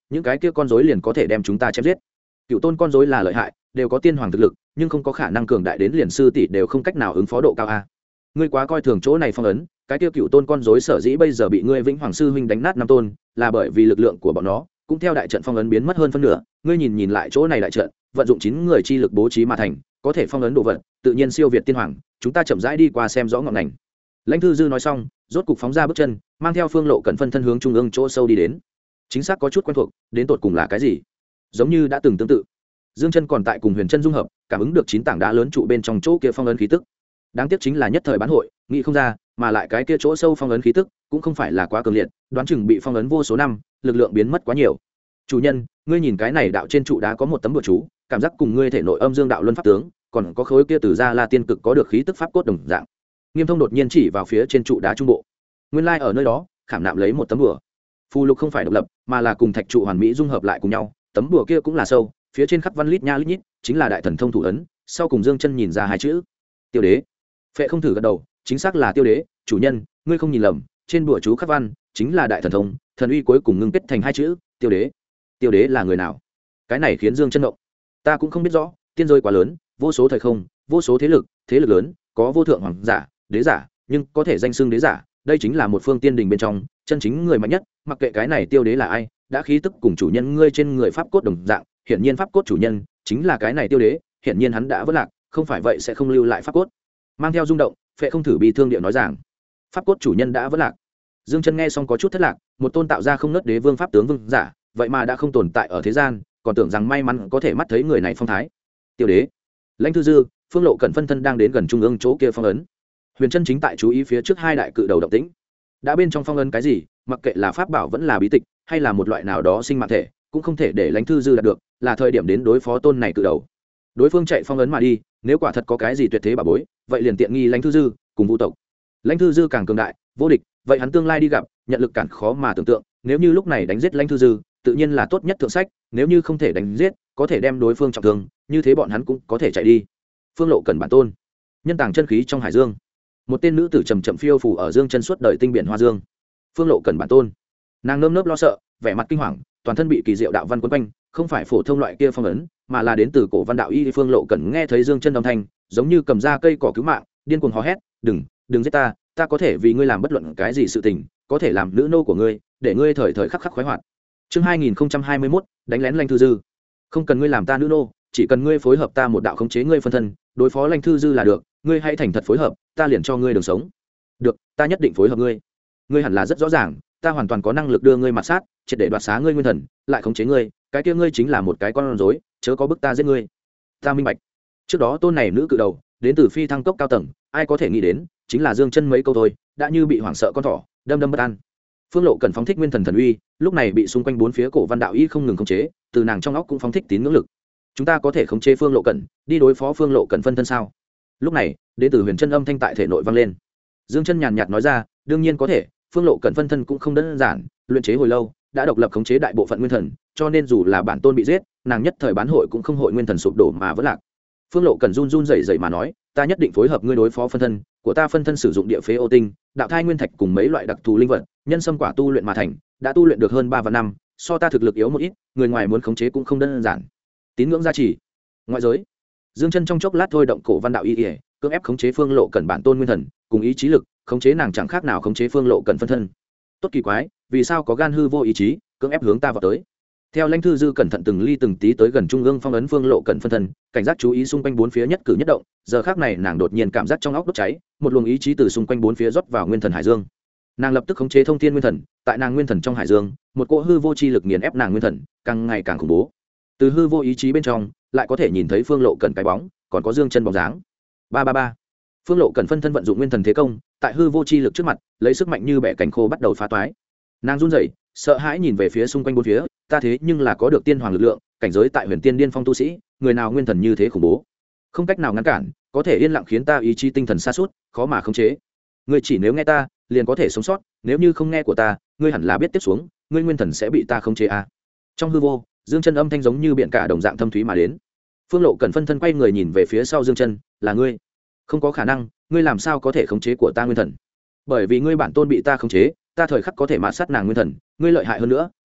những cái kia con rối liền có thể đem chúng ta chém giết. Cựu tôn con rối là lợi hại, đều có tiên hoàng thực lực, nhưng không có khả năng cường đại đến liền sư tỷ đều không cách nào ứng phó độ cao a. Ngươi quá coi thường chỗ này phong ấn, cái kia cựu tôn con rối sở dĩ bây giờ bị ngươi Vĩnh Hoàng sư huynh đánh nát 5 tôn, là bởi vì lực lượng của bọn nó cũng theo đại trận phong ấn biến mất hơn phân nửa. Ngươi nhìn lại chỗ này đại trận, vận dụng 9 người chi lực bố trí mà thành, có thể phong ấn đồ vật, tự nhiên siêu việt tiên hoàng. Chúng ta chậm rãi đi qua xem rõ ngọn ngành. Lãnh Thư Dư nói xong, rốt cục phóng ra bước chân, mang theo Phương Lộ Cẩn phân thân hướng trung ương chỗ sâu đi đến. Chính xác có chút quen thuộc, đến tột cùng là cái gì? Giống như đã từng tương tự. Dương Chân còn tại cùng Huyền Chân dung hợp, cảm ứng được 9 tảng đá lớn trụ bên trong chỗ kia phong ấn khí tức. Đáng tiếc chính là nhất thời bán hội, nghĩ không ra, mà lại cái kia chỗ sâu phong ấn khí tức cũng không phải là quá cường liệt, đoán chừng bị phong ấn vô số năm, lực lượng biến mất quá nhiều. Chủ nhân, ngươi nhìn cái này đạo trên trụ đá có một tấm bùa chú, cảm giác cùng ngươi thể nội âm dương đạo luân pháp tướng, còn có khối kia từ ra La Tiên cực có được khí tức pháp cốt đồng dạng. Nghiêm Thông đột nhiên chỉ vào phía trên trụ đá trung bộ. Nguyên lai ở nơi đó, khảm nạm lấy một tấm bùa. Phù lục không phải độc lập, mà là cùng thạch trụ hoàn mỹ dung hợp lại cùng nhau, tấm bùa kia cũng là sâu, phía trên khắc văn lít nha lít nhít, chính là đại thần thông thủ ấn, sau cùng Dương Chân nhìn ra hai chữ: Tiêu Đế. Phệ Không thử gật đầu, chính xác là Tiêu Đế, chủ nhân, ngươi không nhìn lầm, trên bùa chú khắc văn chính là đại thần thông, thần uy cuối cùng ngưng kết thành hai chữ: Tiêu Đế. Tiêu Đế là người nào? Cái này khiến Dương Chân động. Ta cũng không biết rõ, tiên giới quá lớn, vô số thời không, vô số thế lực lớn, có vô thượng hoàng giả, đế giả, nhưng có thể danh xưng đế giả, đây chính là một phương tiên đình bên trong chân chính người mạnh nhất. Mặc kệ cái này Tiêu Đế là ai, đã khí tức cùng chủ nhân ngươi trên người pháp cốt đồng dạng, hiển nhiên pháp cốt chủ nhân chính là cái này Tiêu Đế, hiển nhiên hắn đã vỡ lạc, không phải vậy sẽ không lưu lại pháp cốt. Mang theo rung động, Phệ Không thử bi thương điệu nói rằng, pháp cốt chủ nhân đã vỡ lạc. Dương Chân nghe xong có chút thất lạc, một tôn tạo ra không nứt đế vương pháp tướng vương giả, vậy mà đã không tồn tại ở thế gian, còn tưởng rằng may mắn có thể mắt thấy người này phong thái. Tiêu Đế. Lãnh Thư Dư, Phương Lộ Cẩn phân thân đang đến gần trung ương chỗ kia phong ấn. Huyền Chân chính tại chú ý phía trước hai đại cự đầu động tĩnh. Đã bên trong phong ấn cái gì, mặc kệ là pháp bảo vẫn là bí tịch, hay là một loại nào đó sinh mạng thể, cũng không thể để Lãnh Thư Dư đạt được, là thời điểm đến đối phó tôn này cự đầu. Đối phương chạy phong ấn mà đi, nếu quả thật có cái gì tuyệt thế bảo bối, vậy liền tiện nghi Lãnh Thư Dư cùng Vũ tộc. Lãnh Thư Dư càng cường đại, vô địch, vậy hắn tương lai đi gặp, nhận lực cản khó mà tưởng tượng, nếu như lúc này đánh giết Lãnh Thư Dư, tự nhiên là tốt nhất thượng sách, nếu như không thể đánh giết, có thể đem đối phương trọng thương, như thế bọn hắn cũng có thể chạy đi. Phương Lộ Cẩn bản tôn, nhân tàng chân khí trong hải dương. Một tên nữ tử chậm chậm phiêu phù ở Dương Chân suốt đời tinh biển hoa dương. Phương Lộ Cẩn bản tôn, nàng nơm nớp lo sợ, vẻ mặt kinh hoàng, toàn thân bị kỳ diệu đạo văn quấn quanh, không phải phổ thông loại kia phong ấn, mà là đến từ cổ văn đạo y. Phương Lộ Cẩn nghe thấy Dương Chân âm thanh, giống như cầm ra cây cỏ cứu mạng, điên cuồng hò hét, đừng giết ta, ta có thể vì ngươi làm bất luận cái gì sự tình, có thể làm nữ nô của ngươi, để ngươi thời thời khắc khắc khoái hoạt. Chương 2021, đánh lén Lãnh Thư Dư. Không cần ngươi làm ta nữ nô, chỉ cần ngươi phối hợp ta một đạo khống chế ngươi phân thân, đối phó Lãnh Thư Dư là được, ngươi hãy thành thật phối hợp, ta liền cho ngươi đường sống. Được, ta nhất định phối hợp ngươi. Ngươi hẳn là rất rõ ràng, ta hoàn toàn có năng lực đưa ngươi mặt sát, triệt để đoạt xá ngươi nguyên thần, lại khống chế ngươi, cái kia ngươi chính là một cái con rối, chớ có bức ta giết ngươi. Ta minh bạch. Trước đó tôn này nữ cự đầu, đến từ phi thăng cốc cao tầng, ai có thể nghĩ đến, chính là Dương Chân mấy câu thôi, đã như bị hoảng sợ con thỏ, đâm bất an. Phương Lộ Cẩn phóng thích nguyên thần thần uy, lúc này bị xung quanh bốn phía cổ văn đạo y không ngừng khống chế, từ nàng trong óc cũng phóng thích tín ngưỡng lực. Chúng ta có thể khống chế Phương Lộ Cẩn, đi đối phó Phương Lộ Cẩn phân thân sao? Lúc này, đến từ Huyền Chân âm thanh tại thể nội vang lên. Dương Chân nhàn nhạt nói ra, đương nhiên có thể, Phương Lộ Cẩn phân thân cũng không đơn giản, luyện chế hồi lâu, đã độc lập khống chế đại bộ phận nguyên thần, cho nên dù là bản tôn bị giết, nàng nhất thời bán hội cũng không hội nguyên thần sụp đổ mà vẫn lạc. Phương Lộ Cẩn run run rẩy rẩy mà nói, ta nhất định phối hợp ngươi đối phó phân thân của ta. Phân thân sử dụng địa phế ô tinh, đạo thai nguyên thạch cùng mấy loại đặc thù linh vật, nhân sâm quả tu luyện mà thành, đã tu luyện được hơn 3 vạn năm, so ta thực lực yếu một ít, người ngoài muốn khống chế cũng không đơn giản. Tín ngưỡng gia trì. Ngoại giới. Dương Chân trong chốc lát thôi động cổ văn đạo y, cưỡng ép khống chế Phương Lộ Cẩn bản tôn nguyên thần, cùng ý chí lực, khống chế nàng chẳng khác nào khống chế Phương Lộ Cẩn phân thân. Tốt kỳ quái, vì sao có gan hư vô ý chí, cưỡng ép hướng ta vào tới. Theo Lãnh Thư Dư cẩn thận từng ly từng tí tới gần trung ương phong ấn Phương Lộ Cẩn phân thân, cảnh giác chú ý xung quanh bốn phía nhất cử nhất động, giờ khắc này nàng đột nhiên cảm giác trong óc đốt cháy, một luồng ý chí từ xung quanh bốn phía rót vào nguyên thần hải dương. Nàng lập tức khống chế thông thiên nguyên thần, tại nàng nguyên thần trong hải dương, một cỗ hư vô chi lực nghiền ép nàng nguyên thần, càng ngày càng khủng bố. Từ hư vô ý chí bên trong, lại có thể nhìn thấy Phương Lộ Cẩn cái bóng, còn có Dương Chân bóng dáng. Ba. Phương Lộ Cẩn phân thân vận dụng nguyên thần thế công, tại hư vô chi lực trước mặt, lấy sức mạnh như bẻ cành khô bắt đầu phá toái. Nàng run rẩy, sợ hãi nhìn về phía xung quanh bốn phía, ta thế nhưng là có được tiên hoàng lực lượng, cảnh giới tại Huyền Tiên Điên Phong tu sĩ, người nào nguyên thần như thế khủng bố, không cách nào ngăn cản, có thể yên lặng khiến ta ý chí tinh thần sa sút, khó mà khống chế. Ngươi chỉ nếu nghe ta, liền có thể sống sót, nếu như không nghe của ta, ngươi hẳn là biết tiếp xuống, ngươi nguyên thần sẽ bị ta khống chế a. Trong hư vô, Dương Chân âm thanh giống như biển cả đồng dạng thâm thúy mà đến. Phương Lộ Cẩn phân thân quay người nhìn về phía sau Dương Chân, là ngươi? Không có khả năng, ngươi làm sao có thể khống chế của ta nguyên thần? Bởi vì ngươi bản tôn bị ta khống chế, ta thời khắc có thể mạt sát nàng nguyên thần, ngươi lợi hại hơn nữa,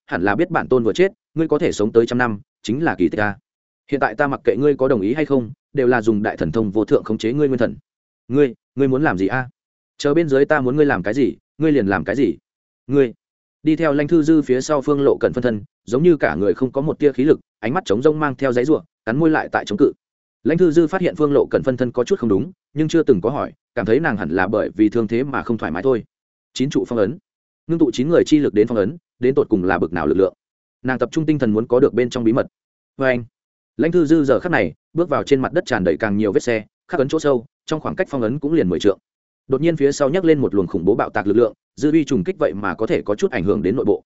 hẳn là biết bản tôn vừa chết ngươi có thể sống tới 100 năm chính là kỳ tích ta. Hiện tại ta mặc kệ ngươi có đồng ý hay không, đều là dùng đại thần thông vô thượng khống chế ngươi nguyên thần. Ngươi muốn làm gì a? Chờ bên dưới ta muốn ngươi làm cái gì ngươi liền làm cái gì. Ngươi đi theo Lãnh Thư Dư phía sau Phương Lộ Cẩn phân thân, giống như cả người không có một tia khí lực, ánh mắt trống rỗng mang theo giấy rủa, cắn môi lại tại chống cự. Lãnh Thư Dư phát hiện Phương Lộ Cẩn phân thân có chút không đúng, nhưng chưa từng có hỏi, cảm thấy nàng hẳn là bởi vì thương thế mà không thoải mái thôi. 9 trụ phong ấn, ngưng tụ 9 người chi lực đến phong ấn, đến tột cùng là bực nào lực lượng. Nàng tập trung tinh thần muốn có được bên trong bí mật. Và anh, Lãnh Thư Dư giờ khắc này bước vào trên mặt đất tràn đầy càng nhiều vết xe, khắc ấn chỗ sâu, trong khoảng cách phong ấn cũng liền 10 trượng. Đột nhiên phía sau nhấc lên một luồng khủng bố bạo tạc lực lượng, dư uy trùng kích vậy mà có thể có chút ảnh hưởng đến nội bộ.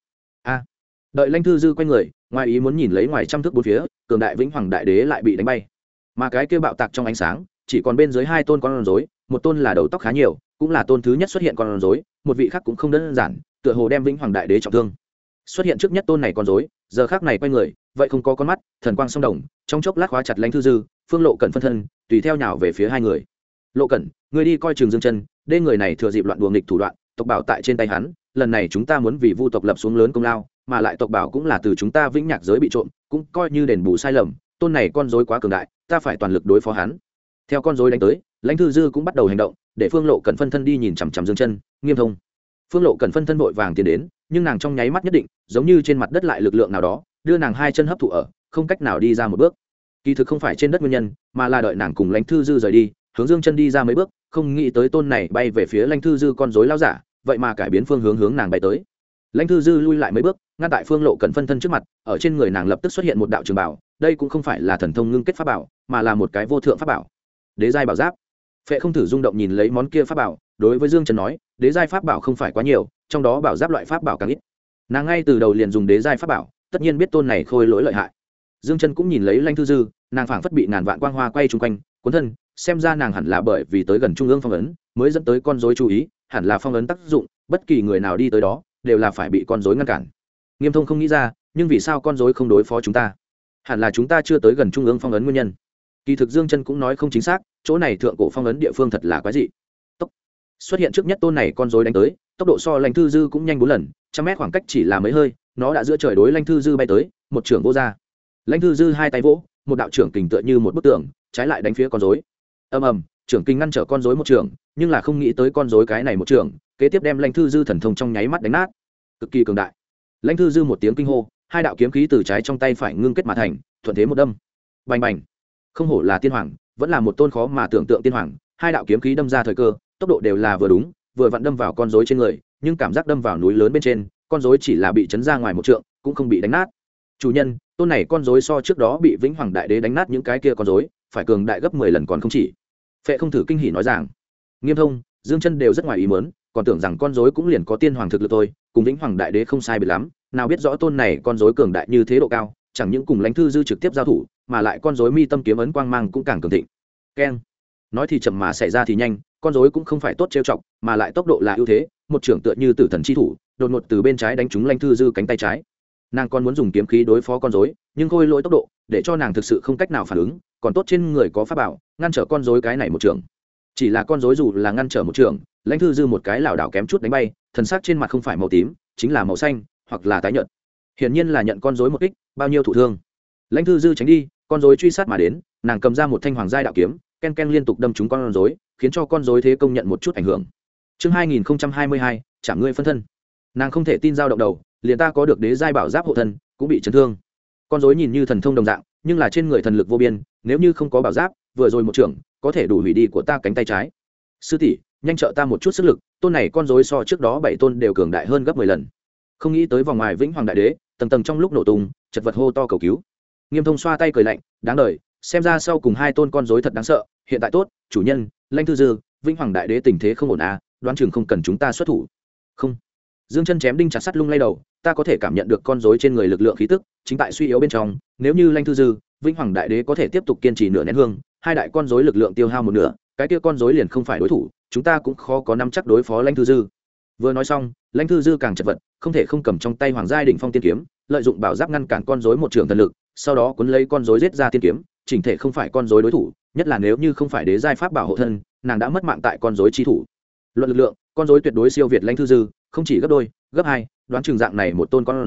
Đợi Lãnh Thư Dư quay người, ngoài ý muốn nhìn lấy ngoài trăm thước bốn phía, cường đại Vĩnh Hoàng Đại Đế lại bị đánh bay. Mà cái kia bạo tạc trong ánh sáng, chỉ còn bên dưới 2 tôn con rối, một tôn là đầu tóc khá nhiều, cũng là tôn thứ nhất xuất hiện con rối, một vị khác cũng không đơn giản, tựa hồ đem Vĩnh Hoàng Đại Đế trọng thương. Xuất hiện trước nhất tôn này con rối, giờ khắc này quay người, vậy không có con mắt, thần quang song đồng, trong chốc lát khóa chặt Lãnh Thư Dư, Phương Lộ Cẩn phân thân, tùy theo nhào về phía hai người. Lộ Cẩn, ngươi đi coi Trường Dương Chân, đê người này thừa dịp loạn đùa nghịch thủ đoạn, tộc bảo tại trên tay hắn, lần này chúng ta muốn vì Vu tộc lập xuống lớn công lao, mà lại tộc bảo cũng là từ chúng ta Vĩnh Nhạc giới bị trộm, cũng coi như đền bù sai lầm, tôn này con rối quá cường đại, ta phải toàn lực đối phó hắn. Theo con rối đánh tới, Lãnh Thư Dư cũng bắt đầu hành động, để Phương Lộ Cẩn phân thân đi nhìn chằm chằm Dương Chân, Nghiêm Thông. Phương Lộ Cẩn phân thân vội vàng tiến đến, nhưng nàng trong nháy mắt nhất định, giống như trên mặt đất lại lực lượng nào đó, đưa nàng hai chân hấp thụ ở, không cách nào đi ra một bước. Kỳ thực không phải trên đất nguyên nhân, mà là đợi nàng cùng Lãnh Thư Dư rời đi, hướng Dương Chân đi ra mấy bước, không nghĩ tới tôn này bay về phía Lãnh Thư Dư con rối lao giả, vậy mà cải biến phương hướng hướng nàng bay tới. Lãnh Thư Dư lui lại mấy bước, ngăn tại Phương Lộ Cẩn phân thân trước mặt, ở trên người nàng lập tức xuất hiện một đạo trường bảo, đây cũng không phải là thần thông ngưng kết pháp bảo, mà là một cái vô thượng pháp bảo. Đế giai bảo giáp. Phệ không thử rung động nhìn lấy món kia pháp bảo, đối với Dương Chân nói, đế giai pháp bảo không phải quá nhiều, trong đó bảo giáp loại pháp bảo càng ít. Nàng ngay từ đầu liền dùng đế giai pháp bảo, tất nhiên biết tôn này khôi lỗi lợi hại. Dương Chân cũng nhìn lấy Lãnh Thư Dư, nàng phảng phất bị ngàn vạn quang hoa quay chung quanh, cuốn thân, xem ra nàng hẳn là bởi vì tới gần trung ương phong ấn, mới dẫn tới con rối chú ý, hẳn là phong ấn tác dụng, bất kỳ người nào đi tới đó, đều là phải bị con rối ngăn cản. Nghiêm Thông không nghĩ ra, nhưng vì sao con rối không đối phó chúng ta? Hẳn là chúng ta chưa tới gần trung ương phong ấn nguyên nhân. Kỳ thực Dương Chân cũng nói không chính xác, chỗ này thượng cổ phong ấn địa phương thật là quái dị. Tốc xuất hiện trước nhất tôn này con rối đánh tới, tốc độ so Lãnh Thư Dư cũng nhanh 4 lần, 100 mét khoảng cách chỉ là mấy hơi, nó đã giữa trời đối Lãnh Thư Dư bay tới, một trưởng vô ra. Lãnh Thư Dư hai tay vỗ, một đạo trưởng kình tựa như một bức tường, trái lại đánh phía con rối. Ầm ầm, trưởng kình ngăn trở con rối một trưởng, nhưng là không nghĩ tới con rối cái này một trưởng, kế tiếp đem Lãnh Thư Dư thần thông trong nháy mắt đánh nát, cực kỳ cường đại. Lãnh Thư Dư một tiếng kinh hô, hai đạo kiếm khí từ trái trong tay phải ngưng kết mà thành, thuận thế một đâm. Bành bành. Không hổ là tiên hoàng, vẫn là một tôn khó mà tưởng tượng tiên hoàng, hai đạo kiếm khí đâm ra thời cơ, tốc độ đều là vừa đúng, vừa vặn đâm vào con rối trên người, nhưng cảm giác đâm vào núi lớn bên trên, con rối chỉ là bị chấn ra ngoài một trượng, cũng không bị đánh nát. Chủ nhân, tôn này con rối so trước đó bị Vĩnh Hoàng Đại Đế đánh nát những cái kia con rối, phải cường đại gấp 10 lần còn không chỉ. Phệ không thử kinh hỉ nói rằng, Nghiêm Thông, Dương Chân đều rất ngoài ý muốn, còn tưởng rằng con rối cũng liền có tiên hoàng thực lực thôi, cùng Vĩnh Hoàng Đại Đế không sai biệt lắm, nào biết rõ tôn này con rối cường đại như thế độ cao, chẳng những cùng Lãnh Thư Dư trực tiếp giao thủ, mà lại con rối mi tâm kiếm ấn quang mang cũng càng cường thịnh. Keng. Nói thì chậm mà xảy ra thì nhanh, con rối cũng không phải tốt trêu chọc, mà lại tốc độ là ưu thế, một trưởng tựa như tử thần chi thủ, đột ngột từ bên trái đánh trúng Lãnh Thư Dư cánh tay trái. Nàng còn muốn dùng kiếm khí đối phó con rối, nhưng khôi lỗi tốc độ, để cho nàng thực sự không cách nào phản ứng, còn tốt trên người có pháp bảo, ngăn trở con rối cái này một trưởng. Chỉ là con rối dù là ngăn trở một trưởng, Lãnh Thư Dư một cái lảo đảo kém chút đánh bay, thần sắc trên mặt không phải màu tím, chính là màu xanh, hoặc là tái nhợt. Hiển nhiên là nhận con rối một kích, bao nhiêu thụ thương. Lãnh Thư Dư tránh đi, con rối truy sát mà đến, nàng cầm ra một thanh hoàng giai đạo kiếm, ken ken liên tục đâm trúng con rối, khiến cho con rối thế công nhận một chút ảnh hưởng. Chương 2022, chạm ngươi phân thân. Nàng không thể tin dao động đầu, liền ta có được đế giai bảo giáp hộ thân, cũng bị chấn thương. Con rối nhìn như thần thông đồng dạng, nhưng là trên người thần lực vô biên, nếu như không có bảo giáp, vừa rồi một trưởng, có thể đủ hủy đi của ta cánh tay trái. Sư tỷ, nhanh trợ ta một chút sức lực, tôn này con rối so trước đó 7 tôn đều cường đại hơn gấp 10 lần. Không nghĩ tới vòng ngoài Vĩnh Hoàng Đại Đế, tầng tầng trong lúc nổ tung, chật vật hô to cầu cứu. Nghiêm Thông xoa tay cười lạnh, đáng đời, xem ra sau cùng hai tôn con rối thật đáng sợ, hiện tại tốt, chủ nhân, Lãnh Thư Dư, Vĩnh Hoàng Đại Đế tình thế không ổn à, đoán chừng không cần chúng ta xuất thủ. Không. Dương Chân chém đinh chặt sắt lung lay đầu, ta có thể cảm nhận được con rối trên người lực lượng khí tức, chính tại suy yếu bên trong, nếu như Lãnh Thư Dư, Vĩnh Hoàng Đại Đế có thể tiếp tục kiên trì nửa nén hương, hai đại con rối lực lượng tiêu hao một nửa, cái kia con rối liền không phải đối thủ, chúng ta cũng khó có nắm chắc đối phó Lãnh Thư Dư. Vừa nói xong, Lãnh Thư Dư càng chật vật, không thể không cầm trong tay Hoàng giai đỉnh phong tiên kiếm, lợi dụng bảo giáp ngăn cản con rối một trường thần lực, sau đó cuốn lấy con rối giết ra tiên kiếm, chỉnh thể không phải con rối đối thủ, nhất là nếu như không phải đế giai pháp bảo hộ thân, nàng đã mất mạng tại con rối chi thủ. Luận lực lượng, con rối tuyệt đối siêu việt Lãnh Thư Dư, không chỉ gấp đôi, gấp hai, đoán chừng dạng này một tôn con rối,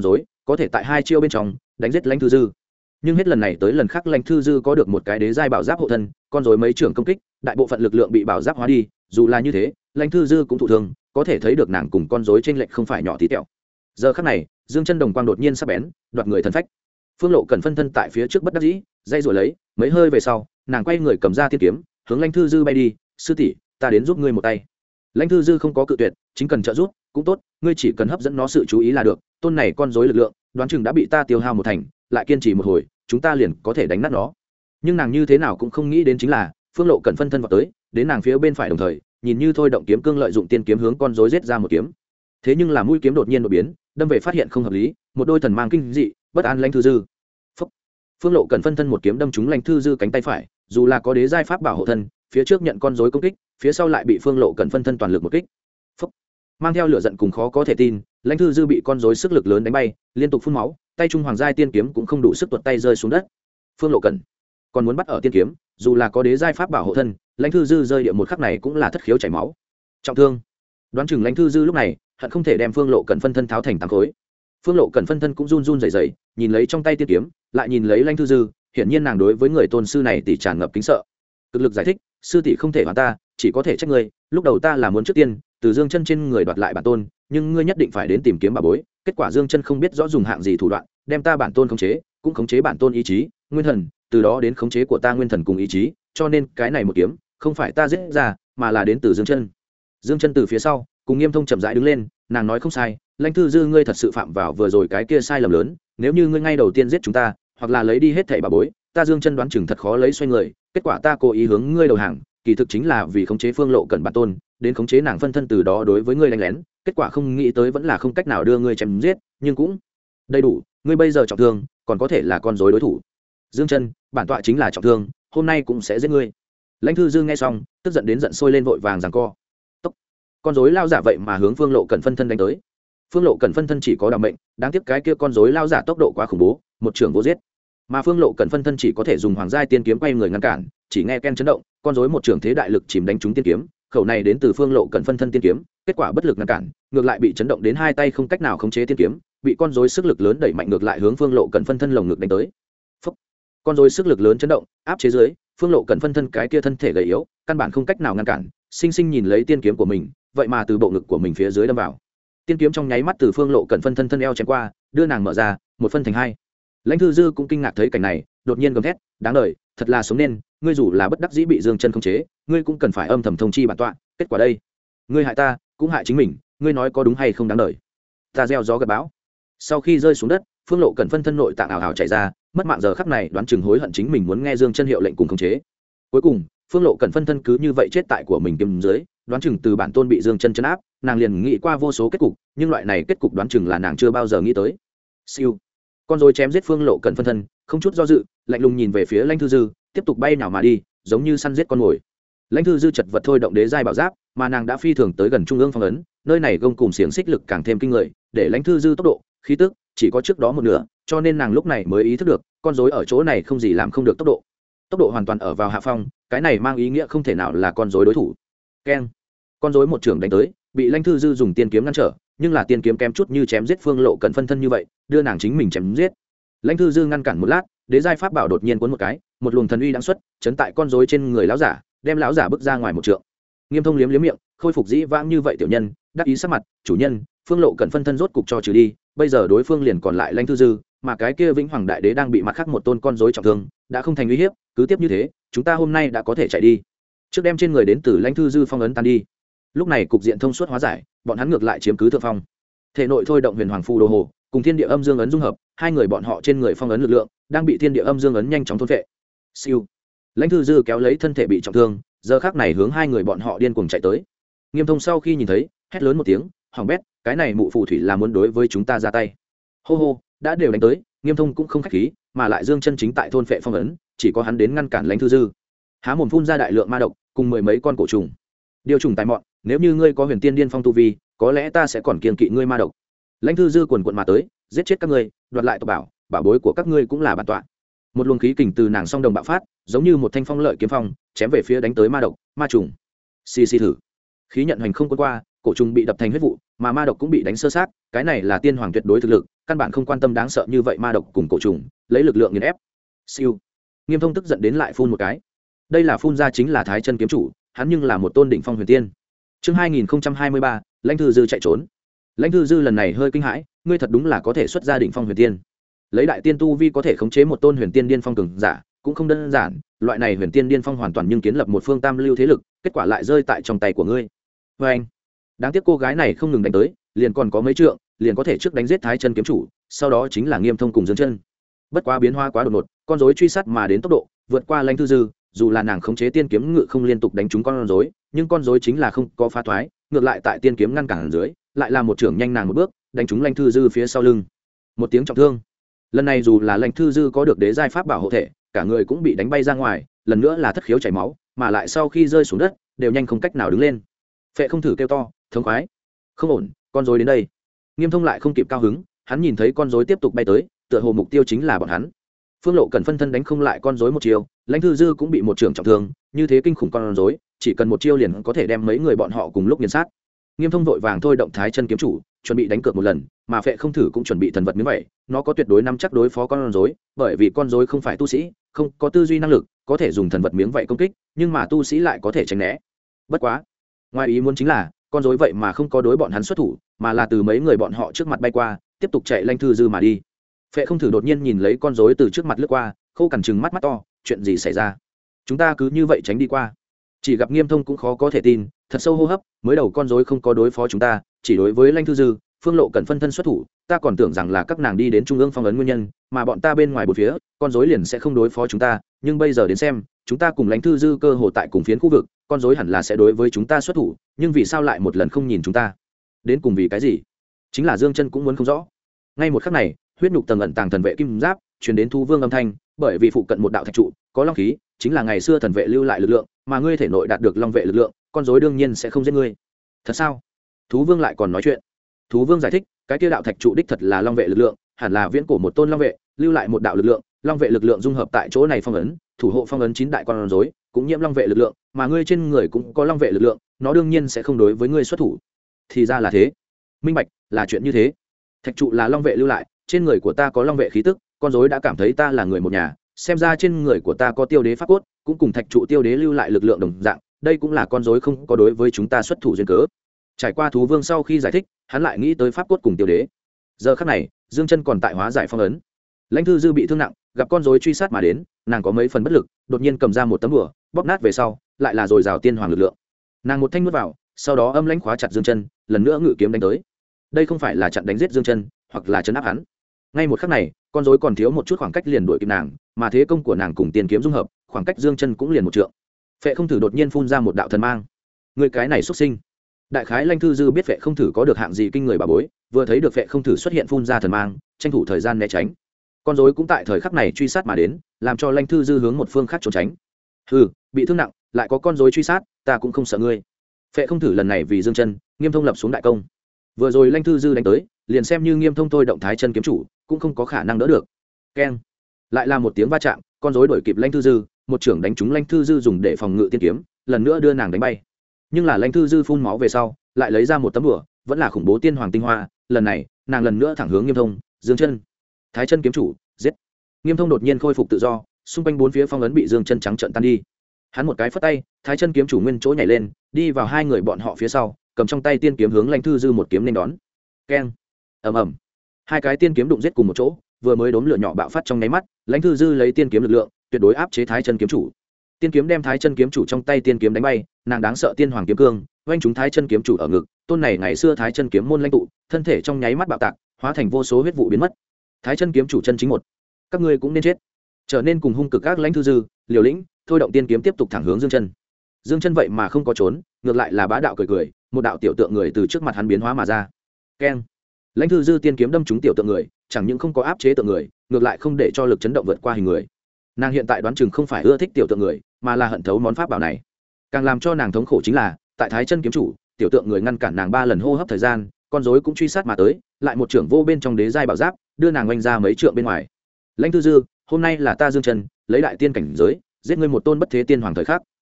có thể tại 2 chiêu bên trong đánh giết Lãnh Thư Dư. Nhưng hết lần này tới lần khác Lãnh Thư Dư có được một cái đế giai bảo giáp hộ thân, con rối mấy trưởng công kích, đại bộ phận lực lượng bị bảo giáp hóa đi, dù là như thế, Lãnh Thư Dư cũng thụ thương, có thể thấy được nàng cùng con rối chênh lệch không phải nhỏ tí tẹo. Giờ khắc này, dương chân đồng quang đột nhiên sắc bén, đoạt người thần phách. Phương Lộ Cẩn phân thân tại phía trước bất đắc dĩ, dây rồi lấy, mấy hơi về sau, nàng quay người cầm ra tiên kiếm, hướng Lãnh Thư Dư bay đi, "Sư tỷ, ta đến giúp ngươi một tay." Lãnh Thư Dư không có cự tuyệt, chính cần trợ giúp, cũng tốt, ngươi chỉ cần hấp dẫn nó sự chú ý là được, tôn này con rối lực lượng, đoán chừng đã bị ta tiêu hao một thành, lại kiên trì một hồi, chúng ta liền có thể đánh nát nó. Nhưng nàng như thế nào cũng không nghĩ đến chính là, Phương Lộ Cẩn phân thân vào tới, đến nàng phía bên phải đồng thời, nhìn như thôi động kiếm cương lợi dụng tiên kiếm hướng con rối giết ra một kiếm. Thế nhưng là mũi kiếm đột nhiên đột biến, đâm về phát hiện không hợp lý, một đôi thần mang kinh dị, bất an Lãnh Thư Dư. Phúc. Phương Lộ Cẩn phân thân một kiếm đâm trúng Lãnh Thư Dư cánh tay phải, dù là có đế giai pháp bảo hộ thân, phía trước nhận con rối công kích, phía sau lại bị Phương Lộ Cẩn phân thân toàn lực một kích. Phúc. Mang theo lửa giận cùng khó có thể tin, Lãnh Thư Dư bị con rối sức lực lớn đánh bay, liên tục phun máu, tay trung hoàng giai tiên kiếm cũng không đủ sức tuột tay rơi xuống đất. Phương Lộ Cẩn còn muốn bắt ở tiên kiếm, dù là có đế giai pháp bảo hộ thân, Lãnh Thư Dư rơi địa một khắc này cũng là thất khiếu chảy máu, trọng thương. Đoán chừng Lãnh Thư Dư lúc này hận không thể đem Phương Lộ Cẩn phân thân tháo thành tám khối. Phương Lộ Cẩn phân thân cũng run run rẩy rẩy, nhìn lấy trong tay tiên kiếm, lại nhìn lấy Lãnh Thư Dư, hiển nhiên nàng đối với người tôn sư này tỷ tràn ngập kính sợ. Cực lực giải thích, "Sư tỷ không thể hoàn ta, chỉ có thể trách ngươi, lúc đầu ta là muốn trước tiên từ Dương Chân trên người đoạt lại bản tôn, nhưng ngươi nhất định phải đến tìm kiếm bà bối, kết quả Dương Chân không biết rõ dùng hạng gì thủ đoạn, đem ta bản tôn khống chế, cũng khống chế bản tôn ý chí, nguyên thần, từ đó đến khống chế của ta nguyên thần cùng ý chí, cho nên cái này một kiếm, không phải ta giết ra, mà là đến từ Dương Chân." Dương Chân từ phía sau, cùng Nghiêm Thông chậm rãi đứng lên, nàng nói không sai, Lãnh Thư Dư ngươi thật sự phạm vào vừa rồi cái kia sai lầm lớn, nếu như ngươi ngay đầu tiên giết chúng ta, hoặc là lấy đi hết thảy bà bối, ta Dương Chân đoán chừng thật khó lấy xoay người, kết quả ta cố ý hướng ngươi đầu hàng, kỳ thực chính là vì khống chế Phương Lộ Cẩn bản tôn, đến khống chế nàng phân thân từ đó đối với ngươi đánh lén, kết quả không nghĩ tới vẫn là không cách nào đưa ngươi chém giết, nhưng cũng đầy đủ, ngươi bây giờ trọng thương, còn có thể là con rối đối thủ. Dương Chân, bản tọa chính là trọng thương, hôm nay cũng sẽ giết ngươi. Lãnh Thư Dư nghe xong, tức giận đến giận sôi lên vội vàng giằng co. Tốc. Con rối lao giả vậy mà hướng Phương Lộ Cẩn phân thân đánh tới. Phương Lộ Cẩn phân thân chỉ có đảm mệnh, đáng tiếc cái kia con rối lao giả tốc độ quá khủng bố, một trường vô giết. Mà Phương Lộ Cẩn phân thân chỉ có thể dùng hoàng giai tiên kiếm quay người ngăn cản, chỉ nghe ken chấn động, con rối một trường thế đại lực chìm đánh trúng tiên kiếm, khẩu này đến từ Phương Lộ Cẩn phân thân tiên kiếm, kết quả bất lực ngăn cản, ngược lại bị chấn động đến hai tay không cách nào khống chế tiên kiếm, bị con rối sức lực lớn đẩy mạnh ngược lại hướng Phương Lộ Cẩn phân thân lồng ngực đánh tới. Phúc. Con rối sức lực lớn chấn động, áp chế dưới, Phương Lộ Cẩn phân thân cái kia thân thể gầy yếu, căn bản không cách nào ngăn cản, sinh sinh nhìn lấy tiên kiếm của mình, vậy mà từ bộ ngực của mình phía dưới đâm vào. Tiên kiếm trong nháy mắt từ Phương Lộ Cẩn phân thân thân eo chém qua, đưa nàng mở ra, một phân thành hai. Lãnh Thư Dư cũng kinh ngạc thấy cảnh này, đột nhiên gầm thét, đáng đời, thật là sống nên, ngươi dù là bất đắc dĩ bị Dương Chân khống chế, ngươi cũng cần phải âm thầm thông chi bản tọa, kết quả đây, ngươi hại ta, cũng hại chính mình, ngươi nói có đúng hay không đáng đời. Ta gieo gió gặt bão. Sau khi rơi xuống đất, Phương Lộ Cẩn phân thân nội tạng ảo ảo chạy ra, mất mạng giờ khắc này đoán chừng hối hận chính mình muốn nghe Dương Chân hiệu lệnh cùng khống chế. Cuối cùng, Phương Lộ Cẩn phân thân cứ như vậy chết tại của mình kiếm dưới, đoán chừng từ bản tôn bị Dương Chân trấn áp, nàng liền nghĩ qua vô số kết cục, nhưng loại này kết cục đoán chừng là nàng chưa bao giờ nghĩ tới. Siêu. Con rối chém giết Phương Lộ Cẩn phân thân, không chút do dự, lạnh lùng nhìn về phía Lãnh Thư Dư, tiếp tục bay nhào mà đi, giống như săn giết con mồi. Lãnh Thư Dư chật vật thôi động đế giai bảo giáp, mà nàng đã phi thường tới gần trung ương phong ấn, nơi này gông cùng xiềng xích lực càng thêm kinh người, để Lãnh Thư Dư tốc độ, khí tức chỉ có trước đó một nửa, cho nên nàng lúc này mới ý thức được, con rối ở chỗ này không gì làm không được tốc độ hoàn toàn ở vào hạ phong, cái này mang ý nghĩa không thể nào là con rối đối thủ. Keng. Con rối một trường đánh tới, bị Lãnh Thư Dư dùng tiên kiếm ngăn trở, nhưng là tiên kiếm kém chút như chém giết Phương Lộ Cẩn phân thân như vậy, đưa nàng chính mình chém giết. Lãnh Thư Dư ngăn cản một lát, đế giai pháp bảo đột nhiên cuốn một cái, một luồng thần uy đang xuất, chấn tại con rối trên người lão giả, đem lão giả bước ra ngoài một trượng. Nghiêm Thông liếm liếm miệng, khôi phục dĩ vãng như vậy tiểu nhân, đắc ý sắc mặt, chủ nhân, Phương Lộ Cẩn phân thân rốt cục cho trừ đi, bây giờ đối phương liền còn lại Lãnh Thư Dư, mà cái kia Vĩnh Hoàng Đại Đế đang bị mặt khác một tôn con rối trọng thương, đã không thành uy hiếp, cứ tiếp như thế, chúng ta hôm nay đã có thể chạy đi. Trước đem trên người đến từ Lãnh Thư Dư phong ấn tan đi. Lúc này cục diện thông suốt hóa giải, bọn hắn ngược lại chiếm cứ thượng phong. Thể nội thôi động Huyền Hoàng Phù Đồ Hồ, cùng Thiên Địa Âm Dương ấn dung hợp, hai người bọn họ trên người phong ấn lực lượng đang bị Thiên Địa Âm Dương ấn nhanh chóng thôn phệ. Siêu. Lãnh Thư Dư kéo lấy thân thể bị trọng thương, giờ khắc này hướng hai người bọn họ điên cuồng chạy tới. Nghiêm Thông sau khi nhìn thấy, hét lớn một tiếng, hỏng bét, cái này mụ phù thủy là muốn đối với chúng ta ra tay. Hô hô, đã đều đánh tới, Nghiêm Thông cũng không khách khí, mà lại Dương Chân chính tại thôn phệ phong ấn, chỉ có hắn đến ngăn cản Lãnh Thư Dư. Há mồm phun ra đại lượng ma độc, cùng mười mấy con cổ trùng. Điều trùng tài mọn, nếu như ngươi có Huyền Tiên Điên Phong tu vi, có lẽ ta sẽ còn kiêng kỵ ngươi ma độc. Lãnh Thư Dư quần quần mà tới, giết chết các ngươi, đoạt lại tộc bảo, bảo bối của các ngươi cũng là bản tọa. Một luồng khí kình từ nàng song đồng bạo phát, giống như một thanh phong lợi kiếm phong, chém về phía đánh tới ma độc, ma trùng. Xì xì thử. Khí nhận hành không cuốn qua, cổ trùng bị đập thành huyết vụ, mà ma độc cũng bị đánh sơ sát, cái này là tiên hoàng tuyệt đối thực lực, căn bản không quan tâm đáng sợ như vậy ma độc cùng cổ trùng, lấy lực lượng nghiền ép. Siêu. Nghiêm Thông tức giận đến lại phun một cái. Đây là phun ra chính là Thái Chân kiếm chủ, hắn nhưng là một tôn đỉnh phong huyền tiên. Chương 2023, Lãnh Thư Dư chạy trốn. Lãnh Thư Dư lần này hơi kinh hãi, ngươi thật đúng là có thể xuất ra đỉnh phong huyền tiên. Lấy đại tiên tu vi có thể khống chế một tôn huyền tiên điên phong cường giả, cũng không đơn giản, loại này huyền tiên điên phong hoàn toàn nhưng kiến lập một phương tam lưu thế lực, kết quả lại rơi tại trong tay của ngươi. Anh, đáng tiếc cô gái này không ngừng đánh tới, liền còn có mấy trượng, liền có thể trước đánh giết Thái Chân kiếm chủ, sau đó chính là Nghiêm Thông cùng Dương Chân. Bất quá biến hóa quá đột ngột, con rối truy sát mà đến tốc độ vượt qua Lãnh Thư Dư, dù là nàng khống chế tiên kiếm ngự không liên tục đánh trúng con rối, nhưng con rối chính là không có phá thoái, ngược lại tại tiên kiếm ngăn cản dưới, lại là một trưởng nhanh nàng một bước, đánh trúng Lãnh Thư Dư phía sau lưng. Một tiếng trọng thương. Lần này dù là Lãnh Thư Dư có được đế giai pháp bảo hộ thể, cả người cũng bị đánh bay ra ngoài, lần nữa là thất khiếu chảy máu, mà lại sau khi rơi xuống đất, đều nhanh không cách nào đứng lên. Phệ Không Thử kêu to, thống khoái. Không ổn, con rối đến đây. Nghiêm Thông lại không kịp cao hứng, hắn nhìn thấy con rối tiếp tục bay tới, tựa hồ mục tiêu chính là bọn hắn. Phương Lộ cần phân thân đánh không lại con rối một chiêu, Lãnh Thư Dư cũng bị một trường trọng thương, như thế kinh khủng con rối, chỉ cần một chiêu liền có thể đem mấy người bọn họ cùng lúc nghiền sát. Nghiêm Thông vội vàng thôi động Thái Chân kiếm chủ, chuẩn bị đánh cược một lần, mà Phệ Không Thử cũng chuẩn bị thần vật miếng vậy, nó có tuyệt đối nắm chắc đối phó con rối, bởi vì con rối không phải tu sĩ, không có tư duy năng lực, có thể dùng thần vật miếng vậy công kích, nhưng mà tu sĩ lại có thể tránh né. Bất quá, ngoài ý muốn chính là, con rối vậy mà không có đối bọn hắn xuất thủ, mà là từ mấy người bọn họ trước mặt bay qua, tiếp tục chạy Lãnh Thư Dư mà đi. Phệ Không Thử đột nhiên nhìn lấy con rối từ trước mặt lướt qua, khô cằn trừng mắt mắt to, chuyện gì xảy ra? Chúng ta cứ như vậy tránh đi qua. Chỉ gặp Nghiêm Thông cũng khó có thể tin, thật sâu hô hấp, mới đầu con rối không có đối phó chúng ta, chỉ đối với Lãnh Thư Dư, Phương Lộ cần phân thân xuất thủ, ta còn tưởng rằng là các nàng đi đến trung ương phong ấn nguyên nhân, mà bọn ta bên ngoài bốn phía, con rối liền sẽ không đối phó chúng ta, nhưng bây giờ đến xem, chúng ta cùng Lãnh Thư Dư cơ hồ tại cùng phiến khu vực, con rối hẳn là sẽ đối với chúng ta xuất thủ, nhưng vì sao lại một lần không nhìn chúng ta? Đến cùng vì cái gì? Chính là Dương Chân cũng muốn không rõ. Ngay một khắc này, huyết nhục tầng ẩn tàng thần vệ kim giáp truyền đến Thú Vương âm thanh, bởi vì phụ cận một đạo thạch trụ có long khí, chính là ngày xưa thần vệ lưu lại lực lượng, mà ngươi thể nội đạt được long vệ lực lượng, con rối đương nhiên sẽ không giết ngươi. Thật sao? Thú Vương lại còn nói chuyện. Thú Vương giải thích, cái kia đạo thạch trụ đích thật là long vệ lực lượng, hẳn là viễn cổ một tôn long vệ lưu lại một đạo lực lượng, long vệ lực lượng dung hợp tại chỗ này phong ấn, thủ hộ phong ấn 9 đại con rối, cũng nhiễm long vệ lực lượng, mà ngươi trên người cũng có long vệ lực lượng, nó đương nhiên sẽ không đối với ngươi xuất thủ. Thì ra là thế. Minh bạch, là chuyện như thế. Thạch trụ là long vệ lưu lại, trên người của ta có long vệ khí tức, con rối đã cảm thấy ta là người một nhà, xem ra trên người của ta có tiêu đế pháp cốt, cũng cùng thạch trụ tiêu đế lưu lại lực lượng đồng dạng, đây cũng là con rối không có đối với chúng ta xuất thủ duyên cớ. Trải qua Thú Vương sau khi giải thích, hắn lại nghĩ tới pháp cốt cùng tiêu đế. Giờ khắc này, Dương Chân còn tại hóa giải phong ấn. Lãnh Thư Dư bị thương nặng, gặp con rối truy sát mà đến, nàng có mấy phần bất lực, đột nhiên cầm ra một tấm đùa, bóp nát về sau, lại là dồi dào tiên hoàng lực lượng. Nàng một thanh nuốt vào, sau đó âm lãnh khóa chặt Dương Chân, lần nữa ngự kiếm đánh tới. Đây không phải là chặn đánh giết Dương Chân, hoặc là trấn áp hắn. Ngay một khắc này, con rối còn thiếu một chút khoảng cách liền đuổi kịp nàng, mà thế công của nàng cùng tiền kiếm dung hợp, khoảng cách Dương Chân cũng liền một trượng. Phệ Không Thử đột nhiên phun ra một đạo thần mang. Người cái này xuất sinh. Đại khái Lãnh Thư Dư biết Phệ Không Thử có được hạng gì kinh người bà bối, vừa thấy được Phệ Không Thử xuất hiện phun ra thần mang, tranh thủ thời gian né tránh. Con rối cũng tại thời khắc này truy sát mà đến, làm cho Lãnh Thư Dư hướng một phương khác trốn tránh. Hừ, bị thương nặng, lại có con rối truy sát, ta cũng không sợ ngươi. Phệ Không Thử lần này vì Dương Chân, Nghiêm Thông lập xuống đại công. Vừa rồi Lãnh Thư Dư đánh tới, liền xem như Nghiêm Thông thôi động Thái Chân kiếm chủ, cũng không có khả năng đỡ được. Keng! Lại là một tiếng va chạm, con rối đuổi kịp Lãnh Thư Dư, một trưởng đánh trúng Lãnh Thư Dư dùng để phòng ngự tiên kiếm, lần nữa đưa nàng đánh bay. Nhưng là Lãnh Thư Dư phun máu về sau, lại lấy ra một tấm đùa, vẫn là khủng bố tiên hoàng tinh hoa, lần này, nàng lần nữa thẳng hướng Nghiêm Thông, Dương Chân. Thái Chân kiếm chủ, giết. Nghiêm Thông đột nhiên khôi phục tự do, xung quanh bốn phía phong ấn bị Dương Chân trắng trợn tan đi. Hắn một cái phất tay, Thái Chân kiếm chủ nguyên chỗ nhảy lên, đi vào hai người bọn họ phía sau, cầm trong tay tiên kiếm hướng Lãnh Thư Dư một kiếm nên đón. Keng! Ầm ầm. Hai cái tiên kiếm đụng giết cùng một chỗ, vừa mới đốm lửa nhỏ bạo phát trong nháy mắt, Lãnh Thư Dư lấy tiên kiếm lực lượng, tuyệt đối áp chế Thái Chân kiếm chủ. Tiên kiếm đem Thái Chân kiếm chủ trong tay tiên kiếm đánh bay, nàng đáng sợ tiên hoàng kiếm cương, oanh chúng Thái Chân kiếm chủ ở ngực, tôn này ngày xưa Thái Chân kiếm môn lãnh tụ, thân thể trong nháy mắt bạo tạc, hóa thành vô số huyết vụ biến mất. Thái Chân kiếm chủ chân chính một, các ngươi cũng nên chết. Trở nên cùng hung cực các Lãnh Thư Dư, liều lĩnh, thôi động tiên kiếm tiếp tục thẳng hướng Dương Chân. Dương Chân vậy mà không có trốn, ngược lại là bá đạo cười cười, một đạo tiểu tượng người từ trước mặt hắn biến hóa mà ra. Keng! Lãnh Thư Dư tiên kiếm đâm trúng tiểu tượng người, chẳng những không có áp chế tượng người, ngược lại không để cho lực chấn động vượt qua hình người. Nàng hiện tại đoán chừng không phải ưa thích tiểu tượng người, mà là hận thấu món pháp bảo này. Càng làm cho nàng thống khổ chính là, tại Thái Chân kiếm chủ, tiểu tượng người ngăn cản nàng 3 lần hô hấp thời gian, con rối cũng truy sát mà tới, lại một trưởng vô bên trong đế giai bảo giáp, đưa nàng oanh ra mấy trượng bên ngoài. Lãnh Thư Dư, hôm nay là ta Dương Chân, lấy đại tiên cảnh giới, giết ngươi một tôn bất thế tiên hoàng thời khắc.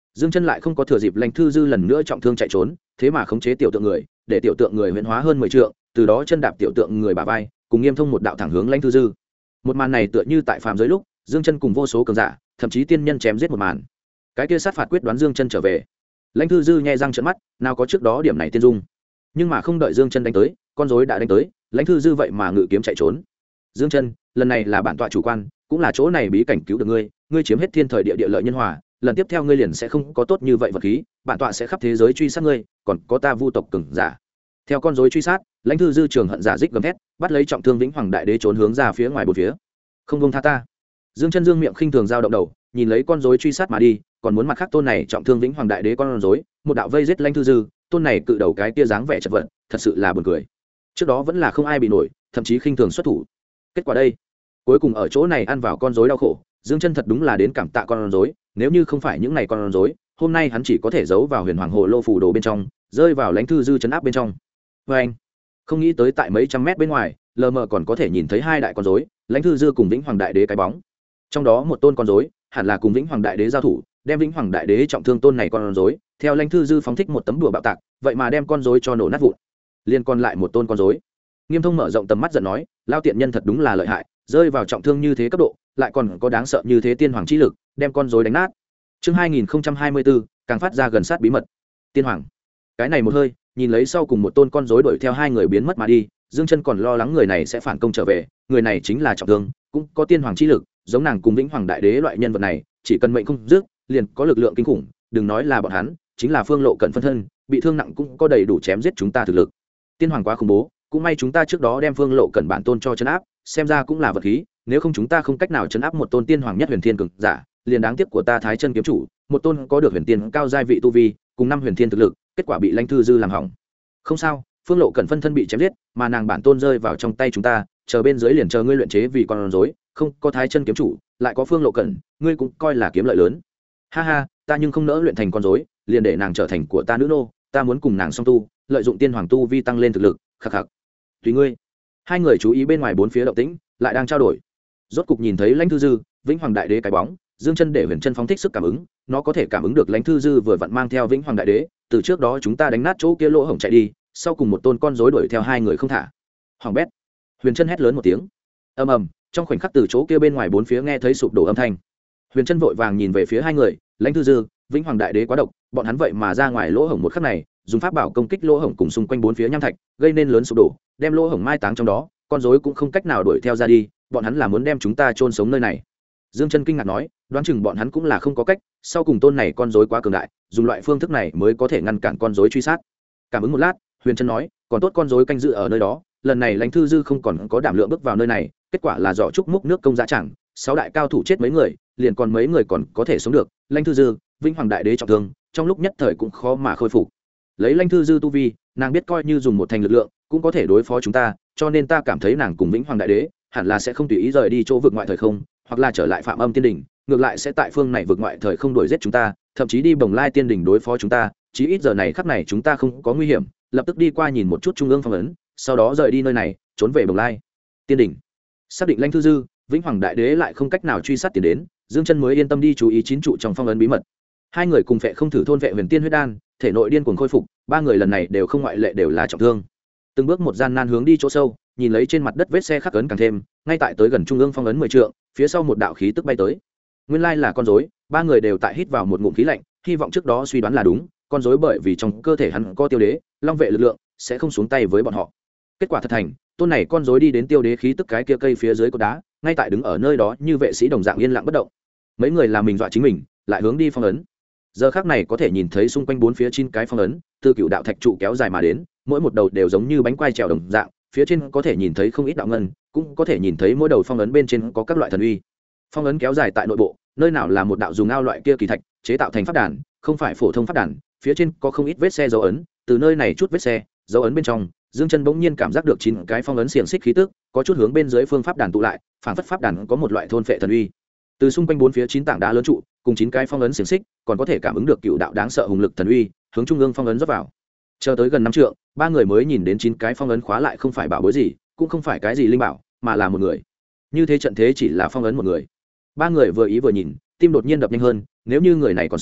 Dương Chân lại không có thừa dịp Lãnh Thư Dư lần nữa trọng thương chạy trốn, thế mà khống chế tiểu tượng người, để tiểu tượng người huyễn hóa hơn 10 trượng, từ đó chân đạp tiểu tượng người bả vai, cùng Nghiêm Thông một đạo thẳng hướng Lãnh Thư Dư. Một màn này tựa như tại phàm giới lúc, Dương Chân cùng vô số cường giả, thậm chí tiên nhân chém giết một màn. Cái kia sát phạt quyết đoán Dương Chân trở về. Lãnh Thư Dư nhẹ răng trợn mắt, nào có trước đó điểm này tiên dung. Nhưng mà không đợi Dương Chân đánh tới, con rối đã đánh tới, Lãnh Thư Dư vậy mà ngự kiếm chạy trốn. Dương Chân, lần này là bản tọa chủ quan, cũng là chỗ này bí cảnh cứu được ngươi, ngươi chiếm hết thiên thời địa địa lợi nhân hòa, lần tiếp theo ngươi liền sẽ không có tốt như vậy vật khí, bản tọa sẽ khắp thế giới truy sát ngươi, còn có ta Vu tộc cường giả. Theo con rối truy sát, Lãnh Thư Dư trường hận giả dích gầm thét, bắt lấy trọng thương Vĩnh Hoàng Đại Đế trốn hướng ra phía ngoài bốn phía. Không buông tha ta. Dương Chân Dương miệng khinh thường giao động đầu, nhìn lấy con rối truy sát mà đi, còn muốn mặt khác tôn này trọng thương Vĩnh Hoàng Đại Đế con rối, một đạo vây giết Lãnh Thư Dư, tôn này cự đầu cái kia dáng vẻ chật vật, thật sự là buồn cười. Trước đó vẫn là không ai bị nổi, thậm chí khinh thường xuất thủ. Kết quả đây, cuối cùng ở chỗ này ăn vào con rối đau khổ, Dương Chân thật đúng là đến cảm tạ con rối, nếu như không phải những này con rối, hôm nay hắn chỉ có thể giấu vào Huyền Hoàng Hồ Lô phủ đồ bên trong, rơi vào Lãnh Thư Dư trấn áp bên trong. Anh, không nghĩ tới tại mấy trăm mét bên ngoài, lờ mờ còn có thể nhìn thấy hai đại con rối, Lãnh Thư Dư cùng Vĩnh Hoàng Đại Đế cái bóng. Trong đó một tôn con rối, hẳn là cùng Vĩnh Hoàng Đại Đế giao thủ, đem Vĩnh Hoàng Đại Đế trọng thương tôn này con rối, theo Lãnh Thư Dư phóng thích một tấm đùa bạo tạc, vậy mà đem con rối cho nổ nát vụn. Liên còn lại một tôn con rối. Nghiêm Thông mở rộng tầm mắt giận nói, lao tiện nhân thật đúng là lợi hại, rơi vào trọng thương như thế cấp độ, lại còn có đáng sợ như thế tiên hoàng chi lực, đem con rối đánh nát. Chương 2024, càng phát ra gần sát bí mật. Tiên hoàng. Cái này một hơi, nhìn lấy sau cùng một tôn con rối đuổi theo hai người biến mất mà đi, Dương Chân còn lo lắng người này sẽ phản công trở về, người này chính là trọng thương, cũng có tiên hoàng chi lực, giống nàng cùng Vĩnh Hoàng Đại Đế loại nhân vật này, chỉ cần mệnh không dứt, liền có lực lượng kinh khủng, đừng nói là bọn hắn, chính là Phương Lộ Cận phân thân, bị thương nặng cũng có đầy đủ chém giết chúng ta thực lực. Tiên hoàng quá khủng bố, cũng may chúng ta trước đó đem Phương Lộ Cận bản tôn cho trấn áp, xem ra cũng là vật khí, nếu không chúng ta không cách nào trấn áp một tôn tiên hoàng nhất huyền thiên cường giả, liền đáng tiếc của ta Thái Chân kiếm chủ, một tôn có được huyền tiên cao giai vị tu vi, cùng năm huyền thiên thực lực, kết quả bị Lãnh Thư Dư làm hỏng. Không sao, Phương Lộ Cận phân thân bị chém giết, mà nàng bản tôn rơi vào trong tay chúng ta, chờ bên dưới liền chờ ngươi luyện chế vì con rối, không có Thái Chân kiếm chủ, lại có Phương Lộ Cận, ngươi cũng coi là kiếm lợi lớn. Ha ha, ta nhưng không nỡ luyện thành con rối, liền để nàng trở thành của ta nữ nô, ta muốn cùng nàng song tu, lợi dụng tiên hoàng tu vi tăng lên thực lực, khắc khắc. Tùy ngươi. Hai người chú ý bên ngoài bốn phía động tĩnh, lại đang trao đổi. Rốt cục nhìn thấy Lãnh Thư Dư, Vĩnh Hoàng Đại Đế cái bóng, Dương Chân để Huyền Chân phóng thích sức cảm ứng, nó có thể cảm ứng được Lãnh Thư Dư vừa vặn mang theo Vĩnh Hoàng Đại Đế, từ trước đó chúng ta đánh nát chỗ kia lỗ hổng chạy đi, sau cùng một tôn con rối đuổi theo hai người không thả. Hoàng bét. Huyền Chân hét lớn một tiếng. Ầm ầm, trong khoảnh khắc từ chỗ kia bên ngoài bốn phía nghe thấy sụp đổ âm thanh. Huyền Chân vội vàng nhìn về phía hai người, Lãnh Thư Dư, Vĩnh Hoàng Đại Đế quá độc, bọn hắn vậy mà ra ngoài lỗ hổng một khắc này, dùng pháp bảo công kích lỗ hổng cùng xung quanh bốn phía nham thạch, gây nên lớn sụp đổ, đem lỗ hổng mai táng trong đó, con rối cũng không cách nào đuổi theo ra đi, bọn hắn là muốn đem chúng ta chôn sống nơi này. Dương Chân kinh ngạc nói, đoán chừng bọn hắn cũng là không có cách, sau cùng tôn này con rối quá cường đại, dùng loại phương thức này mới có thể ngăn cản con rối truy sát. Cảm ứng một lát, Huyền Chân nói, còn tốt con rối canh giữ ở nơi đó, lần này Lãnh Thư Dư không còn có đảm lượng bước vào nơi này, kết quả là giỏ trúc múc nước công giá chẳng, sáu đại cao thủ chết mấy người, liền còn mấy người còn có thể sống được, Lãnh Thư Dư, Vĩnh Hoàng Đại Đế trọng thương, trong lúc nhất thời cũng khó mà khôi phục. Lấy Lãnh Thư Dư tu vi, nàng biết coi như dùng một thành lực lượng, cũng có thể đối phó chúng ta, cho nên ta cảm thấy nàng cùng Vĩnh Hoàng Đại Đế hẳn là sẽ không tùy ý rời đi chỗ vực ngoại thời không, hoặc là trở lại Phạm Âm Tiên Đỉnh, ngược lại sẽ tại phương này vực ngoại thời không đuổi giết chúng ta, thậm chí đi Bồng Lai Tiên Đỉnh đối phó chúng ta, chí ít giờ này khắc này chúng ta không có nguy hiểm, lập tức đi qua nhìn một chút trung ương phong ấn, sau đó rời đi nơi này, trốn về Bồng Lai Tiên Đỉnh. Xác định Lãnh Thư Dư, Vĩnh Hoàng Đại Đế lại không cách nào truy sát tiến đến, Dương Chân mới yên tâm đi chú ý chín trụ trong phong ấn bí mật. Hai người cùng phệ không thử thôn vệ huyền tiên huyết đan, thể nội điên cuồng khôi phục, ba người lần này đều không ngoại lệ đều là trọng thương. Từng bước một gian nan hướng đi chỗ sâu, nhìn lấy trên mặt đất vết xe khắc ấn càng thêm, ngay tại tới gần trung ương phong ấn 10 trượng, phía sau một đạo khí tức bay tới. Nguyên lai là con rối, ba người đều tại hít vào một ngụm khí lạnh, hy vọng trước đó suy đoán là đúng, con rối bởi vì trong cơ thể hắn có tiêu đế, long vệ lực lượng, sẽ không xuống tay với bọn họ. Kết quả thật thành, tôn này con rối đi đến tiêu đế khí tức cái kia cây phía dưới cột đá, ngay tại đứng ở nơi đó như vệ sĩ đồng dạng yên lặng bất động. Mấy người làm mình dọa chính mình, lại hướng đi phong ấn. Giờ khắc này có thể nhìn thấy xung quanh bốn phía 9 cái phong ấn, từ cựu đạo thạch trụ kéo dài mà đến, mỗi một đầu đều giống như bánh quai trèo đồng dạng, phía trên có thể nhìn thấy không ít đạo ngân, cũng có thể nhìn thấy mỗi đầu phong ấn bên trên có các loại thần uy. Phong ấn kéo dài tại nội bộ, nơi nào là một đạo dùng ao loại kia kỳ thạch chế tạo thành pháp đàn, không phải phổ thông pháp đàn, phía trên có không ít vết xe dấu ấn, từ nơi này chút vết xe, dấu ấn bên trong, Dương Chân bỗng nhiên cảm giác được 9 cái phong ấn xiềng xích khí tức, có chút hướng bên dưới phương pháp đàn tụ lại, phản phất pháp đàn có một loại thôn phệ thần uy. Từ xung quanh bốn phía 9 tảng đá lớn trụ, cùng 9 cái phong ấn xiềng xích, còn có thể cảm ứng được cựu đạo đáng sợ hùng lực thần uy, hướng trung ương phong ấn rót vào. Chờ tới gần 5 trượng, ba người mới nhìn đến 9 cái phong ấn khóa lại không phải bảo bối gì, cũng không phải cái gì linh bảo, mà là một người. Như thế trận thế chỉ là phong ấn một người. Ba người vừa ý vừa nhìn, tim đột nhiên đập nhanh hơn, nếu như người này còn sống,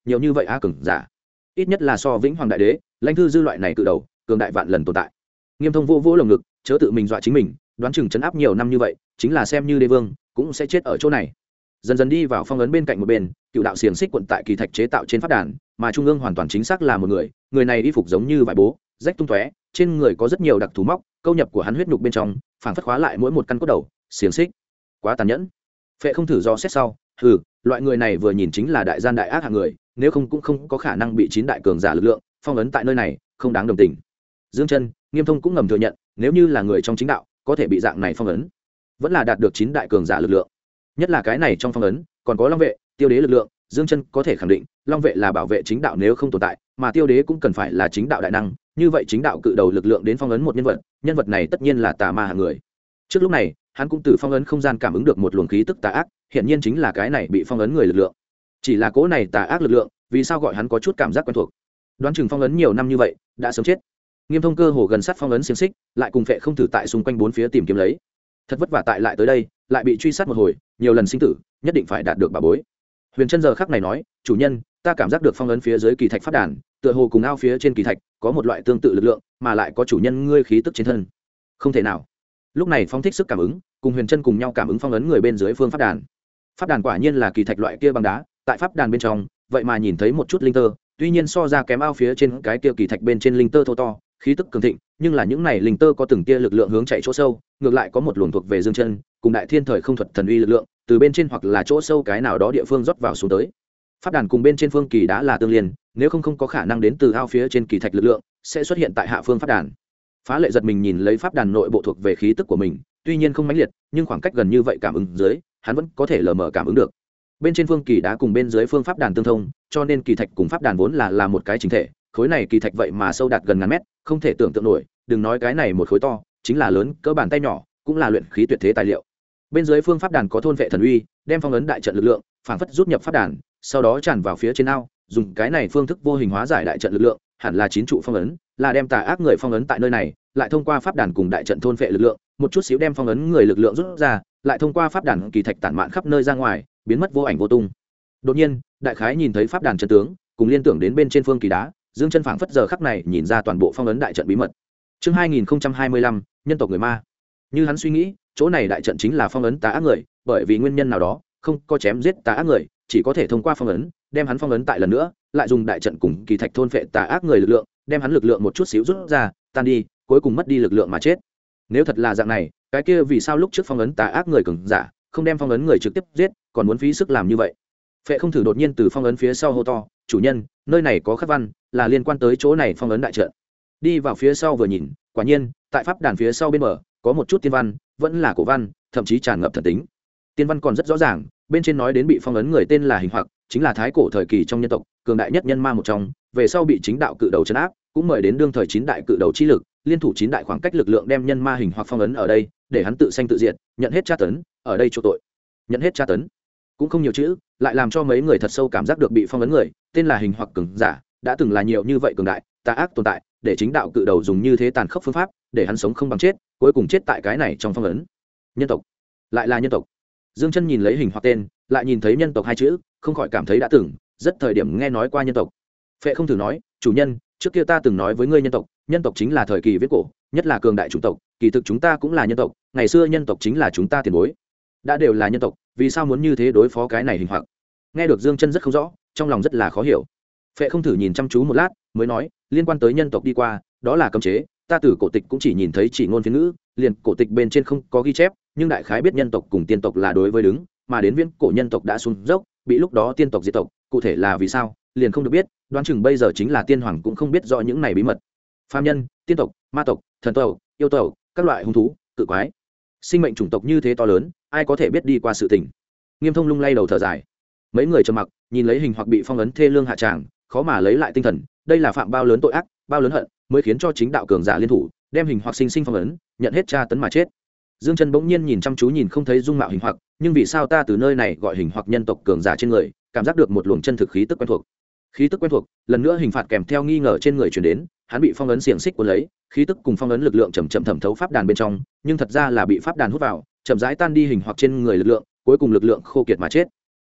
nhiều như vậy a cường giả, ít nhất là so vĩnh hoàng đại đế lãnh thư dư loại này cự đầu cường đại vạn lần tồn tại. Nghiêm Thông vô vỗ lồng ngực, chớ tự mình dọa chính mình, đoán chừng chấn áp nhiều năm như vậy, chính là xem như đế vương cũng sẽ chết ở chỗ này. Dần dần đi vào phong ấn bên cạnh một bên, cựu đạo xiềng xích quận tại kỳ thạch chế tạo trên pháp đàn, mà trung ương hoàn toàn chính xác là một người này y phục giống như vải bố rách tung tóe, trên người có rất nhiều đặc thú móc câu nhập của hắn huyết nhục bên trong, phảng phất khóa lại mỗi một căn cốt đầu xiềng xích, quá tàn nhẫn. Phệ không thử do xét sau, loại người này vừa nhìn chính là đại gian đại ác hạng người, nếu không cũng không có khả năng bị 9 đại cường giả lực lượng phong ấn tại nơi này, không đáng đồng tình. Dương Chân, Nghiêm Thông cũng ngầm thừa nhận, nếu như là người trong chính đạo có thể bị dạng này phong ấn, vẫn là đạt được 9 đại cường giả lực lượng. Nhất là cái này trong phong ấn còn có Long Vệ, Tiêu Đế lực lượng, Dương Chân có thể khẳng định, Long Vệ là bảo vệ chính đạo nếu không tồn tại, mà Tiêu Đế cũng cần phải là chính đạo đại năng, như vậy chính đạo cự đầu lực lượng đến phong ấn một nhân vật này tất nhiên là tà ma hạng người. Trước lúc này, hắn cũng từ phong ấn không gian cảm ứng được một luồng khí tức tà ác, hiện nhiên chính là cái này bị phong ấn người lực lượng. Chỉ là cỗ này tà ác lực lượng, vì sao gọi hắn có chút cảm giác quen thuộc? Đoán chừng phong ấn nhiều năm như vậy, đã sớm chết. Nghiêm Thông cơ hồ gần sát phong ấn xiềng xích, lại cùng Phệ không thử tại xung quanh bốn phía tìm kiếm lấy. Thật vất vả tại lại tới đây, lại bị truy sát một hồi, nhiều lần sinh tử, nhất định phải đạt được bảo bối. Huyền Chân giờ khắc này nói, chủ nhân, ta cảm giác được phong ấn phía dưới kỳ thạch pháp đàn, tựa hồ cùng ao phía trên kỳ thạch có một loại tương tự lực lượng, mà lại có chủ nhân ngươi khí tức trên thân. Không thể nào. Lúc này Phong thích sức cảm ứng, cùng Huyền Chân cùng nhau cảm ứng phong ấn người bên dưới phương pháp đàn. Pháp đàn quả nhiên là kỳ thạch loại kia bằng đá, tại pháp đàn bên trong, vậy mà nhìn thấy một chút linh tơ, tuy nhiên so ra kém ao phía trên cái kia kỳ thạch bên trên linh tơ thô to, khí tức cường thịnh, nhưng là những này linh tơ có từng tia lực lượng hướng chạy chỗ sâu, ngược lại có một luồng thuộc về Dương Chân, cùng đại thiên thời không thuật thần uy lực lượng, từ bên trên hoặc là chỗ sâu cái nào đó địa phương rót vào xuống tới. Pháp đàn cùng bên trên phương kỳ đã là tương liên, nếu không có khả năng đến từ ao phía trên kỳ thạch lực lượng, sẽ xuất hiện tại hạ phương pháp đàn. Phá Lệ giật mình nhìn lấy pháp đàn nội bộ thuộc về khí tức của mình, tuy nhiên không mãnh liệt, nhưng khoảng cách gần như vậy cảm ứng dưới, hắn vẫn có thể lờ mờ cảm ứng được. Bên trên phương kỳ đá cùng bên dưới phương pháp đàn tương thông, cho nên kỳ thạch cùng pháp đàn vốn là một cái chính thể. Khối này kỳ thạch vậy mà sâu đạt gần ngàn mét, không thể tưởng tượng nổi, đừng nói cái này một khối to, chính là lớn cỡ bàn tay nhỏ, cũng là luyện khí tuyệt thế tài liệu. Bên dưới phương pháp đàn có thôn vệ thần uy, đem phong ấn đại trận lực lượng phảng phất rút nhập pháp đàn, sau đó tràn vào phía trên ao, dùng cái này phương thức vô hình hóa giải đại trận lực lượng, hẳn là 9 trụ phong ấn, là đem tà ác người phong ấn tại nơi này, lại thông qua pháp đàn cùng đại trận thôn vệ lực lượng, một chút xíu đem phong ấn người lực lượng rút ra, lại thông qua pháp đàn kỳ thạch tản mạn khắp nơi ra ngoài, biến mất vô ảnh vô tung. Đột nhiên, đại khái nhìn thấy pháp đàn chân tướng, cùng liên tưởng đến bên trên phương kỳ đá, Dương Chân phảng phất giờ khắc này nhìn ra toàn bộ phong ấn đại trận bí mật. Chương 2025, nhân tộc người ma. Như hắn suy nghĩ, chỗ này đại trận chính là phong ấn tà ác người, bởi vì nguyên nhân nào đó, không có chém giết tà ác người, chỉ có thể thông qua phong ấn, đem hắn phong ấn tại lần nữa, lại dùng đại trận cùng kỳ thạch thôn phệ tà ác người lực lượng, đem hắn lực lượng một chút xíu rút ra, tan đi, cuối cùng mất đi lực lượng mà chết. Nếu thật là dạng này, cái kia vì sao lúc trước phong ấn tà ác người cường giả, không đem phong ấn người trực tiếp giết, còn muốn phí sức làm như vậy? Phệ không thử đột nhiên từ phong ấn phía sau hô to, chủ nhân, nơi này có khắc văn, là liên quan tới chỗ này phong ấn đại trận. Đi vào phía sau vừa nhìn, quả nhiên, tại pháp đàn phía sau bên bờ, có một chút tiên văn, vẫn là cổ văn, thậm chí tràn ngập thần tính. Tiên văn còn rất rõ ràng, bên trên nói đến bị phong ấn người tên là Hình Hoặc, chính là thái cổ thời kỳ trong nhân tộc, cường đại nhất nhân ma một trong, về sau bị chính đạo cự đầu trấn áp, cũng mời đến đương thời 9 đại cự đầu chi lực, liên thủ 9 đại khoảng cách lực lượng đem nhân ma Hình Hoặc phong ấn ở đây, để hắn tự sanh tự diệt, nhận hết tra tấn, ở đây chỗ tội. Nhận hết tra tấn. Cũng không nhiều chữ, lại làm cho mấy người thật sâu cảm giác được bị phong ấn người, tên là Hình Hoặc cường giả, đã từng là nhiều như vậy cường đại, tà ác tồn tại, để chính đạo cự đầu dùng như thế tàn khốc phương pháp, để hắn sống không bằng chết, cuối cùng chết tại cái này trong phong ấn. Nhân tộc, lại là nhân tộc. Dương Chân nhìn lấy Hình Hoặc tên, lại nhìn thấy nhân tộc hai chữ, không khỏi cảm thấy đã từng rất thời điểm nghe nói qua nhân tộc. Phệ không thử nói, chủ nhân, trước kia ta từng nói với ngươi nhân tộc chính là thời kỳ viễn cổ, nhất là cường đại chủng tộc, kỳ thực chúng ta cũng là nhân tộc, ngày xưa nhân tộc chính là chúng ta tiền bối. Đã đều là nhân tộc, vì sao muốn như thế đối phó cái này Hình Hoặc? Nghe được Dương Chân rất không rõ, trong lòng rất là khó hiểu. Phệ không thử nhìn chăm chú một lát, mới nói, liên quan tới nhân tộc đi qua, đó là cấm chế, ta từ cổ tịch cũng chỉ nhìn thấy chỉ ngôn phiên ngữ, liền cổ tịch bên trên không có ghi chép, nhưng đại khái biết nhân tộc cùng tiên tộc là đối với đứng, mà đến viễn cổ nhân tộc đã xuống dốc, bị lúc đó tiên tộc diệt tộc, cụ thể là vì sao, liền không được biết, đoán chừng bây giờ chính là tiên hoàng cũng không biết rõ những này bí mật. Phàm nhân, tiên tộc, ma tộc, thần tộc, yêu tộc, các loại hung thú, cự quái, sinh mệnh chủng tộc như thế to lớn, ai có thể biết đi qua sự tình. Nghiêm Thông lung lay đầu thở dài. Mấy người trầm mặc, nhìn lấy Hình Hoặc bị phong ấn thê lương hạ tràng, khó mà lấy lại tinh thần, đây là phạm bao lớn tội ác, bao lớn hận, mới khiến cho chính đạo cường giả liên thủ, đem Hình Hoặc sinh sinh phong ấn, nhận hết tra tấn mà chết. Dương Chân bỗng nhiên nhìn chăm chú nhìn không thấy dung mạo Hình Hoặc, nhưng vì sao ta từ nơi này gọi Hình Hoặc nhân tộc cường giả trên người, cảm giác được một luồng chân thực khí tức quen thuộc. Khí tức quen thuộc, lần nữa hình phạt kèm theo nghi ngờ trên người truyền đến, hắn bị phong ấn xiềng xích cuốn lấy, khí tức cùng phong ấn lực lượng chậm chậm thẩm thấu pháp đàn bên trong, nhưng thật ra là bị pháp đàn hút vào, chậm rãi tan đi Hình Hoặc trên người lực lượng, cuối cùng lực lượng khô kiệt mà chết.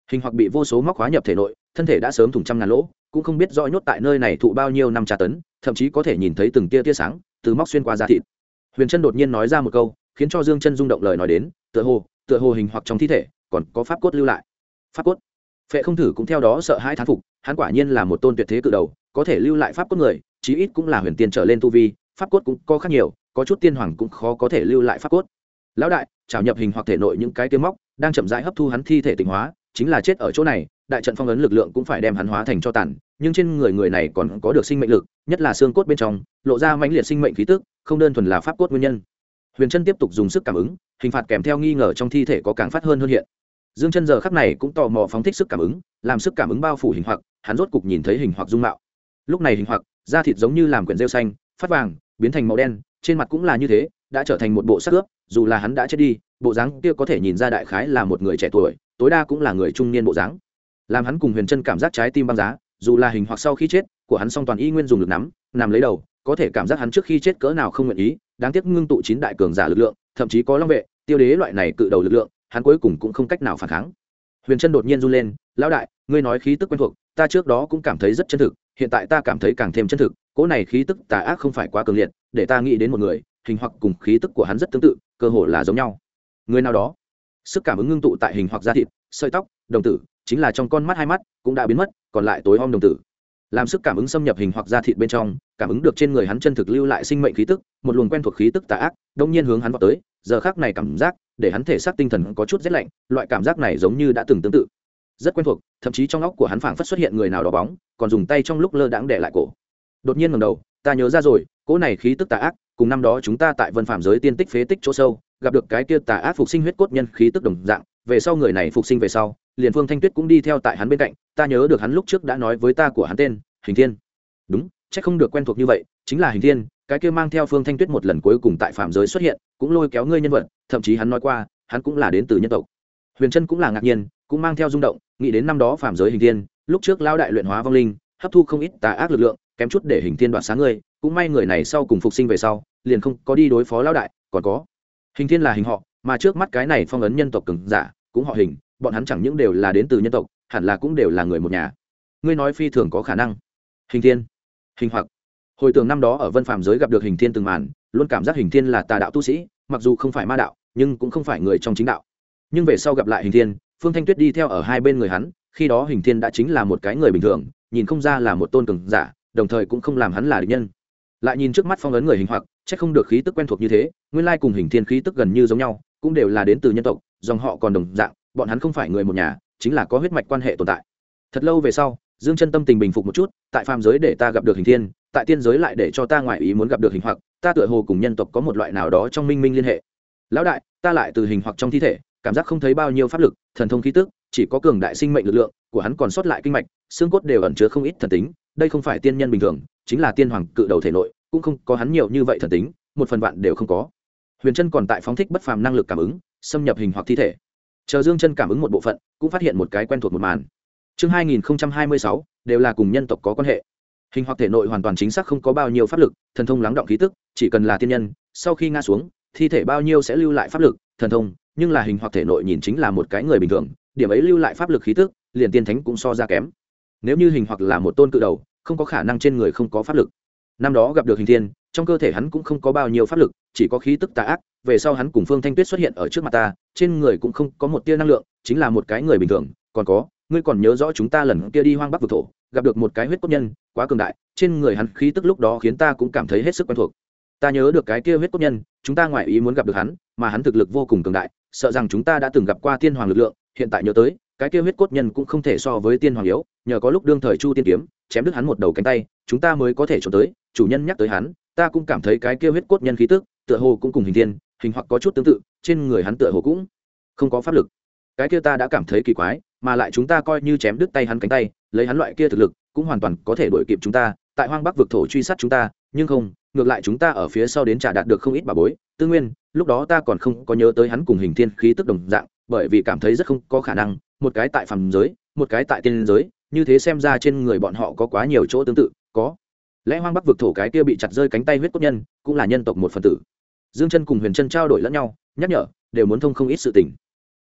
Hình hoặc bị vô số móc khóa nhập thể nội, thân thể đã sớm thủng trăm ngàn lỗ, cũng không biết rõ nhốt tại nơi này thụ bao nhiêu năm tra tấn, thậm chí có thể nhìn thấy từng tia tia sáng từ móc xuyên qua da thịt. Huyền Trân đột nhiên nói ra một câu, khiến cho Dương Chân rung động lời nói đến, tựa hồ hình hoặc trong thi thể còn có pháp cốt lưu lại. Pháp cốt? Phệ Không Thử cũng theo đó sợ hãi thán phục, hắn quả nhiên là một tôn tuyệt thế cự đầu, có thể lưu lại pháp cốt người, chí ít cũng là huyền tiên trở lên tu vi, pháp cốt cũng có khác nhiều, có chút tiên hoàng cũng khó có thể lưu lại pháp cốt. Lão đại, trảo nhập hình hoặc thể nội những cái kiếm móc, đang chậm rãi hấp thu hắn thi thể tịnh hóa, chính là chết ở chỗ này, đại trận phong ấn lực lượng cũng phải đem hắn hóa thành cho tàn, nhưng trên người này còn có được sinh mệnh lực, nhất là xương cốt bên trong, lộ ra mãnh liệt sinh mệnh khí tức, không đơn thuần là pháp cốt nguyên nhân. Huyền Trân tiếp tục dùng sức cảm ứng, hình phạt kèm theo nghi ngờ trong thi thể có càng phát hơn hiện. Dương Chân giờ khắc này cũng tò mò phóng thích sức cảm ứng, làm sức cảm ứng bao phủ hình hoặc, hắn rốt cục nhìn thấy hình hoặc dung mạo. Lúc này hình hoặc, da thịt giống như làm quyển rêu xanh, phát vàng, biến thành màu đen, trên mặt cũng là như thế, đã trở thành một bộ xác ướp, dù là hắn đã chết đi, bộ dáng kia có thể nhìn ra đại khái là một người trẻ tuổi, tối đa cũng là người trung niên bộ dáng. Làm hắn cùng Huyền Trân cảm giác trái tim băng giá, dù là hình hoặc sau khi chết, của hắn song toàn y nguyên dùng lực nằm lấy đầu, có thể cảm giác hắn trước khi chết cỡ nào không nguyện ý, đáng tiếc ngưng tụ 9 đại cường giả lực lượng, thậm chí có long vệ, tiêu đế loại này cự đầu lực lượng, hắn cuối cùng cũng không cách nào phản kháng. Huyền Trân đột nhiên run lên, lão đại, ngươi nói khí tức quen thuộc, ta trước đó cũng cảm thấy rất chân thực, hiện tại ta cảm thấy càng thêm chân thực, cỗ này khí tức tà ác không phải quá cường liệt, để ta nghĩ đến một người, hình hoặc cùng khí tức của hắn rất tương tự, cơ hồ là giống nhau. Người nào đó? Sức cảm ứng ngưng tụ tại hình hoặc da thịt, sợi tóc, đồng tử, chính là trong con mắt hai mắt cũng đã biến mất, còn lại tối om đồng tử. Làm sức cảm ứng xâm nhập hình hoặc da thịt bên trong, cảm ứng được trên người hắn chân thực lưu lại sinh mệnh khí tức, một luồng quen thuộc khí tức tà ác, đột nhiên hướng hắn vọt tới, giờ khắc này cảm giác để hắn thể xác tinh thần có chút rét lạnh, loại cảm giác này giống như đã từng tương tự, rất quen thuộc, thậm chí trong óc của hắn phảng phất xuất hiện người nào đó bóng, còn dùng tay trong lúc lơ đãng để lại cổ. Đột nhiên ngẩng đầu, ta nhớ ra rồi, cỗ này khí tức tà ác, cùng năm đó chúng ta tại Vân Phàm giới tiên tích phế tích chỗ sâu, gặp được cái kia tà ác phục sinh huyết cốt nhân khí tức đồng dạng, về sau người này phục sinh về sau, liền Phương Thanh Tuyết cũng đi theo tại hắn bên cạnh, ta nhớ được hắn lúc trước đã nói với ta của hắn tên, Hình Thiên. Đúng, chắc không được quen thuộc như vậy, chính là Hình Thiên, cái kia mang theo Phương Thanh Tuyết một lần cuối cùng tại phàm giới xuất hiện, cũng lôi kéo ngươi nhân vật, thậm chí hắn nói qua, hắn cũng là đến từ nhân tộc. Huyền Trân cũng là ngạc nhiên, cũng mang theo rung động, nghĩ đến năm đó phàm giới Hình Thiên, lúc trước lao đại luyện hóa vong linh, hấp thu không ít tà ác lực lượng, kém chút để Hình Thiên đoạt sáng ngươi, cũng may người này sau cùng phục sinh về sau, liền không có đi đối phó lao đại, còn có Hình Thiên là hình họ, mà trước mắt cái này phong ấn nhân tộc cường giả, cũng họ Hình, bọn hắn chẳng những đều là đến từ nhân tộc, hẳn là cũng đều là người một nhà. Ngươi nói phi thường có khả năng. Hình Thiên, hình hoặc, hồi tưởng năm đó ở Vân Phàm giới gặp được Hình Thiên từng màn, luôn cảm giác Hình Thiên là tà đạo tu sĩ, mặc dù không phải ma đạo, nhưng cũng không phải người trong chính đạo. Nhưng về sau gặp lại Hình Thiên, Phương Thanh Tuyết đi theo ở hai bên người hắn, khi đó Hình Thiên đã chính là một cái người bình thường, nhìn không ra là một tôn cường giả, đồng thời cũng không làm hắn là địch nhân. Lại nhìn trước mắt phong ấn người hình hoặc, chắc không được khí tức quen thuộc như thế, nguyên lai cùng Hình Thiên khí tức gần như giống nhau, cũng đều là đến từ nhân tộc, dòng họ còn đồng dạng, bọn hắn không phải người một nhà, chính là có huyết mạch quan hệ tồn tại. Thật lâu về sau, Dương Chân tâm tình bình phục một chút, tại phàm giới để ta gặp được Hình Thiên, tại tiên giới lại để cho ta ngoại ý muốn gặp được hình hoặc, ta tựa hồ cùng nhân tộc có một loại nào đó trong minh minh liên hệ. Lão đại, ta lại từ hình hoặc trong thi thể, cảm giác không thấy bao nhiêu pháp lực, thần thông khí tức, chỉ có cường đại sinh mệnh lực lượng của hắn còn sót lại kinh mạch, xương cốt đều ẩn chứa không ít thần tính, đây không phải tiên nhân bình thường, chính là tiên hoàng cự đầu thể nội, cũng không có hắn nhiều như vậy thần tính, một phần vạn đều không có. Huyền Trân còn tại phóng thích bất phàm năng lực cảm ứng, xâm nhập hình hoặc thi thể. Chờ Dương Chân cảm ứng một bộ phận, cũng phát hiện một cái quen thuộc một màn. Chương 2026, đều là cùng nhân tộc có quan hệ. Hình hoặc thể nội hoàn toàn chính xác không có bao nhiêu pháp lực, thần thông lắng động khí tức, chỉ cần là tiên nhân, sau khi ngã xuống, thi thể bao nhiêu sẽ lưu lại pháp lực, thần thông, nhưng là hình hoặc thể nội nhìn chính là một cái người bình thường, điểm ấy lưu lại pháp lực khí tức, liền tiên thánh cũng so ra kém. Nếu như hình hoặc là một tôn cự đầu, không có khả năng trên người không có pháp lực. Năm đó gặp được Hình Thiên, trong cơ thể hắn cũng không có bao nhiêu pháp lực, chỉ có khí tức tà ác, về sau hắn cùng Phương Thanh Tuyết xuất hiện ở trước mặt ta, trên người cũng không có một tia năng lượng, chính là một cái người bình thường, còn có, ngươi còn nhớ rõ chúng ta lần kia đi hoang bắc vực thổ, gặp được một cái huyết cốt nhân, quá cường đại, trên người hắn khí tức lúc đó khiến ta cũng cảm thấy hết sức quen thuộc. Ta nhớ được cái kia huyết cốt nhân, chúng ta ngoại ý muốn gặp được hắn, mà hắn thực lực vô cùng cường đại, sợ rằng chúng ta đã từng gặp qua tiên hoàng lực lượng, hiện tại nhớ tới, cái kia huyết cốt nhân cũng không thể so với tiên hoàng yếu, nhờ có lúc đương thời Chu Tiên kiếm, chém đứt hắn một đầu cánh tay, chúng ta mới có thể trốn tới, chủ nhân nhắc tới hắn, ta cũng cảm thấy cái kia huyết cốt nhân khí tức, tựa hồ cũng cùng Hình Thiên, hình hoặc có chút tương tự, trên người hắn tựa hồ cũng không có pháp lực. Cái kia ta đã cảm thấy kỳ quái, mà lại chúng ta coi như chém đứt tay hắn cánh tay, lấy hắn loại kia thực lực, cũng hoàn toàn có thể đuổi kịp chúng ta, tại hoang bắc vực thổ truy sát chúng ta, nhưng không, ngược lại chúng ta ở phía sau đến trả đạt được không ít bảo bối, tư nguyên, lúc đó ta còn không có nhớ tới hắn cùng Hình Thiên khí tức đồng dạng, bởi vì cảm thấy rất không có khả năng, một cái tại phàm giới, một cái tại tiên giới, như thế xem ra trên người bọn họ có quá nhiều chỗ tương tự, có lẽ hoang bắc vực thổ cái kia bị chặt rơi cánh tay huyết cốt nhân, cũng là nhân tộc một phần tử. Dương Chân cùng Huyền Chân trao đổi lẫn nhau, nhắc nhở, đều muốn thông không ít sự tình.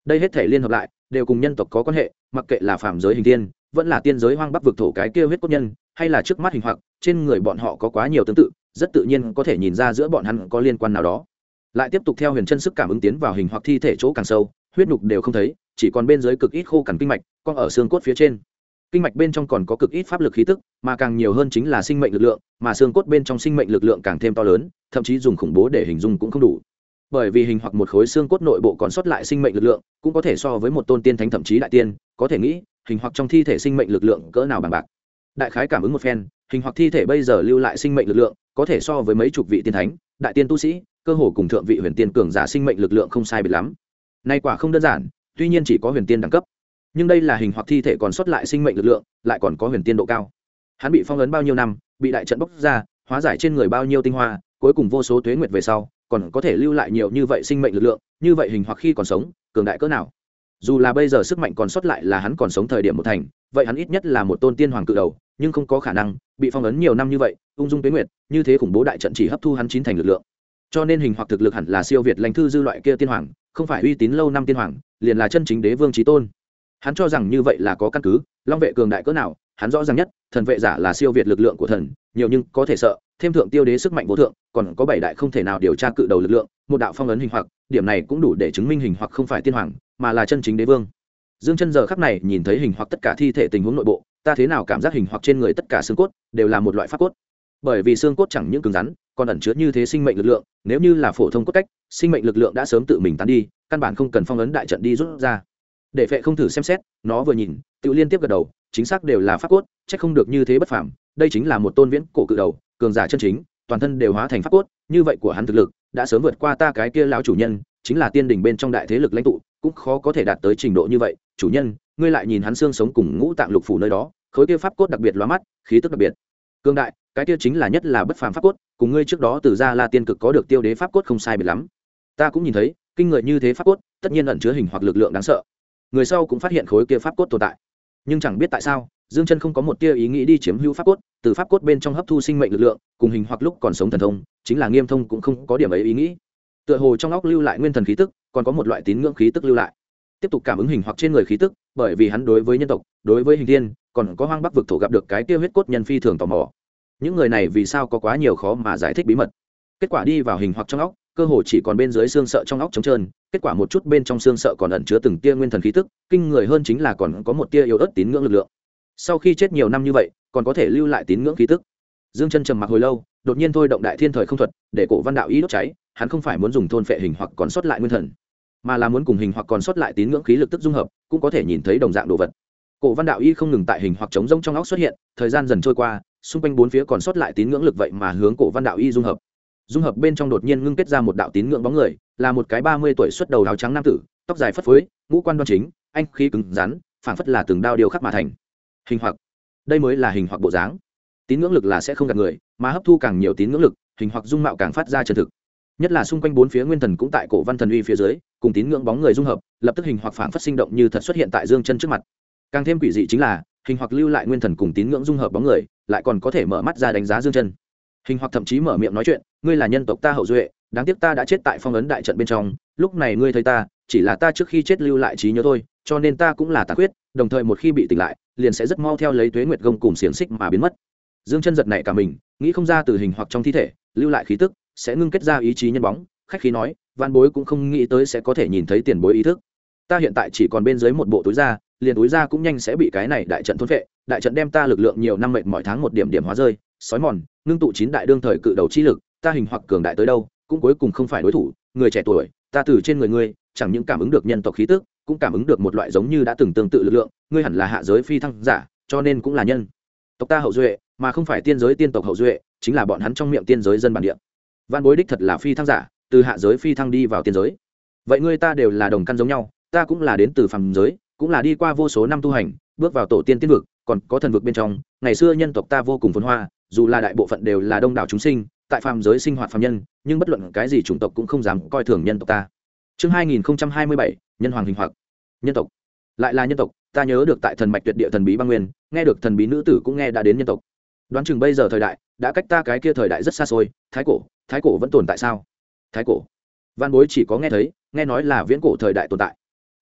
đây hết thể liên hợp lại đều cùng nhân tộc có quan hệ, mặc kệ là phàm giới hình tiên vẫn là tiên giới hoang bắc vực thổ cái kia huyết cốt nhân, hay là trước mắt hình hoặc trên người bọn họ có quá nhiều tương tự, rất tự nhiên có thể nhìn ra giữa bọn hắn có liên quan nào đó. Lại tiếp tục theo huyền chân sức cảm ứng tiến vào hình hoặc thi thể chỗ càng sâu, huyết nhục đều không thấy, chỉ còn bên dưới cực ít khô cằn kinh mạch, còn ở xương cốt phía trên. Kinh mạch bên trong còn có cực ít pháp lực khí tức, mà càng nhiều hơn chính là sinh mệnh lực lượng, mà xương cốt bên trong sinh mệnh lực lượng càng thêm to lớn, thậm chí dùng khủng bố để hình dung cũng không đủ. Bởi vì hình hoặc một khối xương cốt nội bộ còn sót lại sinh mệnh lực lượng, cũng có thể so với một tôn tiên thánh thậm chí đại tiên, có thể nghĩ, hình hoặc trong thi thể sinh mệnh lực lượng cỡ nào bằng bạc. Đại khái cảm ứng một phen, hình hoặc thi thể bây giờ lưu lại sinh mệnh lực lượng, có thể so với mấy chục vị tiên thánh, đại tiên tu sĩ, cơ hồ cùng thượng vị huyền tiên cường giả sinh mệnh lực lượng không sai biệt lắm. Nay quả không đơn giản, tuy nhiên chỉ có huyền tiên đẳng cấp, nhưng đây là hình hoặc thi thể còn sót lại sinh mệnh lực lượng, lại còn có huyền tiên độ cao. Hắn bị phong ấn bao nhiêu năm, bị đại trận bóc ra, hóa giải trên người bao nhiêu tinh hoa, cuối cùng vô số tuế nguyệt về sau, còn có thể lưu lại nhiều như vậy sinh mệnh lực lượng, như vậy hình hoặc khi còn sống, cường đại cỡ nào? Dù là bây giờ sức mạnh còn sót lại là hắn còn sống thời điểm một thành, vậy hắn ít nhất là một tôn tiên hoàng cự đầu, nhưng không có khả năng bị phong ấn nhiều năm như vậy, ung dung tuế nguyệt, như thế khủng bố đại trận chỉ hấp thu hắn chín thành lực lượng. Cho nên hình hoặc thực lực hẳn là siêu việt lãnh thư dư loại kia tiên hoàng, không phải uy tín lâu năm tiên hoàng, liền là chân chính đế vương chí tôn. Hắn cho rằng như vậy là có căn cứ, long vệ cường đại cỡ nào, hắn rõ ràng nhất, thần vệ giả là siêu việt lực lượng của thần, nhiều nhưng có thể sợ, thêm thượng tiêu đế sức mạnh vô thượng, còn có bảy đại không thể nào điều tra cự đầu lực lượng, một đạo phong ấn hình hoặc, điểm này cũng đủ để chứng minh hình hoặc không phải tiên hoàng, mà là chân chính đế vương. Dương Chân giờ khắc này nhìn thấy hình hoặc tất cả thi thể tình huống nội bộ, ta thế nào cảm giác hình hoặc trên người tất cả xương cốt đều là một loại pháp cốt. Bởi vì xương cốt chẳng những cứng rắn, còn ẩn chứa như thế sinh mệnh lực lượng, nếu như là phổ thông cốt cách, sinh mệnh lực lượng đã sớm tự mình tán đi, căn bản không cần phong ấn đại trận đi rút ra. Để Phệ không thử xem xét, nó vừa nhìn, tự liên tiếp gật đầu, chính xác đều là pháp cốt, chắc không được như thế bất phàm, đây chính là một tôn viễn cổ cự đầu, cường giả chân chính, toàn thân đều hóa thành pháp cốt, như vậy của hắn thực lực đã sớm vượt qua ta cái kia lão chủ nhân, chính là tiên đỉnh bên trong đại thế lực lãnh tụ, cũng khó có thể đạt tới trình độ như vậy. Chủ nhân, ngươi lại nhìn hắn xương sống cùng ngũ tạng lục phủ nơi đó, khối kia pháp cốt đặc biệt lóa mắt, khí tức đặc biệt cường đại, cái kia chính là nhất là bất phàm pháp cốt, cùng ngươi trước đó từ gia La tiên cực có được tiêu đế pháp cốt không sai biệt lắm. Ta cũng nhìn thấy, kinh người như thế pháp cốt, tất nhiên ẩn chứa hình hoặc lực lượng đáng sợ. Người sau cũng phát hiện khối kia pháp cốt tồn tại, nhưng chẳng biết tại sao, Dương Chân không có một tia ý nghĩ đi chiếm hữu pháp cốt, từ pháp cốt bên trong hấp thu sinh mệnh lực lượng, cùng hình hoặc lúc còn sống thần thông, chính là Nghiêm Thông cũng không có điểm ấy ý nghĩ. Tựa hồ trong óc lưu lại nguyên thần khí tức, còn có một loại tín ngưỡng khí tức lưu lại. Tiếp tục cảm ứng hình hoặc trên người khí tức, bởi vì hắn đối với nhân tộc, đối với hình thiên, còn có hoang bắc vực thổ gặp được cái kia huyết cốt nhân phi thường tò mò. Những người này vì sao có quá nhiều khó mà giải thích bí mật. Kết quả đi vào hình hoặc trong óc, cơ hồ chỉ còn bên dưới xương sợ trong óc trống trơn, kết quả một chút bên trong xương sợ còn ẩn chứa từng tia nguyên thần khí tức, kinh người hơn chính là còn có một tia yếu ớt tín ngưỡng lực lượng. Sau khi chết nhiều năm như vậy, còn có thể lưu lại tín ngưỡng khí tức. Dương Chân trầm mặc hồi lâu, đột nhiên thôi động đại thiên thời không thuật, để Cổ Văn Đạo ý đốt cháy, hắn không phải muốn dùng thôn phệ hình hoặc còn sót lại nguyên thần, mà là muốn cùng hình hoặc còn sót lại tín ngưỡng khí lực tức dung hợp, cũng có thể nhìn thấy đồng dạng đồ vật. Cổ Văn Đạo y không ngừng tại hình hoặc trống rỗng trong óc xuất hiện, thời gian dần trôi qua, xung quanh bốn phía còn sót lại tín ngưỡng lực vậy mà hướng Cổ Văn Đạo y dung hợp. Dung hợp bên trong đột nhiên ngưng kết ra một đạo tín ngưỡng bóng người, là một cái 30 tuổi xuất đầu áo trắng nam tử, tóc dài phất phới, ngũ quan đoan chính, anh khí cứng rắn, phảng phất là từng đao điêu khắc mà thành. Hình hoặc, đây mới là hình hoặc bộ dáng. Tín ngưỡng lực là sẽ không gạt người, mà hấp thu càng nhiều tín ngưỡng lực, hình hoặc dung mạo càng phát ra chân thực. Nhất là xung quanh bốn phía nguyên thần cũng tại Cổ Văn thần uy phía dưới, cùng tín ngưỡng bóng người dung hợp, lập tức hình hoặc phảng phất sinh động như thật xuất hiện tại Dương Chân trước mặt. Càng thêm quỷ dị chính là, hình hoặc lưu lại nguyên thần cùng tín ngưỡng dung hợp bóng người, lại còn có thể mở mắt ra đánh giá Dương Chân. Hình hoặc thậm chí mở miệng nói chuyện, ngươi là nhân tộc ta hậu duệ, đáng tiếc ta đã chết tại phong ấn đại trận bên trong, lúc này ngươi thấy ta, chỉ là ta trước khi chết lưu lại trí nhớ thôi, cho nên ta cũng là tà quyết, đồng thời một khi bị tỉnh lại, liền sẽ rất mau theo lấy tuế nguyệt gông cùng xiềng xích mà biến mất. Dương Chân giật nảy cả mình, nghĩ không ra từ hình hoặc trong thi thể lưu lại khí tức sẽ ngưng kết ra ý chí nhân bóng, khách khí nói, Vạn Bối cũng không nghĩ tới sẽ có thể nhìn thấy tiền bối ý thức. Ta hiện tại chỉ còn bên dưới một bộ túi da, liền túi da cũng nhanh sẽ bị cái này đại trận thôn phệ, đại trận đem ta lực lượng nhiều năm mệt mỏi tháng một điểm điểm hóa rơi, sói mòn, ngưng tụ chín đại đương thời cự đầu chi lực, ta hình hoặc cường đại tới đâu, cũng cuối cùng không phải đối thủ. Người trẻ tuổi, ta từ trên người ngươi, chẳng những cảm ứng được nhân tộc khí tức, cũng cảm ứng được một loại giống như đã từng tương tự lực lượng, ngươi hẳn là hạ giới phi thăng giả, cho nên cũng là nhân tộc ta hậu duệ, mà không phải tiên giới tiên tộc hậu duệ, chính là bọn hắn trong miệng tiên giới dân bản địa. Vạn Bối đích thật là phi thăng giả, từ hạ giới phi thăng đi vào tiên giới. Vậy ngươi ta đều là đồng căn giống nhau, ta cũng là đến từ phàm giới, cũng là đi qua vô số năm tu hành, bước vào tổ tiên tiên vực, còn có thần vực bên trong, ngày xưa nhân tộc ta vô cùng phồn hoa, dù là đại bộ phận đều là đông đảo chúng sinh, tại phàm giới sinh hoạt phàm nhân, nhưng bất luận cái gì chủng tộc cũng không dám coi thường nhân tộc ta. Chương 2027, nhân hoàng hình hoặc. Nhân tộc, lại là nhân tộc, ta nhớ được tại thần mạch tuyệt địa thần bí băng nguyên, nghe được thần bí nữ tử cũng nghe đã đến nhân tộc. Đoán chừng bây giờ thời đại đã cách ta cái kia thời đại rất xa xôi. Thái cổ vẫn tồn tại sao? Thái cổ, Vạn Bối chỉ có nghe thấy, nghe nói là viễn cổ thời đại tồn tại.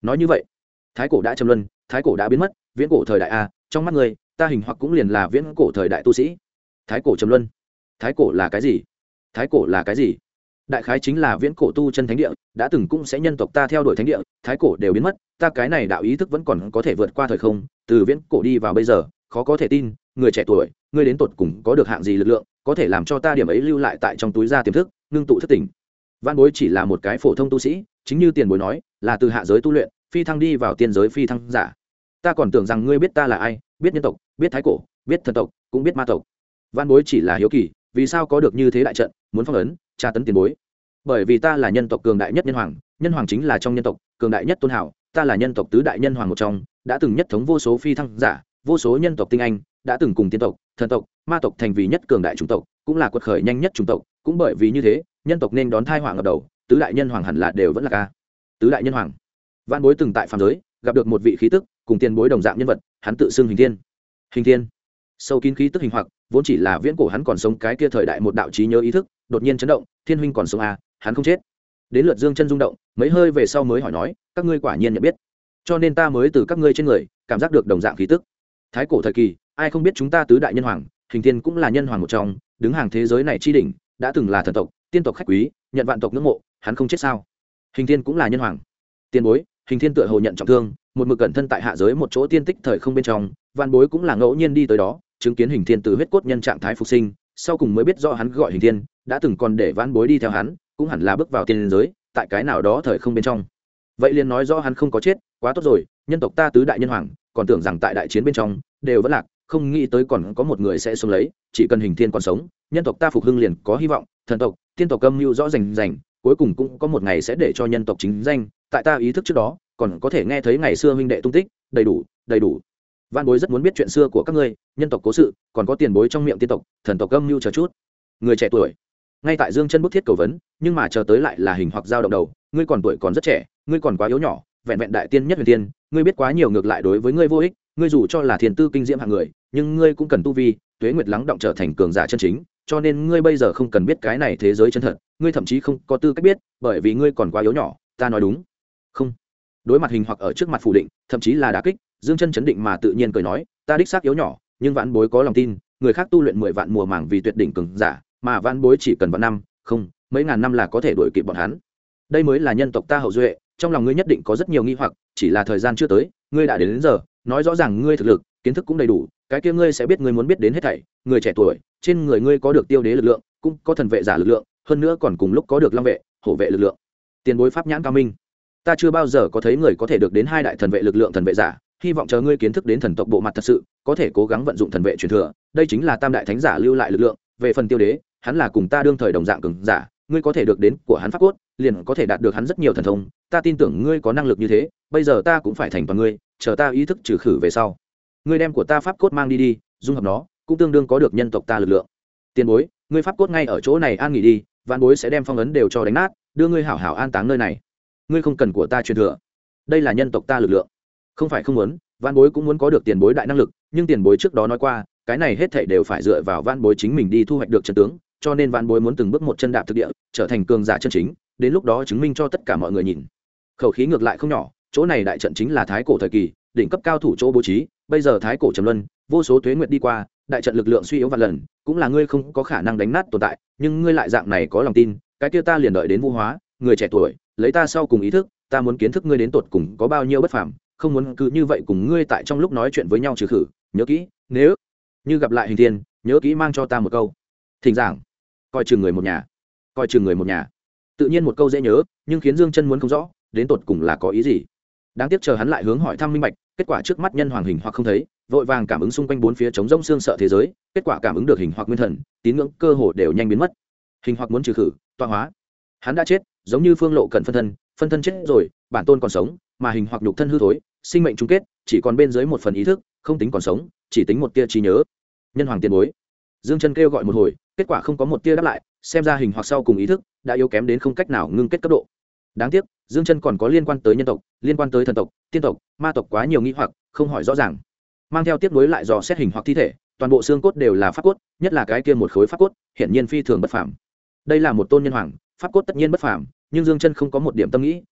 nói như vậy thái cổ đã trầm luân, thái cổ đã biến mất, viễn cổ thời đại a, trong mắt người ta hình hoặc cũng liền là viễn cổ thời đại tu sĩ. Thái cổ trầm luân, thái cổ là cái gì? Thái cổ là cái gì? Đại khái chính là viễn cổ tu chân thánh địa, đã từng cũng sẽ nhân tộc ta theo đuổi thánh địa, thái cổ đều biến mất, ta cái này đạo ý thức vẫn còn có thể vượt qua thời không, từ viễn cổ đi vào bây giờ, khó có thể tin, người trẻ tuổi, ngươi đến tột cùng có được hạng gì lực lượng, có thể làm cho ta điểm ấy lưu lại tại trong túi da tiềm thức, ngưng tụ thức tỉnh. Vạn Bối chỉ là một cái phổ thông tu sĩ, chính như tiền bối nói, là từ hạ giới tu luyện, phi thăng đi vào tiên giới phi thăng giả. Ta còn tưởng rằng ngươi biết ta là ai, biết nhân tộc, biết thái cổ, biết thần tộc, cũng biết ma tộc. Vạn Bối chỉ là hiếu kỳ, vì sao có được như thế đại trận, muốn phong ấn, tra tấn tiền bối. Bởi vì ta là nhân tộc cường đại nhất nhân hoàng, nhân hoàng chính là trong nhân tộc cường đại nhất tôn hảo, ta là nhân tộc tứ đại nhân hoàng một trong, đã từng nhất thống vô số phi thăng giả, vô số nhân tộc tinh anh, đã từng cùng tiên tộc, thần tộc, ma tộc thành vì nhất cường đại chủng tộc, cũng là quật khởi nhanh nhất chủng tộc, cũng bởi vì như thế, nhân tộc nên đón thai hoàng ở đầu, tứ đại nhân hoàng hẳn là đều vẫn là ca. Tứ đại nhân hoàng. Vạn Bối từng tại phàm giới gặp được một vị khí tức cùng tiền bối đồng dạng nhân vật, hắn tự xưng Hình Thiên. Hình Thiên, sâu kín khí tức hình hoặc, vốn chỉ là viễn cổ hắn còn sống cái kia thời đại một đạo trí nhớ ý thức, đột nhiên chấn động, Thiên huynh còn sống à, hắn không chết. Đến lượt Dương Chân rung động, mấy hơi về sau mới hỏi nói, các ngươi quả nhiên nhận biết, cho nên ta mới từ các ngươi trên người cảm giác được đồng dạng khí tức. Thái cổ thời kỳ, ai không biết chúng ta tứ đại nhân hoàng, Hình Thiên cũng là nhân hoàng một trong, đứng hàng thế giới này chi đỉnh, đã từng là thần tộc, tiên tộc khách quý, nhận vạn tộc ngưỡng mộ, hắn không chết sao? Hình Thiên cũng là nhân hoàng. Tiền bối, Hình Thiên tựa hồ nhận trọng thương, một mực cẩn thân tại hạ giới một chỗ tiên tích thời không bên trong, Vạn Bối cũng là ngẫu nhiên đi tới đó, chứng kiến Hình Thiên từ huyết cốt nhân trạng thái phục sinh, sau cùng mới biết rõ hắn gọi Hình Thiên, đã từng còn để Vạn Bối đi theo hắn, cũng hẳn là bước vào tiên giới, tại cái nào đó thời không bên trong. Vậy liền nói rõ hắn không có chết, quá tốt rồi, nhân tộc ta tứ đại nhân hoàng, còn tưởng rằng tại đại chiến bên trong đều vẫn lạc, không nghĩ tới còn có một người sẽ sống lấy, chỉ cần Hình Thiên còn sống, nhân tộc ta phục hưng liền có hy vọng, thần tộc, tiên tộc âm mưu rõ rành rành, cuối cùng cũng có một ngày sẽ để cho nhân tộc chính danh, tại ta ý thức trước đó, còn có thể nghe thấy ngày xưa huynh đệ tung tích, đầy đủ, đầy đủ. Vạn Bối rất muốn biết chuyện xưa của các ngươi, nhân tộc cố sự, còn có tiền bối trong miệng tiên tộc, thần tộc âm mưu chờ chút. Người trẻ tuổi, ngay tại Dương Chân bức thiết cầu vấn, nhưng mà chờ tới lại là Hình hoặc giao động đầu, ngươi còn tuổi còn rất trẻ, ngươi còn quá yếu nhỏ, vẹn vẹn đại tiên nhất huyền tiên, ngươi biết quá nhiều ngược lại đối với ngươi vô ích, ngươi dù cho là thiên tư kinh diễm hạng người, nhưng ngươi cũng cần tu vi, tuế nguyệt lắng động trở thành cường giả chân chính, cho nên ngươi bây giờ không cần biết cái này thế giới chân thật, ngươi thậm chí không có tư cách biết, bởi vì ngươi còn quá yếu nhỏ, ta nói đúng không? Đối mặt Hình hoặc ở trước mặt phủ định, thậm chí là đả kích, Dương Chân chấn định mà tự nhiên cười nói, ta đích xác yếu nhỏ, nhưng Vạn Bối có lòng tin, người khác tu luyện 10 vạn mùa màng vì tuyệt đỉnh cường giả, mà Vạn Bối chỉ cần vạn năm, không, mấy ngàn năm là có thể đuổi kịp bọn hắn. Đây mới là nhân tộc ta hậu duệ, trong lòng ngươi nhất định có rất nhiều nghi hoặc, chỉ là thời gian chưa tới, ngươi đã đến giờ, nói rõ ràng ngươi thực lực, kiến thức cũng đầy đủ, cái kia ngươi sẽ biết ngươi muốn biết đến hết thảy, người trẻ tuổi, trên người ngươi có được tiêu đế lực lượng, cũng có thần vệ giả lực lượng, hơn nữa còn cùng lúc có được long vệ, hổ vệ lực lượng. Tiền bối pháp nhãn cao minh, ta chưa bao giờ có thấy người có thể được đến hai đại thần vệ lực lượng thần vệ giả, hy vọng chờ ngươi kiến thức đến thần tộc bộ mặt thật sự, có thể cố gắng vận dụng thần vệ truyền thừa, đây chính là tam đại thánh giả lưu lại lực lượng, về phần tiêu đế, hắn là cùng ta đương thời đồng dạng cường giả, ngươi có thể được đến của hắn pháp cốt, liền có thể đạt được hắn rất nhiều thần thông, ta tin tưởng ngươi có năng lực như thế, bây giờ ta cũng phải thành toàn ngươi, chờ ta ý thức trừ khử về sau, ngươi đem của ta pháp cốt mang đi đi, dung hợp nó, cũng tương đương có được nhân tộc ta lực lượng. Tiền bối, ngươi pháp cốt ngay ở chỗ này an nghỉ đi, Vạn Bối sẽ đem phong ấn đều cho đánh nát, đưa ngươi hảo hảo an táng nơi này. Ngươi không cần của ta truyền thừa, đây là nhân tộc ta lực lượng. Không phải không muốn, Vạn Bối cũng muốn có được tiền bối đại năng lực, nhưng tiền bối trước đó nói qua, cái này hết thảy đều phải dựa vào Vạn Bối chính mình đi thu hoạch được chân tướng, cho nên Vạn Bối muốn từng bước một chân đạp thực địa, trở thành cường giả chân chính, đến lúc đó chứng minh cho tất cả mọi người nhìn. Khẩu khí ngược lại không nhỏ, chỗ này đại trận chính là thái cổ thời kỳ, đỉnh cấp cao thủ chỗ bố trí, bây giờ thái cổ trầm luân, vô số tuế nguyệt đi qua, đại trận lực lượng suy yếu vạn lần, cũng là ngươi không có khả năng đánh nát tồn tại, nhưng ngươi lại dạng này có lòng tin, cái kia ta liền đợi đến vũ hóa, người trẻ tuổi, lấy ta sau cùng ý thức, ta muốn kiến thức ngươi đến tột cùng có bao nhiêu bất phàm, không muốn cứ như vậy cùng ngươi tại trong lúc nói chuyện với nhau trừ khử, nhớ kỹ, nếu như gặp lại Hình Thiên, nhớ kỹ mang cho ta một câu. Thỉnh giảng, coi chừng người một nhà, coi chừng người một nhà. Tự nhiên một câu dễ nhớ, nhưng khiến Dương Chân muốn không rõ, đến tột cùng là có ý gì. Đáng tiếc chờ hắn lại hướng hỏi thăm minh bạch, kết quả trước mắt nhân hoàng hình hoặc không thấy, vội vàng cảm ứng xung quanh bốn phía trống rỗng xương sợ thế giới, kết quả cảm ứng được hình hoặc nguyên thần, tín ngưỡng cơ hồ đều nhanh biến mất. Hình hoặc muốn trừ khử, tọa hóa. Hắn đã chết, giống như Phương Lộ cần phân thân chết rồi, bản tôn còn sống, mà hình hoặc nhục thân hư thối, sinh mệnh chung kết, chỉ còn bên dưới một phần ý thức, không tính còn sống, chỉ tính một tia trí nhớ. Nhân hoàng tiền bối. Dương Chân kêu gọi một hồi, kết quả không có một tia đáp lại, xem ra hình hoặc sau cùng ý thức đã yếu kém đến không cách nào ngưng kết cấp độ. Đáng tiếc, Dương Chân còn có liên quan tới nhân tộc, liên quan tới thần tộc, tiên tộc, ma tộc quá nhiều nghi hoặc, không hỏi rõ ràng. Mang theo tiếp nối lại dò xét hình hoặc thi thể, toàn bộ xương cốt đều là pháp cốt, nhất là cái kia một khối pháp cốt, hiển nhiên phi thường bất phàm. Đây là một tôn nhân hoàng, pháp cốt tất nhiên bất phàm, nhưng Dương Chân không có một điểm tâm nghĩ,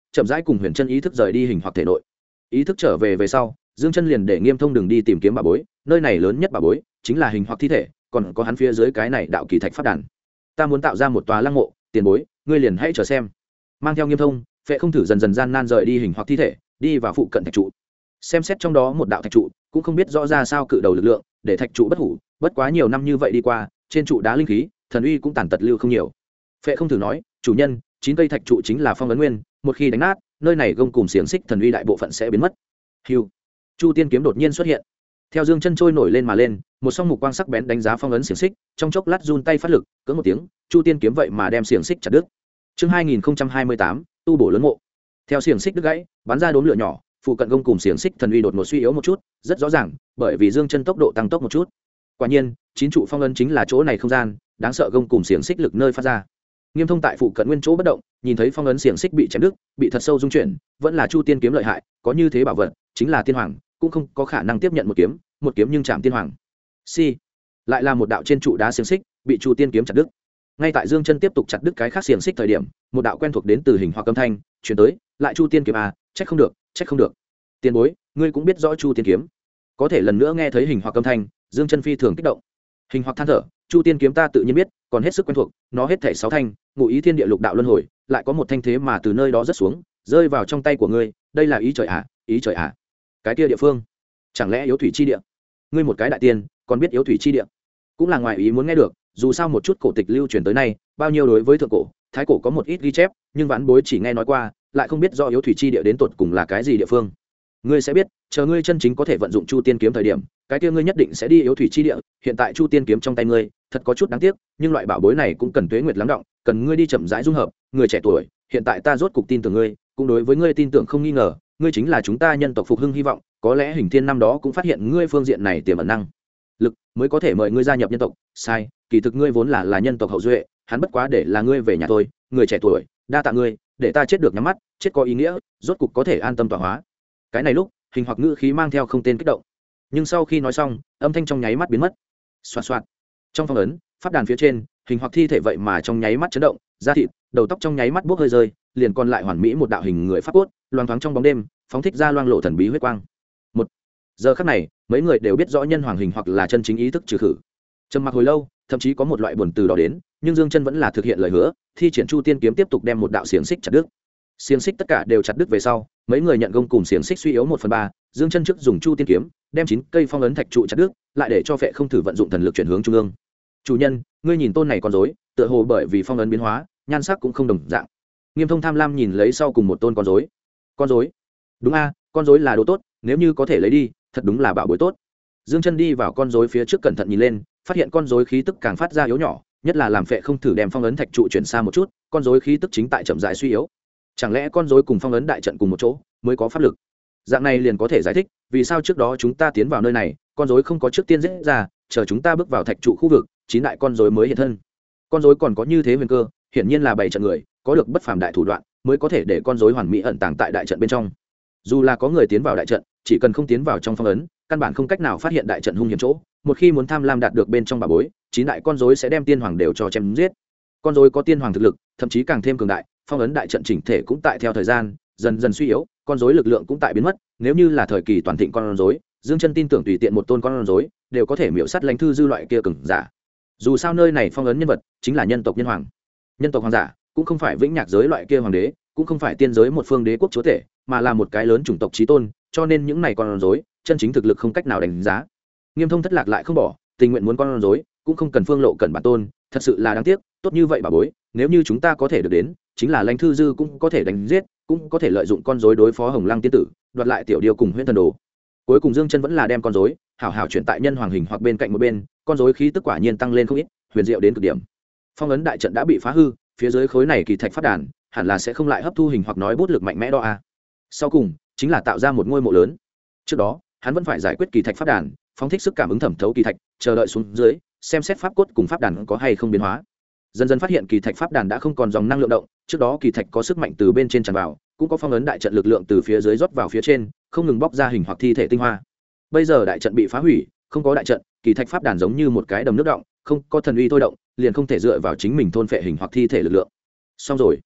chậm rãi cùng huyền chân ý thức rời đi hình hoặc thể nội. Ý thức trở về sau, Dương Chân liền để Nghiêm Thông đừng đi tìm kiếm bà bối, nơi này lớn nhất bà bối chính là hình hoặc thi thể, còn có hắn phía dưới cái này đạo kỳ thạch pháp đàn. Ta muốn tạo ra một tòa lăng mộ, tiền bối, ngươi liền hãy chờ xem. Mang theo Nghiêm Thông, Phệ Không Thử dần dần gian nan rời đi hình hoặc thi thể, đi vào phụ cận thạch trụ. Xem xét trong đó một đạo thạch trụ, cũng không biết rõ ra sao cự đầu lực lượng, để thạch trụ bất hủ, bất quá nhiều năm như vậy đi qua, trên trụ đá linh khí, thần uy cũng tàn tật lưu không nhiều. Phệ Không Thử nói, chủ nhân, 9 cây thạch trụ chính là phong ấn nguyên, một khi đánh nát, nơi này gông cùng xiềng xích thần uy đại bộ phận sẽ biến mất. Hưu. Chu tiên kiếm đột nhiên xuất hiện, theo Dương Chân trôi nổi lên mà lên, một song mục quang sắc bén đánh giá phong ấn xiềng xích, trong chốc lát run tay phát lực, cưỡng một tiếng, Chu tiên kiếm vậy mà đem xiềng xích chặt đứt. Chương 2028, tu bổ lớn mộ. Theo xiềng xích đứt gãy, bắn ra đốm lửa nhỏ, phụ cận gông cùng xiềng xích thần uy đột ngột suy yếu một chút, rất rõ ràng, bởi vì Dương Chân tốc độ tăng tốc một chút. Quả nhiên, 9 trụ phong ấn chính là chỗ này không gian, đáng sợ gông cùng xiềng xích lực nơi phát ra. Nghiêm Thông tại phụ cận nguyên chỗ bất động, nhìn thấy phong ấn xiềng xích bị chém đứt, bị thật sâu rung chuyển, vẫn là Chu tiên kiếm lợi hại, có như thế bảo vật, chính là tiên hoàng, cũng không có khả năng tiếp nhận một kiếm nhưng chạm tiên hoàng. Lại là một đạo trên trụ đá xiềng xích, bị Chu tiên kiếm chặt đứt. Ngay tại Dương Chân tiếp tục chặt đứt cái khác xiềng xích thời điểm, một đạo quen thuộc đến từ hình hoặc âm thanh truyền tới, lại Chu tiên kiếm à, trách không được. Tiền bối, ngươi cũng biết rõ Chu tiên kiếm. Có thể lần nữa nghe thấy hình hoặc âm thanh, Dương Chân phi thường kích động. Hình hoặc than thở, Chu tiên kiếm ta tự nhiên biết, còn hết sức quen thuộc, nó hết thảy 6 thanh, ngụ ý thiên địa lục đạo luân hồi, lại có một thanh thế mà từ nơi đó rớt xuống, rơi vào trong tay của ngươi, đây là ý trời à? Cái kia địa phương, chẳng lẽ yếu thủy chi địa? Ngươi một cái đại tiên, còn biết yếu thủy chi địa? Cũng là ngoài ý muốn nghe được, dù sao một chút cổ tịch lưu truyền tới nay, bao nhiêu đối với thượng cổ, thái cổ có một ít ghi chép, nhưng vãn bối chỉ nghe nói qua, lại không biết do yếu thủy chi địa đến tột cùng là cái gì địa phương. Ngươi sẽ biết, chờ ngươi chân chính có thể vận dụng Chu tiên kiếm thời điểm, cái kia ngươi nhất định sẽ đi yếu thủy chi địa. Hiện tại Chu tiên kiếm trong tay ngươi, thật có chút đáng tiếc, nhưng loại bảo bối này cũng cần tuế nguyệt lắng đọng, cần ngươi đi chậm rãi dung hợp. Người trẻ tuổi, hiện tại ta rốt cục tin tưởng ngươi, cũng đối với ngươi tin tưởng không nghi ngờ, ngươi chính là chúng ta nhân tộc phục hưng hy vọng. Có lẽ Hình Thiên năm đó cũng phát hiện ngươi phương diện này tiềm ẩn năng lực, mới có thể mời ngươi gia nhập nhân tộc. Sai, kỳ thực ngươi vốn là nhân tộc hậu duệ, hắn bất quá để là ngươi về nhà thôi. Người trẻ tuổi, đa tạ ngươi, để ta chết được nhắm mắt, chết có ý nghĩa, rốt cục có thể an tâm tọa hóa. Cái này lúc, hình hoặc ngữ khí mang theo không tên kích động, nhưng sau khi nói xong, âm thanh trong nháy mắt biến mất. Xoạt xoạt. Trong phong ấn, pháp đàn phía trên, hình hoặc thi thể vậy mà trong nháy mắt chấn động, da thịt, đầu tóc trong nháy mắt bốc hơi rơi, liền còn lại hoàn mỹ một đạo hình người pháp cốt, loang thoáng trong bóng đêm, phóng thích ra loang lộ thần bí huyết quang. Một giờ khắc này, mấy người đều biết rõ nhân hoàng hình hoặc là chân chính ý thức trừ khử. Trầm mặc hồi lâu, thậm chí có một loại buồn từ đó đến, nhưng Dương Chân vẫn là thực hiện lời hứa, thi triển Chu tiên kiếm tiếp tục đem một đạo xiềng xích chặt đứt. Xiềng xích tất cả đều chặt đứt về sau, mấy người nhận gông cùng xiềng xích suy yếu 1/3, Dương Chân trước dùng Chu tiên kiếm đem 9 cây phong ấn thạch trụ chặt đứt, lại để cho Phệ Không Thử vận dụng thần lực chuyển hướng trung ương. Chủ nhân, ngươi nhìn tôn này con rối, tựa hồ bởi vì phong ấn biến hóa, nhan sắc cũng không đồng dạng. Nghiêm Thông tham lam nhìn lấy sau cùng một tôn con rối. Con rối? Đúng a, con rối là đồ tốt, nếu như có thể lấy đi, thật đúng là bảo bối tốt. Dương Chân đi vào con rối phía trước cẩn thận nhìn lên, phát hiện con rối khí tức càng phát ra yếu nhỏ, nhất là làm Phệ Không Thử đem phong ấn thạch trụ chuyển xa một chút, con rối khí tức chính tại chậm rãi suy yếu. Chẳng lẽ con rối cùng phong ấn đại trận cùng một chỗ mới có pháp lực? Dạng này liền có thể giải thích vì sao trước đó chúng ta tiến vào nơi này, con rối không có trước tiên giết ra, chờ chúng ta bước vào thạch trụ khu vực, 9 đại con rối mới hiện thân. Con rối còn có như thế huyền cơ, hiển nhiên là bảy trận người, có được bất phàm đại thủ đoạn, mới có thể để con rối hoàn mỹ ẩn tàng tại đại trận bên trong. Dù là có người tiến vào đại trận, chỉ cần không tiến vào trong phong ấn, căn bản không cách nào phát hiện đại trận hung hiểm chỗ. Một khi muốn tham lam đạt được bên trong bà bối, 9 đại con rối sẽ đem tiên hoàng đều cho chém giết. Con rối có tiên hoàng thực lực, thậm chí càng thêm cường đại, phong ấn đại trận chỉnh thể cũng tại theo thời gian dần dần suy yếu, con rối lực lượng cũng tại biến mất. Nếu như là thời kỳ toàn thịnh con rối, Dương Chân tin tưởng tùy tiện một tôn con rối đều có thể miểu sát Lãnh Thư Dư loại kia cường giả. Dù sao nơi này phong ấn nhân vật chính là nhân tộc nhân hoàng. Nhân tộc hoàng giả cũng không phải vĩnh nhạc giới loại kia hoàng đế, cũng không phải tiên giới một phương đế quốc chúa tể, mà là một cái lớn chủng tộc chí tôn, cho nên những này con rối chân chính thực lực không cách nào đánh giá. Nghiêm Thông thất lạc lại không bỏ, tình nguyện muốn con rối, cũng không cần Phương Lộ cẩn bản tôn, thật sự là đáng tiếc, tốt như vậy bà bối, nếu như chúng ta có thể được đến, chính là Lãnh Thư Dư cũng có thể đánh giết, cũng có thể lợi dụng con rối đối phó Hồng Lăng tiên tử, đoạt lại tiểu điêu cùng Huyễn Thần Đồ. Cuối cùng Dương Chân vẫn là đem con rối hảo hảo chuyển tại nhân hoàng hình hoặc bên cạnh một bên, con rối khí tức quả nhiên tăng lên không ít, huyền diệu đến cực điểm. Phong ấn đại trận đã bị phá hư, phía dưới khối này kỳ thạch pháp đàn, hẳn là sẽ không lại hấp thu hình hoặc nói bút lực mạnh mẽ đó a. Sau cùng, chính là tạo ra một ngôi mộ lớn. Trước đó, hắn vẫn phải giải quyết kỳ thạch pháp đàn, phóng thích sức cảm ứng thẩm thấu kỳ thạch, chờ đợi xuống dưới, xem xét pháp cốt cùng pháp đàn có hay không biến hóa. Dần dần phát hiện kỳ thạch pháp đàn đã không còn dòng năng lượng động, trước đó kỳ thạch có sức mạnh từ bên trên tràn vào, cũng có phong ấn đại trận lực lượng từ phía dưới rót vào phía trên, không ngừng bóc ra hình hoặc thi thể tinh hoa. Bây giờ đại trận bị phá hủy, không có đại trận, kỳ thạch pháp đàn giống như một cái đầm nước động, không có thần uy thôi động, liền không thể dựa vào chính mình thôn phệ hình hoặc thi thể lực lượng. Xong rồi.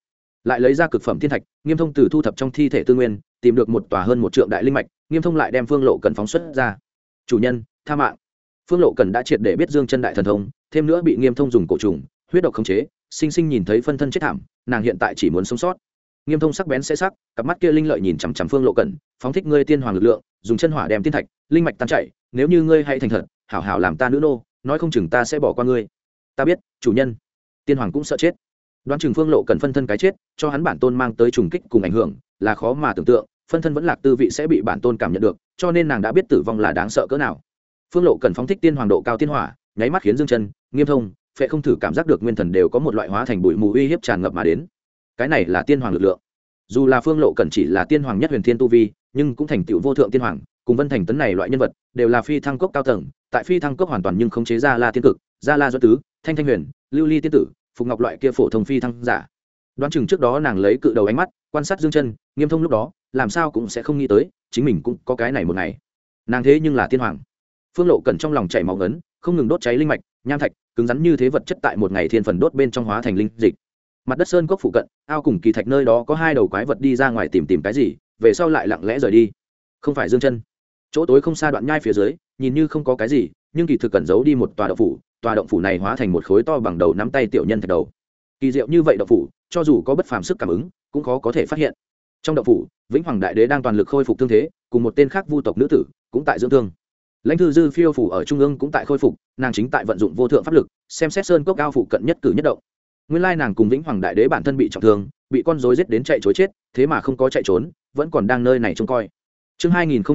lại lấy ra cực phẩm thiên thạch, Nghiêm Thông từ thu thập trong thi thể tư nguyên tìm được một tòa hơn một trượng đại linh mạch, Nghiêm Thông lại đem Phương Lộ Cần phóng xuất ra. Chủ nhân tha mạng. Phương Lộ Cần đã triệt để biết Dương Chân đại thần thông, thêm nữa bị Nghiêm Thông dùng cổ trùng huyết độc khống chế, sinh sinh nhìn thấy phân thân chết thảm, nàng hiện tại chỉ muốn sống sót. Nghiêm Thông sắc bén sẽ sắc, cặp mắt kia linh lợi nhìn chằm chằm Phương Lộ Cần, phóng thích ngươi tiên hoàng lực lượng, dùng chân hỏa đem tiên thạch linh mạch tan chảy, nếu như ngươi hãy thành thật hảo hảo làm ta nữ nô, nói không chừng ta sẽ bỏ qua ngươi. Ta biết chủ nhân. Tiên hoàng cũng sợ chết, đoán chừng Phương Lộ Cần phân thân cái chết cho hắn bản tôn mang tới trùng kích cùng ảnh hưởng là khó mà tưởng tượng, phân thân vẫn lạc tư vị sẽ bị bản tôn cảm nhận được, cho nên nàng đã biết tử vong là đáng sợ cỡ nào. Phương Lộ Cần phóng thích tiên hoàng độ cao tiên hỏa, nháy mắt khiến Dương Chân, Nghiêm Thông, Phệ không thử cảm giác được nguyên thần đều có một loại hóa thành bụi mù uy hiếp tràn ngập mà đến. Cái này là tiên hoàng lực lượng. Dù là Phương Lộ Cần chỉ là tiên hoàng nhất huyền thiên tu vi, nhưng cũng thành tựu vô thượng tiên hoàng, cùng Vân Thành Tấn này loại nhân vật đều là phi thăng cốc cao tầng, tại phi thăng cốc hoàn toàn nhưng khống chế ra La tiên cực, Gia La Duẫn Tứ, Thanh Thanh Huyền, Lưu Ly tiên tử, Phục Ngọc loại kia phổ thông phi thăng giả. Đoán chừng trước đó nàng lấy cự đầu ánh mắt quan sát Dương Chân, Nghiêm Thông lúc đó, làm sao cũng sẽ không nghĩ tới, chính mình cũng có cái này một ngày. Nàng thế nhưng là tiên hoàng. Phương Lộ Cần trong lòng chảy máu ngấn, không ngừng đốt cháy linh mạch, nham thạch, cứng rắn như thế vật chất tại một ngày thiên phần đốt bên trong hóa thành linh dịch. Mặt đất sơn cốc phụ cận, ao cùng kỳ thạch nơi đó có hai đầu quái vật đi ra ngoài tìm cái gì, về sau lại lặng lẽ rời đi. Không phải Dương Chân. Chỗ tối không xa đoạn nhai phía dưới, nhìn như không có cái gì, nhưng kỳ thực cẩn giấu đi một tòa động phủ, tòa động phủ này hóa thành một khối to bằng đầu nắm tay tiểu nhân thạch đầu. Kỳ diệu như vậy động phủ, cho dù có bất phàm sức cảm ứng, cũng khó có thể phát hiện. Trong động phủ, Vĩnh Hoàng đại đế đang toàn lực khôi phục thương thế, cùng một tên khác vu tộc nữ tử cũng tại dưỡng thương. Lãnh Thư Dư phiêu phủ ở trung ương cũng tại khôi phục, nàng chính tại vận dụng vô thượng pháp lực, xem xét sơn cốc cao phụ cận nhất cử nhất động. Nguyên lai nàng cùng Vĩnh Hoàng đại đế bản thân bị trọng thương, bị con rối giết đến chạy trối chết, thế mà không có chạy trốn, vẫn còn đang nơi này trông coi. Chương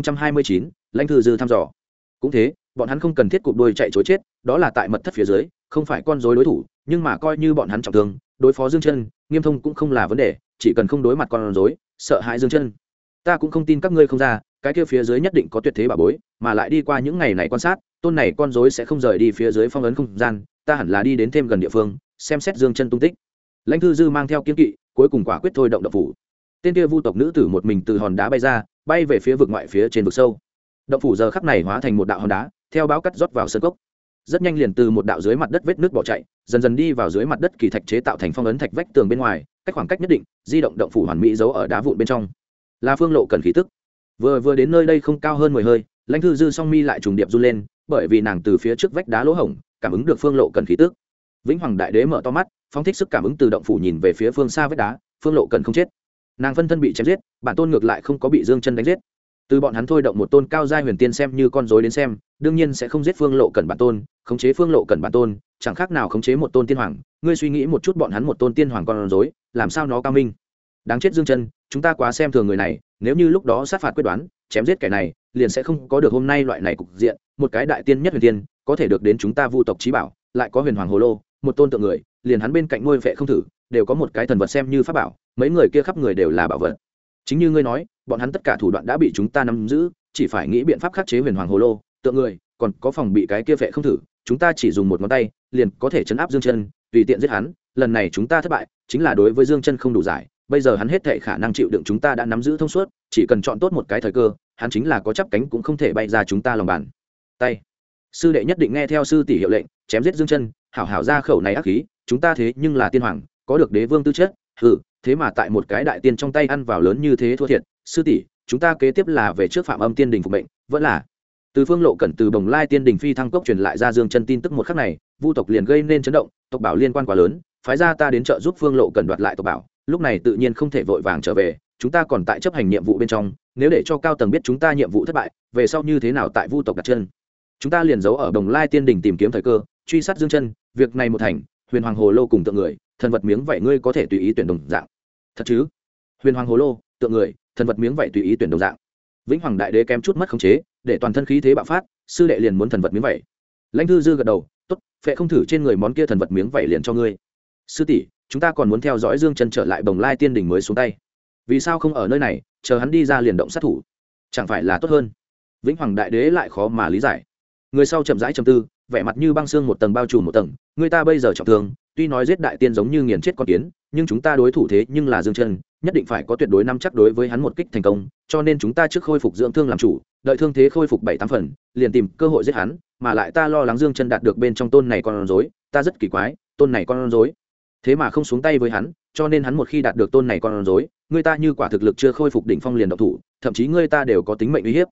2029, Lãnh Thư Dư thăm dò. Cũng thế, bọn hắn không cần thiết cụp đuôi chạy trối chết, đó là tại mật thất phía dưới, không phải con rối đối thủ, nhưng mà coi như bọn hắn trọng thương, đối phó Dương Chân, Nghiêm Thông cũng không là vấn đề, chỉ cần không đối mặt con rối, sợ hãi Dương Chân. Ta cũng không tin các ngươi không ra, cái kia phía dưới nhất định có tuyệt thế bảo bối, mà lại đi qua những ngày này quan sát, tôn này con rối sẽ không rời đi phía dưới phong ấn không gian, ta hẳn là đi đến thêm gần địa phương, xem xét Dương Chân tung tích. Lãnh Thư Dư mang theo kiên kỵ, cuối cùng quả quyết thôi động động phủ. Tên kia vu tộc nữ tử một mình từ hòn đá bay ra, bay về phía vực ngoại phía trên vực sâu. Động phủ giờ khắc này hóa thành một đạo hòn đá, theo báo cắt rót vào sơn cốc. Rất nhanh liền từ một đạo dưới mặt đất vết nước bỏ chạy, dần dần đi vào dưới mặt đất kỳ thạch chế tạo thành phong ấn thạch vách tường bên ngoài, cách khoảng cách nhất định, di động động phủ hoàn mỹ giấu ở đá vụn bên trong. Là Phương Lộ Cần khí tức. Vừa đến nơi đây không cao hơn 10 hơi, Lãnh Thư Dư song mi lại trùng điệp run lên, bởi vì nàng từ phía trước vách đá lỗ hổng cảm ứng được Phương Lộ Cần khí tức. Vĩnh Hoàng đại đế mở to mắt, phóng thích sức cảm ứng từ động phủ nhìn về phía phương xa vách đá, Phương Lộ Cần không chết. Nàng phân thân bị chém giết, bản tôn ngược lại không có bị Dương Chân đánh giết. Từ bọn hắn thôi động một tôn cao giai huyền tiên xem như con rối đến xem, đương nhiên sẽ không giết Phương Lộ Cần bản tôn, khống chế Phương Lộ Cần bản tôn, chẳng khác nào khống chế một tôn tiên hoàng. Ngươi suy nghĩ một chút, bọn hắn một tôn tiên hoàng con rối, làm sao nó cao minh? Đáng chết Dương Chân, chúng ta quá xem thường người này, nếu như lúc đó sát phạt quyết đoán, chém giết kẻ này, liền sẽ không có được hôm nay loại này cục diện. Một cái đại tiên nhất huyền tiên, có thể được đến chúng ta vu tộc chí bảo, lại có huyền hoàng hồ lô, một tôn tượng người, liền hắn bên cạnh nuôi vệ không thử, đều có một cái thần vật xem như pháp bảo, mấy người kia khắp người đều là bảo vật. Chính như ngươi nói, bọn hắn tất cả thủ đoạn đã bị chúng ta nắm giữ, chỉ phải nghĩ biện pháp khắc chế huyền hoàng hồ lô, tượng người, còn có phòng bị cái kia vệ không thử, chúng ta chỉ dùng một ngón tay, liền có thể chấn áp Dương Chân, tùy tiện giết hắn. Lần này chúng ta thất bại, chính là đối với Dương Chân không đủ giải, bây giờ hắn hết thảy khả năng chịu đựng chúng ta đã nắm giữ thông suốt, chỉ cần chọn tốt một cái thời cơ, hắn chính là có chắp cánh cũng không thể bay ra chúng ta lòng bàn tay. Sư đệ nhất định nghe theo sư tỷ hiệu lệnh, chém giết Dương Chân, hảo hảo ra khẩu này ác khí, chúng ta thế nhưng là tiên hoàng, có được đế vương tư chất, thế mà tại một cái đại tiên trong tay ăn vào lớn như thế thua thiệt. Sư tỷ, chúng ta kế tiếp là về trước Phạm Âm tiên đình phục mệnh, vẫn là từ Phương Lộ Cẩn từ Bồng Lai tiên đình phi thăng cốc truyền lại ra Dương Chân tin tức một khắc này, vu tộc liền gây nên chấn động, tộc bảo liên quan quá lớn, phái ra ta đến trợ giúp Phương Lộ Cẩn đoạt lại tộc bảo, lúc này tự nhiên không thể vội vàng trở về, chúng ta còn tại chấp hành nhiệm vụ bên trong, nếu để cho cao tầng biết chúng ta nhiệm vụ thất bại, về sau như thế nào tại vu tộc đặt chân, chúng ta liền giấu ở Bồng Lai tiên đình tìm kiếm thời cơ, truy sát Dương Chân, việc này một thành, huyền hoàng hồ lô cùng tượng người, thần vật miếng vậy ngươi có thể tùy ý tuyển đồng dạng. Thật chứ? Huyền hoàng hồ lô, tượng người, thần vật miếng vậy tùy ý tuyển đồng dạng. Vĩnh Hoàng đại đế kém chút mất khống chế, để toàn thân khí thế bạo phát, sư đệ liền muốn thần vật miếng vậy. Lãnh Thư Dư gật đầu, tốt, phệ không thử trên người món kia thần vật miếng vậy liền cho ngươi. Sư tỷ, chúng ta còn muốn theo dõi Dương Chân trở lại Bồng Lai tiên đình mới xuống tay. Vì sao không ở nơi này, chờ hắn đi ra liền động sát thủ? Chẳng phải là tốt hơn? Vĩnh Hoàng đại đế lại khó mà lý giải. Người sau chậm rãi trầm tư, vẻ mặt như băng xương một tầng bao trùm một tầng, người ta bây giờ trọng thương, tuy nói giết đại tiên giống như nghiền chết con kiến, nhưng chúng ta đối thủ thế nhưng là Dương Chân, nhất định phải có tuyệt đối nắm chắc đối với hắn một kích thành công, cho nên chúng ta trước khôi phục dưỡng thương làm chủ, đợi thương thế khôi phục 7-8 phần, liền tìm cơ hội giết hắn, mà lại ta lo lắng Dương Chân đạt được bên trong tôn này con rối, ta rất kỳ quái, tôn này con rối thế mà không xuống tay với hắn, cho nên hắn một khi đạt được tôn này con rối, người ta như quả thực lực chưa khôi phục đỉnh phong liền động thủ, thậm chí người ta đều có tính mệnh uy hiếp.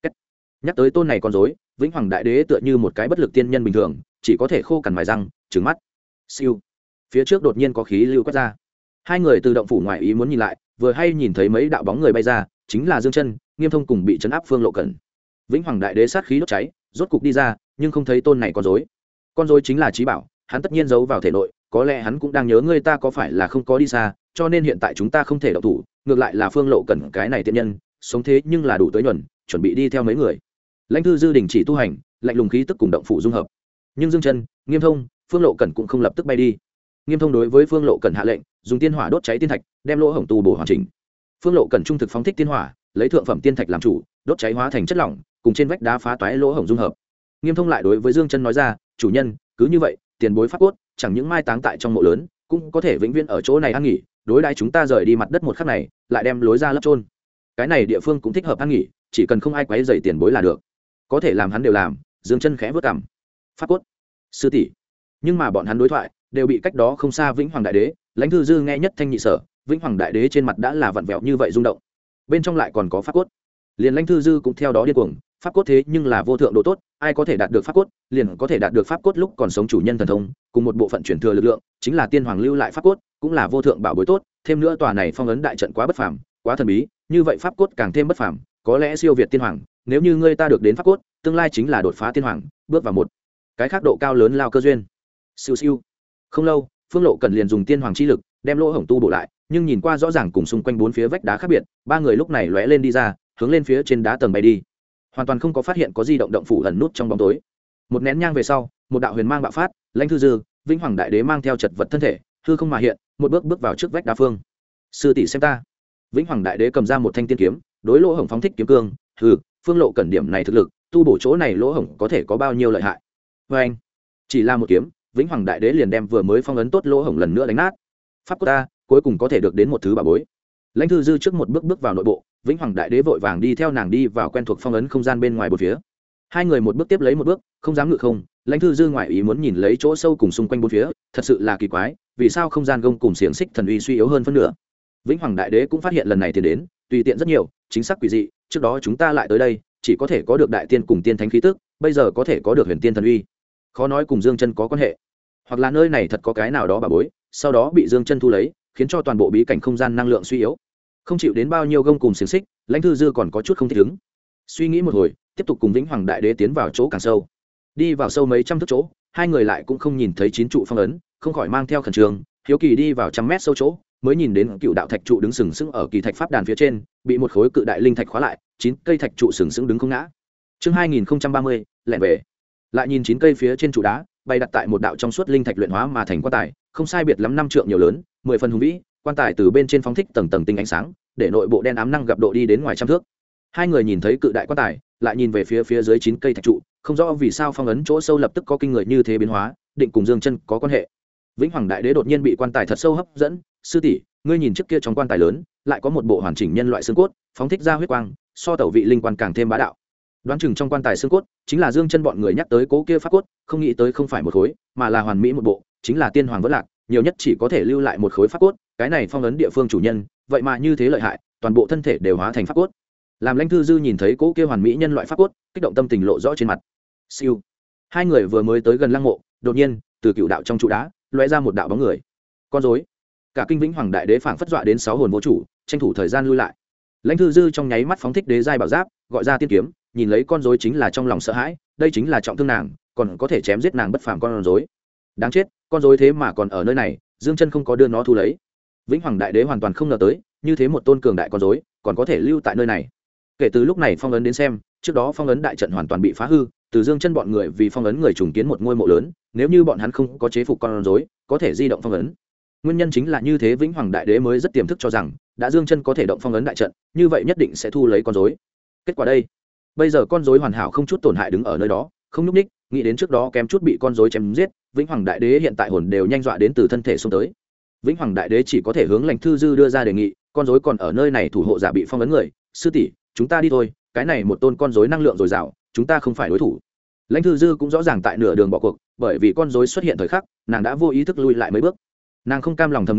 Nhắc tới tôn này con rối, Vĩnh Hoàng Đại Đế tựa như một cái bất lực tiên nhân bình thường, chỉ có thể khô cằn mài răng, trừng mắt. Siêu. Phía trước đột nhiên có khí lưu quét ra. Hai người từ động phủ ngoài ý muốn nhìn lại, vừa hay nhìn thấy mấy đạo bóng người bay ra, chính là Dương Chân, Nghiêm Thông cùng bị trấn áp Phương Lộ Cẩn. Vĩnh Hoàng Đại Đế sát khí đốt cháy, rốt cục đi ra, nhưng không thấy tôn này con rối. Con rối chính là trí bảo, hắn tất nhiên giấu vào thể nội, có lẽ hắn cũng đang nhớ người ta có phải là không có đi xa, cho nên hiện tại chúng ta không thể động thủ, ngược lại là Phương Lộ Cẩn cái này tiện nhân, sống thế nhưng là đủ tới nhuần, chuẩn bị đi theo mấy người. Lãnh Thư Dư đình chỉ tu hành, lạnh lùng khí tức cùng động phủ dung hợp. Nhưng Dương Chân, Nghiêm Thông, Phương Lộ Cẩn cũng không lập tức bay đi. Nghiêm Thông đối với Phương Lộ Cẩn hạ lệnh, dùng tiên hỏa đốt cháy tiên thạch, đem lỗ hổng tu bổ hoàn chỉnh. Phương Lộ Cẩn trung thực phóng thích tiên hỏa, lấy thượng phẩm tiên thạch làm chủ, đốt cháy hóa thành chất lỏng, cùng trên vách đá phá toái lỗ hổng dung hợp. Nghiêm Thông lại đối với Dương Chân nói ra, chủ nhân, cứ như vậy, tiền bối pháp cốt, chẳng những mai táng tại trong mộ lớn, cũng có thể vĩnh viễn ở chỗ này an nghỉ, đối đãi chúng ta rời đi mặt đất một khắc này, lại đem lối ra lấp chôn. Cái này địa phương cũng thích hợp an nghỉ, chỉ cần không ai quấy rầy tiền bối là được. Có thể làm hắn đều làm. Dương Chân khẽ vớt cằm. Pháp cốt, sư tỷ. Nhưng mà bọn hắn đối thoại đều bị cách đó không xa Vĩnh Hoàng Đại Đế, Lãnh Thư Dư nghe nhất thanh nhị sở, Vĩnh Hoàng Đại Đế trên mặt đã là vặn vẹo như vậy rung động. Bên trong lại còn có pháp cốt. Liền Lãnh Thư Dư cũng theo đó điên cuồng, pháp cốt thế nhưng là vô thượng độ tốt, ai có thể đạt được pháp cốt, liền có thể đạt được pháp cốt lúc còn sống chủ nhân thần thông, cùng một bộ phận chuyển thừa lực lượng, chính là tiên hoàng lưu lại pháp cốt, cũng là vô thượng bảo bối tốt, thêm nữa tòa này phong ấn đại trận quá bất phàm, quá thần bí, như vậy pháp cốt càng thêm bất phàm, có lẽ siêu việt tiên hoàng, nếu như ngươi ta được đến pháp cốt, tương lai chính là đột phá tiên hoàng, bước vào một cái khác độ cao lớn lao cơ duyên. Siêu siêu. Không lâu, Phương Lộ Cẩn liền dùng tiên hoàng chi lực đem lỗ hổng tu bổ lại, nhưng nhìn qua rõ ràng cùng xung quanh bốn phía vách đá khác biệt, ba người lúc này lóe lên đi ra, hướng lên phía trên đá tầng bay đi, hoàn toàn không có phát hiện có di động động phủ ẩn nút trong bóng tối. Một nén nhang về sau, một đạo huyền mang bạo phát, Lãnh Thư Dư, Vĩnh Hoàng Đại Đế mang theo chật vật thân thể, hư không mà hiện, một bước bước vào trước vách đá phương. Sư tỷ xem ta. Vĩnh Hoàng Đại Đế cầm ra một thanh tiên kiếm, đối lỗ hổng phóng thích kiếm cương, Phương Lộ Cẩn điểm này thực lực, tu bổ chỗ này lỗ hổng có thể có bao nhiêu lợi hại. Và anh, chỉ là một kiếm, Vĩnh Hoàng Đại Đế liền đem vừa mới phong ấn tốt lỗ hổng lần nữa đánh nát. Pháp của ta cuối cùng có thể được đến một thứ bà bối. Lãnh Thư Dư trước một bước bước vào nội bộ, Vĩnh Hoàng Đại Đế vội vàng đi theo nàng đi vào quen thuộc phong ấn không gian bên ngoài bốn phía. Hai người một bước tiếp lấy một bước, không dám ngự không. Lãnh Thư Dư ngoại ý muốn nhìn lấy chỗ sâu cùng xung quanh bốn phía, thật sự là kỳ quái, vì sao không gian gông cùng xiềng xích thần uy suy yếu hơn phân nửa. Vĩnh Hoàng Đại Đế cũng phát hiện lần này tiền đến, tùy tiện rất nhiều, chính xác quỷ dị, trước đó chúng ta lại tới đây, chỉ có thể có được đại tiên cùng tiên thánh khí tức, bây giờ có thể có được huyền tiên thần uy. Khó nói cùng Dương Chân có quan hệ, hoặc là nơi này thật có cái nào đó bà bối, sau đó bị Dương Chân thu lấy, khiến cho toàn bộ bí cảnh không gian năng lượng suy yếu. Không chịu đến bao nhiêu gông cùng xiềng xích, Lãnh Thư Dư còn có chút không thích ứng. Suy nghĩ một hồi, tiếp tục cùng Vĩnh Hoàng Đại Đế tiến vào chỗ càng sâu. Đi vào sâu mấy trăm thước chỗ, hai người lại cũng không nhìn thấy chín trụ phong ấn, không khỏi mang theo khẩn trương, hiếu kỳ đi vào trăm mét sâu chỗ, mới nhìn đến cựu đạo thạch trụ đứng sừng sững ở kỳ thạch pháp đàn phía trên, bị một khối cự đại linh thạch khóa lại, 9 cây thạch trụ sừng sững đứng không ngã. Chương 2030, lẹn về. Lại nhìn 9 cây phía trên trụ đá, bày đặt tại một đạo trong suốt linh thạch luyện hóa mà thành quan tài, không sai biệt lắm 5 trượng nhiều lớn, 10 phần hùng vĩ, quan tài từ bên trên phóng thích tầng tầng tinh ánh sáng, để nội bộ đen ám năng gặp độ đi đến ngoài trăm thước. Hai người nhìn thấy cự đại quan tài, lại nhìn về phía dưới 9 cây thạch trụ, không rõ vì sao phong ấn chỗ sâu lập tức có kinh người như thế biến hóa, định cùng Dương Chân có quan hệ. Vĩnh Hoàng Đại Đế đột nhiên bị quan tài thật sâu hấp dẫn, sư tỷ, ngươi nhìn trước kia trong quan tài lớn, lại có một bộ hoàn chỉnh nhân loại xương cốt, phóng thích ra huyết quang, so tẩu vị linh quan càng thêm bá đạo. Đoán chừng trong quan tài xương cốt chính là Dương Chân bọn người nhắc tới cố kia pháp cốt, không nghĩ tới không phải một khối, mà là hoàn mỹ một bộ, chính là tiên hoàng vỡ lạc, nhiều nhất chỉ có thể lưu lại một khối pháp cốt, cái này phong ấn địa phương chủ nhân, vậy mà như thế lợi hại, toàn bộ thân thể đều hóa thành pháp cốt. Làm Lãnh Thư Dư nhìn thấy cố kia hoàn mỹ nhân loại pháp cốt, kích động tâm tình lộ rõ trên mặt. Siêu. Hai người vừa mới tới gần lăng mộ, đột nhiên, từ cựu đạo trong trụ đá, lóe ra một đạo bóng người. Con rối. Cả kinh Vĩnh Hoàng Đại Đế phảng phất dọa đến 6 hồn vô chủ, tranh thủ thời gian lui lại. Lãnh Thư Dư trong nháy mắt phóng thích đế giai bảo giáp, gọi ra tiên kiếm, nhìn lấy con rối chính là trong lòng sợ hãi, đây chính là trọng thương nàng, còn có thể chém giết nàng bất phàm con rối. Đáng chết, con rối thế mà còn ở nơi này, Dương Chân không có đưa nó thu lấy. Vĩnh Hoàng Đại Đế hoàn toàn không ngờ tới, như thế một tôn cường đại con rối, còn có thể lưu tại nơi này. Kể từ lúc này phong ấn đến xem, trước đó phong ấn đại trận hoàn toàn bị phá hư, từ Dương Chân bọn người vì phong ấn người trùng kiến một ngôi mộ lớn, nếu như bọn hắn không có chế phục con rối, có thể di động phong ấn. Nguyên nhân chính là như thế, Vĩnh Hoàng Đại Đế mới rất tiềm thức cho rằng, đã Dương Chân có thể động phong ấn đại trận, như vậy nhất định sẽ thu lấy con rối. Kết quả đây, bây giờ con rối hoàn hảo không chút tổn hại đứng ở nơi đó, không nhúc nhích, nghĩ đến trước đó kém chút bị con rối chém giết, Vĩnh Hoàng Đại Đế hiện tại hồn đều nhanh dọa đến từ thân thể xông tới. Vĩnh Hoàng Đại Đế chỉ có thể hướng Lãnh Thư Dư đưa ra đề nghị, con rối còn ở nơi này thủ hộ giả bị phong ấn người, sư tỷ, chúng ta đi thôi, cái này một tôn con rối năng lượng dồi dào, chúng ta không phải đối thủ. Lãnh Thư Dư cũng rõ ràng tại nửa đường bỏ cuộc, bởi vì con rối xuất hiện thời khắc, nàng đã vô ý thức lui lại mấy bước. Nàng không cam lòng thầm nghĩ,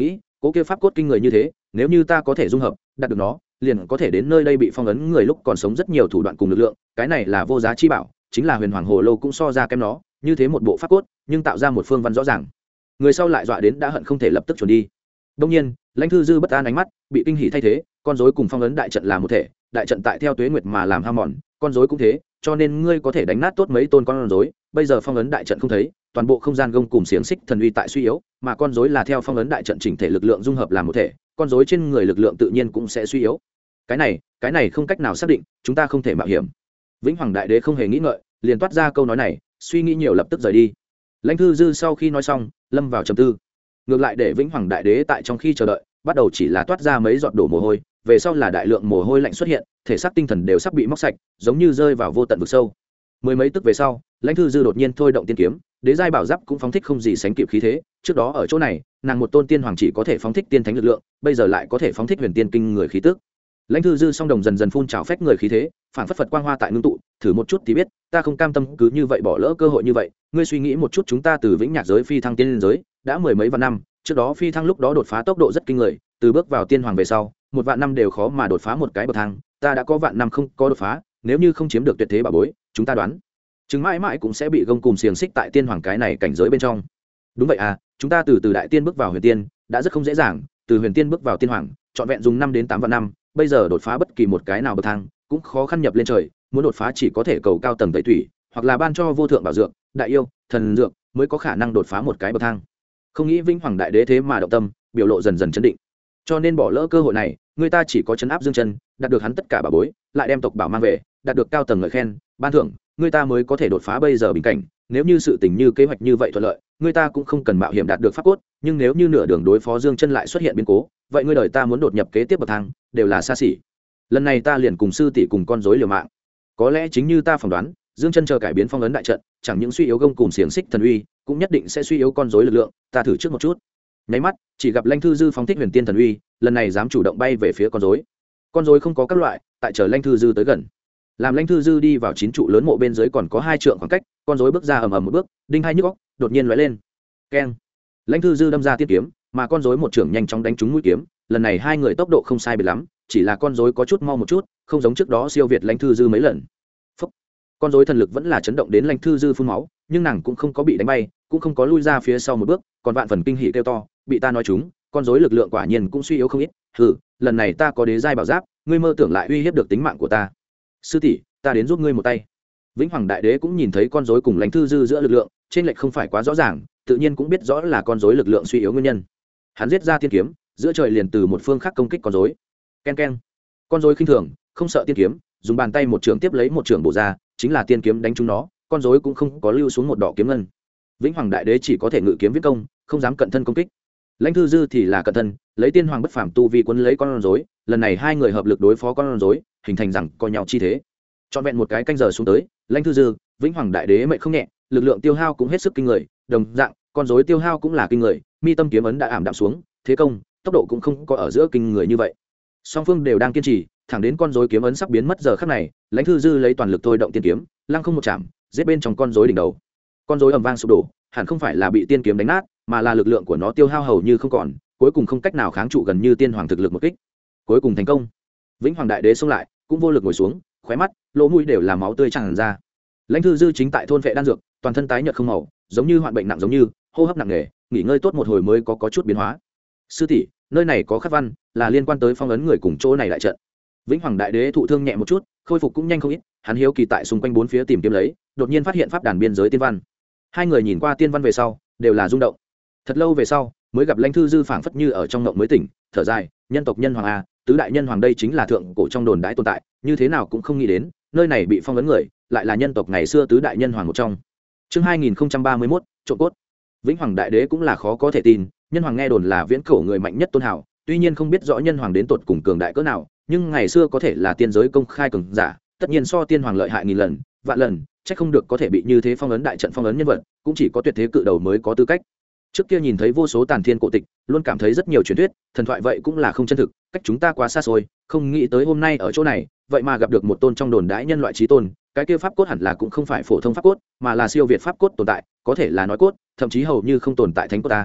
cố kia pháp cốt kinh người như thế, nếu như ta có thể dung hợp đạt được nó, liền có thể đến nơi đây bị phong ấn người lúc còn sống rất nhiều thủ đoạn cùng lực lượng, cái này là vô giá chi bảo, chính là huyền hoàng hồ lô cũng so ra kém nó, như thế một bộ pháp cốt nhưng tạo ra một phương văn rõ ràng. Người sau lại dọa đến đã hận không thể lập tức chuẩn đi. Đông nhiên Lãnh Thư Dư bất an ánh mắt bị kinh hỉ thay thế, con rối cùng phong ấn đại trận là một thể, đại trận tại theo tuế nguyệt mà làm hao mòn, con rối cũng thế, cho nên ngươi có thể đánh nát tốt mấy tôn con rối, bây giờ phong ấn đại trận không thấy, toàn bộ không gian gông cùng xiềng xích thần uy tại suy yếu, mà con rối là theo phong ấn đại trận chỉnh thể lực lượng dung hợp làm một thể, con rối trên người lực lượng tự nhiên cũng sẽ suy yếu. Cái này không cách nào xác định, chúng ta không thể mạo hiểm. Vĩnh Hoàng Đại Đế không hề nghĩ ngợi, liền toát ra câu nói này, suy nghĩ nhiều lập tức rời đi. Lãnh Thư Dư sau khi nói xong, lâm vào trầm tư. Ngược lại để Vĩnh Hoàng Đại Đế tại trong khi chờ đợi, bắt đầu chỉ là toát ra mấy giọt đổ mồ hôi, về sau là đại lượng mồ hôi lạnh xuất hiện, thể xác tinh thần đều sắp bị móc sạch, giống như rơi vào vô tận vực sâu. Mười mấy tức về sau, Lãnh Thư Dư đột nhiên thôi động tiên kiếm, đế giai bảo giáp cũng phóng thích không gì sánh kịp khí thế, trước đó ở chỗ này, nàng một tôn tiên hoàng chỉ có thể phóng thích tiên thánh lực lượng, bây giờ lại có thể phóng thích huyền tiên kinh người khí tức. Lãnh Thư Dư song đồng dần dần phun trào phách người khí thế, phản phất phật quang hoa tại ngưng tụ, thử một chút thì biết, ta không cam tâm cứ như vậy bỏ lỡ cơ hội như vậy, ngươi suy nghĩ một chút, chúng ta từ vĩnh nhạc giới phi thăng tiên giới, đã mười mấy vạn năm, trước đó phi thăng lúc đó đột phá tốc độ rất kinh người, từ bước vào tiên hoàng về sau, một vạn năm đều khó mà đột phá một cái bậc thang, ta đã có vạn năm không có đột phá, nếu như không chiếm được tuyệt thế bảo bối, chúng ta đoán chứng mãi mãi cũng sẽ bị gông cùm xiềng xích tại tiên hoàng cái này cảnh giới bên trong. Đúng vậy à, chúng ta từ đại tiên bước vào huyền tiên đã rất không dễ dàng, từ huyền tiên bước vào tiên hoàng trọn vẹn dùng 5 đến 8 vạn năm, bây giờ đột phá bất kỳ một cái nào bậc thang cũng khó khăn nhập lên trời, muốn đột phá chỉ có thể cầu cao tầng tẩy thủy, hoặc là ban cho vô thượng bảo dược, đại yêu thần dược mới có khả năng đột phá một cái bậc thang. Không nghĩ Vĩnh Hoàng Đại Đế thế mà động tâm, biểu lộ dần dần chấn định. Cho nên bỏ lỡ cơ hội này, người ta chỉ có chấn áp Dương Chân, đạt được hắn tất cả bảo bối, lại đem tộc bảo mang về, đạt được cao tầng ngợi khen, ban thưởng, người ta mới có thể đột phá bây giờ bình cảnh. Nếu như sự tình như kế hoạch như vậy thuận lợi, người ta cũng không cần mạo hiểm đạt được pháp cốt, nhưng nếu như nửa đường đối phó Dương Chân lại xuất hiện biến cố, vậy ngươi đời ta muốn đột nhập kế tiếp bậc thang, đều là xa xỉ. Lần này ta liền cùng sư tỷ cùng con rối liều mạng. Có lẽ chính như ta phỏng đoán, Dương Chân chờ cải biến phong ấn đại trận, chẳng những suy yếu gông cùng xiềng xích thần uy, cũng nhất định sẽ suy yếu con rối lực lượng, ta thử trước một chút. Nháy mắt, chỉ gặp Lãnh Thư Dư phóng thích huyền tiên thần uy, lần này dám chủ động bay về phía con rối. Con rối không có các loại, tại chờ Lãnh Thư Dư tới gần. Làm Lãnh Thư Dư đi vào 9 trụ lớn mộ bên dưới còn có 2 trượng khoảng cách, con rối bước ra ầm ầm một bước, đinh hai nhức óc, đột nhiên lóe lên. Keng! Lãnh Thư Dư đâm ra tiên kiếm, mà con rối một trưởng nhanh chóng đánh trúng mũi kiếm, lần này hai người tốc độ không sai biệt lắm, chỉ là con rối có chút mau một chút, không giống trước đó siêu việt Lãnh Thư Dư mấy lần. Phốc. Con rối thần lực vẫn là chấn động đến Lãnh Thư Dư phun máu, nhưng nàng cũng không có bị đánh bay, cũng không có lui ra phía sau một bước, còn vạn phần kinh hỉ kêu to, bị ta nói trúng, con rối lực lượng quả nhiên cũng suy yếu không ít. Hừ, lần này ta có đế giai bảo giáp, ngươi mơ tưởng lại uy hiếp được tính mạng của ta. Sư tỷ, ta đến giúp ngươi một tay. Vĩnh Hoàng Đại Đế cũng nhìn thấy con rối cùng Lãnh Thư Dư giữa lực lượng trên lệch không phải quá rõ ràng, tự nhiên cũng biết rõ là con rối lực lượng suy yếu nguyên nhân. Hắn giết ra tiên kiếm, giữa trời liền từ một phương khác công kích con rối. Ken ken. Con rối khinh thường, không sợ tiên kiếm, dùng bàn tay một trường tiếp lấy một trường bổ ra, chính là tiên kiếm đánh trúng nó, con rối cũng không có lưu xuống một đỏ kiếm ngân. Vĩnh Hoàng Đại Đế chỉ có thể ngự kiếm viết công, không dám cận thân công kích. Lãnh Thư Dư thì là cận thân, lấy tiên hoàng bất phàm tu vi quấn lấy con rối, lần này hai người hợp lực đối phó con rối, hình thành rằng coi nhau chi thế. Trọn vẹn một cái canh giờ xuống tới, Lãnh Thư Dư, Vĩnh Hoàng Đại Đế mệnh không nhẹ, lực lượng tiêu hao cũng hết sức kinh người, đồng dạng, con rối tiêu hao cũng là kinh người, mi tâm kiếm ấn đã ảm đạm xuống, thế công, tốc độ cũng không có ở giữa kinh người như vậy. Song phương đều đang kiên trì, thẳng đến con rối kiếm ấn sắp biến mất giờ khắc này, Lãnh Thư Dư lấy toàn lực thôi động tiên kiếm, lăng không một chạm, giết bên trong con rối đỉnh đầu. Con rối ầm vang sụp đổ, hẳn không phải là bị tiên kiếm đánh nát, mà là lực lượng của nó tiêu hao hầu như không còn, cuối cùng không cách nào kháng trụ gần như tiên hoàng thực lực một kích. Cuối cùng thành công. Vĩnh Hoàng Đại Đế xông lại, cũng vô lực ngồi xuống, khóe mắt, lỗ mũi đều là máu tươi tràn ra. Lãnh Thư Dư chính tại thôn vệ đan dược, toàn thân tái nhợt không màu, giống như hoạn bệnh nặng giống như, hô hấp nặng nề, nghỉ ngơi tốt một hồi mới có chút biến hóa. Sư tỷ, nơi này có khắc văn, là liên quan tới phong ấn người cùng chỗ này đại trận. Vĩnh Hoàng Đại Đế thụ thương nhẹ một chút, khôi phục cũng nhanh không ít, hắn hiếu kỳ tại xung quanh bốn phía tìm kiếm lấy, đột nhiên phát hiện pháp đàn biên giới tiên văn. Hai người nhìn qua tiên văn về sau, đều là rung động. Thật lâu về sau, mới gặp Lãnh Thư Dư phảng phất như ở trong ngộng mới tỉnh, thở dài, nhân tộc nhân hoàng a, tứ đại nhân hoàng đây chính là thượng cổ trong đồn đãi tồn tại, như thế nào cũng không nghĩ đến, nơi này bị phong ấn người, lại là nhân tộc ngày xưa tứ đại nhân hoàng một trong. Chương 2031, trộm cốt. Vĩnh Hoàng Đại Đế cũng là khó có thể tin, nhân hoàng nghe đồn là viễn cổ người mạnh nhất tôn hào, tuy nhiên không biết rõ nhân hoàng đến tột cùng cường đại cỡ nào, nhưng ngày xưa có thể là tiên giới công khai cường giả, tất nhiên so tiên hoàng lợi hại nghìn lần, vạn lần, chắc không được có thể bị như thế phong ấn đại trận phong ấn nhân vật, cũng chỉ có tuyệt thế cự đầu mới có tư cách. Trước kia nhìn thấy vô số tàn thiên cổ tịch, luôn cảm thấy rất nhiều truyền thuyết, thần thoại vậy cũng là không chân thực, cách chúng ta quá xa xôi, không nghĩ tới hôm nay ở chỗ này, vậy mà gặp được một tôn trong đồn đãi nhân loại chí tôn, cái kia pháp cốt hẳn là cũng không phải phổ thông pháp cốt, mà là siêu việt pháp cốt tồn tại, có thể là nói cốt, thậm chí hầu như không tồn tại thánh cốt ta.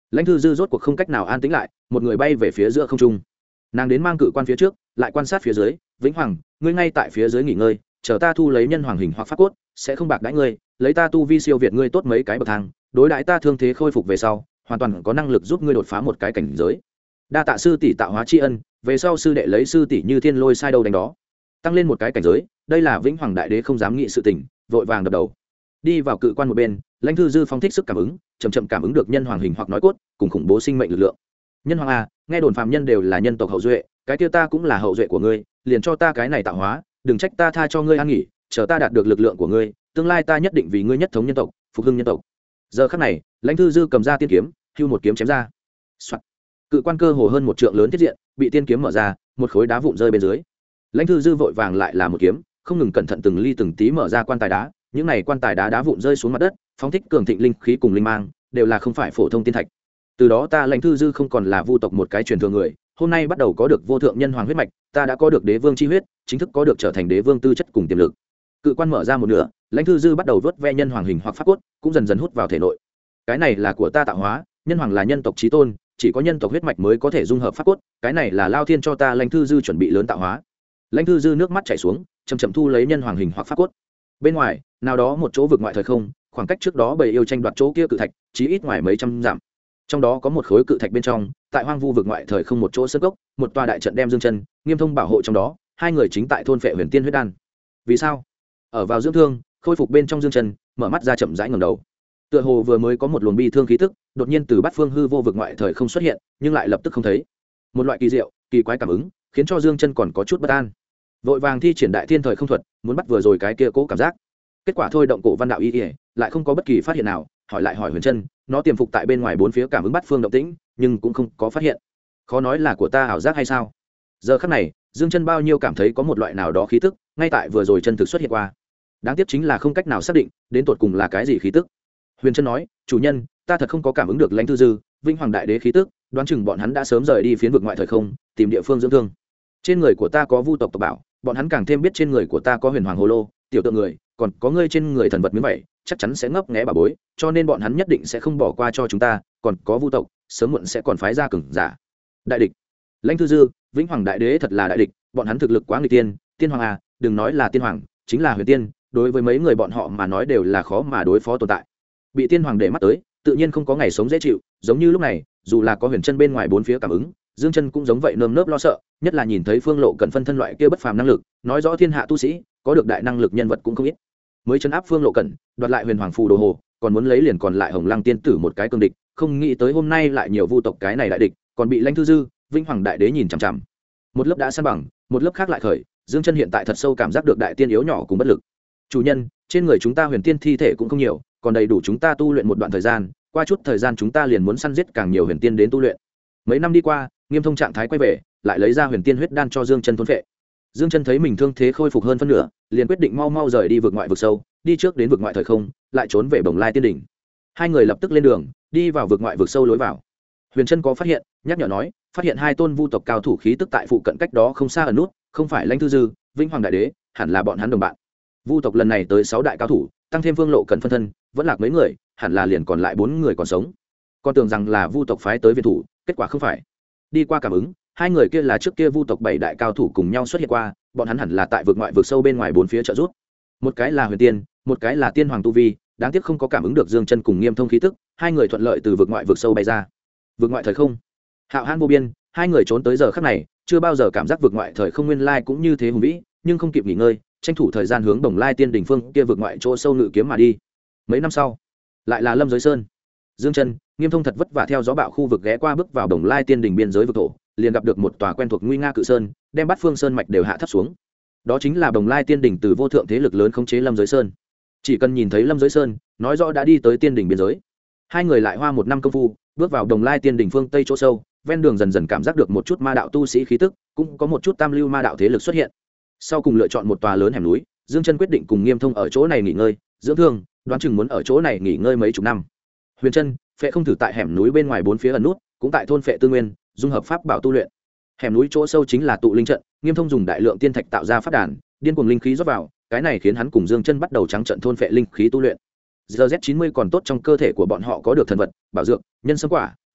Lãnh Thư Dư rốt cuộc không cách nào an tĩnh lại, một người bay về phía giữa không trung. Nàng đến mang cự quan phía trước, lại quan sát phía dưới. Vĩnh Hoàng, ngươi ngay tại phía dưới nghỉ ngơi, chờ ta thu lấy nhân hoàng hình hoặc pháp cốt, sẽ không bạc đãi ngươi, lấy ta tu vi siêu việt ngươi tốt mấy cái bậc thang, đối đãi ta thương thế khôi phục về sau, hoàn toàn có năng lực giúp ngươi đột phá một cái cảnh giới. Đa tạ sư tỷ tạo hóa tri ân, về sau sư đệ lấy sư tỷ như thiên lôi sai đâu đánh đó, tăng lên một cái cảnh giới. Đây là Vĩnh Hoàng đại đế không dám nghĩ sự tình, vội vàng đập đầu. Đi vào cự quan một bên, Lãnh Thư Dư phóng thích sức cảm ứng, chậm chậm cảm ứng được nhân hoàng hình hoặc nói cốt cùng khủng bố sinh mệnh lực lượng. Nhân hoàng a, nghe đồn phàm nhân đều là nhân tộc hậu duệ, cái kia ta cũng là hậu duệ của ngươi, liền cho ta cái này tạo hóa, đừng trách ta tha cho ngươi an nghỉ, chờ ta đạt được lực lượng của ngươi, tương lai ta nhất định vì ngươi nhất thống nhân tộc, phục hưng nhân tộc. Giờ khắc này, Lãnh Thư Dư cầm ra tiên kiếm, hưu một kiếm chém ra. Soạt. Cự quan cơ hồ hơn một trượng lớn thiết diện, bị tiên kiếm mở ra, một khối đá vụn rơi bên dưới. Lãnh Thư Dư vội vàng lại là một kiếm, không ngừng cẩn thận từng ly từng tí mở ra quan tài đá, những này quan tài đá vụn rơi xuống mặt đất, phóng thích cường thịnh linh khí cùng linh mang, đều là không phải phổ thông tiên thạch. Từ đó ta Lãnh Thư Dư không còn là vu tộc một cái truyền thừa người, hôm nay bắt đầu có được vô thượng nhân hoàng huyết mạch, ta đã có được đế vương chi huyết, chính thức có được trở thành đế vương tư chất cùng tiềm lực. Cự quan mở ra một nửa, Lãnh Thư Dư bắt đầu vớt ve nhân hoàng hình hoặc pháp cốt, cũng dần dần hút vào thể nội. Cái này là của ta tạo hóa, nhân hoàng là nhân tộc chí tôn, chỉ có nhân tộc huyết mạch mới có thể dung hợp pháp cốt, cái này là lao thiên cho ta Lãnh Thư Dư chuẩn bị lớn tạo hóa. Lãnh Thư Dư nước mắt chảy xuống, chậm chậm thu lấy nhân hoàng hình hoặc pháp cốt. Bên ngoài, nào đó một chỗ vực ngoại thời không, khoảng cách trước đó bầy yêu tranh đoạt chỗ kia cự thạch, chí ít ngoài mấy trăm dặm. Trong đó có một khối cự thạch bên trong, tại hoang vu vực ngoại thời không một chỗ sơn cốc, một tòa đại trận đem Dương Chân, Nghiêm Thông bảo hộ trong đó, hai người chính tại thôn phệ huyền tiên huyết đan. Vì sao? Ở vào dưỡng thương, khôi phục bên trong Dương Chân, mở mắt ra chậm rãi ngẩng đầu. Tựa hồ vừa mới có một luồng bi thương khí tức, đột nhiên từ bát phương hư vô vực ngoại thời không xuất hiện, nhưng lại lập tức không thấy. Một loại kỳ diệu, kỳ quái cảm ứng, khiến cho Dương Chân còn có chút bất an. Vội vàng thi triển đại thiên thời không thuật, muốn bắt vừa rồi cái kia cố cảm giác. Kết quả thôi động cổ văn đạo y, lại không có bất kỳ phát hiện nào, hỏi lại hỏi Huyền Chân, nó tiềm phục tại bên ngoài bốn phía cảm ứng bát phương động tĩnh, nhưng cũng không có phát hiện. Khó nói là của ta ảo giác hay sao? Giờ khắc này, Dương Chân bao nhiêu cảm thấy có một loại nào đó khí tức, ngay tại vừa rồi chân thực xuất hiện qua. Đáng tiếc chính là không cách nào xác định, đến tột cùng là cái gì khí tức. Huyền Chân nói, chủ nhân, ta thật không có cảm ứng được Lãnh Thư Dư, Vĩnh Hoàng đại đế khí tức, đoán chừng bọn hắn đã sớm rời đi phiến vực ngoại thời không, tìm địa phương dưỡng thương. Trên người của ta có vu tộc tộc bảo, bọn hắn càng thêm biết trên người của ta có huyền hoàng hồ lô, tiểu tượng người, còn có ngươi trên người thần vật miếng vậy, chắc chắn sẽ ngấp nghé bà bối, cho nên bọn hắn nhất định sẽ không bỏ qua cho chúng ta, còn có vu tộc, sớm muộn sẽ còn phái ra cường giả. Đại địch. Lãnh Thư Dư, Vĩnh Hoàng đại đế thật là đại địch, bọn hắn thực lực quá nghịch tiên, tiên hoàng à, đừng nói là tiên hoàng, chính là huyền tiên, đối với mấy người bọn họ mà nói đều là khó mà đối phó tồn tại. Bị tiên hoàng để mắt tới, tự nhiên không có ngày sống dễ chịu, giống như lúc này, dù là có Huyền Chân bên ngoài bốn phía cảm ứng, Dương Chân cũng giống vậy nơm nớp lo sợ, nhất là nhìn thấy Phương Lộ Cẩn phân thân loại kia bất phàm năng lực, nói rõ thiên hạ tu sĩ, có được đại năng lực nhân vật cũng không ít. Mới trấn áp Phương Lộ Cẩn, đoạt lại Huyền Hoàng phù đồ hồ, còn muốn lấy liền còn lại Hồng Lăng tiên tử một cái cương địch, không nghĩ tới hôm nay lại nhiều vu tộc cái này đại địch, còn bị Lãnh Thư Dư, Vĩnh Hoàng đại đế nhìn chằm chằm. Một lớp đã san bằng, một lớp khác lại khởi, Dương Chân hiện tại thật sâu cảm giác được đại tiên yếu nhỏ cùng bất lực. Chủ nhân, trên người chúng ta huyền tiên thi thể cũng không nhiều, còn đầy đủ chúng ta tu luyện một đoạn thời gian, qua chút thời gian chúng ta liền muốn săn giết càng nhiều huyền tiên đến tu luyện. Mấy năm đi qua, Nghiêm Thông trạng thái quay về, lại lấy ra huyền tiên huyết đan cho Dương Chân thôn phệ. Dương Chân thấy mình thương thế khôi phục hơn phân nửa, liền quyết định mau mau rời đi vực ngoại vực sâu, đi trước đến vực ngoại thời không, lại trốn về Bồng Lai Tiên đỉnh. Hai người lập tức lên đường, đi vào vực ngoại vực sâu lối vào. Huyền Chân có phát hiện, nhắc nhở nói, phát hiện hai tôn vu tộc cao thủ khí tức tại phụ cận cách đó không xa ở nút, không phải Lãnh Thư Dư, Vĩnh Hoàng đại đế, hẳn là bọn hắn đồng bạn. Vu tộc lần này tới 6 đại cao thủ, tăng thêm Phương Lộ Cẩn phân thân, vẫn lạc mấy người, hẳn là liền còn lại 4 người còn sống. Con tưởng rằng là vu tộc phái tới viện thủ, kết quả không phải. Đi qua cảm ứng, hai người kia là trước kia vu tộc 7 đại cao thủ cùng nhau xuất hiện qua, bọn hắn hẳn là tại vực ngoại vực sâu bên ngoài bốn phía trợ giúp. Một cái là huyền tiên, một cái là tiên hoàng tu vi, đáng tiếc không có cảm ứng được Dương Chân cùng Nghiêm Thông khí tức, hai người thuận lợi từ vực ngoại vực sâu bay ra. Vực ngoại thời không, hạo hãn vô biên, hai người trốn tới giờ khắc này, chưa bao giờ cảm giác vực ngoại thời không nguyên lai cũng như thế hùng vĩ, nhưng không kịp nghỉ ngơi, tranh thủ thời gian hướng Bồng Lai Tiên đỉnh phương kia vực ngoại chỗ sâu ngự kiếm mà đi. Mấy năm sau, lại là Lâm Giới Sơn. Dương Chân, Nghiêm Thông thật vất vả theo gió bạo khu vực ghé qua bước vào Bồng Lai Tiên đỉnh biên giới vực thổ, liền gặp được một tòa quen thuộc nguy nga cự sơn, đem Bát Phương Sơn mạch đều hạ thấp xuống. Đó chính là Bồng Lai Tiên đỉnh từ vô thượng thế lực lớn khống chế Lâm Giới Sơn. Chỉ cần nhìn thấy Lâm Giới Sơn, nói rõ đã đi tới Tiên đỉnh biên giới. Hai người lại hoa 1 năm công phu, bước vào Bồng Lai Tiên đỉnh phương tây chỗ sâu, ven đường dần dần cảm giác được một chút ma đạo tu sĩ khí tức, cũng có một chút tam lưu ma đạo thế lực xuất hiện. Sau cùng lựa chọn một tòa lớn hẻm núi, Dương Chân quyết định cùng Nghiêm Thông ở chỗ này nghỉ ngơi, dưỡng thương, đoán chừng muốn ở chỗ này nghỉ ngơi mấy chục năm. Huyền Chân, Phệ không thử tại hẻm núi bên ngoài bốn phía ẩn nút, cũng tại thôn Phệ Tư Nguyên, dung hợp pháp bảo tu luyện. Hẻm núi chỗ sâu chính là tụ linh trận, Nghiêm Thông dùng đại lượng tiên thạch tạo ra pháp đàn, điên cuồng linh khí rót vào, cái này khiến hắn cùng Dương Chân bắt đầu trắng trận thôn phệ linh khí tu luyện. GZ90 còn tốt trong cơ thể của bọn họ có được thần vật, bảo dược, nhân sâm quả,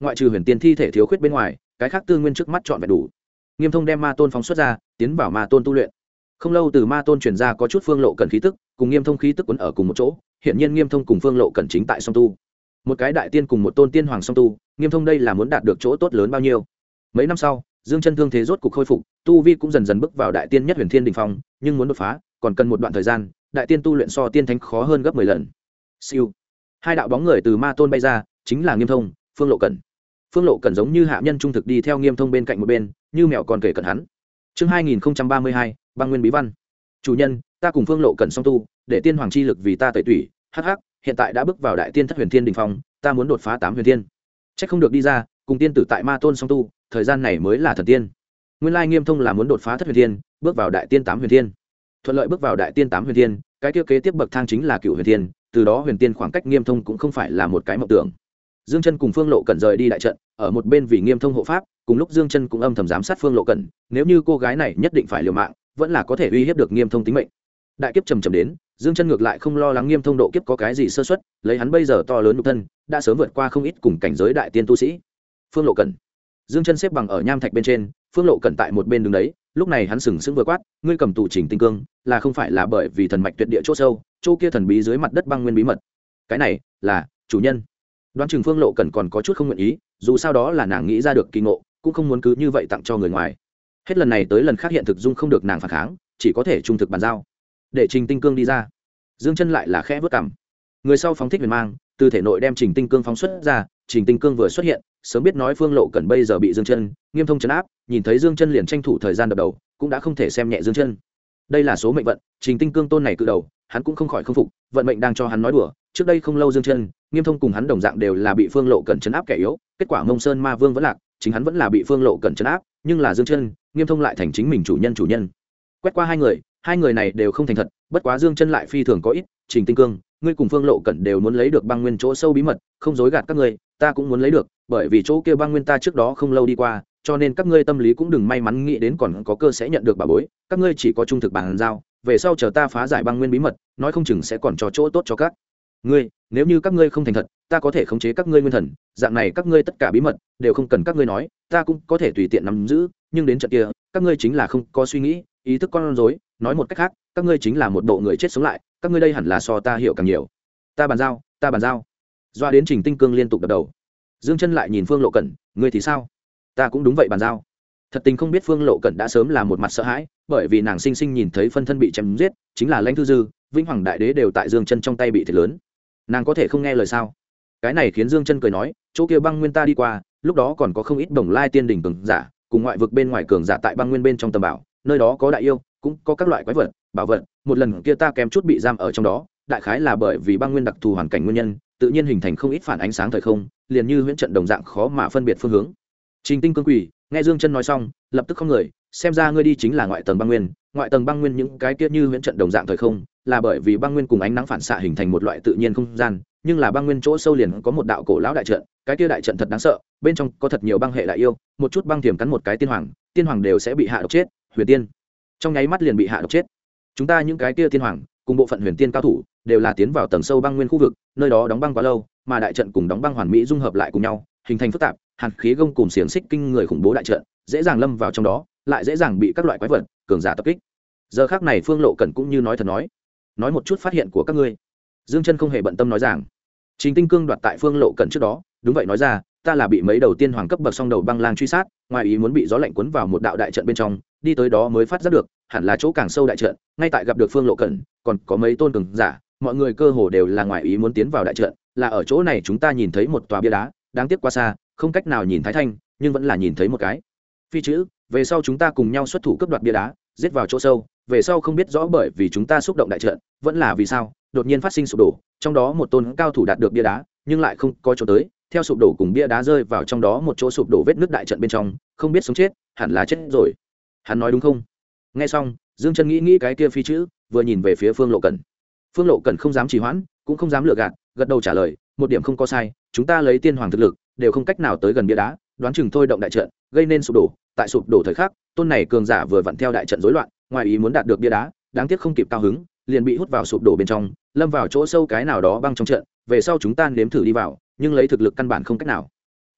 ngoại trừ huyền tiên thi thể thiếu khuyết bên ngoài cái khác tư nguyên trước mắt chọn vẹn đủ. Nghiêm Thông đem ma tôn phóng xuất ra tiến vào ma tôn tu luyện. Không lâu từ ma tôn truyền ra có chút Phương Lộ Cẩn khí tức cùng Nghiêm Thông khí tức quấn ở cùng một chỗ. Hiện nhiên Nghiêm Thông cùng Phương Lộ Cẩn chính tại song tu, một cái đại tiên cùng một tôn tiên hoàng song tu. Nghiêm Thông đây là muốn đạt được chỗ tốt lớn bao nhiêu. Mấy năm sau Dương Chân thương thế rốt cục khôi phục, tu vi cũng dần dần bước vào đại tiên nhất huyền thiên đỉnh phong, nhưng muốn đột phá còn cần một đoạn thời gian. Đại tiên tu luyện so tiên thánh khó hơn gấp 10 lần. Siêu, hai đạo bóng người từ ma tôn bay ra, chính là Nghiêm Thông, Phương Lộ Cẩn. Phương Lộ Cẩn giống như hạ nhân trung thực đi theo Nghiêm Thông bên cạnh một bên, như mèo còn kể cận hắn. Chương 2032, băng nguyên bí văn. Chủ nhân, ta cùng Phương Lộ Cẩn song tu, để tiên hoàng chi lực vì ta tẩy tủy. Hắc hắc, hiện tại đã bước vào đại tiên thất huyền thiên đỉnh phong, ta muốn đột phá 8 huyền thiên. Chắc không được đi ra, cùng tiên tử tại ma tôn song tu, thời gian này mới là thần tiên. Nguyên lai Nghiêm Thông là muốn đột phá thất huyền thiên, bước vào đại tiên 8 huyền thiên. Thuận lợi bước vào đại tiên 8 huyền thiên, cái kia kế tiếp bậc thang chính là cửu huyền thiên, từ đó huyền tiên khoảng cách Nghiêm Thông cũng không phải là một cái mộng tưởng. Dương Chân cùng Phương Lộ Cẩn rời đi đại trận, ở một bên vì Nghiêm Thông hộ pháp, cùng lúc Dương Chân cũng âm thầm giám sát Phương Lộ Cẩn, nếu như cô gái này nhất định phải liều mạng, vẫn là có thể uy hiếp được Nghiêm Thông tính mệnh. Đại kiếp trầm trầm đến, Dương Chân ngược lại không lo lắng Nghiêm Thông độ kiếp có cái gì sơ suất, lấy hắn bây giờ to lớn nhục thân, đã sớm vượt qua không ít cùng cảnh giới đại tiên tu sĩ. Phương Lộ Cẩn, Dương Chân xếp bằng ở nham thạch bên trên, Phương Lộ Cẩn tại một bên đứng đấy, lúc này hắn sừng sững vừa quát, ngươi cầm tù Trình Tinh Cương, là không phải là bởi vì thần mạch tuyệt địa chỗ sâu, chỗ kia thần bí dưới mặt đất băng nguyên bí mật. Cái này là chủ nhân. Đoán chừng Phương Lộ Cẩn còn có chút không nguyện ý, dù sao đó là nàng nghĩ ra được kỳ ngộ, cũng không muốn cứ như vậy tặng cho người ngoài. Hết lần này tới lần khác hiện thực dung không được nàng phản kháng, chỉ có thể trung thực bàn giao. Để Trình Tinh Cương đi ra. Dương Chân lại là khẽ vớt cằm. Người sau phóng thích huyền mang, từ thể nội đem Trình Tinh Cương phóng xuất ra, Trình Tinh Cương vừa xuất hiện, sớm biết nói Phương Lộ Cẩn bây giờ bị Dương Chân, Nghiêm Thông trấn áp, nhìn thấy Dương Chân liền tranh thủ thời gian đập đầu, cũng đã không thể xem nhẹ Dương Chân. Đây là số mệnh vận, Trình Tinh Cương tôn này cự đầu, hắn cũng không khỏi không phục, vận mệnh đang cho hắn nói đùa. Trước đây không lâu Dương Chân, Nghiêm Thông cùng hắn đồng dạng đều là bị Phương Lộ Cẩn trấn áp kẻ yếu, kết quả Mông Sơn Ma Vương vẫn lạc, chính hắn vẫn là bị Phương Lộ Cẩn trấn áp, nhưng là Dương Chân, Nghiêm Thông lại thành chính mình chủ nhân. Quét qua hai người này đều không thành thật, bất quá Dương Chân lại phi thường có ít. Trình Tinh Cương, ngươi cùng Phương Lộ Cẩn đều muốn lấy được băng nguyên chỗ sâu bí mật, không dối gạt các ngươi, ta cũng muốn lấy được, bởi vì chỗ kia băng nguyên ta trước đó không lâu đi qua, cho nên các ngươi tâm lý cũng đừng may mắn nghĩ đến còn có cơ sẽ nhận được bảo bối, các ngươi chỉ có trung thực bàn giao, về sau chờ ta phá giải băng nguyên bí mật, nói không chừng sẽ còn cho chỗ tốt cho các ngươi. Nếu như các ngươi không thành thật, ta có thể khống chế các ngươi nguyên thần, dạng này các ngươi tất cả bí mật đều không cần các ngươi nói, ta cũng có thể tùy tiện nắm giữ, nhưng đến trận kia, các ngươi chính là không có suy nghĩ, ý thức con rối, nói một cách khác, các ngươi chính là một bộ người chết sống lại, các ngươi đây hẳn là so ta hiểu càng nhiều. Ta bàn giao. Doa đến Trình Tinh Cương liên tục đập đầu. Dương Chân lại nhìn Phương Lộ Cẩn, ngươi thì sao? Ta cũng đúng vậy bàn giao. Thật tình không biết Phương Lộ Cẩn đã sớm là một mặt sợ hãi, bởi vì nàng sinh sinh nhìn thấy phân thân bị chém giết, chính là Lãnh Thư Dư, Vĩnh Hoàng Đại Đế đều tại Dương Chân trong tay bị thiệt lớn. Nàng có thể không nghe lời sao? Cái này khiến Dương Chân cười nói, chỗ kia băng nguyên ta đi qua, lúc đó còn có không ít Bồng Lai Tiên đỉnh cường giả, cùng ngoại vực bên ngoài cường giả tại băng nguyên bên trong tầm bảo, nơi đó có đại yêu, cũng có các loại quái vật, bảo vật, một lần kia ta kém chút bị giam ở trong đó, đại khái là bởi vì băng nguyên đặc thù hoàn cảnh nguyên nhân, tự nhiên hình thành không ít phản ánh sáng thời không, liền như huyễn trận đồng dạng khó mà phân biệt phương hướng. Trình Tinh Cương quỳ, nghe Dương Chân nói xong, lập tức không người, xem ra ngươi đi chính là ngoại tầng băng nguyên những cái kia như huyễn trận đồng dạng thời không, là bởi vì băng nguyên cùng ánh nắng phản xạ hình thành một loại tự nhiên không gian, nhưng là băng nguyên chỗ sâu liền có một đạo cổ lão đại trận, cái kia đại trận thật đáng sợ, bên trong có thật nhiều băng hệ đại yêu, một chút băng tiềm cắn một cái tiên hoàng đều sẽ bị hạ độc chết, huyền tiên trong nháy mắt liền bị hạ độc chết. Chúng ta những cái kia tiên hoàng cùng bộ phận huyền tiên cao thủ đều là tiến vào tầng sâu băng nguyên khu vực, nơi đó đóng băng quá lâu, mà đại trận cùng đóng băng hoàn mỹ dung hợp lại cùng nhau, hình thành phức tạp, hàn khí gông cùng xiềng xích kinh người khủng bố đại trận, dễ dàng lâm vào trong đó, lại dễ dàng bị các loại quái vật, cường giả tập kích. Giờ khắc này Phương Lộ Cẩn cũng như nói thật nói một chút phát hiện của các ngươi. Dương Chân không hề bận tâm nói rằng, Trình Tinh Cương đoạt tại Phương Lộ Cẩn trước đó, đúng vậy nói ra, ta là bị mấy đầu tiên hoàng cấp bậc song đầu băng lang truy sát, ngoài ý muốn bị gió lạnh cuốn vào một đạo đại trận bên trong, đi tới đó mới phát giác được, hẳn là chỗ càng sâu đại trận, ngay tại gặp được Phương Lộ Cẩn, còn có mấy tôn cường giả, mọi người cơ hồ đều là ngoài ý muốn tiến vào đại trận, là ở chỗ này chúng ta nhìn thấy một tòa bia đá, đáng tiếc quá xa, không cách nào nhìn thái thanh, nhưng vẫn là nhìn thấy một cái phi chữ, về sau chúng ta cùng nhau xuất thủ cướp đoạt bia đá, giết vào chỗ sâu, về sau không biết rõ bởi vì chúng ta xúc động đại trận, vẫn là vì sao, đột nhiên phát sinh sụp đổ, trong đó một tôn cao thủ đạt được bia đá, nhưng lại không có chỗ tới, theo sụp đổ cùng bia đá rơi vào trong đó một chỗ sụp đổ vết nứt đại trận bên trong, không biết sống chết, hẳn là chết rồi. Hắn nói đúng không? Nghe xong, Dương Chân nghĩ cái kia phi chữ, vừa nhìn về phía Phương Lộ Cẩn. Phương Lộ Cẩn không dám trì hoãn, cũng không dám lừa gạt, gật đầu trả lời, một điểm không có sai, chúng ta lấy tiên hoàng thực lực, đều không cách nào tới gần bia đá, đoán chừng thôi động đại trận, gây nên sụp đổ, tại sụp đổ thời khắc, tôn này cường giả vừa vặn theo đại trận rối loạn, ngoài ý muốn đạt được bia đá, đáng tiếc không kịp cao hứng, liền bị hút vào sụp đổ bên trong, lâm vào chỗ sâu cái nào đó băng trong trận, về sau chúng ta nếm thử đi vào, nhưng lấy thực lực căn bản không cách nào.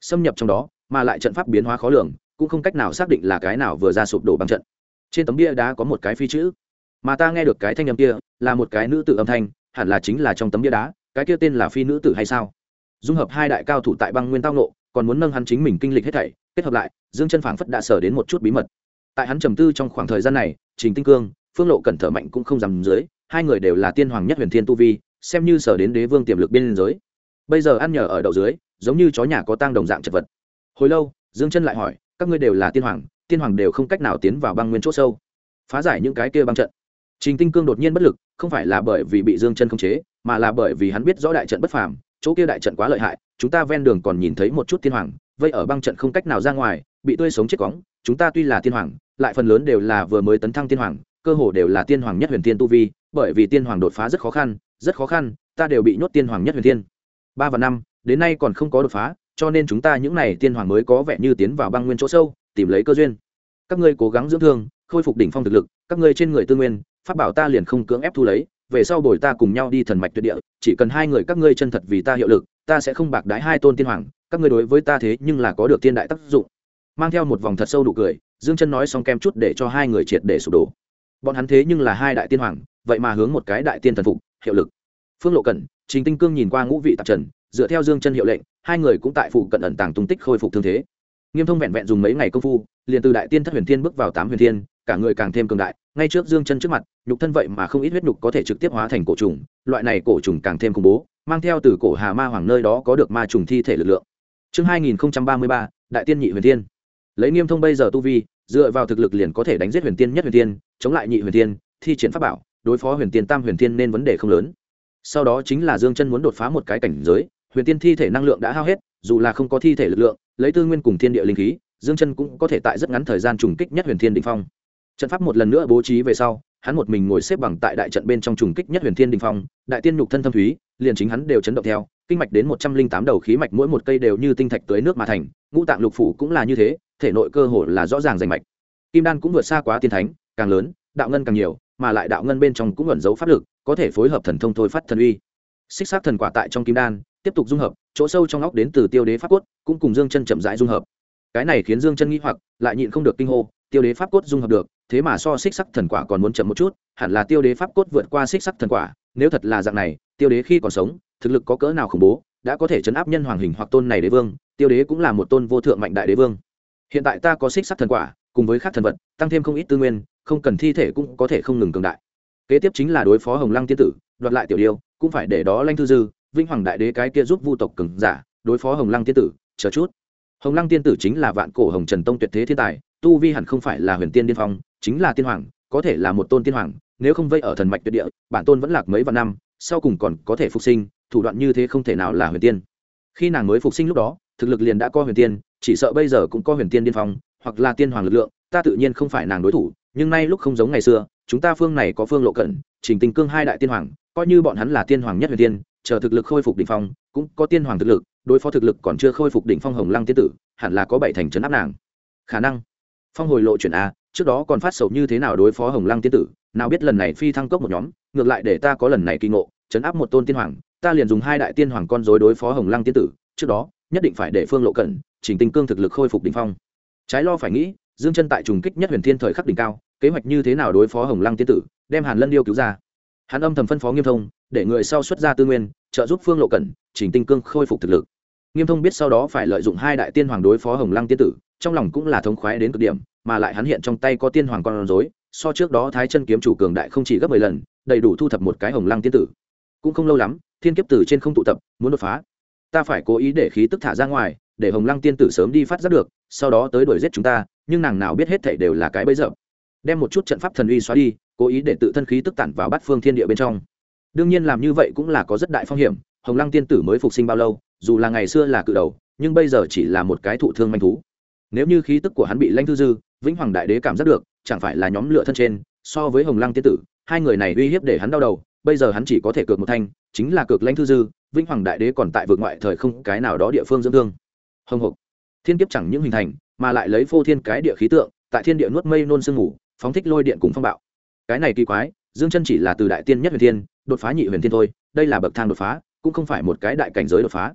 xâm nhập trong đó, mà lại trận pháp biến hóa khó lường, cũng không cách nào xác định là cái nào vừa ra sụp đổ băng trận. Trên tấm bia đá có một cái phi chữ, mà ta nghe được cái thanh âm kia là một cái nữ tử âm thanh, hẳn là chính là trong tấm bia đá cái kia tên là phi nữ tử hay sao? Dung hợp hai đại cao thủ tại băng nguyên tao nộ, còn muốn nâng hắn chính mình kinh lịch hết thảy kết hợp lại, Dương Chân phảng phất đã sở đến một chút bí mật. Tại hắn trầm tư trong khoảng thời gian này, Trình Tinh Cương, Phương Lộ Cẩn thở mạnh cũng không dám dưới, hai người đều là tiên hoàng nhất huyền thiên tu vi, xem như sở đến đế vương tiềm lực biên giới. Bây giờ ăn nhờ ở đậu dưới, giống như chó nhà có tang đồng dạng chật vật. Hồi lâu, Dương Chân lại hỏi, các ngươi đều là tiên hoàng đều không cách nào tiến vào băng nguyên chỗ sâu, phá giải những cái kia băng trận. Trình Tinh Cương đột nhiên bất lực, không phải là bởi vì bị Dương Chân khống chế, mà là bởi vì hắn biết rõ đại trận bất phàm, chỗ kia đại trận quá lợi hại, chúng ta ven đường còn nhìn thấy một chút tiên hoàng, vây ở băng trận không cách nào ra ngoài, bị tươi sống chết cóng, chúng ta tuy là tiên hoàng, lại phần lớn đều là vừa mới tấn thăng tiên hoàng, cơ hồ đều là tiên hoàng nhất huyền tiên tu vi, bởi vì tiên hoàng đột phá rất khó khăn, ta đều bị nhốt tiên hoàng nhất huyền tiên. 3 và 5, đến nay còn không có đột phá, cho nên chúng ta những này tiên hoàng mới có vẻ như tiến vào băng nguyên chỗ sâu, tìm lấy cơ duyên. Các ngươi cố gắng dưỡng thương, khôi phục đỉnh phong thực lực, các ngươi trên người tư nguyên, pháp bảo ta liền không cưỡng ép thu lấy, về sau bồi ta cùng nhau đi thần mạch tuyệt địa, chỉ cần hai người các ngươi chân thật vì ta hiệu lực, ta sẽ không bạc đái hai tôn tiên hoàng, các ngươi đối với ta thế nhưng là có được tiên đại tác dụng. Mang theo một vòng thật sâu nụ cười, Dương Chân nói xong kem chút để cho hai người triệt để sụp đổ. Bọn hắn thế nhưng là hai đại tiên hoàng, vậy mà hướng một cái đại tiên thần phục, hiệu lực. Phương Lộ Cẩn, Trình Tinh Cương nhìn qua ngũ vị tạp trần, dựa theo Dương Chân hiệu lệnh, hai người cũng tại phụ cận ẩn tàng tung tích khôi phục thương thế. Nghiêm Thông vẹn vẹn dùng mấy ngày công phu, liền từ đại tiên thất huyền thiên bước vào 8 huyền thiên, cả người càng thêm cường đại, ngay trước Dương Chân trước mặt, nhục thân vậy mà không ít huyết nhục có thể trực tiếp hóa thành cổ trùng, loại này cổ trùng càng thêm khủng bố, mang theo từ cổ Hà Ma Hoàng nơi đó có được ma trùng thi thể lực lượng. Chương 2033, đại tiên nhị huyền thiên. Lấy Nghiêm Thông bây giờ tu vi, dựa vào thực lực liền có thể đánh giết huyền tiên nhất huyền tiên, chống lại nhị huyền tiên, thi triển pháp bảo, đối phó huyền tiên tam huyền tiên nên vấn đề không lớn. Sau đó chính là Dương Chân muốn đột phá một cái cảnh giới, huyền tiên thi thể năng lượng đã hao hết, dù là không có thi thể lực lượng, lấy tư nguyên cùng thiên địa linh khí, Dương Chân cũng có thể tại rất ngắn thời gian trùng kích nhất huyền thiên đỉnh phong. Trận pháp một lần nữa bố trí về sau, hắn một mình ngồi xếp bằng tại đại trận bên trong trùng kích nhất huyền thiên đỉnh phong, đại tiên nhục thân thâm thúy, liền chính hắn đều chấn động theo, kinh mạch đến 108 đầu khí mạch mỗi một cây đều như tinh thạch tưới nước mà thành, ngũ tạng lục phủ cũng là như thế, thể nội cơ hồ là rõ ràng rành mạch. Kim đan cũng vượt xa quá tiên thánh, càng lớn, đạo ngân càng nhiều, mà lại đạo ngân bên trong cũng ẩn giấu pháp lực, có thể phối hợp thần thông thôi phát thần uy. Xích sắc thần quả tại trong kim đan tiếp tục dung hợp, chỗ sâu trong óc đến từ tiêu đế pháp cốt cũng cùng Dương Chân chậm rãi dung hợp. Cái này khiến Dương Chân nghi hoặc, lại nhịn không được kinh hô, tiêu đế pháp cốt dung hợp được, thế mà so xích sắc thần quả còn muốn chậm một chút, hẳn là tiêu đế pháp cốt vượt qua xích sắc thần quả, nếu thật là dạng này, tiêu đế khi còn sống, thực lực có cỡ nào khủng bố, đã có thể trấn áp nhân hoàng hình hoặc tôn này đế vương, tiêu đế cũng là một tôn vô thượng mạnh đại đế vương. Hiện tại ta có xích sắc thần quả, cùng với khác thần vật, tăng thêm không ít tư nguyên, không cần thi thể cũng có thể không ngừng cường đại. Kế tiếp chính là đối phó Hồng Lăng tiên tử, đoạt lại tiểu điêu, cũng phải để đó Lanh Thư Dư, Vinh Hoàng đại đế cái kia giúp vu tộc cường giả, đối phó Hồng Lăng tiên tử, chờ chút. Hồng Lăng tiên tử chính là vạn cổ Hồng Trần Tông tuyệt thế thiên tài, tu vi hẳn không phải là huyền tiên điên phong, chính là tiên hoàng, có thể là một tôn tiên hoàng, nếu không vây ở thần mạch tuyệt địa, bản tôn vẫn lạc mấy vạn năm, sau cùng còn có thể phục sinh, thủ đoạn như thế không thể nào là huyền tiên. Khi nàng mới phục sinh lúc đó, thực lực liền đã có huyền tiên, chỉ sợ bây giờ cũng có huyền tiên điên phong, hoặc là tiên hoàng lực lượng, ta tự nhiên không phải nàng đối thủ, nhưng nay lúc không giống ngày xưa, chúng ta phương này có Phương Lộ Cẩn, Trình Tinh Cương hai đại tiên hoàng, coi như bọn hắn là tiên hoàng nhất huyền tiên, chờ thực lực khôi phục đỉnh phong, cũng có tiên hoàng thực lực, đối phó thực lực còn chưa khôi phục đỉnh phong Hồng Lăng tiên tử, hẳn là có bảy thành trấn áp nàng. Khả năng. Phong hồi lộ chuyển a, trước đó còn phát sầu như thế nào đối phó Hồng Lăng tiên tử, nào biết lần này phi thăng cốc một nhóm, ngược lại để ta có lần này kỳ ngộ, trấn áp một tôn tiên hoàng, ta liền dùng hai đại tiên hoàng con rối đối phó Hồng Lăng tiên tử, trước đó, nhất định phải để Phương Lộ Cẩn, Trình Tinh Cương thực lực khôi phục đỉnh phong. Trái lo phải nghĩ, Dương Chân tại trùng kích nhất huyền thiên thời khắc đỉnh cao, kế hoạch như thế nào đối phó Hồng Lăng tiên tử, đem Hàn Lân Điêu cứu ra. Hắn âm thầm phân phó Nghiêm Thông, để người sau xuất ra tư nguyên, trợ giúp Phương Lộ Cẩn, Trình Tinh Cương khôi phục thực lực. Nghiêm Thông biết sau đó phải lợi dụng hai đại tiên hoàng đối phó Hồng Lăng tiên tử, trong lòng cũng là thống khoái đến cực điểm, mà lại hắn hiện trong tay có tiên hoàng con rối, so trước đó Thái Chân kiếm chủ cường đại không chỉ gấp 10 lần, đầy đủ thu thập một cái Hồng Lăng tiên tử. Cũng không lâu lắm, thiên kiếp tử trên không tụ tập, muốn đột phá. Ta phải cố ý để khí tức thả ra ngoài, để Hồng Lăng tiên tử sớm đi phát giác được, sau đó tới đuổi giết chúng ta, nhưng nàng nào biết hết thảy đều là cái bẫy dập. Đem một chút trận pháp thần uy xóa đi, cố ý để tự thân khí tức tản vào bát phương thiên địa bên trong. Đương nhiên làm như vậy cũng là có rất đại phong hiểm, Hồng Lăng tiên tử mới phục sinh bao lâu, dù là ngày xưa là cự đầu, nhưng bây giờ chỉ là một cái thụ thương manh thú. Nếu như khí tức của hắn bị Lãnh Thư Dư, Vĩnh Hoàng đại đế cảm giác được, chẳng phải là nhóm lửa thân trên, so với Hồng Lăng tiên tử, hai người này uy hiếp để hắn đau đầu, bây giờ hắn chỉ có thể cược một thanh, chính là cược Lãnh Thư Dư, Vĩnh Hoàng đại đế còn tại vực ngoại thời không cái nào đó địa phương dưỡng thương. Hồng hộc, thiên kiếp chẳng những hình thành, mà lại lấy phô thiên cái địa khí tượng, tại thiên địa nuốt mây nôn sương ngủ, phóng thích lôi điện cùng phong bạo. Cái này kỳ quái, Dương Chân chỉ là từ đại tiên nhất huyền thiên đột phá nhị huyền thiên thôi, đây là bậc thang đột phá, cũng không phải một cái đại cảnh giới đột phá.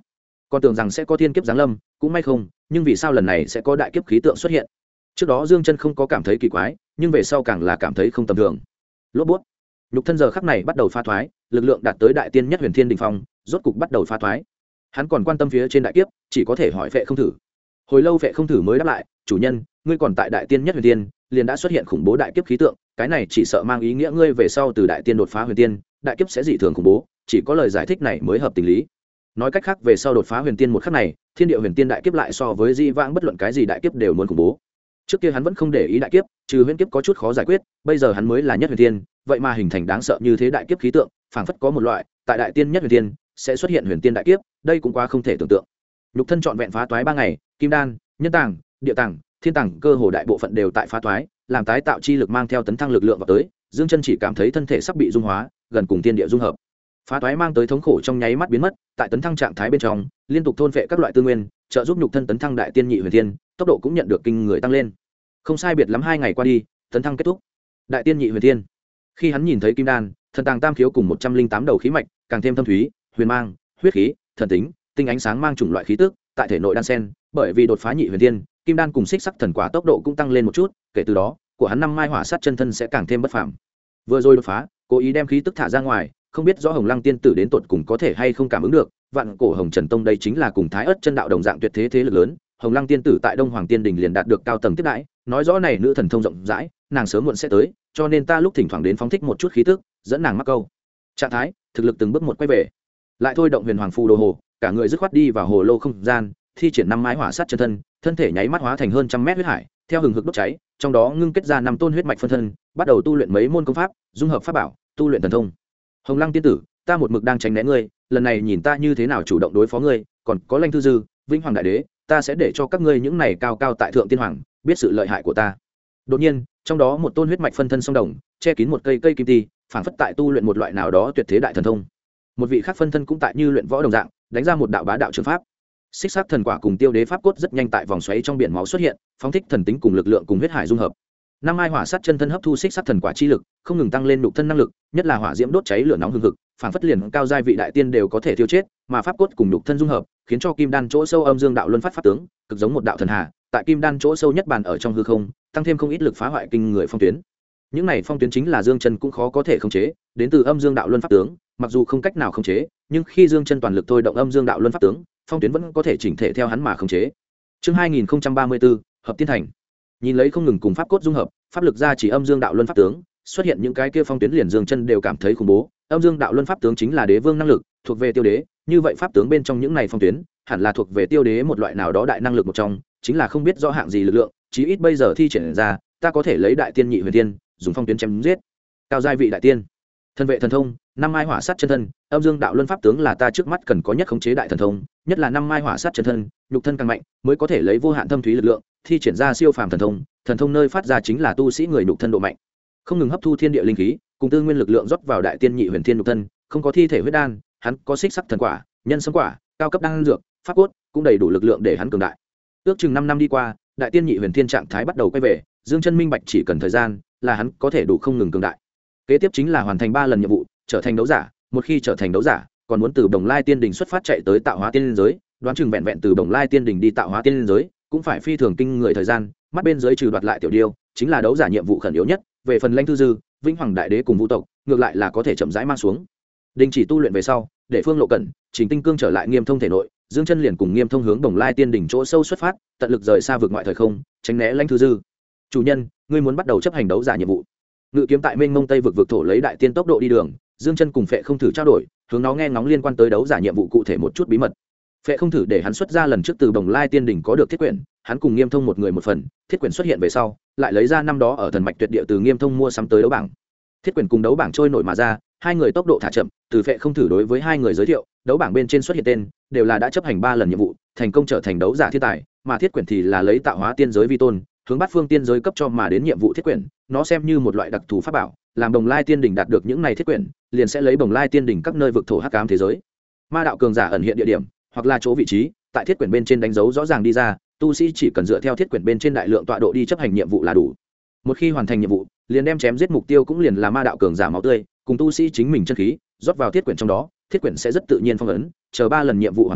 còn tưởng rằng sẽ có thiên kiếp giáng lâm, cũng may không, nhưng vì sao lần này sẽ có đại kiếp khí tượng xuất hiện? Trước đó Dương Chân không có cảm thấy kỳ quái, nhưng về sau càng là cảm thấy không tầm thường. Lốp bút, nhục thân giờ khắc này bắt đầu phá thoái, lực lượng đạt tới đại tiên nhất huyền thiên đỉnh phong, rốt cục bắt đầu phá thoái. Hắn còn quan tâm phía trên đại kiếp, chỉ có thể hỏi Phệ Không Thử. Hồi lâu Phệ Không Thử mới đáp lại, chủ nhân, ngươi còn tại đại tiên nhất huyền tiên, liền đã xuất hiện khủng bố đại kiếp khí tượng, cái này chỉ sợ mang ý nghĩa ngươi về sau từ đại tiên đột phá huyền tiên, đại kiếp sẽ dị thường khủng bố, chỉ có lời giải thích này mới hợp tình lý. Nói cách khác, về sau đột phá huyền tiên một khắc này, thiên địa huyền tiên đại kiếp lại so với di vãng bất luận cái gì đại kiếp đều muốn khủng bố. Trước kia hắn vẫn không để ý đại kiếp, trừ huyền kiếp có chút khó giải quyết, bây giờ hắn mới là nhất huyền tiên, vậy mà hình thành đáng sợ như thế đại kiếp khí tượng, phảng phất có một loại, tại đại tiên nhất huyền tiên sẽ xuất hiện huyền tiên đại kiếp, đây cũng quá không thể tưởng tượng. Nhục thân trọn vẹn phá toái 3 ngày, kim đan, nhân tàng, địa tàng, thiên tàng cơ hồ đại bộ phận đều tại phá toái, làm tái tạo chi lực mang theo tấn thăng lực lượng vào tới, Dương Chân chỉ cảm thấy thân thể sắp bị dung hóa, gần cùng thiên địa dung hợp. Phá toái mang tới thống khổ trong nháy mắt biến mất, tại tấn thăng trạng thái bên trong, liên tục thôn phệ các loại tư nguyên, trợ giúp nhục thân tấn thăng đại tiên nhị huyền thiên, tốc độ cũng nhận được kinh người tăng lên. Không sai biệt lắm 2 ngày qua đi, tấn thăng kết thúc. Đại tiên nhị huyền thiên. Khi hắn nhìn thấy kim đan, thần tàng tam khiếu cùng 108 đầu khí mạch, càng thêm thâm thúy, huyền mang, huyết khí, thần tính, tinh ánh sáng mang chủng loại khí tức, tại thể nội đan sen, bởi vì đột phá nhị huyền thiên, kim đan cùng xích sắc thần quả tốc độ cũng tăng lên một chút, kể từ đó, của hắn 5 mai hỏa sát chân thân sẽ càng thêm bất phàm. Vừa rồi đột phá, cố ý đem khí tức thả ra ngoài, không biết rõ Hồng Lăng tiên tử đến tột cùng có thể hay không cảm ứng được, vạn cổ Hồng Trần Tông đây chính là cùng Thái Ức chân đạo đồng dạng tuyệt thế thế lực lớn, Hồng Lăng tiên tử tại Đông Hoàng Tiên Đình liền đạt được cao tầng tiếp đãi, nói rõ này nữ thần thông rộng rãi, nàng sớm muộn sẽ tới, cho nên ta lúc thỉnh thoảng đến phóng thích một chút khí tức, dẫn nàng mắc câu. Trạng thái, thực lực từng bước một quay về. Lại thôi động Huyền Hoàng phù đồ hồ, cả người dứt khoát đi vào hồ lô không gian, thi triển 5 mái hỏa sát chân thân, thân thể nháy mắt hóa thành hơn 100 mét huyết hải, theo hừng hực đốt cháy, trong đó ngưng kết ra 5 tôn huyết mạch phân thân, bắt đầu tu luyện mấy môn công pháp, dung hợp pháp bảo, tu luyện thần thông. Hồng Lăng tiên tử, ta một mực đang tránh né ngươi, lần này nhìn ta như thế nào chủ động đối phó ngươi, còn có Lanh Thư Dư, Vĩnh Hoàng đại đế, ta sẽ để cho các ngươi những này cao cao tại thượng tiên hoàng biết sự lợi hại của ta. Đột nhiên, trong đó một tôn huyết mạch phân thân song đồng, che kín một cây kim ti, phảng phất tại tu luyện một loại nào đó tuyệt thế đại thần thông. Một vị khác phân thân cũng tại như luyện võ đồng dạng, đánh ra một đạo bá đạo trường pháp. Xích sắc thần quả cùng tiêu đế pháp cốt rất nhanh tại vòng xoáy trong biển máu xuất hiện, phóng thích thần tính cùng lực lượng cùng huyết hải dung hợp. 5 mai hỏa sát chân thân hấp thu xích sắc thần quả chi lực, không ngừng tăng lên nhục thân năng lực, nhất là hỏa diễm đốt cháy lửa nóng hừng hực, phảng phất liền cao giai vị đại tiên đều có thể tiêu chết, mà pháp cốt cùng nhục thân dung hợp, khiến cho kim đan chỗ sâu âm dương đạo luân phát pháp tướng, cực giống một đạo thần hà, tại kim đan chỗ sâu nhất bàn ở trong hư không, tăng thêm không ít lực phá hoại kinh người phong tuyến. Những này phong tuyến chính là Dương Chân cũng khó có thể khống chế, đến từ âm dương đạo luân pháp tướng, mặc dù không cách nào khống chế, nhưng khi Dương Chân toàn lực thôi động âm dương đạo luân pháp tướng, phong tuyến vẫn có thể chỉnh thể theo hắn mà khống chế. Chương 2034, hợp tiên thành. Nhìn lấy không ngừng cùng pháp cốt dung hợp, pháp lực ra chỉ âm dương đạo luân pháp tướng, xuất hiện những cái kia phong tuyến liền Dương Chân đều cảm thấy khủng bố. Âm dương đạo luân pháp tướng chính là đế vương năng lực, thuộc về tiêu đế, như vậy pháp tướng bên trong những này phong tuyến, hẳn là thuộc về tiêu đế một loại nào đó đại năng lực một trong, chính là không biết rõ hạng gì lực lượng, chí ít bây giờ thi triển ra, ta có thể lấy đại tiên nhị huyền tiên, dùng phong tuyến chém giết. Cao giai vị đại tiên. Thân vệ thần thông, 5 mai hỏa sát chân thân, âm dương đạo luân pháp tướng là ta trước mắt cần có nhất khống chế đại thần thông, nhất là 5 mai hỏa sát chân thân, nhục thân càng mạnh, mới có thể lấy vô hạn thâm thúy lực lượng, thi triển ra siêu phàm thần thông, thần thông nơi phát ra chính là tu sĩ người nhục thân độ mạnh. Không ngừng hấp thu thiên địa linh khí, cùng tư nguyên lực lượng rót vào đại tiên nhị huyền thiên nhục thân, không có thi thể huyết đan, hắn có xích sắc thần quả, nhân sâm quả, cao cấp đan dược, pháp cốt, cũng đầy đủ lực lượng để hắn cường đại. Ước chừng 5 năm đi qua, đại tiên nhị huyền thiên trạng thái bắt đầu quay về, Dương Chân minh bạch chỉ cần thời gian, là hắn có thể đủ không ngừng cường đại. Kế tiếp chính là hoàn thành 3 lần nhiệm vụ, trở thành đấu giả, một khi trở thành đấu giả, còn muốn từ Đồng Lai Tiên Đỉnh xuất phát chạy tới Tạo Hóa Tiên giới, đoán chừng vẹn vẹn từ Đồng Lai Tiên Đỉnh đi Tạo Hóa Tiên giới, cũng phải phi thường kinh người thời gian, mắt bên dưới trừ đoạt lại tiểu điêu, chính là đấu giả nhiệm vụ khẩn yếu nhất, về phần Lãnh Thư Dư, Vĩnh Hoàng đại đế cùng Vũ tộc, ngược lại là có thể chậm rãi mang xuống. Đình chỉ tu luyện về sau, để Phương Lộ Cẩn, Trình Tinh Cương trở lại Nghiêm Thông thể nội, Dương Chân liền cùng Nghiêm Thông hướng Đồng Lai Tiên Đỉnh chỗ sâu xuất phát, tận lực rời xa vực ngoại thời không, tránh né Lãnh Thư Dư. Chủ nhân, ngươi muốn bắt đầu chấp hành đấu giả nhiệm vụ. Ngự kiếm tại mênh mông tây vực thổ lấy đại tiên tốc độ đi đường, Dương Chân cùng Phệ Không Thử trao đổi, hướng nó nghe ngóng liên quan tới đấu giả nhiệm vụ cụ thể một chút bí mật. Phệ Không Thử để hắn xuất ra lần trước từ Đồng Lai Tiên Đỉnh có được thiết quyển, hắn cùng Nghiêm Thông một người một phần, thiết quyển xuất hiện về sau, lại lấy ra năm đó ở thần mạch tuyệt địa từ Nghiêm Thông mua sắm tới đấu bảng. Thiết quyển cùng đấu bảng trôi nổi mà ra, hai người tốc độ thả chậm, từ Phệ Không Thử đối với hai người giới thiệu, đấu bảng bên trên xuất hiện tên, đều là đã chấp hành 3 lần nhiệm vụ, thành công trở thành đấu giả thiên tài, mà thiết quyển thì là lấy Tạo Hóa Tiên giới vi tôn, hướng Bát Phương Tiên giới cấp cho mà đến nhiệm vụ thiết quyển, nó xem như một loại đặc thù pháp bảo, làm Đồng Lai Tiên Đỉnh đạt được những này thiết quyển, liền sẽ lấy Đồng Lai Tiên Đỉnh các nơi vực thổ hắc ám thế giới. Ma đạo cường giả ẩn hiện địa điểm, hoặc là chỗ vị trí, tại thiết quyển bên trên đánh dấu rõ ràng đi ra, tu sĩ chỉ cần dựa theo thiết quyển bên trên đại lượng tọa độ đi chấp hành nhiệm vụ là đủ. Một khi hoàn thành nhiệm vụ, liền đem chém giết mục tiêu cũng liền là ma đạo cường giả máu tươi, cùng tu sĩ chính mình chân khí, rót vào thiết quyển trong đó, thiết quyển sẽ rất tự nhiên phong ấn, chờ 3 lần nhiệm vụ hoàn thành,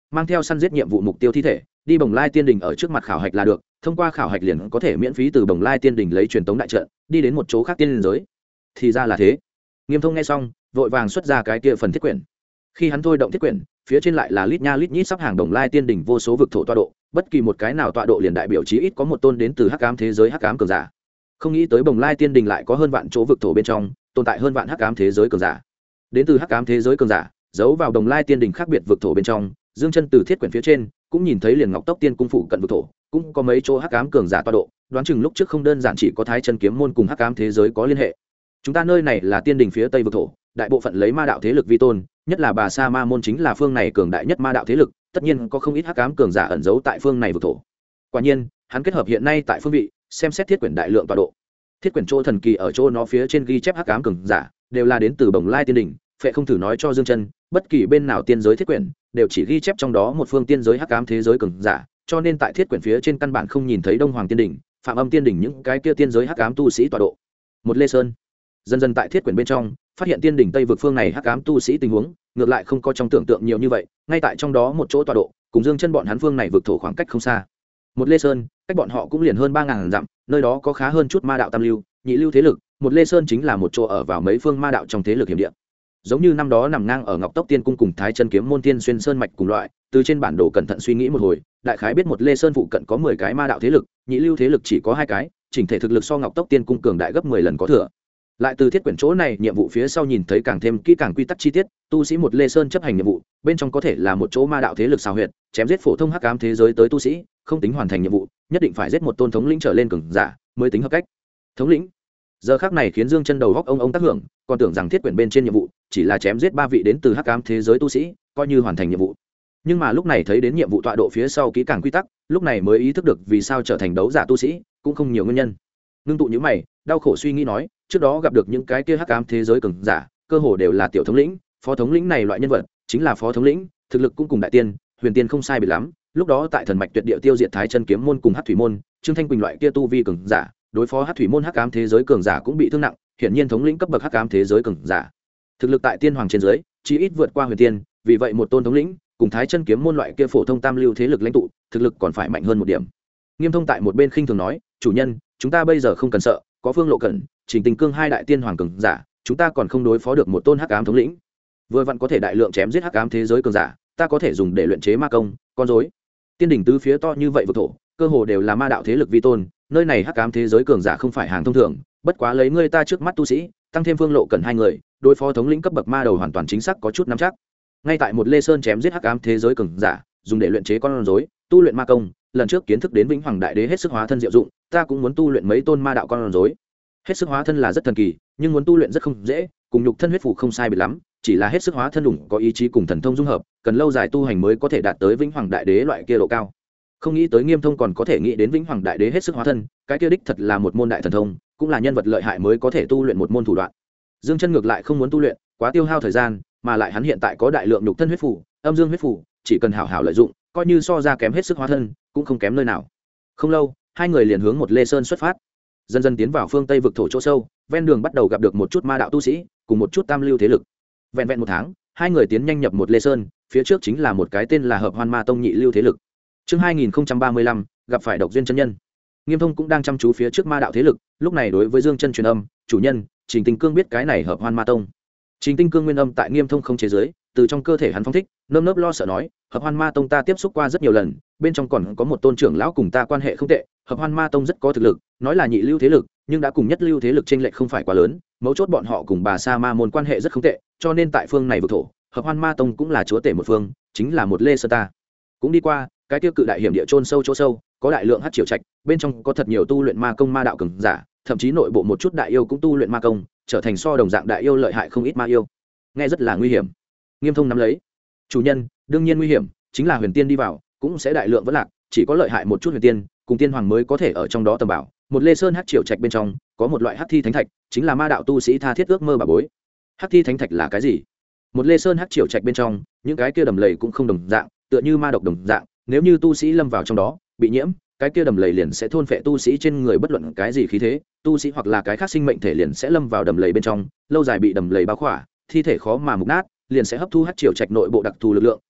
mang theo săn giết nhiệm vụ mục tiêu thi thể đi Bồng Lai Tiên Đình ở trước mặt khảo hạch là được, thông qua khảo hạch liền có thể miễn phí từ Bồng Lai Tiên Đình lấy truyền tống đại trận đi đến một chỗ khác tiên giới. Thì ra là thế. Nghiêm Thông nghe xong vội vàng xuất ra cái kia phần thiết quyển. Khi hắn thôi động thiết quyển, phía trên lại là lít nha lít nhít sắp hàng Bồng Lai Tiên Đình vô số vực thổ tọa độ, bất kỳ một cái nào tọa độ liền đại biểu chí ít có một tôn đến từ hắc ám thế giới hắc ám cường giả. Không nghĩ tới Bồng Lai Tiên Đình lại có hơn vạn chỗ vực thổ bên trong tồn tại hơn vạn hắc ám thế giới cường giả. Đến từ hắc ám thế giới cường giả giấu vào Bồng Lai Tiên Đình khác biệt vực thổ bên trong, Dương Chân từ thiết quyển phía trên cũng nhìn thấy liền Ngọc Tốc Tiên cung phụ cận vực thổ cũng có mấy chỗ hắc ám cường giả tọa độ, đoán chừng lúc trước không đơn giản chỉ có Thái Chân kiếm môn cùng hắc ám thế giới có liên hệ. Chúng ta nơi này là Tiên Đình phía tây vực thổ, đại bộ phận lấy ma đạo thế lực vi tôn, nhất là Bà Sa Ma môn chính là phương này cường đại nhất ma đạo thế lực, tất nhiên có không ít hắc ám cường giả ẩn giấu tại phương này vực thổ. Quả nhiên, hắn kết hợp hiện nay tại phương vị, xem xét thiết quyển đại lượng tọa độ. Thiết quyển chỗ thần kỳ ở chỗ nó phía trên ghi chép hắc ám cường giả đều là đến từ Bồng Lai Tiên Đình, phệ không thử nói cho Dương Chân, bất kỳ bên nào tiên giới thiết quyển đều chỉ ghi chép trong đó một phương tiên giới hắc ám thế giới cường giả, cho nên tại thiết quyển phía trên căn bản không nhìn thấy Đông Hoàng Tiên Đình, Phạm Âm Tiên Đình những cái kia tiên giới hắc ám tu sĩ tọa độ. Một Lê Sơn, dần dần tại thiết quyển bên trong phát hiện Tiên Đình Tây vực phương này hắc ám tu sĩ tình huống, ngược lại không có trong tưởng tượng nhiều như vậy, ngay tại trong đó một chỗ tọa độ, cùng Dương Chân bọn hắn phương này vực thổ khoảng cách không xa. Một Lê Sơn, cách bọn họ cũng liền hơn 3000 dặm, nơi đó có khá hơn chút ma đạo tam lưu, nhị lưu thế lực, một Lê Sơn chính là một chỗ ở vào mấy phương ma đạo trong thế lực hiểm địa. Giống như năm đó nằm ngang ở Ngọc Tốc Tiên cung cùng Thái Chân kiếm môn Tiên Xuyên Sơn mạch cùng loại, từ trên bản đồ cẩn thận suy nghĩ một hồi, đại khái biết một Lê Sơn phụ cận có 10 cái ma đạo thế lực, nhị lưu thế lực chỉ có 2 cái, chỉnh thể thực lực so Ngọc Tốc Tiên cung cường đại gấp 10 lần có thừa. Lại từ thiết quyển chỗ này nhiệm vụ phía sau nhìn thấy càng thêm kỹ càng quy tắc chi tiết, tu sĩ một Lê Sơn chấp hành nhiệm vụ, bên trong có thể là một chỗ ma đạo thế lực xào huyệt, chém giết phổ thông hắc ám thế giới tới tu sĩ, không tính hoàn thành nhiệm vụ, nhất định phải giết một tôn thống lĩnh trở lên cường giả mới tính hợp cách. Thống lĩnh. Giờ khắc này khiến Dương Chân đầu góc ông tác hưởng, còn tưởng rằng thiết quyển bên trên nhiệm vụ chỉ là chém giết 3 vị đến từ hắc ám thế giới tu sĩ, coi như hoàn thành nhiệm vụ. Nhưng mà lúc này thấy đến nhiệm vụ tọa độ phía sau kỹ càng quy tắc, lúc này mới ý thức được vì sao trở thành đấu giả tu sĩ, cũng không nhiều nguyên nhân. Ngưng tụ những mày, đau khổ suy nghĩ nói, trước đó gặp được những cái kia hắc ám thế giới cường giả, cơ hồ đều là tiểu thống lĩnh, phó thống lĩnh này loại nhân vật, chính là phó thống lĩnh, thực lực cũng cùng đại tiên, huyền tiên không sai biệt lắm. Lúc đó tại thần mạch tuyệt địa tiêu diệt Thái Chân kiếm môn cùng hắc thủy môn, Trương Thanh Quỳnh loại kia tu vi cường giả, đối phó hắc thủy môn hắc ám thế giới cường giả cũng bị thương nặng, hiển nhiên thống lĩnh cấp bậc hắc ám thế giới cường giả, thực lực tại tiên hoàng trên dưới, chỉ ít vượt qua huyền tiên, vì vậy một tôn thống lĩnh, cùng Thái Chân kiếm môn loại kia phổ thông tam lưu thế lực lãnh tụ, thực lực còn phải mạnh hơn một điểm. Nghiêm Thông tại một bên khinh thường nói, chủ nhân, chúng ta bây giờ không cần sợ, có Phương Lộ Cẩn, Trình Tình Cương 2 đại tiên hoàng cường giả, chúng ta còn không đối phó được một tôn hắc ám thống lĩnh. Vừa vặn có thể đại lượng chém giết hắc ám thế giới cường giả, ta có thể dùng để luyện chế ma công, con rối. Tiên đỉnh tứ phía to như vậy vực thổ, cơ hồ đều là ma đạo thế lực vi tôn, nơi này hắc ám thế giới cường giả không phải hàng thông thường, bất quá lấy ngươi ta trước mắt tu sĩ, tăng thêm Phương Lộ Cẩn 2 người, đối phó thống lĩnh cấp bậc ma đầu hoàn toàn chính xác có chút nắm chắc. Ngay tại một Lê Sơn chém giết hắc ám thế giới cường giả, dùng để luyện chế con rối, tu luyện ma công, lần trước kiến thức đến Vĩnh Hoàng Đại Đế hết sức hóa thân diệu dụng, ta cũng muốn tu luyện mấy tôn ma đạo con rối. Hết sức hóa thân là rất thần kỳ, nhưng muốn tu luyện rất không dễ, cùng nhục thân huyết phủ không sai biệt lắm, chỉ là hết sức hóa thân đủng có ý chí cùng thần thông dung hợp, cần lâu dài tu hành mới có thể đạt tới Vĩnh Hoàng Đại Đế loại kia độ cao. Không nghĩ tới Nghiêm Thông còn có thể nghĩ đến Vĩnh Hoàng Đại Đế hết sức hóa thân, cái kia đích thật là một môn đại thần thông, cũng là nhân vật lợi hại mới có thể tu luyện một môn thủ đoạn. Dương Chân ngược lại không muốn tu luyện, quá tiêu hao thời gian, mà lại hắn hiện tại có đại lượng nhục thân huyết phủ, âm dương huyết phủ, chỉ cần hảo hảo lợi dụng, coi như so ra kém hết sức hóa thân, cũng không kém nơi nào. Không lâu, hai người liền hướng một Lê Sơn xuất phát. Dần dần tiến vào phương Tây vực thổ chỗ sâu, ven đường bắt đầu gặp được một chút ma đạo tu sĩ, cùng một chút tam lưu thế lực. Vẹn vẹn một tháng, hai người tiến nhanh nhập một Lê Sơn, phía trước chính là một cái tên là Hợp Hoan Ma Tông nhị lưu thế lực. Chương 2035, gặp phải độc duyên chân nhân. Nghiêm Thông cũng đang chăm chú phía trước ma đạo thế lực, lúc này đối với Dương Chân truyền âm, "Chủ nhân, Trình Tinh Cương biết cái này Hợp Hoan Ma Tông." Trình Tinh Cương nguyên âm tại Nghiêm Thông không chế giới, từ trong cơ thể hắn phóng thích, nơm nớp lo sợ nói, "Hợp Hoan Ma Tông ta tiếp xúc qua rất nhiều lần, bên trong còn có một tôn trưởng lão cùng ta quan hệ không tệ, Hợp Hoan Ma Tông rất có thực lực, nói là nhị lưu thế lực, nhưng đã cùng nhất lưu thế lực chênh lệch không phải quá lớn, mấu chốt bọn họ cùng Bà Sa Ma môn quan hệ rất không tệ, cho nên tại phương này vực thổ, Hợp Hoan Ma Tông cũng là chúa tể một phương, chính là một Lê Sơn ta." Cũng đi qua, cái tiêu cự đại hiểm địa chôn sâu chỗ sâu, có đại lượng hắc triều trạch, bên trong có thật nhiều tu luyện ma công ma đạo cường giả, thậm chí nội bộ một chút đại yêu cũng tu luyện ma công, trở thành so đồng dạng đại yêu lợi hại không ít ma yêu. Nghe rất là nguy hiểm. Nghiêm Thông nắm lấy. "Chủ nhân, đương nhiên nguy hiểm, chính là huyền tiên đi vào, cũng sẽ đại lượng vẫn lạc, chỉ có lợi hại một chút huyền tiên, cùng tiên hoàng mới có thể ở trong đó tầm bảo." Một Lê Sơn hắc triều trạch bên trong, có một loại hắc thi thánh thạch, chính là ma đạo tu sĩ tha thiết ước mơ bà bối. Hắc thi thánh thạch là cái gì? Một Lê Sơn hắc triều trạch bên trong, những cái kia đầm lầy cũng không đồng dạng, tựa như ma độc đồng dạng, nếu như tu sĩ lâm vào trong đó, bị nhiễm, cái kia đầm lầy liền sẽ thôn phệ tu sĩ trên người bất luận cái gì khí thế, tu sĩ hoặc là cái khác sinh mệnh thể liền sẽ lâm vào đầm lầy bên trong, lâu dài bị đầm lầy bao khỏa, thi thể khó mà mục nát, liền sẽ hấp thu hắc triều trạch nội bộ đặc thù lực lượng,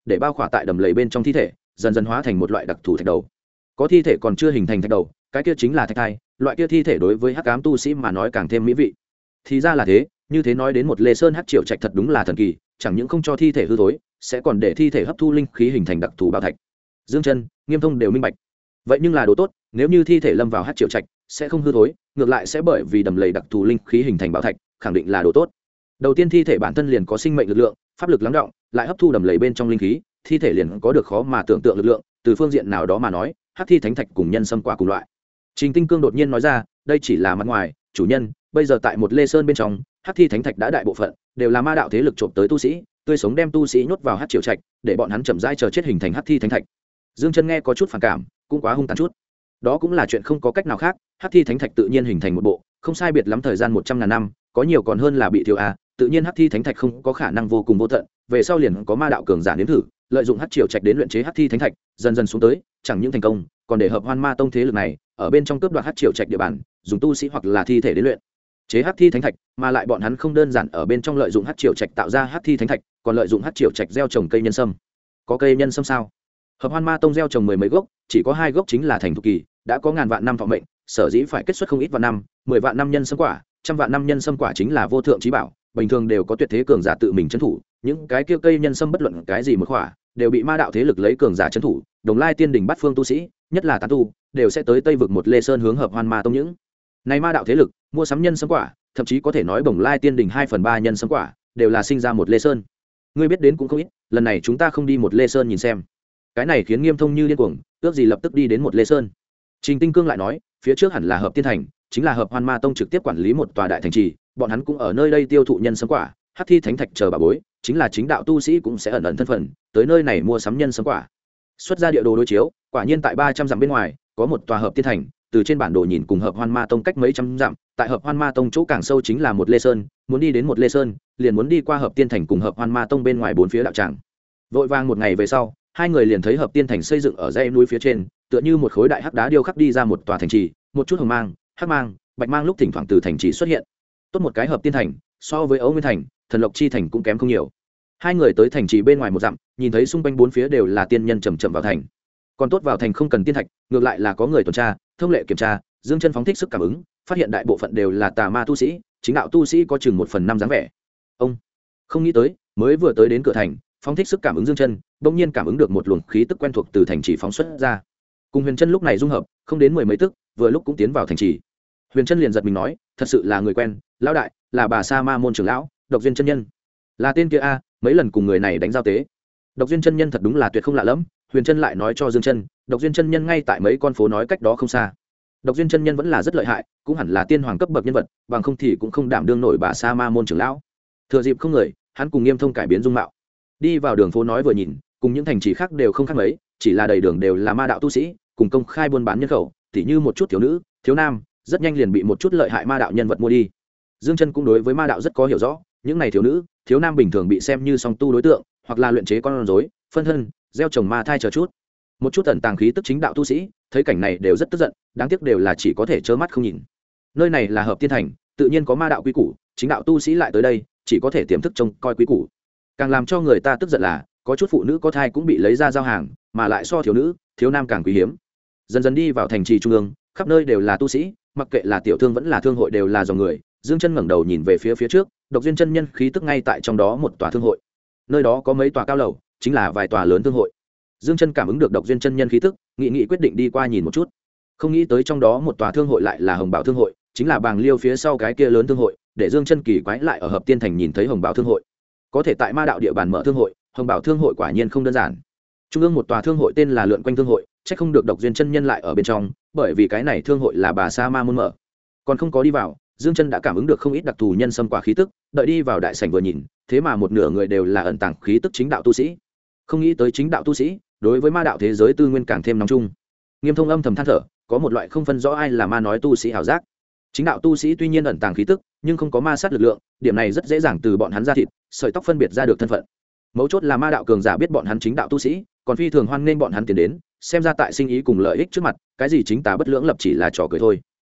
để bao khỏa tại đầm lầy bên trong thi thể dần dần hóa thành một loại đặc thù thạch đầu. Có thi thể còn chưa hình thành thạch đầu, cái kia chính là thạch thai, loại kia thi thể đối với hắc ám tu sĩ mà nói càng thêm mỹ vị. Thì ra là thế, như thế nói đến một Lê Sơn Hắc Triều Trạch thật đúng là thần kỳ, chẳng những không cho thi thể hư thối, sẽ còn để thi thể hấp thu linh khí hình thành đặc thù bảo thạch. Dương Chân, Nghiêm Thông đều minh bạch. Vậy nhưng là đồ tốt, nếu như thi thể lâm vào Hắc Triều Trạch, sẽ không hư thối, ngược lại sẽ bởi vì đầm lầy đặc thù linh khí hình thành bảo thạch, khẳng định là đồ tốt. Đầu tiên thi thể bản thân liền có sinh mệnh lực lượng, pháp lực lắng đọng, lại hấp thu đầm lầy bên trong linh khí, thi thể liền có được khó mà tưởng tượng lực lượng, từ phương diện nào đó mà nói, hắc thi thánh thạch cùng nhân sâm quả cùng loại. Trình Tinh Cương đột nhiên nói ra, đây chỉ là mặt ngoài, chủ nhân, bây giờ tại một Lê Sơn bên trong, hắc thi thánh thạch đã đại bộ phận đều là ma đạo thế lực trộm tới tu sĩ, tươi sống đem tu sĩ nhốt vào hắc triều trạch, để bọn hắn chậm rãi chờ chết hình thành hắc thi thánh thạch. Dương Chân nghe có chút phản cảm, cũng quá hung tàn chút. Đó cũng là chuyện không có cách nào khác, hắc thi thánh thạch tự nhiên hình thành một bộ, không sai biệt lắm thời gian 100.000 năm, có nhiều còn hơn là bị thiếu a, tự nhiên hắc thi thánh thạch không có khả năng vô cùng vô tận, về sau liền có ma đạo cường giả nếm thử, lợi dụng hắc triều trạch đến luyện chế hắc thi thánh thạch, dần dần xuống tới, chẳng những thành công, còn để hợp Hoan Ma tông thế lực này ở bên trong cướp đoạt hắc triều trạch địa bàn, dùng tu sĩ hoặc là thi thể đến luyện chế hắc thi thánh thạch, mà lại bọn hắn không đơn giản ở bên trong lợi dụng hắc triều trạch tạo ra hắc thi thánh thạch, còn lợi dụng hắc triều trạch gieo trồng cây nhân sâm. Có cây nhân sâm sao? Hợp Hoan Ma tông gieo trồng 10 mấy gốc, chỉ có 2 gốc chính là thành thục kỳ, đã có ngàn vạn năm thọ mệnh, sở dĩ phải kết xuất không ít vạn năm, 10 vạn năm nhân sâm quả, trăm vạn năm nhân sâm quả chính là vô thượng chí bảo, bình thường đều có tuyệt thế cường giả tự mình trấn thủ, những cái kia cây nhân sâm bất luận cái gì một khỏa, đều bị ma đạo thế lực lấy cường giả trấn thủ, Đồng Lai Tiên Đình bắt phương tu sĩ, nhất là tán tu, đều sẽ tới Tây vực một Lê Sơn hướng Hợp Hoan Ma tông những này ma đạo thế lực mua sắm nhân sâm quả, thậm chí có thể nói Đồng Lai Tiên Đình 2/3 nhân sâm quả đều là sinh ra một Lê Sơn. Ngươi biết đến cũng không ít, lần này chúng ta không đi một Lê Sơn nhìn xem. Cái này khiến Nghiêm Thông như điên cuồng, ước gì lập tức đi đến một Lê Sơn. Trình Tinh Cương lại nói, phía trước hẳn là Hợp Tiên Thành, chính là Hợp Hoan Ma tông trực tiếp quản lý một tòa đại thành trì, bọn hắn cũng ở nơi đây tiêu thụ nhân sâm quả, hắc thi thánh thạch chờ bà bối, chính là chính đạo tu sĩ cũng sẽ ẩn ẩn thân phận tới nơi này mua sắm nhân sâm quả. Xuất ra địa đồ đối chiếu, quả nhiên tại 300 dặm bên ngoài có một tòa Hợp Tiên Thành, từ trên bản đồ nhìn cùng Hợp Hoan Ma tông cách mấy trăm dặm, tại Hợp Hoan Ma tông chỗ càng sâu chính là một Lê Sơn, muốn đi đến một Lê Sơn, liền muốn đi qua Hợp Tiên Thành cùng Hợp Hoan Ma tông bên ngoài 4 phía đạo tràng. Vội vàng một ngày về sau, hai người liền thấy Hợp Tiên Thành xây dựng ở dãy núi phía trên, tựa như một khối đại hắc đá điêu khắc đi ra một tòa thành trì, một chút hồng mang, hắc mang, bạch mang lúc thỉnh thoảng từ thành trì xuất hiện. Tốt một cái Hợp Tiên Thành, so với Âu Nguyên Thành, Thần Lộc Chi Thành cũng kém không nhiều. Hai người tới thành trì bên ngoài một dặm, nhìn thấy xung quanh 4 phía đều là tiên nhân chậm chậm vào thành. Còn tốt vào thành không cần tiên thạch, ngược lại là có người tuần tra, thông lệ kiểm tra. Dương Chân phóng thích sức cảm ứng, phát hiện đại bộ phận đều là tà ma tu sĩ, chính đạo tu sĩ có chừng 1/5 dáng vẻ. Ông không nghĩ tới, mới vừa tới đến cửa thành, phóng thích sức cảm ứng Dương Chân, bỗng nhiên cảm ứng được một luồng khí tức quen thuộc từ thành trì phóng xuất ra. Cùng Huyền Chân lúc này dung hợp, không đến 10 mấy tức, vừa lúc cũng tiến vào thành trì. Huyền Chân liền giật mình nói, thật sự là người quen, lão đại, là Bà Sa Ma môn trưởng lão, Độc Duyên chân nhân. Là tên kia a, mấy lần cùng người này đánh giao tế. Độc Duyên chân nhân thật đúng là tuyệt không lạ lẫm, Huyền Chân lại nói cho Dương Chân, Độc Duyên chân nhân ngay tại mấy con phố nói cách đó không xa. Độc Duyên chân nhân vẫn là rất lợi hại, cũng hẳn là tiên hoàng cấp bậc nhân vật, bằng không thì cũng không đảm đương nổi Bà Sa Ma môn trưởng lão. Thừa dịp không người, hắn cùng Nghiêm Thông cải biến dung mạo, đi vào đường phố nói vừa nhìn, cùng những thành trì khác đều không khác mấy, chỉ là đầy đường đều là ma đạo tu sĩ, cùng công khai buôn bán nhân khẩu, tỉ như một chút thiếu nữ, thiếu nam, rất nhanh liền bị một chút lợi hại ma đạo nhân vật mua đi. Dương Chân cũng đối với ma đạo rất có hiểu rõ, những này thiếu nữ, thiếu nam bình thường bị xem như song tu đối tượng, hoặc là luyện chế con rối, phân thân, gieo trồng ma thai chờ chút. Một chút ẩn tàng khí tức chính đạo tu sĩ, thấy cảnh này đều rất tức giận, đáng tiếc đều là chỉ có thể trơ mắt không nhìn. Nơi này là Hợp Tiên Thành, tự nhiên có ma đạo quý củ, chính đạo tu sĩ lại tới đây, chỉ có thể tiềm thức trông coi quý củ. Càng làm cho người ta tức giận là, có chút phụ nữ có thai cũng bị lấy ra giao hàng, mà lại so thiếu nữ, thiếu nam càng quý hiếm. Dần dần đi vào thành trì trung ương, khắp nơi đều là tu sĩ, mặc kệ là tiểu thương vẫn là thương hội đều là dòng người. Dương Chân ngẩng đầu nhìn về phía trước, Độc Duyên chân nhân khí tức ngay tại trong đó một tòa thương hội. Nơi đó có mấy tòa cao lầu, chính là vài tòa lớn thương hội. Dương Chân cảm ứng được Độc Duyên chân nhân khí tức, nghị quyết định đi qua nhìn một chút. Không nghĩ tới trong đó một tòa thương hội lại là Hồng Bảo thương hội, chính là Bàng Liêu phía sau cái kia lớn thương hội, để Dương Chân kỳ quái lại ở Hợp Tiên Thành nhìn thấy Hồng Bảo thương hội. Có thể tại ma đạo địa bàn mở thương hội, Hồng Bảo thương hội quả nhiên không đơn giản. Trung ương một tòa thương hội tên là Lượn Quanh thương hội, chắc không được Độc Duyên chân nhân lại ở bên trong, bởi vì cái này thương hội là Bà Sa Ma môn mở. Còn không có đi vào, Dương Chân đã cảm ứng được không ít đặc thù nhân sâm quả khí tức, đợi đi vào đại sảnh vừa nhìn, thế mà một nửa người đều là ẩn tàng khí tức chính đạo tu sĩ. Không nghĩ tới chính đạo tu sĩ, đối với ma đạo thế giới tư nguyên càng thêm nóng chung. Nghiêm Thông âm thầm than thở, có một loại không phân rõ ai là ma nói tu sĩ ảo giác. Chính đạo tu sĩ tuy nhiên ẩn tàng khí tức, nhưng không có ma sát lực lượng, điểm này rất dễ dàng từ bọn hắn ra thịt, sợi tóc phân biệt ra được thân phận. Mấu chốt là ma đạo cường giả biết bọn hắn chính đạo tu sĩ, còn phi thường hoan nghênh bọn hắn tiến đến, xem ra tại sinh ý cùng lợi ích trước mặt, cái gì chính tà bất lưỡng lập chỉ là trò cười thôi.